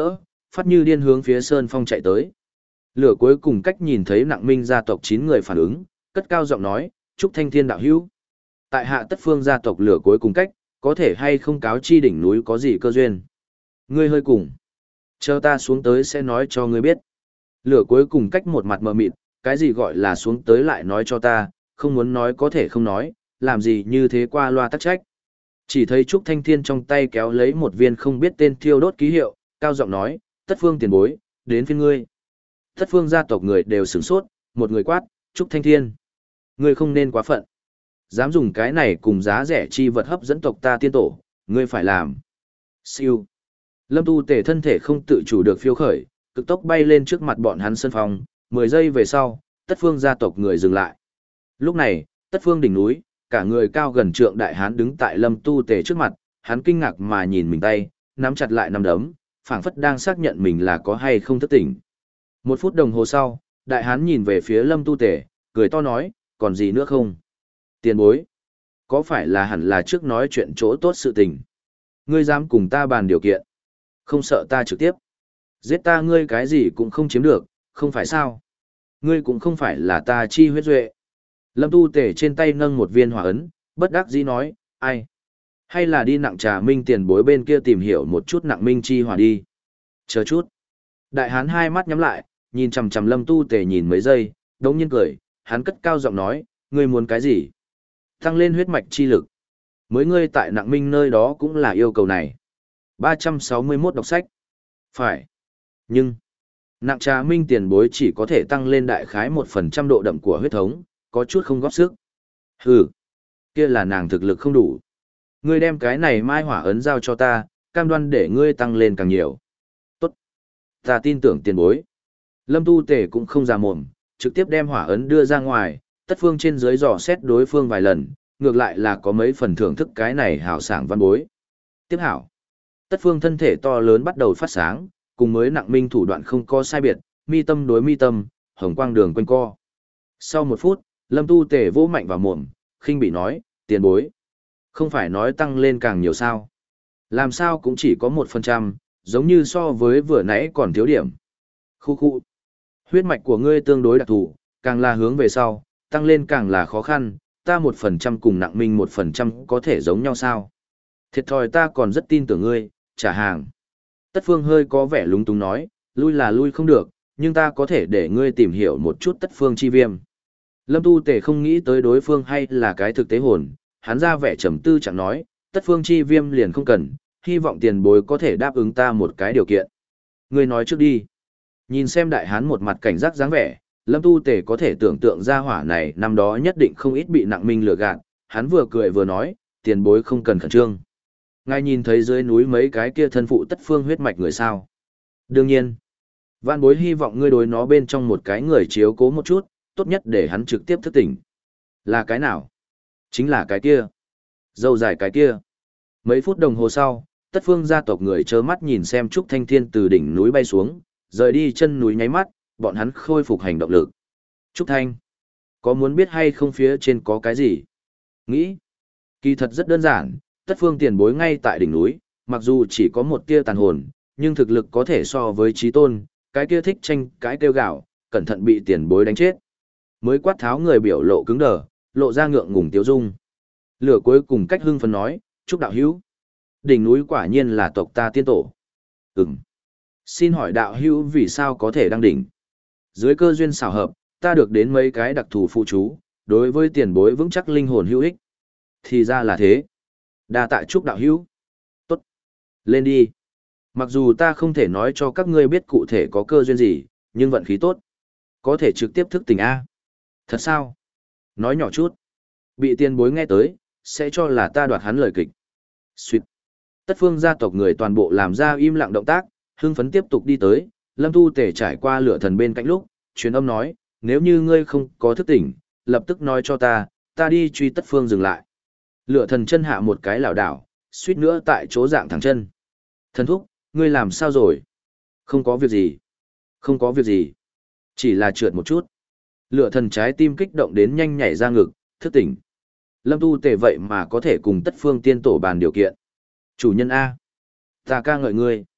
phát như điên hướng phía sơn phong chạy tới. Lửa cuối cùng cách nhìn thấy nặng minh gia tộc chín người phản ứng, cất cao giọng nói, chúc thanh thiên đạo hữu. Tại hạ tất phương gia tộc lửa cuối cùng cách, có thể hay không cáo chi đỉnh núi có gì cơ duyên. Ngươi hơi cùng. Chờ ta xuống tới sẽ nói cho ngươi biết. Lửa cuối cùng cách một mặt mờ mịt, cái gì gọi là xuống tới lại nói cho ta, không muốn nói có thể không nói, làm gì như thế qua loa tắc trách. Chỉ thấy Trúc Thanh Thiên trong tay kéo lấy một viên không biết tên thiêu đốt ký hiệu, cao giọng nói, tất phương tiền bối, đến phiên ngươi. Tất phương gia tộc người đều sửng sốt, một người quát, Trúc Thanh Thiên. Ngươi không nên quá phận. Dám dùng cái này cùng giá rẻ chi vật hấp dẫn tộc ta tiên tổ, ngươi phải làm. Siêu. Lâm Tu Tể thân thể không tự chủ được phiêu khởi, cực tốc bay lên trước mặt bọn hắn sân phòng, mười giây về sau, tất phương gia tộc người dừng lại. Lúc này, tất phương đỉnh núi, cả người cao gần trượng đại hán đứng tại Lâm Tu Tể trước mặt, hắn kinh ngạc mà nhìn mình tay, nắm chặt lại nắm đấm, phảng phất đang xác nhận mình là có hay không thức tỉnh. Một phút đồng hồ sau, đại hán nhìn về phía Lâm Tu Tể, cười to nói, còn gì nữa không? Tiền bối, có phải là hẳn là trước nói chuyện chỗ tốt sự tình? Ngươi dám cùng ta bàn điều kiện, không sợ ta trực tiếp giết ta, ngươi cái gì cũng không chiếm được, không phải sao? Ngươi cũng không phải là ta chi huyết duệ. Lâm Tu Tể trên tay nâng một viên hỏa ấn, bất đắc dĩ nói, ai? Hay là đi nặng trà minh tiền bối bên kia tìm hiểu một chút nặng minh chi hỏa đi. Chờ chút. Đại hán hai mắt nhắm lại, nhìn chằm chằm Lâm Tu Tể nhìn mấy giây, đống nhiên cười, hắn cất cao giọng nói, ngươi muốn cái gì? Tăng lên huyết mạch chi lực. Mới ngươi tại nặng minh nơi đó cũng là yêu cầu này. ba trăm sáu mươi mốt đọc sách. Phải. Nhưng, nặng trà minh tiền bối chỉ có thể tăng lên đại khái một phần trăm độ đậm của huyết thống, có chút không góp sức. Hừ, kia là nàng thực lực không đủ. Ngươi đem cái này mai hỏa ấn giao cho ta, cam đoan để ngươi tăng lên càng nhiều. Tốt. Ta tin tưởng tiền bối. Lâm Tu Tể cũng không già mồm, trực tiếp đem hỏa ấn đưa ra ngoài, tất phương trên dưới dò xét đối phương vài lần, ngược lại là có mấy phần thưởng thức cái này hảo sảng văn bối. Tiếp hảo. Tất phương thân thể to lớn bắt đầu phát sáng, cùng mới nặng minh thủ đoạn không có sai biệt, mi tâm đối mi tâm, hồng quang đường quanh co. Sau một phút, Lâm Tu Tể vỗ mạnh vào mồm, khinh bị nói, tiền bối. Không phải nói tăng lên càng nhiều sao. Làm sao cũng chỉ có một phần trăm, giống như so với vừa nãy còn thiếu điểm. Khu khu. Huyết mạch của ngươi tương đối đặc thù, càng là hướng về sau, tăng lên càng là khó khăn, ta một phần trăm cùng nặng minh một phần trăm có thể giống nhau sao. Thiệt thòi ta còn rất tin tưởng ngươi, trả hàng. Tất phương hơi có vẻ lúng túng nói, lui là lui không được, nhưng ta có thể để ngươi tìm hiểu một chút tất phương chi viêm. Lâm Tu Tể không nghĩ tới đối phương hay là cái thực tế hồn, hắn ra vẻ trầm tư chẳng nói, tất phương chi viêm liền không cần, hy vọng tiền bối có thể đáp ứng ta một cái điều kiện. Ngươi nói trước đi. Nhìn xem đại hán một mặt cảnh giác dáng vẻ, Lâm Tu Tể có thể tưởng tượng ra hỏa này năm đó nhất định không ít bị nặng minh lừa gạt, hắn vừa cười vừa nói, tiền bối không cần khẩn trương. Ngài nhìn thấy dưới núi mấy cái kia thân phụ tất phương huyết mạch người sao? Đương nhiên, vạn bối hy vọng ngươi đối nó bên trong một cái người chiếu cố một chút, tốt nhất để hắn trực tiếp thức tỉnh. Là cái nào? Chính là cái kia. Dâu dài cái kia. Mấy phút đồng hồ sau, tất phương gia tộc người trơ mắt nhìn xem Trúc Thanh Thiên từ đỉnh núi bay xuống, rời đi chân núi nháy mắt, bọn hắn khôi phục hành động lực. Trúc Thanh, có muốn biết hay không phía trên có cái gì? Nghĩ. Kỳ thật rất đơn giản, tất phương tiền bối ngay tại đỉnh núi, mặc dù chỉ có một tia tàn hồn, nhưng thực lực có thể so với trí tôn, cái kia thích tranh, cái kêu gạo, cẩn thận bị tiền bối đánh chết. Mới quát tháo người biểu lộ cứng đờ, lộ ra ngượng ngùng tiếu dung. Lửa cuối cùng cách hưng phấn nói, Trúc đạo hữu. Đỉnh núi quả nhiên là tộc ta tiên tổ. Ừm. Xin hỏi đạo hữu vì sao có thể đăng đỉnh? Dưới cơ duyên xảo hợp, ta được đến mấy cái đặc thù phụ chú, đối với tiền bối vững chắc linh hồn hữu ích. Thì ra là thế. Đa tạ Trúc đạo hữu. Tốt. Lên đi. Mặc dù ta không thể nói cho các ngươi biết cụ thể có cơ duyên gì, nhưng vận khí tốt. Có thể trực tiếp thức tỉnh A. Thật sao? Nói nhỏ chút. Bị tiền bối nghe tới, sẽ cho là ta đoạt hắn lời kịch. Xuyệt. Tất phương gia tộc người toàn bộ làm ra im lặng động tác, hưng phấn tiếp tục đi tới. Lâm Tu Tể trải qua lửa thần bên cạnh lúc, truyền âm nói, nếu như ngươi không có thức tỉnh, lập tức nói cho ta, ta đi truy tất phương dừng lại. Lửa thần chân hạ một cái lảo đảo, suýt nữa tại chỗ dạng thẳng chân. Thần thúc, ngươi làm sao rồi? Không có việc gì. Không có việc gì. Chỉ là trượt một chút. Lửa thần trái tim kích động đến nhanh nhảy ra ngực, thức tỉnh. Lâm Tu Tể vậy mà có thể cùng tất phương tiên tổ bàn điều kiện. Chủ nhân A. Ta ca ngợi ngươi.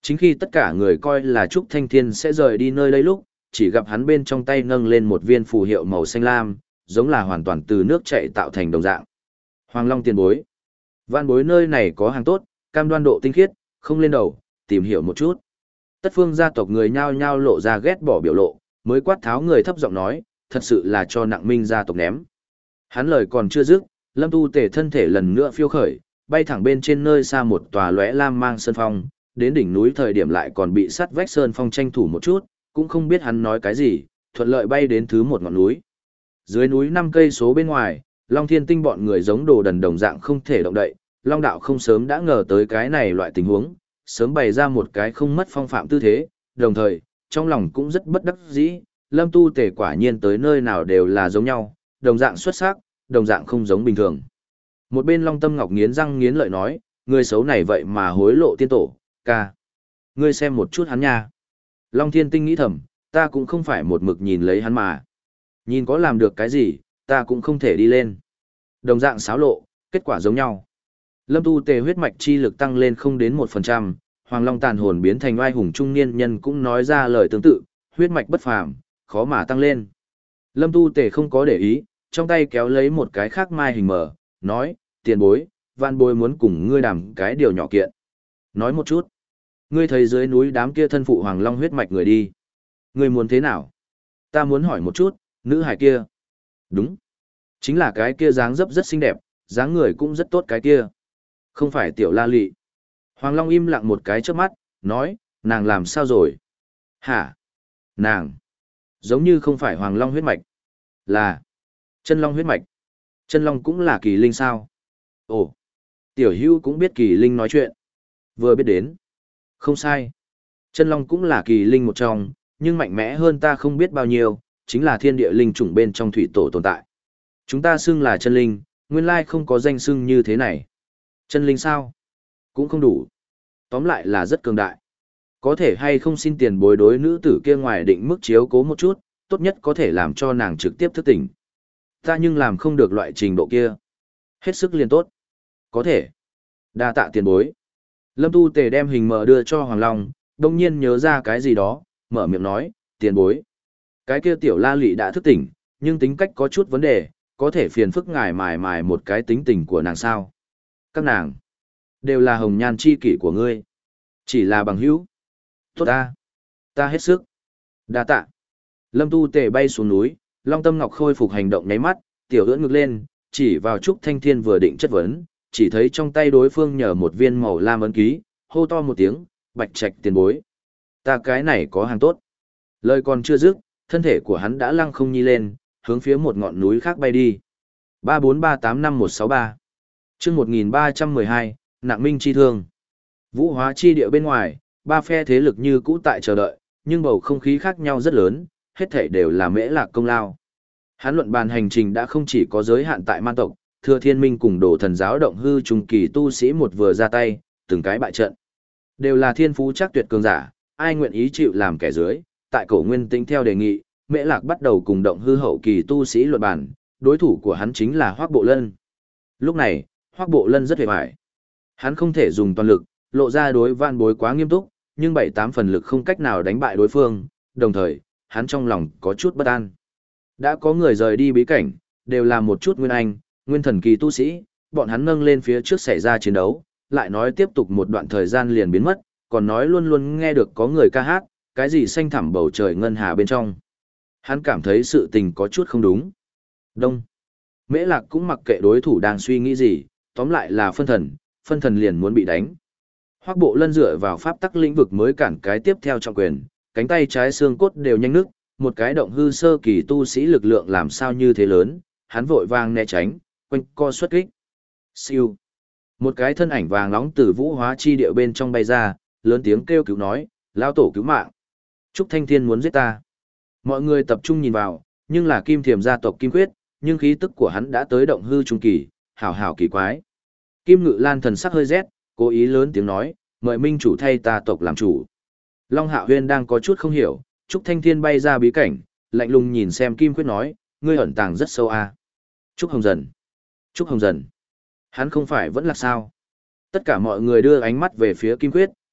Chính khi tất cả người coi là Trúc Thanh Thiên sẽ rời đi nơi đây lúc, chỉ gặp hắn bên trong tay nâng lên một viên phù hiệu màu xanh lam, giống là hoàn toàn từ nước chảy tạo thành đồng dạng. Hoàng Long tiền bối. Vạn bối nơi này có hàng tốt, cam đoan độ tinh khiết, không lên đầu, tìm hiểu một chút. Tất phương gia tộc người nhao nhao lộ ra ghét bỏ biểu lộ, mới quát tháo người thấp giọng nói, thật sự là cho nặng minh gia tộc ném. Hắn lời còn chưa dứt, Lâm Tu Tể thân thể lần nữa phiêu khởi, bay thẳng bên trên nơi xa một tòa lóe lam mang sơn phong, đến đỉnh núi thời điểm lại còn bị sắt vách sơn phong tranh thủ một chút, cũng không biết hắn nói cái gì, thuận lợi bay đến thứ một ngọn núi. Dưới núi năm cây số bên ngoài, Long Thiên Tinh bọn người giống đồ đần đồng dạng không thể động đậy, Long đạo không sớm đã ngờ tới cái này loại tình huống, sớm bày ra một cái không mất phong phạm tư thế, đồng thời, trong lòng cũng rất bất đắc dĩ, Lâm Tu Tể quả nhiên tới nơi nào đều là giống nhau, đồng dạng xuất sắc, đồng dạng không giống bình thường. Một bên Long Tâm Ngọc nghiến răng nghiến lợi nói, người xấu này vậy mà hối lộ tiên tổ, ca. Ngươi xem một chút hắn nha. Long Thiên Tinh nghĩ thầm, ta cũng không phải một mực nhìn lấy hắn mà. Nhìn có làm được cái gì, ta cũng không thể đi lên. Đồng dạng xáo lộ, kết quả giống nhau. Lâm Tu Tề huyết mạch chi lực tăng lên không đến một phần trăm, Hoàng Long tàn hồn biến thành oai hùng trung niên nhân cũng nói ra lời tương tự, huyết mạch bất phàm, khó mà tăng lên. Lâm Tu Tề không có để ý, trong tay kéo lấy một cái khác mai hình mở, nói, tiền bối, van bối muốn cùng ngươi đàm cái điều nhỏ kiện. Nói một chút, ngươi thấy dưới núi đám kia thân phụ Hoàng Long huyết mạch người đi. Ngươi muốn thế nào? Ta muốn hỏi một chút, nữ hải kia. Đúng. Chính là cái kia dáng dấp rất xinh đẹp, dáng người cũng rất tốt cái kia. Không phải tiểu la lị. Hoàng Long im lặng một cái trước mắt, nói, nàng làm sao rồi? Hả? Nàng. Giống như không phải Hoàng Long huyết mạch. Là. Chân Long huyết mạch. Chân Long cũng là kỳ linh sao? Ồ. Tiểu Hưu cũng biết kỳ linh nói chuyện. Vừa biết đến. Không sai. Chân Long cũng là kỳ linh một trong, nhưng mạnh mẽ hơn ta không biết bao nhiêu, chính là thiên địa linh chủng bên trong thủy tổ tồn tại. Chúng ta xưng là chân linh, nguyên lai không có danh xưng như thế này. Chân linh sao? Cũng không đủ. Tóm lại là rất cường đại. Có thể hay không xin tiền bối đối nữ tử kia ngoài định mức chiếu cố một chút, tốt nhất có thể làm cho nàng trực tiếp thức tỉnh. Ta nhưng làm không được loại trình độ kia. Hết sức liền tốt. Có thể. Đa tạ tiền bối. Lâm Tu Tề đem hình mở đưa cho Hoàng Long, đông nhiên nhớ ra cái gì đó, mở miệng nói, tiền bối. Cái kia tiểu la lị đã thức tỉnh, nhưng tính cách có chút vấn đề, có thể phiền phức ngài mài mài một cái tính tình của nàng sao. Các nàng, đều là hồng nhan chi kỷ của ngươi. Chỉ là bằng hữu. Tốt ta. Ta hết sức. Đa tạ. Lâm Tu Tề bay xuống núi, Long Tâm Ngọc khôi phục hành động nháy mắt, tiểu ưỡn ngực lên, chỉ vào Trúc Thanh Thiên vừa định chất vấn, chỉ thấy trong tay đối phương nhờ một viên màu lam ấn ký, hô to một tiếng, bạch trạch tiền bối. Ta cái này có hàng tốt. Lời còn chưa dứt, thân thể của hắn đã lăng không nhi lên, hướng phía một ngọn núi khác bay đi. ba bốn ba tám năm một sáu ba chương một nghìn ba trăm mười hai, Nặng Minh chi thương. Vũ hóa chi địa bên ngoài, ba phe thế lực như cũ tại chờ đợi, nhưng bầu không khí khác nhau rất lớn, hết thảy đều là mễ lạc công lao. Hán luận bàn hành trình đã không chỉ có giới hạn tại man tộc, Thừa Thiên Minh cùng Đồ Thần giáo động hư trung kỳ tu sĩ một vừa ra tay, từng cái bại trận. Đều là thiên phú chắc tuyệt cường giả, ai nguyện ý chịu làm kẻ dưới, tại Cổ Nguyên Tinh theo đề nghị, Mễ Lạc bắt đầu cùng động hư hậu kỳ tu sĩ luận bàn, đối thủ của hắn chính là Hoắc Bộ Lân. Lúc này, Hoắc Bộ Lân rất hề bại. Hắn không thể dùng toàn lực, lộ ra đối van bối quá nghiêm túc, nhưng bảy tám phần lực không cách nào đánh bại đối phương, đồng thời, hắn trong lòng có chút bất an. Đã có người rời đi bí cảnh, đều là một chút nguyên anh, nguyên thần kỳ tu sĩ, bọn hắn nâng lên phía trước xảy ra chiến đấu, lại nói tiếp tục một đoạn thời gian liền biến mất, còn nói luôn luôn nghe được có người ca hát, cái gì xanh thẳm bầu trời ngân hà bên trong. Hắn cảm thấy sự tình có chút không đúng. Đông. Mễ Lạc cũng mặc kệ đối thủ đang suy nghĩ gì, tóm lại là phân thần, phân thần liền muốn bị đánh. Hoắc Bộ Lân dựa vào pháp tắc lĩnh vực mới cản cái tiếp theo trọng quyền, cánh tay trái xương cốt đều nhanh nứt, một cái động hư sơ kỳ tu sĩ lực lượng làm sao như thế lớn, hắn vội vàng né tránh, quanh co xuất kích. Siêu. Một cái thân ảnh vàng nóng từ vũ hóa chi địa bên trong bay ra, lớn tiếng kêu cứu nói, lao tổ cứu mạng. Trúc Thanh Thiên muốn giết ta. Mọi người tập trung nhìn vào, nhưng là Kim Thiềm gia tộc Kim Quyết, nhưng khí tức của hắn đã tới động hư trung kỳ, hảo hảo kỳ quái. Kim Ngự Lan thần sắc hơi rét, cố ý lớn tiếng nói, mời minh chủ thay ta tộc làm chủ. Long Hạo Huyên đang có chút không hiểu, Trúc Thanh Thiên bay ra bí cảnh, lạnh lùng nhìn xem Kim Quyết nói, ngươi ẩn tàng rất sâu à. Trúc Hồng Dần. Trúc Hồng Dần. Hắn không phải vẫn là sao. Tất cả mọi người đưa ánh mắt về phía Kim Quyết,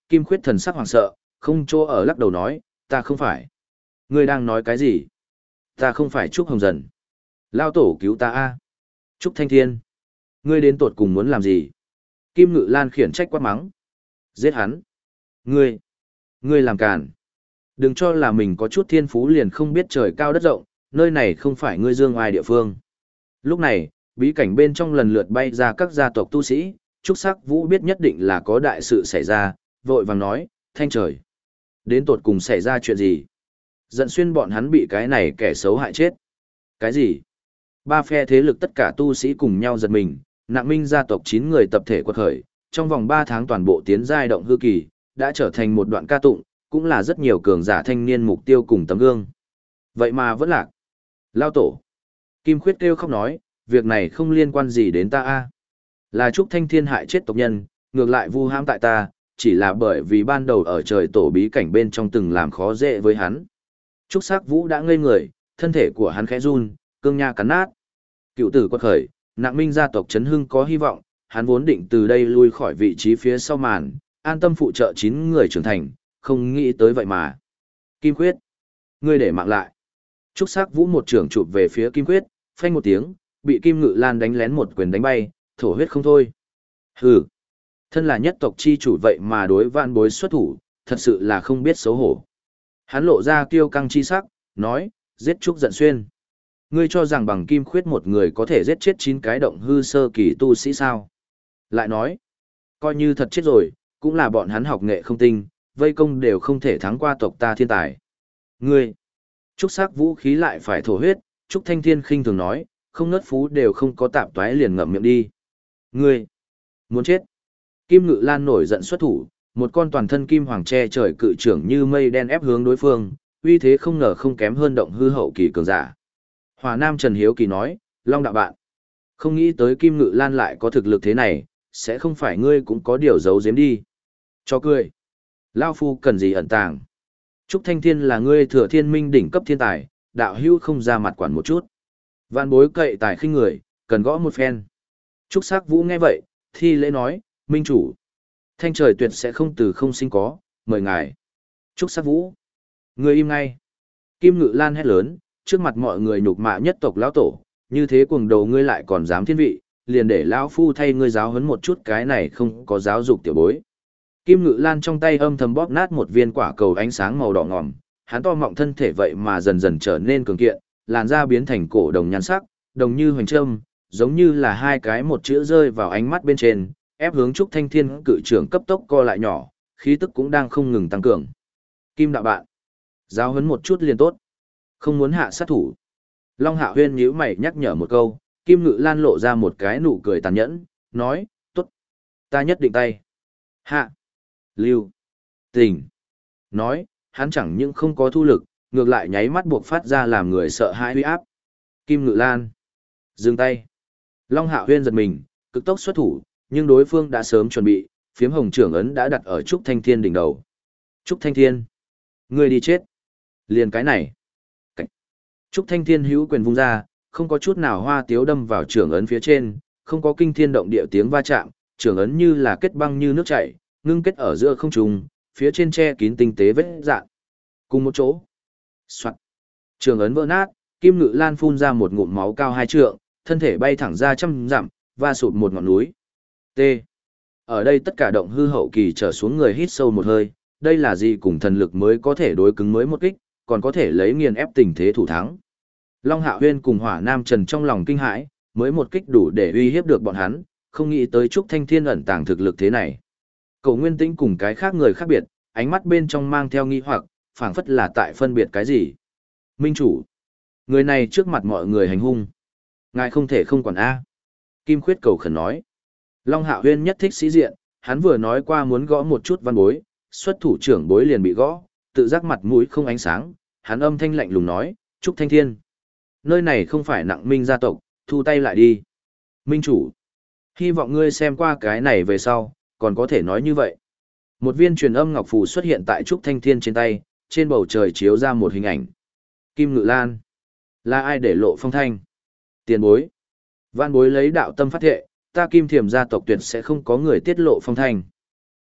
Kim Khuyết thần sắc hoảng sợ, không chỗ ở lắc đầu nói, ta không phải. Ngươi đang nói cái gì? Ta không phải Trúc Hồng Dần. Lao tổ cứu ta a. Trúc Thanh Thiên. Ngươi đến tột cùng muốn làm gì? Kim Ngự Lan khiển trách quát mắng. Giết hắn. Ngươi. Ngươi làm càn. Đừng cho là mình có chút thiên phú liền không biết trời cao đất rộng, nơi này không phải ngươi dương ai địa phương. Lúc này, bí cảnh bên trong lần lượt bay ra các gia tộc tu sĩ, Trúc Sắc Vũ biết nhất định là có đại sự xảy ra, vội vàng nói, thanh trời. Đến tột cùng xảy ra chuyện gì? Giận xuyên bọn hắn bị cái này kẻ xấu hại chết. Cái gì? Ba phe thế lực tất cả tu sĩ cùng nhau giật mình, Nặng Minh gia tộc chín người tập thể quật khởi, trong vòng ba tháng toàn bộ tiến giai động hư kỳ, đã trở thành một đoạn ca tụng, cũng là rất nhiều cường giả thanh niên mục tiêu cùng tấm gương. Vậy mà vẫn lạc. Lao tổ. Kim Khuyết kêu khóc nói, việc này không liên quan gì đến ta a. Là Trúc Thanh Thiên hại chết tộc nhân, ngược lại vu hãm tại ta, chỉ là bởi vì ban đầu ở trời tổ bí cảnh bên trong từng làm khó dễ với hắn. Trúc Sắc Vũ đã ngây người, thân thể của hắn khẽ run, cương nha cắn nát. Cựu tử quật khởi, Nặng Minh gia tộc chấn hưng có hy vọng, hắn vốn định từ đây lui khỏi vị trí phía sau màn, an tâm phụ trợ chín người trưởng thành, không nghĩ tới vậy mà. Kim Khuyết, ngươi để mạng lại. Trúc Sắc Vũ một trưởng chụp về phía Kim Khuyết, phanh một tiếng, bị Kim Ngự Lan đánh lén một quyền đánh bay, thổ huyết không thôi. Hừ, thân là nhất tộc chi chủ vậy mà đối vạn bối xuất thủ, thật sự là không biết xấu hổ. Hắn lộ ra kiêu căng chi sắc, nói, giết Trúc Giận Xuyên. Ngươi cho rằng bằng Kim Khuyết một người có thể giết chết chín cái động hư sơ kỳ tu sĩ sao? Lại nói, coi như thật chết rồi, cũng là bọn hắn học nghệ không tinh, vây công đều không thể thắng qua tộc ta thiên tài. Ngươi, Trúc Sắc Vũ khí lại phải thổ huyết, Trúc Thanh Thiên khinh thường nói, không nớt phú đều không có tạp toái liền ngậm miệng đi. Ngươi, muốn chết. Kim Ngự Lan nổi giận xuất thủ, một con toàn thân kim hoàng che trời cự trưởng như mây đen ép hướng đối phương, uy thế không ngờ không kém hơn động hư hậu kỳ cường giả. Hòa Nam Trần Hiếu Kỳ nói, Long đạo bạn, không nghĩ tới Kim Ngự Lan lại có thực lực thế này, sẽ không phải ngươi cũng có điều giấu giếm đi. Cho cười. Lao phu cần gì ẩn tàng. Trúc Thanh Thiên là ngươi thừa thiên minh đỉnh cấp thiên tài, đạo hữu không ra mặt quản một chút. Vạn bối cậy tài khinh người, cần gõ một phen. Trúc Sắc Vũ nghe vậy, thi lễ nói, minh chủ. Thanh trời tuyệt sẽ không từ không sinh có, mời ngài. Trúc Sắc Vũ. Ngươi im ngay. Kim Ngự Lan hét lớn, trước mặt mọi người nhục mạ nhất tộc lão tổ, như thế cuồng đầu ngươi lại còn dám thiên vị, liền để lão phu thay ngươi giáo huấn một chút cái này không có giáo dục tiểu bối. Kim Ngự Lan trong tay âm thầm bóp nát một viên quả cầu ánh sáng màu đỏ ngòm, hắn to mọng thân thể vậy mà dần dần trở nên cường kiện, làn da biến thành cổ đồng nhan sắc, đồng như hoành trâm, giống như là hai cái một chữ rơi vào ánh mắt bên trên, ép hướng Trúc Thanh Thiên cự trưởng cấp tốc co lại nhỏ, khí tức cũng đang không ngừng tăng cường. Kim đạo bạn, giáo huấn một chút liền tốt, không muốn hạ sát thủ. Long Hạ Huyên nhíu mày nhắc nhở một câu, Kim Ngự Lan lộ ra một cái nụ cười tàn nhẫn, nói, tốt, ta nhất định tay. Hạ, lưu, tình. Nói, hắn chẳng những không có thu lực, ngược lại nháy mắt buộc phát ra làm người sợ hãi uy áp. Kim Ngự Lan, dừng tay. Long Hạ Huyên giật mình, cực tốc xuất thủ, nhưng đối phương đã sớm chuẩn bị, phiếm hồng trưởng ấn đã đặt ở Trúc Thanh Thiên đỉnh đầu. Trúc Thanh Thiên, ngươi đi chết. Liền cái này. Cảnh. Trúc Thanh Thiên hữu quyền vung ra, không có chút nào hoa tiếu đâm vào trưởng ấn phía trên, không có kinh thiên động địa tiếng va chạm, trưởng ấn như là kết băng như nước chảy, ngưng kết ở giữa không trung, phía trên che kín tinh tế vết dạn. Cùng một chỗ. Soạt. Trưởng ấn vỡ nát, Kim Ngự Lan phun ra một ngụm máu cao hai trượng, thân thể bay thẳng ra trăm dặm, va sụt một ngọn núi. T. Ở đây tất cả động hư hậu kỳ trở xuống người hít sâu một hơi, đây là gì cùng thần lực mới có thể đối cứng mới một kích, còn có thể lấy nghiền ép tình thế thủ thắng. Long Hạ Huyên cùng Hỏa Nam Trần trong lòng kinh hãi, mới một kích đủ để uy hiếp được bọn hắn, không nghĩ tới Trúc Thanh Thiên ẩn tàng thực lực thế này. Cậu Nguyên Tĩnh cùng cái khác người khác biệt, ánh mắt bên trong mang theo nghi hoặc, phảng phất là tại phân biệt cái gì. Minh chủ, người này trước mặt mọi người hành hung, ngài không thể không quản A. Kim Khuyết cầu khẩn nói. Long Hạ Huyên nhất thích sĩ diện, hắn vừa nói qua muốn gõ một chút văn bối, xuất thủ trưởng bối liền bị gõ, tự giác mặt mũi không ánh sáng, hắn âm thanh lạnh lùng nói, Trúc Thanh Thiên. Nơi này không phải Nặng Minh gia tộc, thu tay lại đi. Minh chủ, hy vọng ngươi xem qua cái này về sau, còn có thể nói như vậy. Một viên truyền âm ngọc phù xuất hiện tại Trúc Thanh Thiên trên tay, trên bầu trời chiếu ra một hình ảnh. Kim Ngự Lan. Là ai để lộ phong thanh? Tiền bối. Văn bối lấy đạo tâm phát thệ, ta Kim Thiềm gia tộc tuyệt sẽ không có người tiết lộ phong thanh.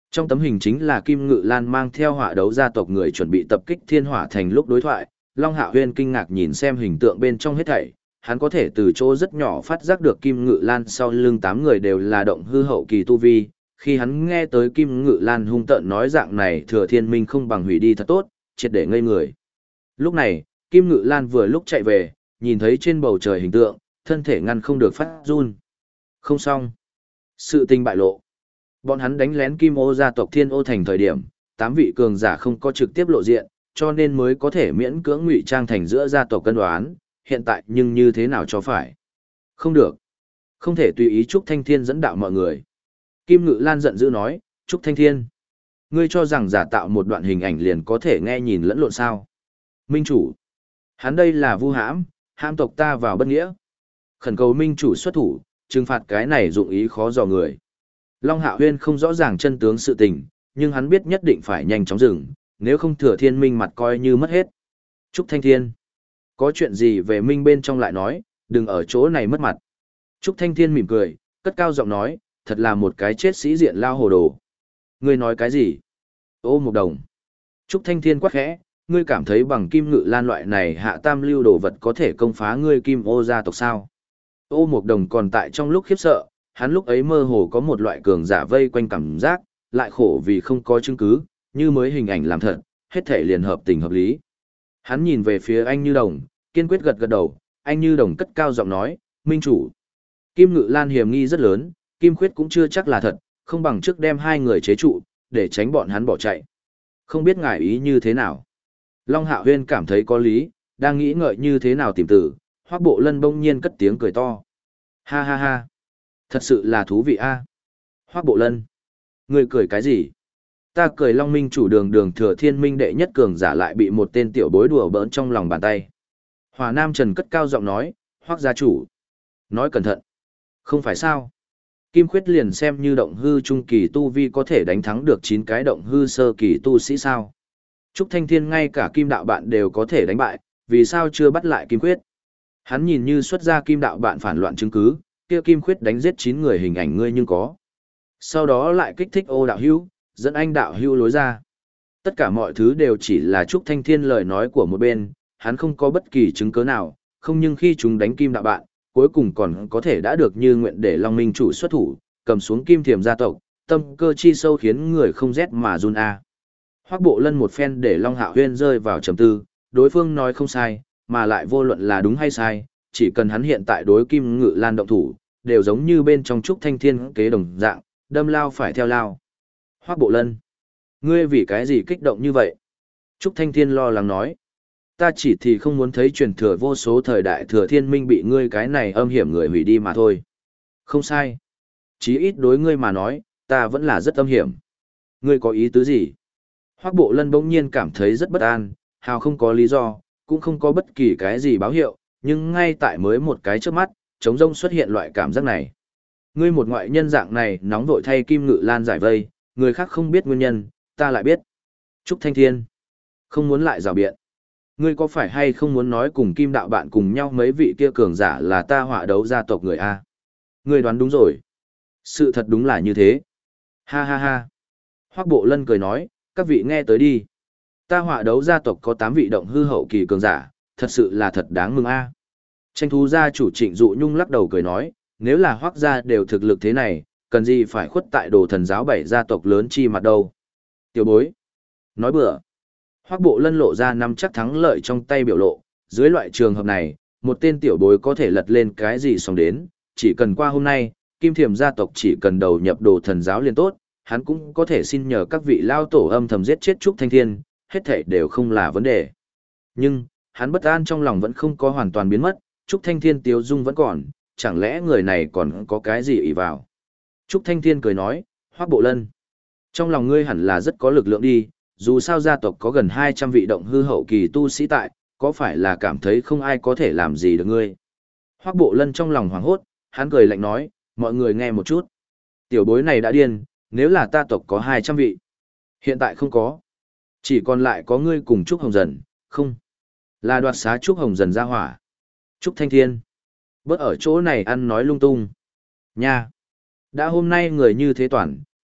Trong tấm hình chính là Kim Ngự Lan mang theo hỏa đấu gia tộc người chuẩn bị tập kích Thiên Hỏa Thành lúc đối thoại, Long Hạo Huyên kinh ngạc nhìn xem hình tượng bên trong hết thảy, hắn có thể từ chỗ rất nhỏ phát giác được Kim Ngự Lan sau lưng tám người đều là động hư hậu kỳ tu vi, khi hắn nghe tới Kim Ngự Lan hung tợn nói dạng này Thừa Thiên Minh không bằng hủy đi thật tốt, triệt để ngây người. Lúc này, Kim Ngự Lan vừa lúc chạy về, nhìn thấy trên bầu trời hình tượng, thân thể ngăn không được phát run. Không xong. Sự tình bại lộ. Bọn hắn đánh lén Kim Ô gia tộc Thiên Ô thành thời điểm, tám vị cường giả không có trực tiếp lộ diện, cho nên mới có thể miễn cưỡng ngụy trang thành giữa gia tộc cân đoán, hiện tại nhưng như thế nào cho phải. Không được. Không thể tùy ý Trúc Thanh Thiên dẫn đạo mọi người. Kim Ngự Lan giận dữ nói, Trúc Thanh Thiên, ngươi cho rằng giả tạo một đoạn hình ảnh liền có thể nghe nhìn lẫn lộn sao. Minh chủ, hắn đây là vu hãm, hãm tộc ta vào bất nghĩa. Khẩn cầu Minh chủ xuất thủ, trừng phạt cái này dụng ý khó dò người. Long Hạo Huyên không rõ ràng chân tướng sự tình, nhưng hắn biết nhất định phải nhanh chóng dừng, nếu không Thừa Thiên Minh mặt coi như mất hết. Trúc Thanh Thiên, có chuyện gì về Minh bên trong lại nói, đừng ở chỗ này mất mặt. Trúc Thanh Thiên mỉm cười, cất cao giọng nói, thật là một cái chết sĩ diện lao hồ đồ. Ngươi nói cái gì? Ô Mộc Đồng. Trúc Thanh Thiên quát khẽ, ngươi cảm thấy bằng Kim Ngự Lan loại này hạ tam lưu đồ vật có thể công phá ngươi Kim Ô gia tộc sao? Ô Mộc Đồng còn tại trong lúc khiếp sợ, hắn lúc ấy mơ hồ có một loại cường giả vây quanh cảm giác, lại khổ vì không có chứng cứ, như mới hình ảnh làm thật, hết thể liền hợp tình hợp lý. Hắn nhìn về phía anh Như Đồng, kiên quyết gật gật đầu, anh Như Đồng cất cao giọng nói, Minh chủ. Kim Ngự Lan hiểm nghi rất lớn, Kim Khuyết cũng chưa chắc là thật, không bằng trước đem hai người chế trụ, để tránh bọn hắn bỏ chạy. Không biết ngài ý như thế nào. Long Hạo Huyên cảm thấy có lý, đang nghĩ ngợi như thế nào tìm từ, Hoắc Bộ Lân bỗng nhiên cất tiếng cười to. Ha ha ha, thật sự là thú vị a. À? Hoắc Bộ Lân, ngươi cười cái gì? Ta cười Long Minh chủ đường đường Thừa Thiên Minh đệ nhất cường giả lại bị một tên tiểu bối đùa bỡn trong lòng bàn tay. Hòa Nam Trần cất cao giọng nói, Hoắc gia chủ, nói cẩn thận. Không phải sao? Kim Khuyết liền xem như động hư trung kỳ tu vi có thể đánh thắng được chín cái động hư sơ kỳ tu sĩ sao? Trúc Thanh Thiên ngay cả kim đạo bạn đều có thể đánh bại, vì sao chưa bắt lại Kim Khuyết? Hắn nhìn như xuất ra kim đạo bạn phản loạn chứng cứ, kia Kim Khuyết đánh giết chín người hình ảnh ngươi nhưng có. Sau đó lại kích thích Ô đạo hữu, dẫn anh đạo hữu lối ra. Tất cả mọi thứ đều chỉ là Trúc Thanh Thiên lời nói của một bên, hắn không có bất kỳ chứng cứ nào, không nhưng khi chúng đánh kim đạo bạn, cuối cùng còn có thể đã được như nguyện để Long Minh chủ xuất thủ, cầm xuống Kim Thiềm gia tộc, tâm cơ chi sâu khiến người không rét mà run a. Hoắc Bộ Lân một phen để Long Hạo Huyên rơi vào trầm tư, đối phương nói không sai, mà lại vô luận là đúng hay sai, chỉ cần hắn hiện tại đối Kim Ngự Lan động thủ, đều giống như bên trong Trúc Thanh Thiên kế đồng dạng, đâm lao phải theo lao. Hoắc Bộ Lân, ngươi vì cái gì kích động như vậy? Trúc Thanh Thiên lo lắng nói, ta chỉ thì không muốn thấy truyền thừa vô số thời đại Thừa Thiên Minh bị ngươi cái này âm hiểm người hủy đi mà thôi. Không sai. Chí ít đối ngươi mà nói, ta vẫn là rất âm hiểm. Ngươi có ý tứ gì? Hoắc Bộ Lân bỗng nhiên cảm thấy rất bất an, hào không có lý do, cũng không có bất kỳ cái gì báo hiệu, nhưng ngay tại mới một cái trước mắt, trống rông xuất hiện loại cảm giác này. Ngươi một ngoại nhân dạng này nóng vội thay Kim Ngự Lan giải vây, người khác không biết nguyên nhân, ta lại biết. Trúc Thanh Thiên, không muốn lại rào biện. Ngươi có phải hay không muốn nói cùng Kim đạo bạn cùng nhau mấy vị kia cường giả là ta họa đấu gia tộc người A? Ngươi đoán đúng rồi. Sự thật đúng là như thế. Ha ha ha. Hoắc Bộ Lân cười nói, các vị nghe tới đi. Ta họa đấu gia tộc có tám vị động hư hậu kỳ cường giả, thật sự là thật đáng mừng a. Tranh thú gia chủ Trịnh Dụ Nhung lắc đầu cười nói, nếu là Hoắc gia đều thực lực thế này, cần gì phải khuất tại Đồ Thần giáo bảy gia tộc lớn chi mặt đâu. Tiểu bối. Nói bừa. Hoắc Bộ Lân lộ ra nắm chắc thắng lợi trong tay biểu lộ, dưới loại trường hợp này, một tên tiểu bối có thể lật lên cái gì xong đến, chỉ cần qua hôm nay, Kim Thiềm gia tộc chỉ cần đầu nhập Đồ Thần giáo liền tốt, hắn cũng có thể xin nhờ các vị lao tổ âm thầm giết chết Trúc Thanh Thiên, hết thảy đều không là vấn đề. Nhưng, hắn bất an trong lòng vẫn không có hoàn toàn biến mất, Trúc Thanh Thiên tiếu dung vẫn còn, chẳng lẽ người này còn có cái gì ỷ vào. Trúc Thanh Thiên cười nói, Hoắc Bộ Lân, trong lòng ngươi hẳn là rất có lực lượng đi, dù sao gia tộc có gần hai trăm vị động hư hậu kỳ tu sĩ tại, có phải là cảm thấy không ai có thể làm gì được ngươi. Hoắc Bộ Lân trong lòng hoảng hốt, hắn cười lạnh nói, mọi người nghe một chút. Tiểu bối này đã điên, nếu là ta tộc có hai trăm vị. Hiện tại không có. Chỉ còn lại có ngươi cùng Trúc Hồng Dần, không. Là đoạt xá Trúc Hồng Dần ra hỏa. Trúc Thanh Thiên. Bớt ở chỗ này ăn nói lung tung. Nha. Đã hôm nay người như thế toàn,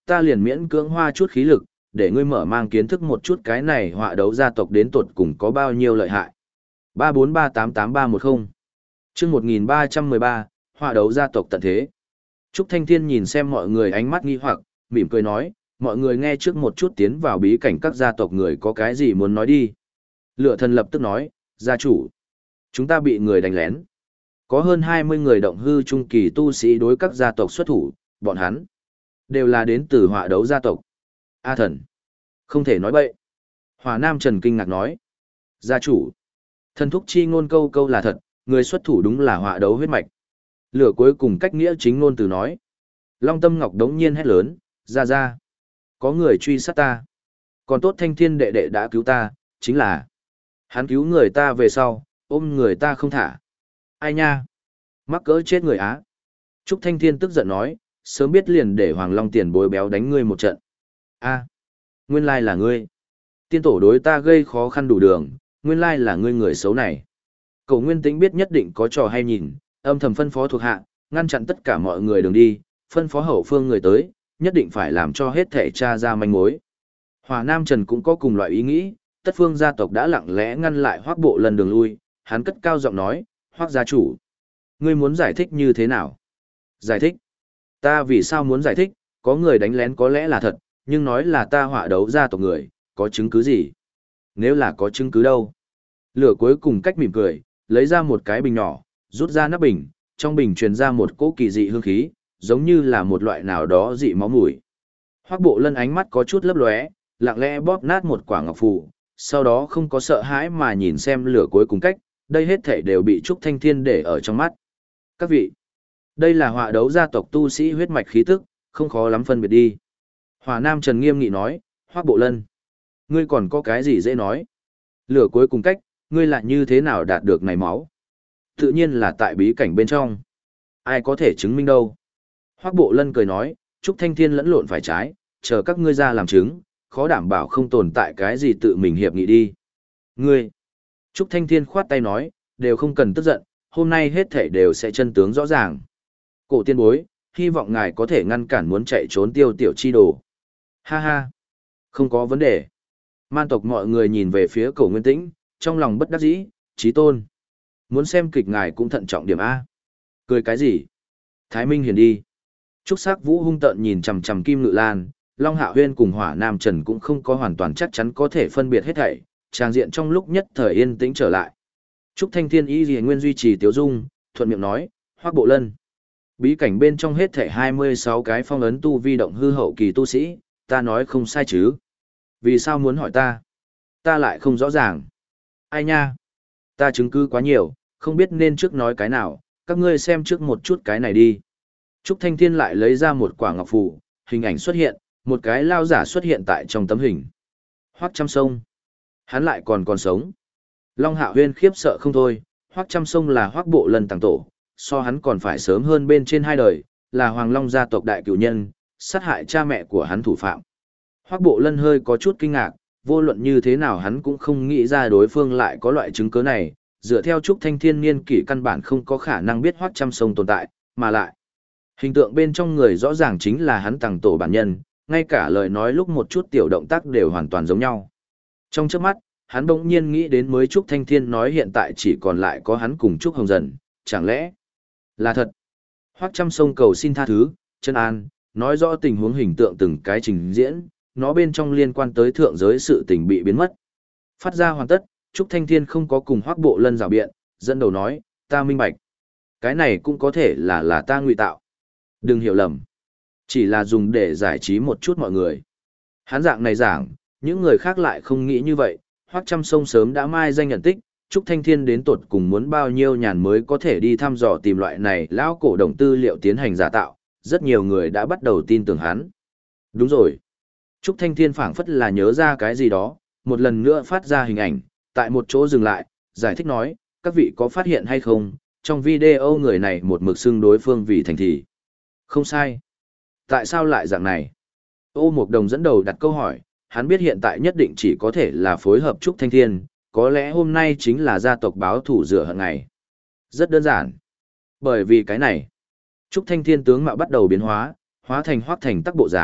ta liền miễn cưỡng hoa chút khí lực, để ngươi mở mang kiến thức một chút cái này họa đấu gia tộc đến tột cùng có bao nhiêu lợi hại. ba bốn ba tám tám ba một không chương một nghìn ba trăm mười ba, họa đấu gia tộc tận thế. Trúc Thanh Thiên nhìn xem mọi người ánh mắt nghi hoặc, mỉm cười nói, mọi người nghe trước một chút tiến vào bí cảnh các gia tộc người có cái gì muốn nói đi. Lựa thần lập tức nói, gia chủ, chúng ta bị người đánh lén. Có hơn hai mươi người động hư trung kỳ tu sĩ đối các gia tộc xuất thủ, bọn hắn đều là đến từ họa đấu gia tộc. A thần, không thể nói bậy. Hỏa Nam Trần kinh ngạc nói, gia chủ, thần thúc chi ngôn câu câu là thật, người xuất thủ đúng là họa đấu huyết mạch. Lửa cuối cùng cách nghĩa chính ngôn từ nói. Long Tâm Ngọc đống nhiên hét lớn, ra ra. Có người truy sát ta. Còn tốt Thanh Thiên đệ đệ đã cứu ta, chính là hắn cứu người ta về sau, ôm người ta không thả. Ai nha? Mắc cỡ chết người Á. Trúc Thanh Thiên tức giận nói, sớm biết liền để Hoàng Long tiền bối béo đánh ngươi một trận. A, nguyên lai là ngươi. Tiên tổ đối ta gây khó khăn đủ đường, nguyên lai là ngươi người xấu này. Cậu Nguyên Tĩnh biết nhất định có trò hay nhìn, âm thầm phân phó thuộc hạ, ngăn chặn tất cả mọi người đường đi, phân phó hậu phương người tới, nhất định phải làm cho hết thể tra ra manh mối. Hỏa Nam Trần cũng có cùng loại ý nghĩ, tất phương gia tộc đã lặng lẽ ngăn lại Hoắc Bộ Lân đường lui, hắn cất cao giọng nói, Hoắc gia chủ, ngươi muốn giải thích như thế nào? Giải thích? Ta vì sao muốn giải thích, có người đánh lén có lẽ là thật, nhưng nói là ta họa đấu gia tộc người, có chứng cứ gì? Nếu là có chứng cứ đâu? Lửa cuối cùng cách mỉm cười, lấy ra một cái bình nhỏ, rút ra nắp bình, trong bình truyền ra một cỗ kỳ dị hương khí, giống như là một loại nào đó dị máu mùi. Hoắc Bộ Lân ánh mắt có chút lấp lóe, lặng lẽ bóp nát một quả ngọc phù, sau đó không có sợ hãi mà nhìn xem lửa cuối cùng cách, đây hết thảy đều bị Trúc Thanh Thiên để ở trong mắt. Các vị, đây là họa đấu gia tộc tu sĩ huyết mạch khí tức, không khó lắm phân biệt đi. Hỏa Nam Trần nghiêm nghị nói, Hoắc Bộ Lân, ngươi còn có cái gì dễ nói? Lửa cuối cùng cách, ngươi lại như thế nào đạt được này máu? Tự nhiên là tại bí cảnh bên trong. Ai có thể chứng minh đâu? Hoắc Bộ Lân cười nói, Trúc Thanh Thiên lẫn lộn phải trái, chờ các ngươi ra làm chứng, khó đảm bảo không tồn tại cái gì tự mình hiệp nghị đi. Ngươi! Trúc Thanh Thiên khoát tay nói, đều không cần tức giận, hôm nay hết thảy đều sẽ chân tướng rõ ràng. Cổ tiên bối, hy vọng ngài có thể ngăn cản muốn chạy trốn Tiêu Tiểu chi đồ. Ha ha! Không có vấn đề. Man tộc mọi người nhìn về phía Cổ Nguyên Tĩnh, trong lòng bất đắc dĩ, chí tôn. Muốn xem kịch ngài cũng thận trọng điểm A. Cười cái gì? Thái Minh Hiền đi. Trúc Sắc Vũ hung tợn nhìn chằm chằm Kim Ngự Lan, Long Hạ Huyên cùng Hỏa Nam Trần cũng không có hoàn toàn chắc chắn có thể phân biệt hết thảy, tràng diện trong lúc nhất thời yên tĩnh trở lại. Trúc Thanh Thiên y Liễu Nguyên duy trì tiếu dung, thuận miệng nói, Hoắc Bộ Lân. Bí cảnh bên trong hết thảy hai mươi sáu cái phong ấn tu vi động hư hậu kỳ tu sĩ, ta nói không sai chứ? Vì sao muốn hỏi ta? Ta lại không rõ ràng. Ai nha? Ta chứng cứ quá nhiều, không biết nên trước nói cái nào, các ngươi xem trước một chút cái này đi. Trúc Thanh Thiên lại lấy ra một quả ngọc phù, hình ảnh xuất hiện, một cái lao giả xuất hiện tại trong tấm hình. Hoắc Trăm Sông. Hắn lại còn còn sống. Long Hạ Huyên khiếp sợ không thôi, Hoắc Trăm Sông là Hoắc Bộ Lân tàng tổ, so hắn còn phải sớm hơn bên trên hai đời, là Hoàng Long gia tộc đại cửu nhân, sát hại cha mẹ của hắn thủ phạm. Hoắc Bộ Lân hơi có chút kinh ngạc, vô luận như thế nào hắn cũng không nghĩ ra đối phương lại có loại chứng cứ này, dựa theo Trúc Thanh Thiên niên kỷ căn bản không có khả năng biết Hoắc Trăm Sông tồn tại, mà lại hình tượng bên trong người rõ ràng chính là hắn tàng tổ bản nhân, ngay cả lời nói lúc một chút tiểu động tác đều hoàn toàn giống nhau. Trong chớp mắt, hắn bỗng nhiên nghĩ đến mới Trúc Thanh Thiên nói hiện tại chỉ còn lại có hắn cùng Trúc Hồng Dần, chẳng lẽ là thật? Hoắc Trăm Sông cầu xin tha thứ, chân an, nói rõ tình huống hình tượng từng cái trình diễn, nó bên trong liên quan tới thượng giới sự tình bị biến mất. Phát ra hoàn tất, Trúc Thanh Thiên không có cùng Hoắc Bộ Lân rào biện, dẫn đầu nói, ta minh bạch. Cái này cũng có thể là là ta ngụy tạo. Đừng hiểu lầm. Chỉ là dùng để giải trí một chút mọi người. Hắn dạng này giảng, những người khác lại không nghĩ như vậy. Hoắc Trăm Sông sớm đã mai danh nhận tích, Trúc Thanh Thiên đến tột cùng muốn bao nhiêu nhàn mới có thể đi thăm dò tìm loại này lão cổ đồng tư liệu tiến hành giả tạo. Rất nhiều người đã bắt đầu tin tưởng hắn. Đúng rồi. Trúc Thanh Thiên phảng phất là nhớ ra cái gì đó, một lần nữa phát ra hình ảnh, tại một chỗ dừng lại, giải thích nói, các vị có phát hiện hay không, trong video người này một mực xưng đối phương vì thành thị. Không sai. Tại sao lại dạng này? Ô Mộc Đồng dẫn đầu đặt câu hỏi, hắn biết hiện tại nhất định chỉ có thể là phối hợp Trúc Thanh Thiên, có lẽ hôm nay chính là gia tộc báo thủ rửa hận ngày. Rất đơn giản. Bởi vì cái này, Trúc Thanh Thiên tướng mạo bắt đầu biến hóa, hóa thành Hoắc Thành tắc bộ dáng,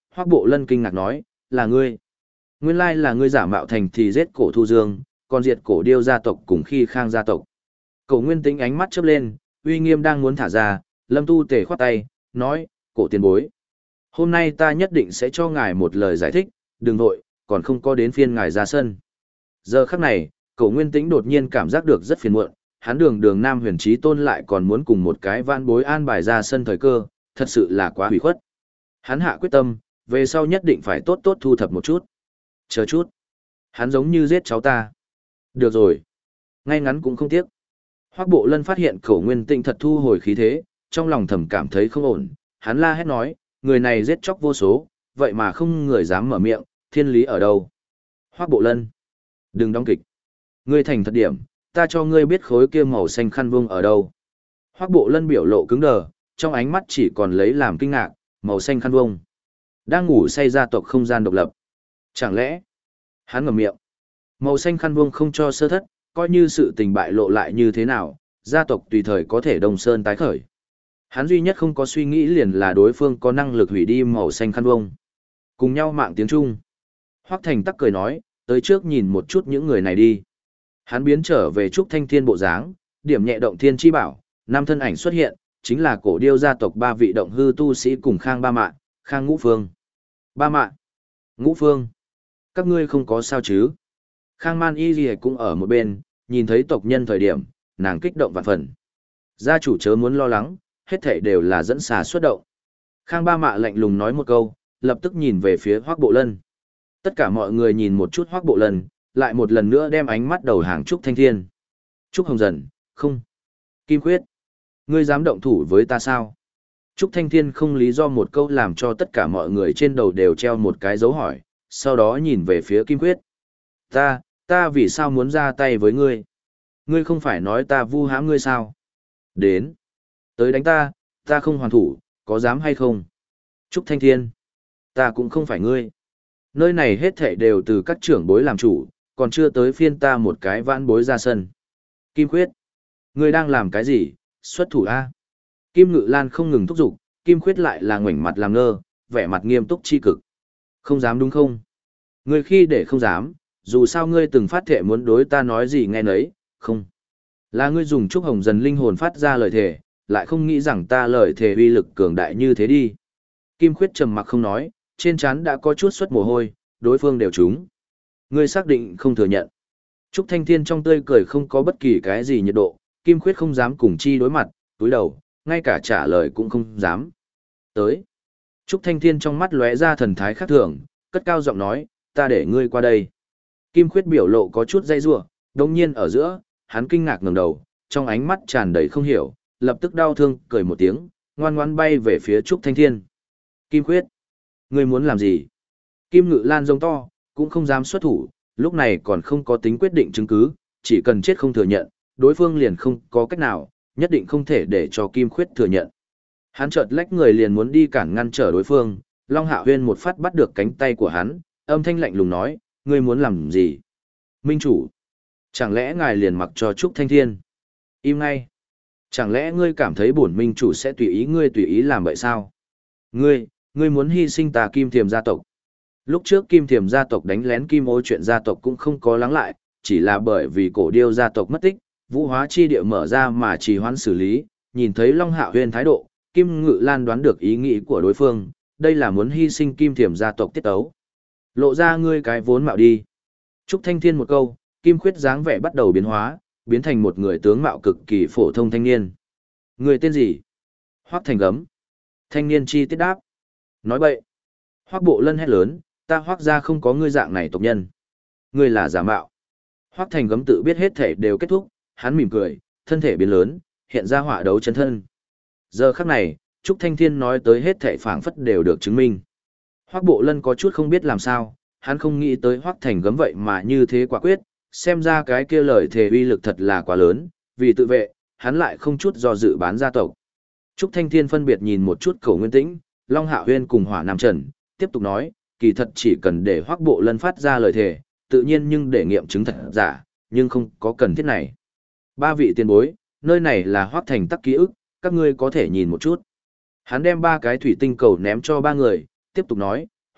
Hoắc Bộ Lân kinh ngạc nói, là ngươi. Nguyên lai là ngươi giả mạo thành thì giết cổ Thu Dương, còn diệt cổ Điêu gia tộc cùng Khi Khang gia tộc. Cổ Nguyên Tĩnh ánh mắt chớp lên, uy nghiêm đang muốn thả ra, Lâm Tu Tề khoát tay, nói, cổ tiền bối. Hôm nay ta nhất định sẽ cho ngài một lời giải thích, đừng vội, còn không có đến phiên ngài ra sân. Giờ khắc này, Cổ Nguyên Tĩnh đột nhiên cảm giác được rất phiền muộn, hắn đường đường Nam Huyền Chí Tôn lại còn muốn cùng một cái vãn bối an bài ra sân thời cơ, thật sự là quá hủy khuất. Hắn hạ quyết tâm, về sau nhất định phải tốt tốt thu thập một chút. Chờ chút. Hắn giống như giết cháu ta. Được rồi. Ngay ngắn cũng không tiếc. Hoắc Bộ Lân phát hiện Cổ Nguyên Tĩnh thật thu hồi khí thế, trong lòng thầm cảm thấy không ổn, hắn la hét nói, người này giết chóc vô số, vậy mà không người dám mở miệng, thiên lý ở đâu? Hoắc Bộ Lân, đừng đóng kịch. Ngươi thành thật điểm, ta cho ngươi biết khối kia màu xanh khăn vuông ở đâu. Hoắc Bộ Lân biểu lộ cứng đờ, trong ánh mắt chỉ còn lấy làm kinh ngạc, màu xanh khăn vuông. Đang ngủ say gia tộc không gian độc lập. Chẳng lẽ, hắn ngậm miệng. Màu xanh khăn vuông không cho sơ thất, coi như sự tình bại lộ lại như thế nào, gia tộc tùy thời có thể Đông Sơn tái khởi. Hắn duy nhất không có suy nghĩ liền là đối phương có năng lực hủy đi màu xanh khăn vuông. Cùng nhau mạng tiếng Trung. Hoắc Thành tắc cười nói, tới trước nhìn một chút những người này đi. Hắn biến trở về Trúc Thanh Thiên bộ dáng, điểm nhẹ động thiên chi bảo, năm thân ảnh xuất hiện, chính là cổ điêu gia tộc ba vị động hư tu sĩ cùng Khang Ba Mạ, Khang Ngũ Phương. Ba Mạ, Ngũ Phương, các ngươi không có sao chứ? Khang Man Y Ghi cũng ở một bên, nhìn thấy tộc nhân thời điểm, nàng kích động vạn phần. Gia chủ chớ muốn lo lắng, hết thảy đều là dẫn xà xuất động. Khang Ba Mạ lạnh lùng nói một câu, lập tức nhìn về phía Hoắc Bộ Lân. Tất cả mọi người nhìn một chút Hoắc Bộ Lân, lại một lần nữa đem ánh mắt đầu hàng Trúc Thanh Thiên. Trúc Hồng Dần, không. Kim Khuyết, ngươi dám động thủ với ta sao? Trúc Thanh Thiên không lý do một câu làm cho tất cả mọi người trên đầu đều treo một cái dấu hỏi, sau đó nhìn về phía Kim Khuyết. Ta, ta vì sao muốn ra tay với ngươi? Ngươi không phải nói ta vu hãm ngươi sao? Đến. Tới đánh ta, ta không hoàn thủ, có dám hay không? Trúc Thanh Thiên. Ta cũng không phải ngươi. Nơi này hết thảy đều từ các trưởng bối làm chủ, còn chưa tới phiên ta một cái vãn bối ra sân. Kim Khuyết. Ngươi đang làm cái gì? Xuất thủ A. Kim Ngự Lan không ngừng thúc giục, Kim Khuyết lại là ngoảnh mặt làm ngơ, vẻ mặt nghiêm túc chi cực. Không dám đúng không? Ngươi khi để không dám, dù sao ngươi từng phát thệ muốn đối ta nói gì nghe nấy, không. Là ngươi dùng Trúc Hồng Dần linh hồn phát ra lời thề, lại không nghĩ rằng ta lời thề uy lực cường đại như thế đi. Kim Khuyết trầm mặc không nói, trên trán đã có chút xuất mồ hôi, đối phương đều trúng. Ngươi xác định không thừa nhận. Trúc Thanh Thiên trong tươi cười không có bất kỳ cái gì nhiệt độ, Kim Khuyết không dám cùng chi đối mặt, túi đầu, ngay cả trả lời cũng không dám. Tới. Trúc Thanh Thiên trong mắt lóe ra thần thái khác thường, cất cao giọng nói, ta để ngươi qua đây. Kim Khuyết biểu lộ có chút dây rủa, đồng nhiên ở giữa, hắn kinh ngạc ngẩng đầu, trong ánh mắt tràn đầy không hiểu, lập tức đau thương, cười một tiếng, ngoan ngoãn bay về phía Trúc Thanh Thiên. Kim Khuyết, ngươi muốn làm gì? Kim Ngự Lan giống to, cũng không dám xuất thủ, lúc này còn không có tính quyết định chứng cứ, chỉ cần chết không thừa nhận, đối phương liền không có cách nào, nhất định không thể để cho Kim Khuyết thừa nhận. Hắn chợt lách người liền muốn đi cản ngăn trở đối phương, Long Hạ Huyên một phát bắt được cánh tay của hắn, âm thanh lạnh lùng nói, ngươi muốn làm gì? Minh chủ, chẳng lẽ ngài liền mặc cho Trúc Thanh Thiên? Im ngay. Chẳng lẽ ngươi cảm thấy bổn minh chủ sẽ tùy ý ngươi tùy ý làm vậy sao? Ngươi, ngươi muốn hy sinh ta Kim Thiềm gia tộc. Lúc trước Kim Thiềm gia tộc đánh lén Kim Ô chuyện gia tộc cũng không có lắng lại, chỉ là bởi vì cổ điêu gia tộc mất tích, vũ hóa chi địa mở ra mà trì hoãn xử lý, nhìn thấy Long Hạo Huyên thái độ, Kim Ngự Lan đoán được ý nghĩ của đối phương, đây là muốn hy sinh Kim Thiềm gia tộc tiết tấu. Lộ ra ngươi cái vốn mạo đi. Trúc Thanh Thiên một câu, Kim Khuyết dáng vẻ bắt đầu biến hóa, biến thành một người tướng mạo cực kỳ phổ thông thanh niên. Người tên gì? Hoắc Thành Gấm. Thanh niên chi tiết đáp. Nói bậy. Hoắc Bộ Lân hét lớn, ta Hoắc gia không có ngươi dạng này tộc nhân. Ngươi là giả mạo. Hoắc Thành Gấm tự biết hết thể đều kết thúc, hắn mỉm cười, thân thể biến lớn, hiện ra hỏa đấu chân thân. Giờ khắc này, Trúc Thanh Thiên nói tới hết thể phảng phất đều được chứng minh. Hoắc Bộ Lân có chút không biết làm sao, hắn không nghĩ tới Hoắc Thành Gấm vậy mà như thế quả quyết, xem ra cái kia lời thề uy lực thật là quá lớn, vì tự vệ, hắn lại không chút do dự bán gia tộc. Trúc Thanh Thiên phân biệt nhìn một chút Cổ Nguyên Tĩnh, Long Hạ Huyên cùng Hỏa Nam Trần, tiếp tục nói, kỳ thật chỉ cần để Hoắc Bộ Lân phát ra lời thề, tự nhiên nhưng để nghiệm chứng thật giả, nhưng không có cần thiết này. Ba vị tiền bối, nơi này là Hoắc Thành tắc ký ức, các ngươi có thể nhìn một chút. Hắn đem ba cái thủy tinh cầu ném cho ba người, tiếp tục nói,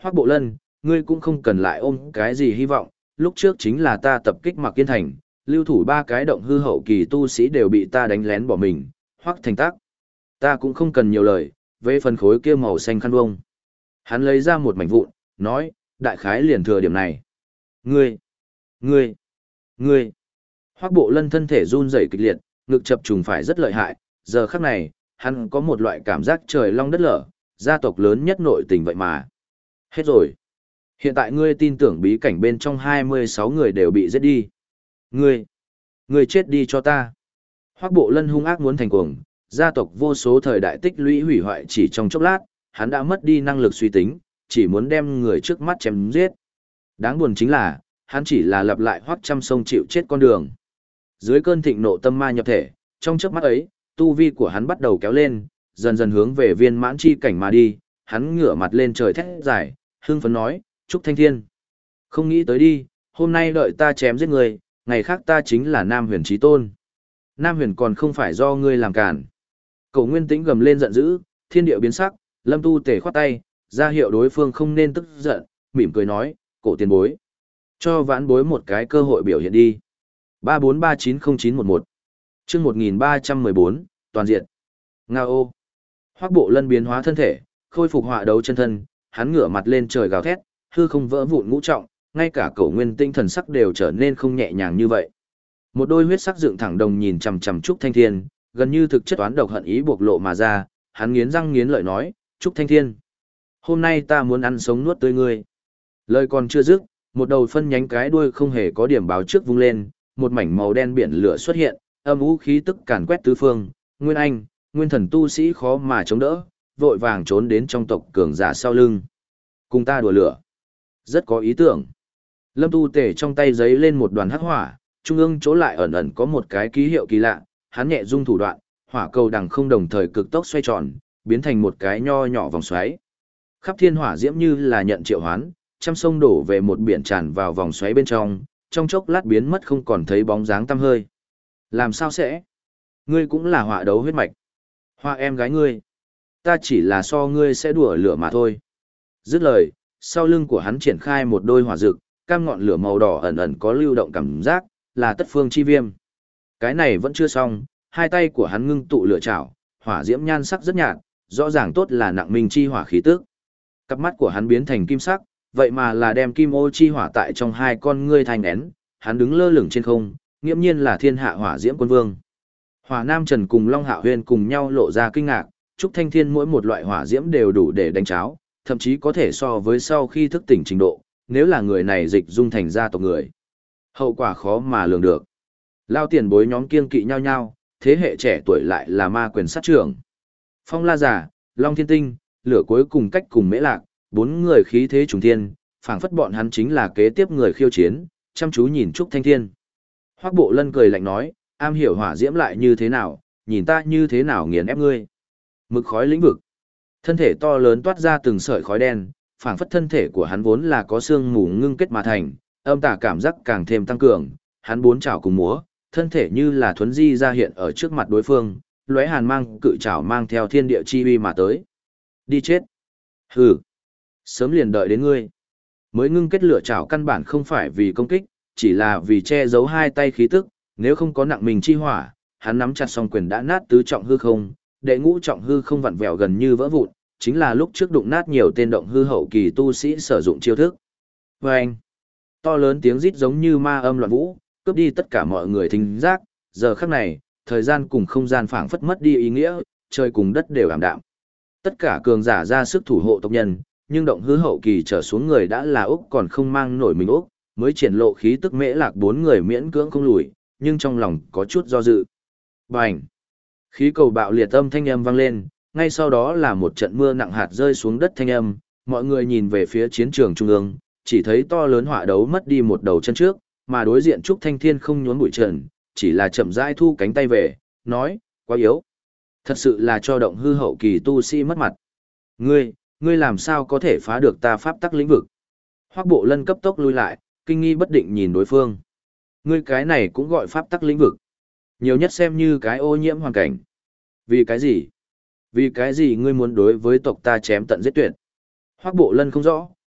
Hoắc Bộ Lân, ngươi cũng không cần lại ôm cái gì hy vọng, lúc trước chính là ta tập kích Mạc Yên Thành, lưu thủ ba cái động hư hậu kỳ tu sĩ đều bị ta đánh lén bỏ mình, Hoắc Thành Tác. Ta cũng không cần nhiều lời, về phần khối kia màu xanh khăn vông. Hắn lấy ra một mảnh vụn, nói, đại khái liền thừa điểm này. Ngươi, ngươi, ngươi. Hoắc Bộ Lân thân thể run rẩy kịch liệt, ngực chập trùng phải rất lợi hại, giờ khắc này, hắn có một loại cảm giác trời long đất lở, gia tộc lớn nhất nội tình vậy mà. Hết rồi. Hiện tại ngươi tin tưởng bí cảnh bên trong hai mươi sáu người đều bị giết đi. Ngươi, ngươi chết đi cho ta. Hoắc Bộ Lân hung ác muốn thành cuồng, gia tộc vô số thời đại tích lũy hủy hoại chỉ trong chốc lát, hắn đã mất đi năng lực suy tính, chỉ muốn đem người trước mắt chém giết. Đáng buồn chính là, hắn chỉ là lặp lại Hoắc trăm sông chịu chết con đường. Dưới cơn thịnh nộ tâm ma nhập thể, trong chớp mắt ấy, tu vi của hắn bắt đầu kéo lên, dần dần hướng về viên mãn chi cảnh mà đi, hắn ngửa mặt lên trời thét dài, hưng phấn nói, Trúc Thanh Thiên. Không nghĩ tới đi, hôm nay đợi ta chém giết người, ngày khác ta chính là Nam Huyền Chí Tôn. Nam Huyền còn không phải do ngươi làm cản. Cổ Nguyên Tĩnh gầm lên giận dữ, thiên địa biến sắc, Lâm Tu Tể khoát tay, ra hiệu đối phương không nên tức giận, mỉm cười nói, cổ tiền bối. Cho vãn bối một cái cơ hội biểu hiện đi. ba bốn ba chín không chín một một chương một nghìn ba trăm mười bốn, toàn diện. Nga ô. Hoắc Bộ Lân biến hóa thân thể, khôi phục họa đấu chân thân, hắn ngửa mặt lên trời gào thét, hư không vỡ vụn ngũ trọng, ngay cả Cổ Nguyên Tinh thần sắc đều trở nên không nhẹ nhàng như vậy. Một đôi huyết sắc dựng thẳng đồng nhìn chằm chằm Trúc Thanh Thiên, gần như thực chất toán độc hận ý buộc lộ mà ra, hắn nghiến răng nghiến lợi nói, Trúc Thanh Thiên, hôm nay ta muốn ăn sống nuốt tươi ngươi. Lời còn chưa dứt, một đầu phân nhánh cái đuôi không hề có điểm báo trước vung lên, một mảnh màu đen biển lửa xuất hiện, âm u khí tức càn quét tứ phương, Nguyên Anh, Nguyên Thần tu sĩ khó mà chống đỡ, vội vàng trốn đến trong tộc cường giả sau lưng. Cùng ta đùa lửa. Rất có ý tưởng. Lâm Tu Tể trong tay giấy lên một đoàn hắc hỏa, trung ương chỗ lại ẩn ẩn có một cái ký hiệu kỳ lạ, hắn nhẹ dung thủ đoạn, hỏa cầu đằng không đồng thời cực tốc xoay tròn, biến thành một cái nho nhỏ vòng xoáy. Khắp thiên hỏa diễm như là nhận triệu hoán, trăm sông đổ về một biển tràn vào vòng xoáy bên trong, trong chốc lát biến mất không còn thấy bóng dáng tăm hơi. Làm sao sẽ? Ngươi cũng là họa đấu huyết mạch. Hoa em gái ngươi. Ta chỉ là so ngươi sẽ đùa lửa mà thôi. Dứt lời, sau lưng của hắn triển khai một đôi hỏa rực, cam ngọn lửa màu đỏ ẩn ẩn có lưu động cảm giác, là tất phương chi viêm. Cái này vẫn chưa xong, hai tay của hắn ngưng tụ lửa chảo, hỏa diễm nhan sắc rất nhạt, rõ ràng tốt là nặng minh chi hỏa khí tức. Cặp mắt của hắn biến thành kim sắc, vậy mà là đem kim ô chi hỏa tại trong hai con ngươi thành nén, hắn đứng lơ lửng trên không, nghiễm nhiên là thiên hạ hỏa diễm quân vương. Hỏa Nam Trần cùng Long Hạo Huyên cùng nhau lộ ra kinh ngạc, Trúc Thanh Thiên mỗi một loại hỏa diễm đều đủ để đánh cháo, thậm chí có thể so với sau khi thức tỉnh trình độ, nếu là người này dịch dung thành gia tộc người. Hậu quả khó mà lường được. Lao tiền bối nhóm kiêng kỵ nhau nhau, thế hệ trẻ tuổi lại là ma quyền sát trưởng. Phong La Giả, Long Thiên Tinh, lửa cuối cùng cách cùng Mễ Lạc, bốn người khí thế trùng thiên, phảng phất bọn hắn chính là kế tiếp người khiêu chiến, chăm chú nhìn Trúc Thanh Thiên. Hoắc Bộ Lân cười lạnh nói, am hiểu hỏa diễm lại như thế nào, nhìn ta như thế nào nghiền ép ngươi. Mực khói lĩnh vực. Thân thể to lớn toát ra từng sợi khói đen, phảng phất thân thể của hắn vốn là có xương mù ngưng kết mà thành, âm tà cảm giác càng thêm tăng cường, hắn bốn chảo cùng múa, thân thể như là thuấn di ra hiện ở trước mặt đối phương, lóe hàn mang cự chảo mang theo thiên địa chi uy mà tới. Đi chết. Hừ. Sớm liền đợi đến ngươi. Mới ngưng kết lửa chảo căn bản không phải vì công kích, chỉ là vì che giấu hai tay khí tức, nếu không có nặng mình chi hỏa, hắn nắm chặt song quyền đã nát tứ trọng hư không, đệ ngũ trọng hư không vặn vẹo gần như vỡ vụn, chính là lúc trước đụng nát nhiều tên động hư hậu kỳ tu sĩ sử dụng chiêu thức. Vâng! To lớn tiếng rít giống như ma âm loạn vũ, cướp đi tất cả mọi người thính giác, giờ khắc này, thời gian cùng không gian phảng phất mất đi ý nghĩa, trời cùng đất đều ảm đạm. Tất cả cường giả ra sức thủ hộ tộc nhân, nhưng động hư hậu kỳ trở xuống người đã là Úc còn không mang nổi mình Úc, mới triển lộ khí tức Mễ Lạc bốn người miễn cưỡng không lùi, nhưng trong lòng có chút do dự. Bành! Khí cầu bạo liệt âm thanh âm vang lên, ngay sau đó là một trận mưa nặng hạt rơi xuống đất thanh âm, mọi người nhìn về phía chiến trường trung ương, chỉ thấy to lớn hỏa đấu mất đi một đầu chân trước, mà đối diện Trúc Thanh Thiên không nhốn bụi trần, chỉ là chậm rãi thu cánh tay về, nói, quá yếu. Thật sự là cho động hư hậu kỳ tu sĩ mất mặt. Ngươi, ngươi làm sao có thể phá được ta pháp tắc lĩnh vực? Hoắc Bộ Lân cấp tốc lui lại, kinh nghi bất định nhìn đối phương. Ngươi cái này cũng gọi pháp tắc lĩnh vực. Nhiều nhất xem như cái ô nhiễm hoàn cảnh. Vì cái gì? Vì cái gì ngươi muốn đối với tộc ta chém tận giết tuyệt? Hoắc Bộ Lân không rõ,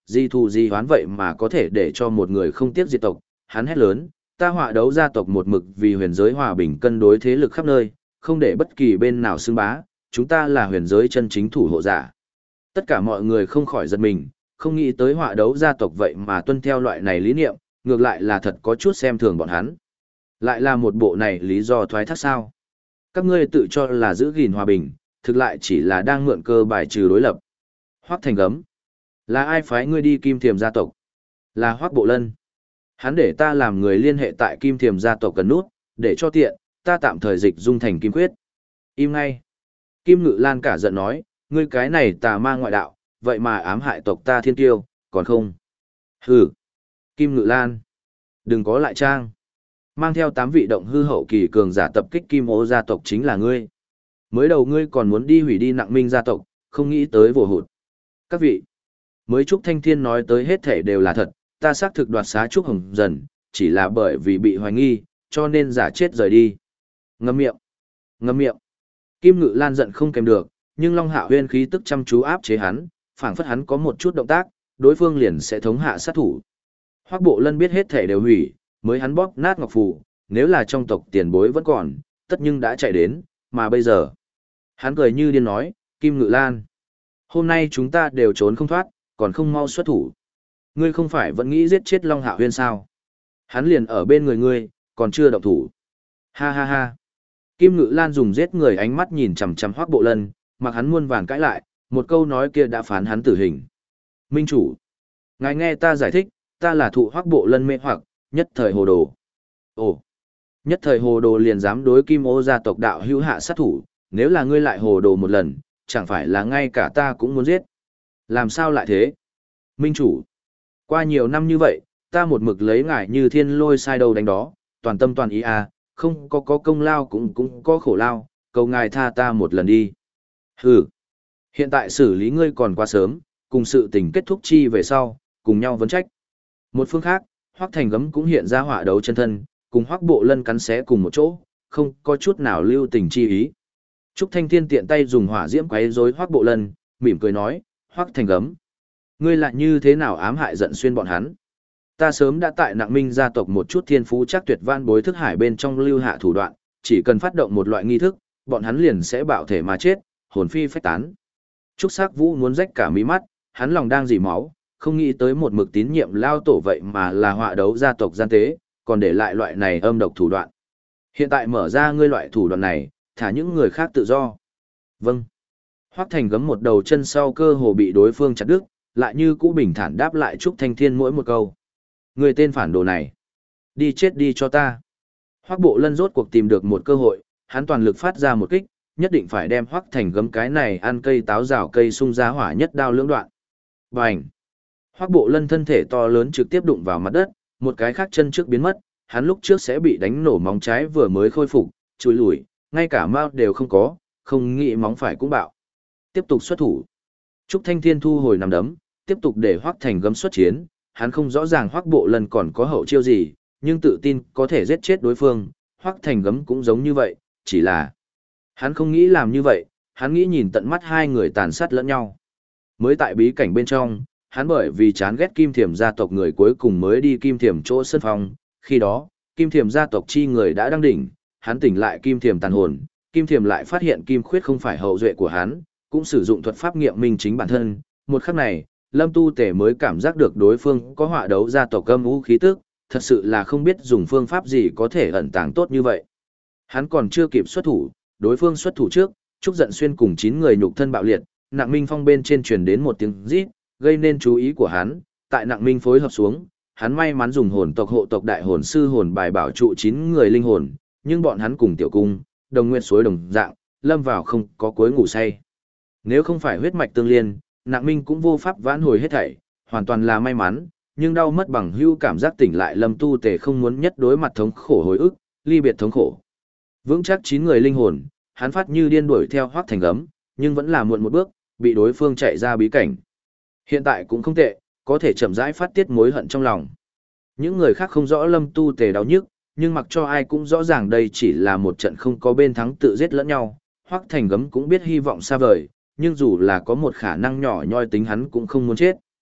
gì thù gì hoán vậy mà có thể để cho một người không tiếc diệt tộc, hắn hét lớn, ta họa đấu gia tộc một mực vì huyền giới hòa bình cân đối thế lực khắp nơi, không để bất kỳ bên nào xưng bá, chúng ta là huyền giới chân chính thủ hộ giả. Tất cả mọi người không khỏi giật mình, không nghĩ tới họa đấu gia tộc vậy mà tuân theo loại này lý niệm, ngược lại là thật có chút xem thường bọn hắn. Lại là một bộ này lý do thoái thác sao? Các ngươi tự cho là giữ gìn hòa bình, thực lại chỉ là đang mượn cơ bài trừ đối lập. Hoắc Thành Gấm, là ai phái ngươi đi Kim Thiềm gia tộc? Là Hoắc Bộ Lân. Hắn để ta làm người liên hệ tại Kim Thiềm gia tộc cần nút, để cho tiện, ta tạm thời dịch dung thành Kim Khuyết. Im ngay. Kim Ngự Lan cả giận nói, ngươi cái này tà ma ngoại đạo, vậy mà ám hại tộc ta thiên tiêu, còn không? Hừ. Kim Ngự Lan. Đừng có lại trang. Mang theo tám vị động hư hậu kỳ cường giả tập kích Kim Ô gia tộc chính là ngươi. Mới đầu ngươi còn muốn đi hủy đi Nặng Minh gia tộc, không nghĩ tới vồ hụt. Các vị. Mới Trúc Thanh Thiên nói tới hết thể đều là thật, ta xác thực đoạt xá Trúc Hồng Dần, chỉ là bởi vì bị hoài nghi, cho nên giả chết rời đi. Ngâm miệng. Ngâm miệng. Kim Ngự Lan giận không kèm được, nhưng Long Hạo Huyên khí tức chăm chú áp chế hắn, phảng phất hắn có một chút động tác, đối phương liền sẽ thống hạ sát thủ. Hoắc Bộ Lân biết hết thể đều hủy, mới hắn bóp nát ngọc phù, nếu là trong tộc tiền bối vẫn còn, tất nhưng đã chạy đến, mà bây giờ. Hắn cười như điên nói, Kim Ngự Lan, hôm nay chúng ta đều trốn không thoát, còn không mau xuất thủ. Ngươi không phải vẫn nghĩ giết chết Long Hạo Huyên sao? Hắn liền ở bên người ngươi, còn chưa động thủ. Ha ha ha. Kim Ngự Lan dùng giết người ánh mắt nhìn chằm chằm Hoắc Bộ Lân, mặc hắn muôn vàn cãi lại, một câu nói kia đã phán hắn tử hình. Minh chủ, ngài nghe ta giải thích, ta là thụ Hoắc Bộ Lân mê hoặc, nhất thời hồ đồ. Ồ, nhất thời hồ đồ liền dám đối Kim Ô gia tộc đạo hữu hạ sát thủ, nếu là ngươi lại hồ đồ một lần, chẳng phải là ngay cả ta cũng muốn giết. Làm sao lại thế? Minh chủ, qua nhiều năm như vậy, ta một mực lấy ngài như thiên lôi sai đầu đánh đó, toàn tâm toàn ý à, không có có công lao cũng cũng có khổ lao, cầu ngài tha ta một lần đi. Hừ, hiện tại xử lý ngươi còn quá sớm, cùng sự tình kết thúc chi về sau, cùng nhau vấn trách. Một phương khác, Hoắc Thành Gấm cũng hiện ra họa đấu chân thân, cùng Hoắc Bộ Lân cắn xé cùng một chỗ, không có chút nào lưu tình chi ý. Trúc Thanh Thiên tiện tay dùng hỏa diễm quấy rối Hoắc Bộ Lân, mỉm cười nói, Hoắc Thành Gấm, ngươi lại như thế nào ám hại giận xuyên bọn hắn? Ta sớm đã tại Nặng Minh gia tộc một chút thiên phú chắc tuyệt van bối thức hải bên trong lưu hạ thủ đoạn, chỉ cần phát động một loại nghi thức, bọn hắn liền sẽ bạo thể mà chết, hồn phi phách tán. Trúc Sắc Vũ muốn rách cả mí mắt, hắn lòng đang dỉ máu, không nghĩ tới một mực tín nhiệm lao tổ vậy mà là họa đấu gia tộc gian tế, còn để lại loại này âm độc thủ đoạn. Hiện tại mở ra ngươi loại thủ đoạn này, thả những người khác tự do. Vâng. Hoắc Thành Gấm một đầu chân sau cơ hồ bị đối phương chặt đứt, lại như cũ bình thản đáp lại Trúc Thanh Thiên mỗi một câu. Người tên phản đồ này, đi chết đi cho ta. Hoắc Bộ Lân rốt cuộc tìm được một cơ hội, hắn toàn lực phát ra một kích, nhất định phải đem Hoắc Thành Gấm cái này ăn cây táo rào cây sung ra hỏa nhất đao lưỡng đoạn. Bành! Hoắc Bộ Lân thân thể to lớn trực tiếp đụng vào mặt đất, một cái khác chân trước biến mất, hắn lúc trước sẽ bị đánh nổ móng trái vừa mới khôi phục, chùi lùi, ngay cả mao đều không có, không nghĩ móng phải cũng bạo. Tiếp tục xuất thủ. Trúc Thanh Thiên thu hồi nằm đấm, tiếp tục để Hoắc Thành Gấm xuất chiến, hắn không rõ ràng Hoắc Bộ Lân còn có hậu chiêu gì, nhưng tự tin có thể giết chết đối phương, Hoắc Thành Gấm cũng giống như vậy, chỉ là hắn không nghĩ làm như vậy, hắn nghĩ nhìn tận mắt hai người tàn sát lẫn nhau. Mới tại bí cảnh bên trong, hắn bởi vì chán ghét Kim Thiềm gia tộc người cuối cùng mới đi Kim Thiềm chỗ sân phong, khi đó, Kim Thiềm gia tộc chi người đã đăng đỉnh, hắn tỉnh lại Kim Thiềm tàn hồn, Kim Thiềm lại phát hiện Kim Khuyết không phải hậu duệ của hắn, cũng sử dụng thuật pháp nghiệm minh chính bản thân, một khắc này, Lâm Tu Tể mới cảm giác được đối phương có họa đấu gia tộc âm u khí tức, thật sự là không biết dùng phương pháp gì có thể ẩn tàng tốt như vậy. Hắn còn chưa kịp xuất thủ, đối phương xuất thủ trước, Trúc Giận Xuyên cùng chín người nhục thân bạo liệt, Nặng Minh Phong bên trên truyền đến một tiếng rít, gây nên chú ý của hắn, tại Nặng Minh phối hợp xuống, hắn may mắn dùng hồn tộc hộ tộc đại hồn sư hồn bài bảo trụ chín người linh hồn, nhưng bọn hắn cùng tiểu cung, đồng nguyên suối đồng dạng, lâm vào không có cuối ngủ say. Nếu không phải huyết mạch tương liên, Nặng Minh cũng vô pháp vãn hồi hết thảy, hoàn toàn là may mắn, nhưng đau mất bằng hữu cảm giác tỉnh lại Lâm Tu Tề không muốn nhất đối mặt thống khổ hồi ức, ly biệt thống khổ. Vững chắc chín người linh hồn, hắn phát như điên đuổi theo Hoắc Thành Gấm, nhưng vẫn là muộn một bước, bị đối phương chạy ra bí cảnh. Hiện tại cũng không tệ, có thể chậm rãi phát tiết mối hận trong lòng. Những người khác không rõ Lâm Tu Tề đau nhức, nhưng mặc cho ai cũng rõ ràng đây chỉ là một trận không có bên thắng tự giết lẫn nhau. Hoắc Thành Gấm cũng biết hy vọng xa vời, nhưng dù là có một khả năng nhỏ nhoi tính hắn cũng không muốn chết.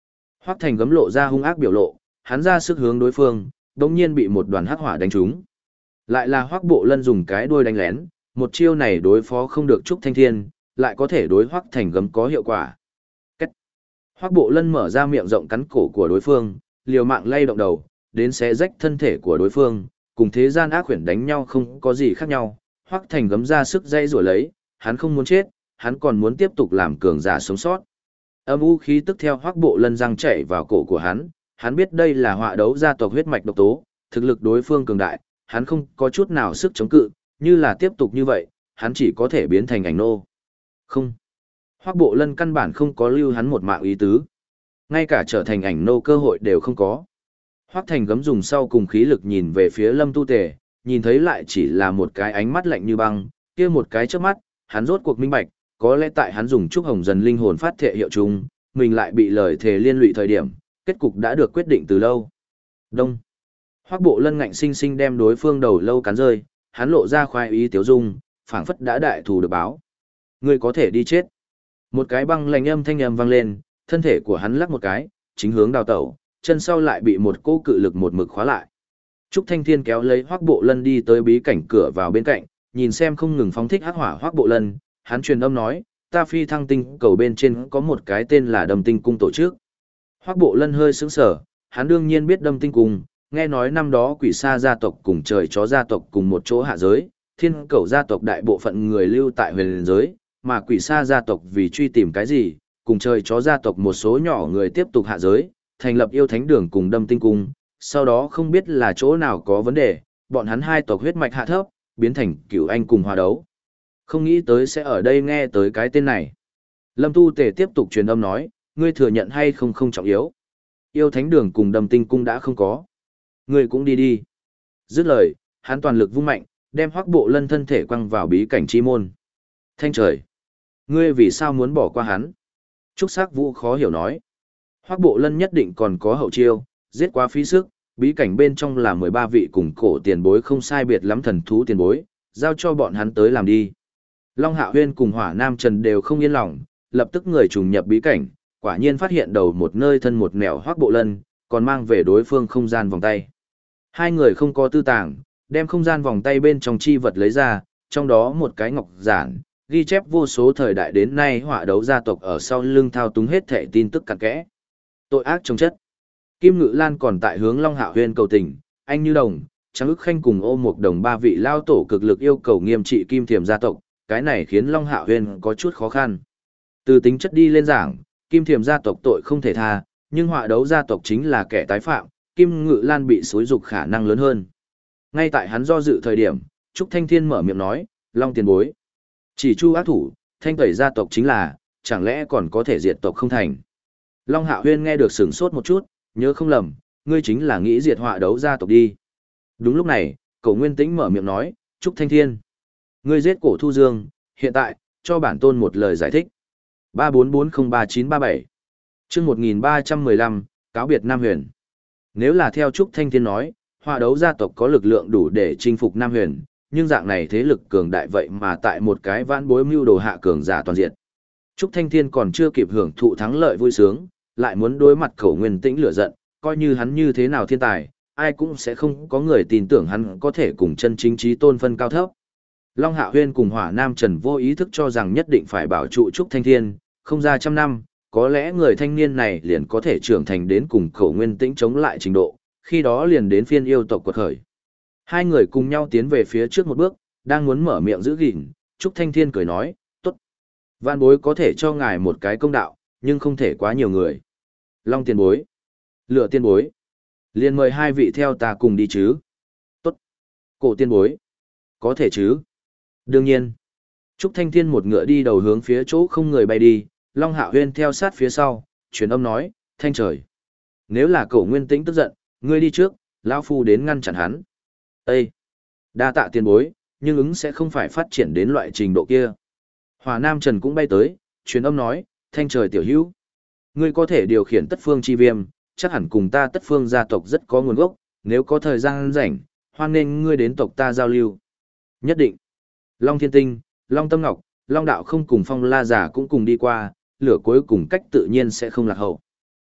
Hoắc Thành gấm lộ ra hung ác biểu lộ, hắn ra sức hướng đối phương, đống nhiên bị một đoàn hắc hỏa đánh trúng. Lại là Hoắc Bộ Lân dùng cái đuôi đánh lén, một chiêu này đối phó không được Trúc Thanh Thiên, lại có thể đối Hoắc Thành gấm có hiệu quả. Cách. Hoắc Bộ Lân mở ra miệng rộng cắn cổ của đối phương, liều mạng lay động đầu, đến xé rách thân thể của đối phương, cùng thế gian ác quyển đánh nhau không có gì khác nhau. Hoắc Thành gấm ra sức dây rủa lấy, hắn không muốn chết, hắn còn muốn tiếp tục làm cường giả sống sót. Âm u khí tức theo Hoắc Bộ Lân răng chảy vào cổ của hắn, hắn biết đây là họa đấu gia tộc huyết mạch độc tố, thực lực đối phương cường đại, hắn không có chút nào sức chống cự, như là tiếp tục như vậy, hắn chỉ có thể biến thành ảnh nô. Không. Hoắc Bộ Lân căn bản không có lưu hắn một mạng ý tứ. Ngay cả trở thành ảnh nô cơ hội đều không có. Hoắc Thành gấm dùng sau cùng khí lực nhìn về phía Lâm Tu Tề, nhìn thấy lại chỉ là một cái ánh mắt lạnh như băng, kia một cái chớp mắt, hắn rốt cuộc minh bạch, có lẽ tại hắn dùng trúc hồng dần linh hồn phát thệ hiệu chung, mình lại bị lời thề liên lụy thời điểm, kết cục đã được quyết định từ lâu. Đông. Hoắc Bộ Lân ngạnh sinh sinh đem đối phương đầu lâu cắn rơi, hắn lộ ra khoái ý tiếu dung, phảng phất đã đại thù được báo. Ngươi có thể đi chết. Một cái băng lạnh âm thanh âm vang lên, thân thể của hắn lắc một cái, chính hướng đào tẩu, chân sau lại bị một cỗ cự lực một mực khóa lại. Trúc Thanh Thiên kéo lấy Hoắc Bộ Lân đi tới bí cảnh cửa vào bên cạnh, nhìn xem không ngừng phóng thích hắc hỏa Hoắc Bộ Lân, hắn truyền âm nói, ta phi thăng tinh cầu bên trên có một cái tên là Đâm Tinh Cung tổ chức. Hoắc Bộ Lân hơi sững sờ, hắn đương nhiên biết Đâm Tinh Cung, nghe nói năm đó Quỷ Sa gia tộc cùng Trời Chó gia tộc cùng một chỗ hạ giới, Thiên Cẩu gia tộc đại bộ phận người lưu tại huyền giới, mà Quỷ Sa gia tộc vì truy tìm cái gì, cùng Trời Chó gia tộc một số nhỏ người tiếp tục hạ giới, thành lập Yêu Thánh Đường cùng Đâm Tinh Cung, sau đó không biết là chỗ nào có vấn đề, bọn hắn hai tộc huyết mạch hạ thấp, biến thành Cửu Anh cùng hòa đấu. Không nghĩ tới sẽ ở đây nghe tới cái tên này. Lâm Tu Tề tiếp tục truyền âm nói, ngươi thừa nhận hay không không trọng yếu. Yêu Thánh Đường cùng Đâm Tinh Cung đã không có. Ngươi cũng đi đi. Dứt lời, hắn toàn lực vung mạnh, đem Hoắc Bộ Lân thân thể quăng vào bí cảnh chi môn. Thanh trời! Ngươi vì sao muốn bỏ qua hắn? Trúc Sắc Vũ khó hiểu nói. Hoắc Bộ Lân nhất định còn có hậu chiêu, giết quá phí sức, bí cảnh bên trong là mười ba vị cùng cổ tiền bối không sai biệt lắm thần thú tiền bối, giao cho bọn hắn tới làm đi. Long Hạo Huyên cùng Hỏa Nam Trần đều không yên lòng, lập tức người trùng nhập bí cảnh, quả nhiên phát hiện đầu một nơi thân một nẻo Hoắc Bộ Lân, còn mang về đối phương không gian vòng tay. Hai người không có tư tàng, đem không gian vòng tay bên trong chi vật lấy ra, trong đó một cái ngọc giản, ghi chép vô số thời đại đến nay họa đấu gia tộc ở sau lưng thao túng hết thể tin tức cặn kẽ. Tội ác trong chất. Kim Ngự Lan còn tại hướng Long Hạo Huyên cầu tình, anh Như Đồng, Trang ức Khanh cùng Ô Mục Đồng ba vị lao tổ cực lực yêu cầu nghiêm trị Kim Thiềm gia tộc, cái này khiến Long Hạo Huyên có chút khó khăn. Từ tính chất đi lên giảng, Kim Thiềm gia tộc tội không thể tha, nhưng họa đấu gia tộc chính là kẻ tái phạm, Kim Ngự Lan bị xúi dục khả năng lớn hơn. Ngay tại hắn do dự thời điểm, Trúc Thanh Thiên mở miệng nói, Long tiền bối. Chỉ chu ác thủ, thanh tẩy gia tộc chính là, chẳng lẽ còn có thể diệt tộc không thành. Long Hạo Huyên nghe được sửng sốt một chút, nhớ không lầm, ngươi chính là nghĩ diệt họa đấu gia tộc đi. Đúng lúc này, Cổ Nguyên Tĩnh mở miệng nói, Trúc Thanh Thiên. Ngươi giết Cổ Thu Dương, hiện tại, cho bản tôn một lời giải thích. ba bốn bốn không ba chín ba bảy chương một nghìn ba trăm mười lăm, cáo biệt Nam Huyền. Nếu là theo Trúc Thanh Thiên nói, họa đấu gia tộc có lực lượng đủ để chinh phục Nam Huyền, nhưng dạng này thế lực cường đại vậy mà tại một cái vãn bối mưu đồ hạ cường giả toàn diện. Trúc Thanh Thiên còn chưa kịp hưởng thụ thắng lợi vui sướng, lại muốn đối mặt Cổ Nguyên Tĩnh lửa giận, coi như hắn như thế nào thiên tài, ai cũng sẽ không có người tin tưởng hắn có thể cùng chân chính trí tôn phân cao thấp. Long Hạo Huyên cùng Hỏa Nam Trần vô ý thức cho rằng nhất định phải bảo trụ Trúc Thanh Thiên, không ra trăm năm, có lẽ người thanh niên này liền có thể trưởng thành đến cùng Cổ Nguyên Tĩnh chống lại trình độ, khi đó liền đến phiên yêu tộc quật khởi. Hai người cùng nhau tiến về phía trước một bước, đang muốn mở miệng giữ gìn, Trúc Thanh Thiên cười nói, tốt. Vạn bối có thể cho ngài một cái công đạo, nhưng không thể quá nhiều người. Long tiền bối, Lửa tiên bối, liền mời hai vị theo ta cùng đi chứ. Tốt. Cổ tiên bối, có thể chứ. Đương nhiên. Trúc Thanh Thiên một ngựa đi đầu hướng phía chỗ không người bay đi, Long Hạo Huyên theo sát phía sau, truyền âm nói, thanh trời. Nếu là Cổ Nguyên Tĩnh tức giận, ngươi đi trước, lão phu đến ngăn chặn hắn. Ê! Đa tạ tiền bối, nhưng ứng sẽ không phải phát triển đến loại trình độ kia. Hỏa Nam Trần cũng bay tới, truyền âm nói, thanh trời tiểu hữu. Ngươi có thể điều khiển tất phương chi viêm, chắc hẳn cùng ta tất phương gia tộc rất có nguồn gốc, nếu có thời gian rảnh, hoan nên ngươi đến tộc ta giao lưu. Nhất định. Long Thiên Tinh, Long Tâm Ngọc, Long Đạo không cùng Phong La Giả cũng cùng đi qua, lửa cuối cùng cách tự nhiên sẽ không lạc hậu.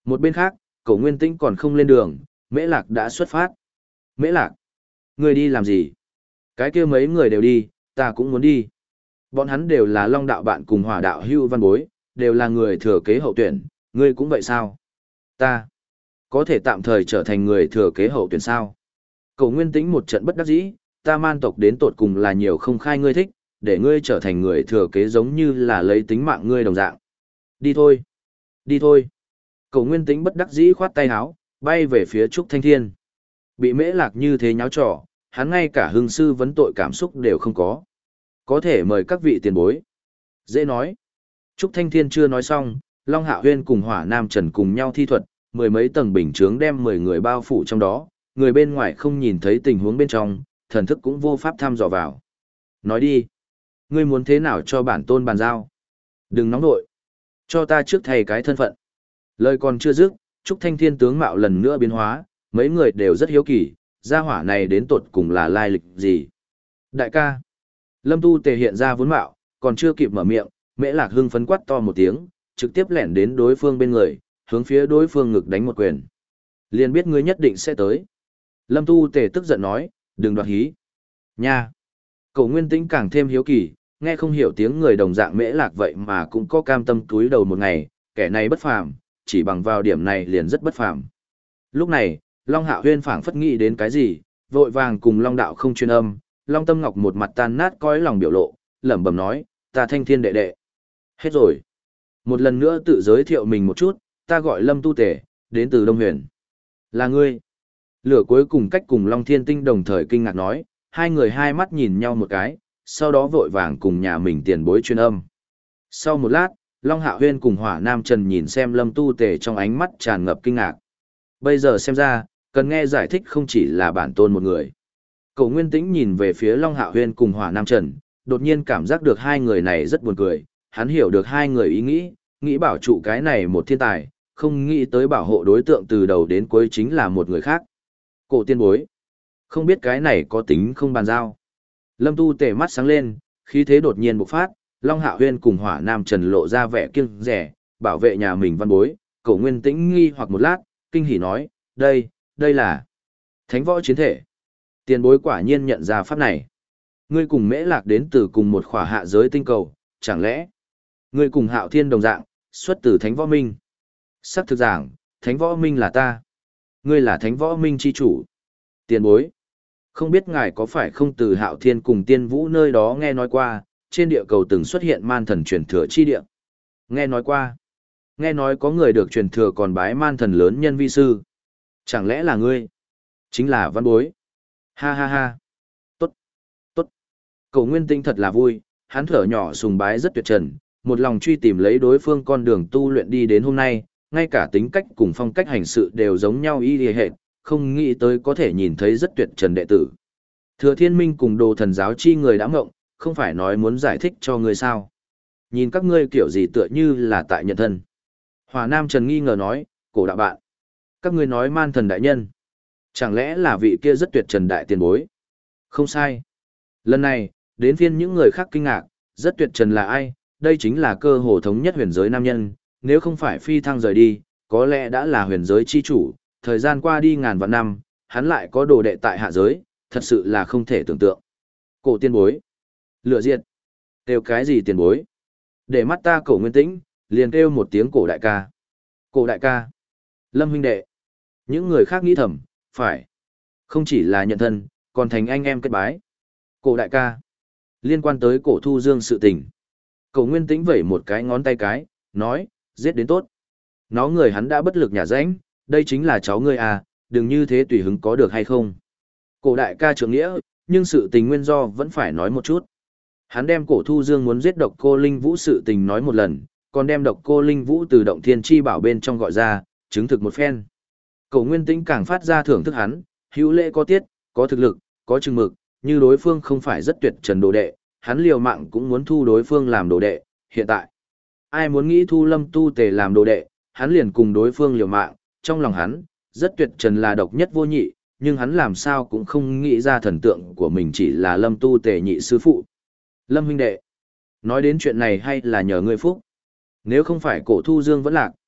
Một bên khác, Cổ Nguyên Tĩnh còn không lên đường, Mễ Lạc đã xuất phát. Mễ Lạc, người đi làm gì? Cái kia mấy người đều đi, ta cũng muốn đi. Bọn hắn đều là Long đạo bạn cùng Hỏa đạo Hưu Văn Bối, đều là người thừa kế hậu tuyển, ngươi cũng vậy sao? Ta có thể tạm thời trở thành người thừa kế hậu tuyển sao? Cổ Nguyên Tĩnh một trận bất đắc dĩ, ta man tộc đến tột cùng là nhiều không khai ngươi thích, để ngươi trở thành người thừa kế giống như là lấy tính mạng ngươi đồng dạng. Đi thôi, đi thôi. Cổ Nguyên Tĩnh bất đắc dĩ khoát tay áo, bay về phía Trúc Thanh Thiên. Bị Mễ Lạc như thế nháo trò, hắn ngay cả hưng sư vấn tội cảm xúc đều không có. Có thể mời các vị tiền bối. Dễ nói. Trúc Thanh Thiên chưa nói xong, Long Hạo Huyên cùng Hỏa Nam Trần cùng nhau thi thuật, mười mấy tầng bình chướng đem mười người bao phủ trong đó, người bên ngoài không nhìn thấy tình huống bên trong, thần thức cũng vô pháp thăm dò vào. Nói đi, ngươi muốn thế nào cho bản tôn bàn giao? Đừng nóng nội, cho ta trước thầy cái thân phận. Lời còn chưa dứt, Trúc Thanh Thiên tướng mạo lần nữa biến hóa, mấy người đều rất hiếu kỳ, gia hỏa này đến tột cùng là lai lịch gì? Đại ca, Lâm Tu Tề hiện ra vốn mạo, còn chưa kịp mở miệng, Mễ Lạc hưng phấn quát to một tiếng, trực tiếp lẻn đến đối phương bên người, hướng phía đối phương ngực đánh một quyền. Liền biết ngươi nhất định sẽ tới. Lâm Tu Tề tức giận nói, đừng đoạt hí. Nha. Cổ Nguyên Tĩnh càng thêm hiếu kỳ, nghe không hiểu tiếng người đồng dạng Mễ Lạc vậy mà cũng có cam tâm túi đầu một ngày, kẻ này bất phàm, chỉ bằng vào điểm này liền rất bất phàm. Lúc này, Long Hạo Huyên phảng phất nghĩ đến cái gì, vội vàng cùng Long Đạo không chuyên âm, Long Tâm Ngọc một mặt tan nát cõi lòng biểu lộ, lẩm bẩm nói, ta Thanh Thiên đệ đệ. Hết rồi. Một lần nữa tự giới thiệu mình một chút, ta gọi Lâm Tu Tề, đến từ Đông Huyền. Là ngươi. Lửa cuối cùng cách cùng Long Thiên Tinh đồng thời kinh ngạc nói, hai người hai mắt nhìn nhau một cái, sau đó vội vàng cùng nhà mình tiền bối chuyên âm. Sau một lát, Long Hạo Huyên cùng Hỏa Nam Trần nhìn xem Lâm Tu Tề trong ánh mắt tràn ngập kinh ngạc. Bây giờ xem ra, cần nghe giải thích không chỉ là bản tôn một người. Cổ Nguyên Tĩnh nhìn về phía Long Hạo Huyên cùng Hỏa Nam Trần, đột nhiên cảm giác được hai người này rất buồn cười, hắn hiểu được hai người ý nghĩ, nghĩ bảo trụ cái này một thiên tài, không nghĩ tới bảo hộ đối tượng từ đầu đến cuối chính là một người khác. Cổ tiên bối, không biết cái này có tính không bàn giao. Lâm Tu Tề mắt sáng lên, khí thế đột nhiên bộc phát, Long Hạo Huyên cùng Hỏa Nam Trần lộ ra vẻ kiêng rẻ, bảo vệ nhà mình văn bối. Cổ Nguyên Tĩnh nghi hoặc một lát, kinh hỉ nói, đây, đây là Thánh võ chiến thể. Tiền bối quả nhiên nhận ra pháp này. Ngươi cùng Mễ Lạc đến từ cùng một khỏa hạ giới tinh cầu, chẳng lẽ ngươi cùng Hạo Thiên đồng dạng, xuất từ Thánh võ minh? Sắc thực giảng, Thánh võ minh là ta. Ngươi là Thánh võ minh chi chủ. Tiền bối, không biết ngài có phải không từ Hạo Thiên cùng Tiên Vũ nơi đó nghe nói qua, trên địa cầu từng xuất hiện man thần truyền thừa chi địa. Nghe nói qua. Nghe nói có người được truyền thừa còn bái man thần lớn nhân vi sư. Chẳng lẽ là ngươi? Chính là văn bối. Ha ha ha. Tốt. Tốt. Cổ Nguyên Tĩnh thật là vui, hắn thở nhỏ sùng bái rất tuyệt trần, một lòng truy tìm lấy đối phương con đường tu luyện đi đến hôm nay, ngay cả tính cách cùng phong cách hành sự đều giống nhau y y hệt, không nghĩ tới có thể nhìn thấy rất tuyệt trần đệ tử. Thừa Thiên Minh cùng Đồ Thần giáo chi người đã ngộng, không phải nói muốn giải thích cho ngươi sao? Nhìn các ngươi kiểu gì tựa như là tại nhận thân. Hỏa Nam Trần nghi ngờ nói, cổ đạo bạn. Các ngươi nói man thần đại nhân. Chẳng lẽ là vị kia rất tuyệt trần đại tiền bối? Không sai. Lần này, đến phiên những người khác kinh ngạc, rất tuyệt trần là ai? Đây chính là cơ hồ thống nhất huyền giới nam nhân, nếu không phải phi thăng rời đi, có lẽ đã là huyền giới chi chủ, thời gian qua đi ngàn vạn năm, hắn lại có đồ đệ tại hạ giới, thật sự là không thể tưởng tượng. Cổ tiên bối. Lựa diệt. Kêu cái gì tiền bối? Để mắt ta Cổ Nguyên Tĩnh, liền kêu một tiếng cổ đại ca. Cổ đại ca. Lâm huynh đệ. Những người khác nghĩ thầm, phải. Không chỉ là nhận thân, còn thành anh em kết bái. Cổ đại ca. Liên quan tới cổ thu dương sự tình. Cổ Nguyên Tĩnh vẩy một cái ngón tay cái, nói, giết đến tốt. Nó người hắn đã bất lực nhả rãnh, đây chính là cháu ngươi à, đừng như thế tùy hứng có được hay không. Cổ đại ca trưởng nghĩa, nhưng sự tình nguyên do vẫn phải nói một chút. Hắn đem cổ thu dương muốn giết độc cô Linh Vũ sự tình nói một lần, còn đem độc cô Linh Vũ từ động thiên chi bảo bên trong gọi ra, chứng thực một phen. Cổ Nguyên Tĩnh càng phát ra thưởng thức hắn, hữu lễ có tiết, có thực lực, có chừng mực, như đối phương không phải rất tuyệt trần đồ đệ, hắn liều mạng cũng muốn thu đối phương làm đồ đệ, hiện tại. Ai muốn nghĩ thu Lâm Tu Tề làm đồ đệ, hắn liền cùng đối phương liều mạng, trong lòng hắn, rất tuyệt trần là độc nhất vô nhị, nhưng hắn làm sao cũng không nghĩ ra thần tượng của mình chỉ là Lâm Tu Tề nhị sư phụ. Lâm huynh đệ, nói đến chuyện này hay là nhờ ngươi phúc. Nếu không phải cổ thu dương vẫn lạc,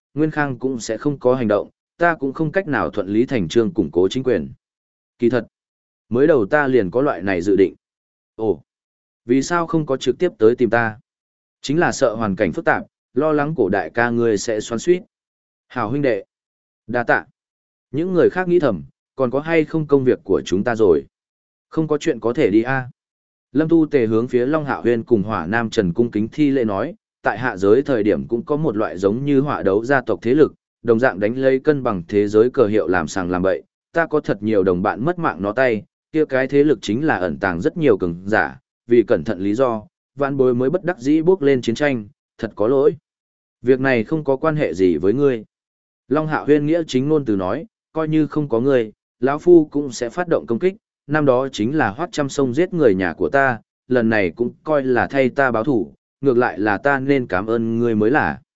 Nguyên Khang cũng sẽ không có hành động, ta cũng không cách nào thuận lý thành trương củng cố chính quyền. Kỳ thật, mới đầu ta liền có loại này dự định. Ồ, vì sao không có trực tiếp tới tìm ta? Chính là sợ hoàn cảnh phức tạp, lo lắng cổ đại ca ngươi sẽ xoắn xuýt. Hảo huynh đệ, đa tạ. Những người khác nghĩ thầm, còn có hay không công việc của chúng ta rồi? Không có chuyện có thể đi a. Lâm Tu Tề hướng phía Long Hạo Huyên cùng Hỏa Nam Trần cung kính thi lễ nói, tại hạ giới thời điểm cũng có một loại giống như hỏa đấu gia tộc thế lực, đồng dạng đánh lấy cân bằng thế giới cờ hiệu làm sàng làm bậy, ta có thật nhiều đồng bạn mất mạng nó tay, kia cái thế lực chính là ẩn tàng rất nhiều cường giả, vì cẩn thận lý do, vạn bối mới bất đắc dĩ bước lên chiến tranh, thật có lỗi. Việc này không có quan hệ gì với ngươi. Long Hạo Huyên nghĩa chính ngôn từ nói, coi như không có ngươi, lão phu cũng sẽ phát động công kích, năm đó chính là Hoắc Trăm Sông giết người nhà của ta, lần này cũng coi là thay ta báo thủ, ngược lại là ta nên cảm ơn ngươi mới là.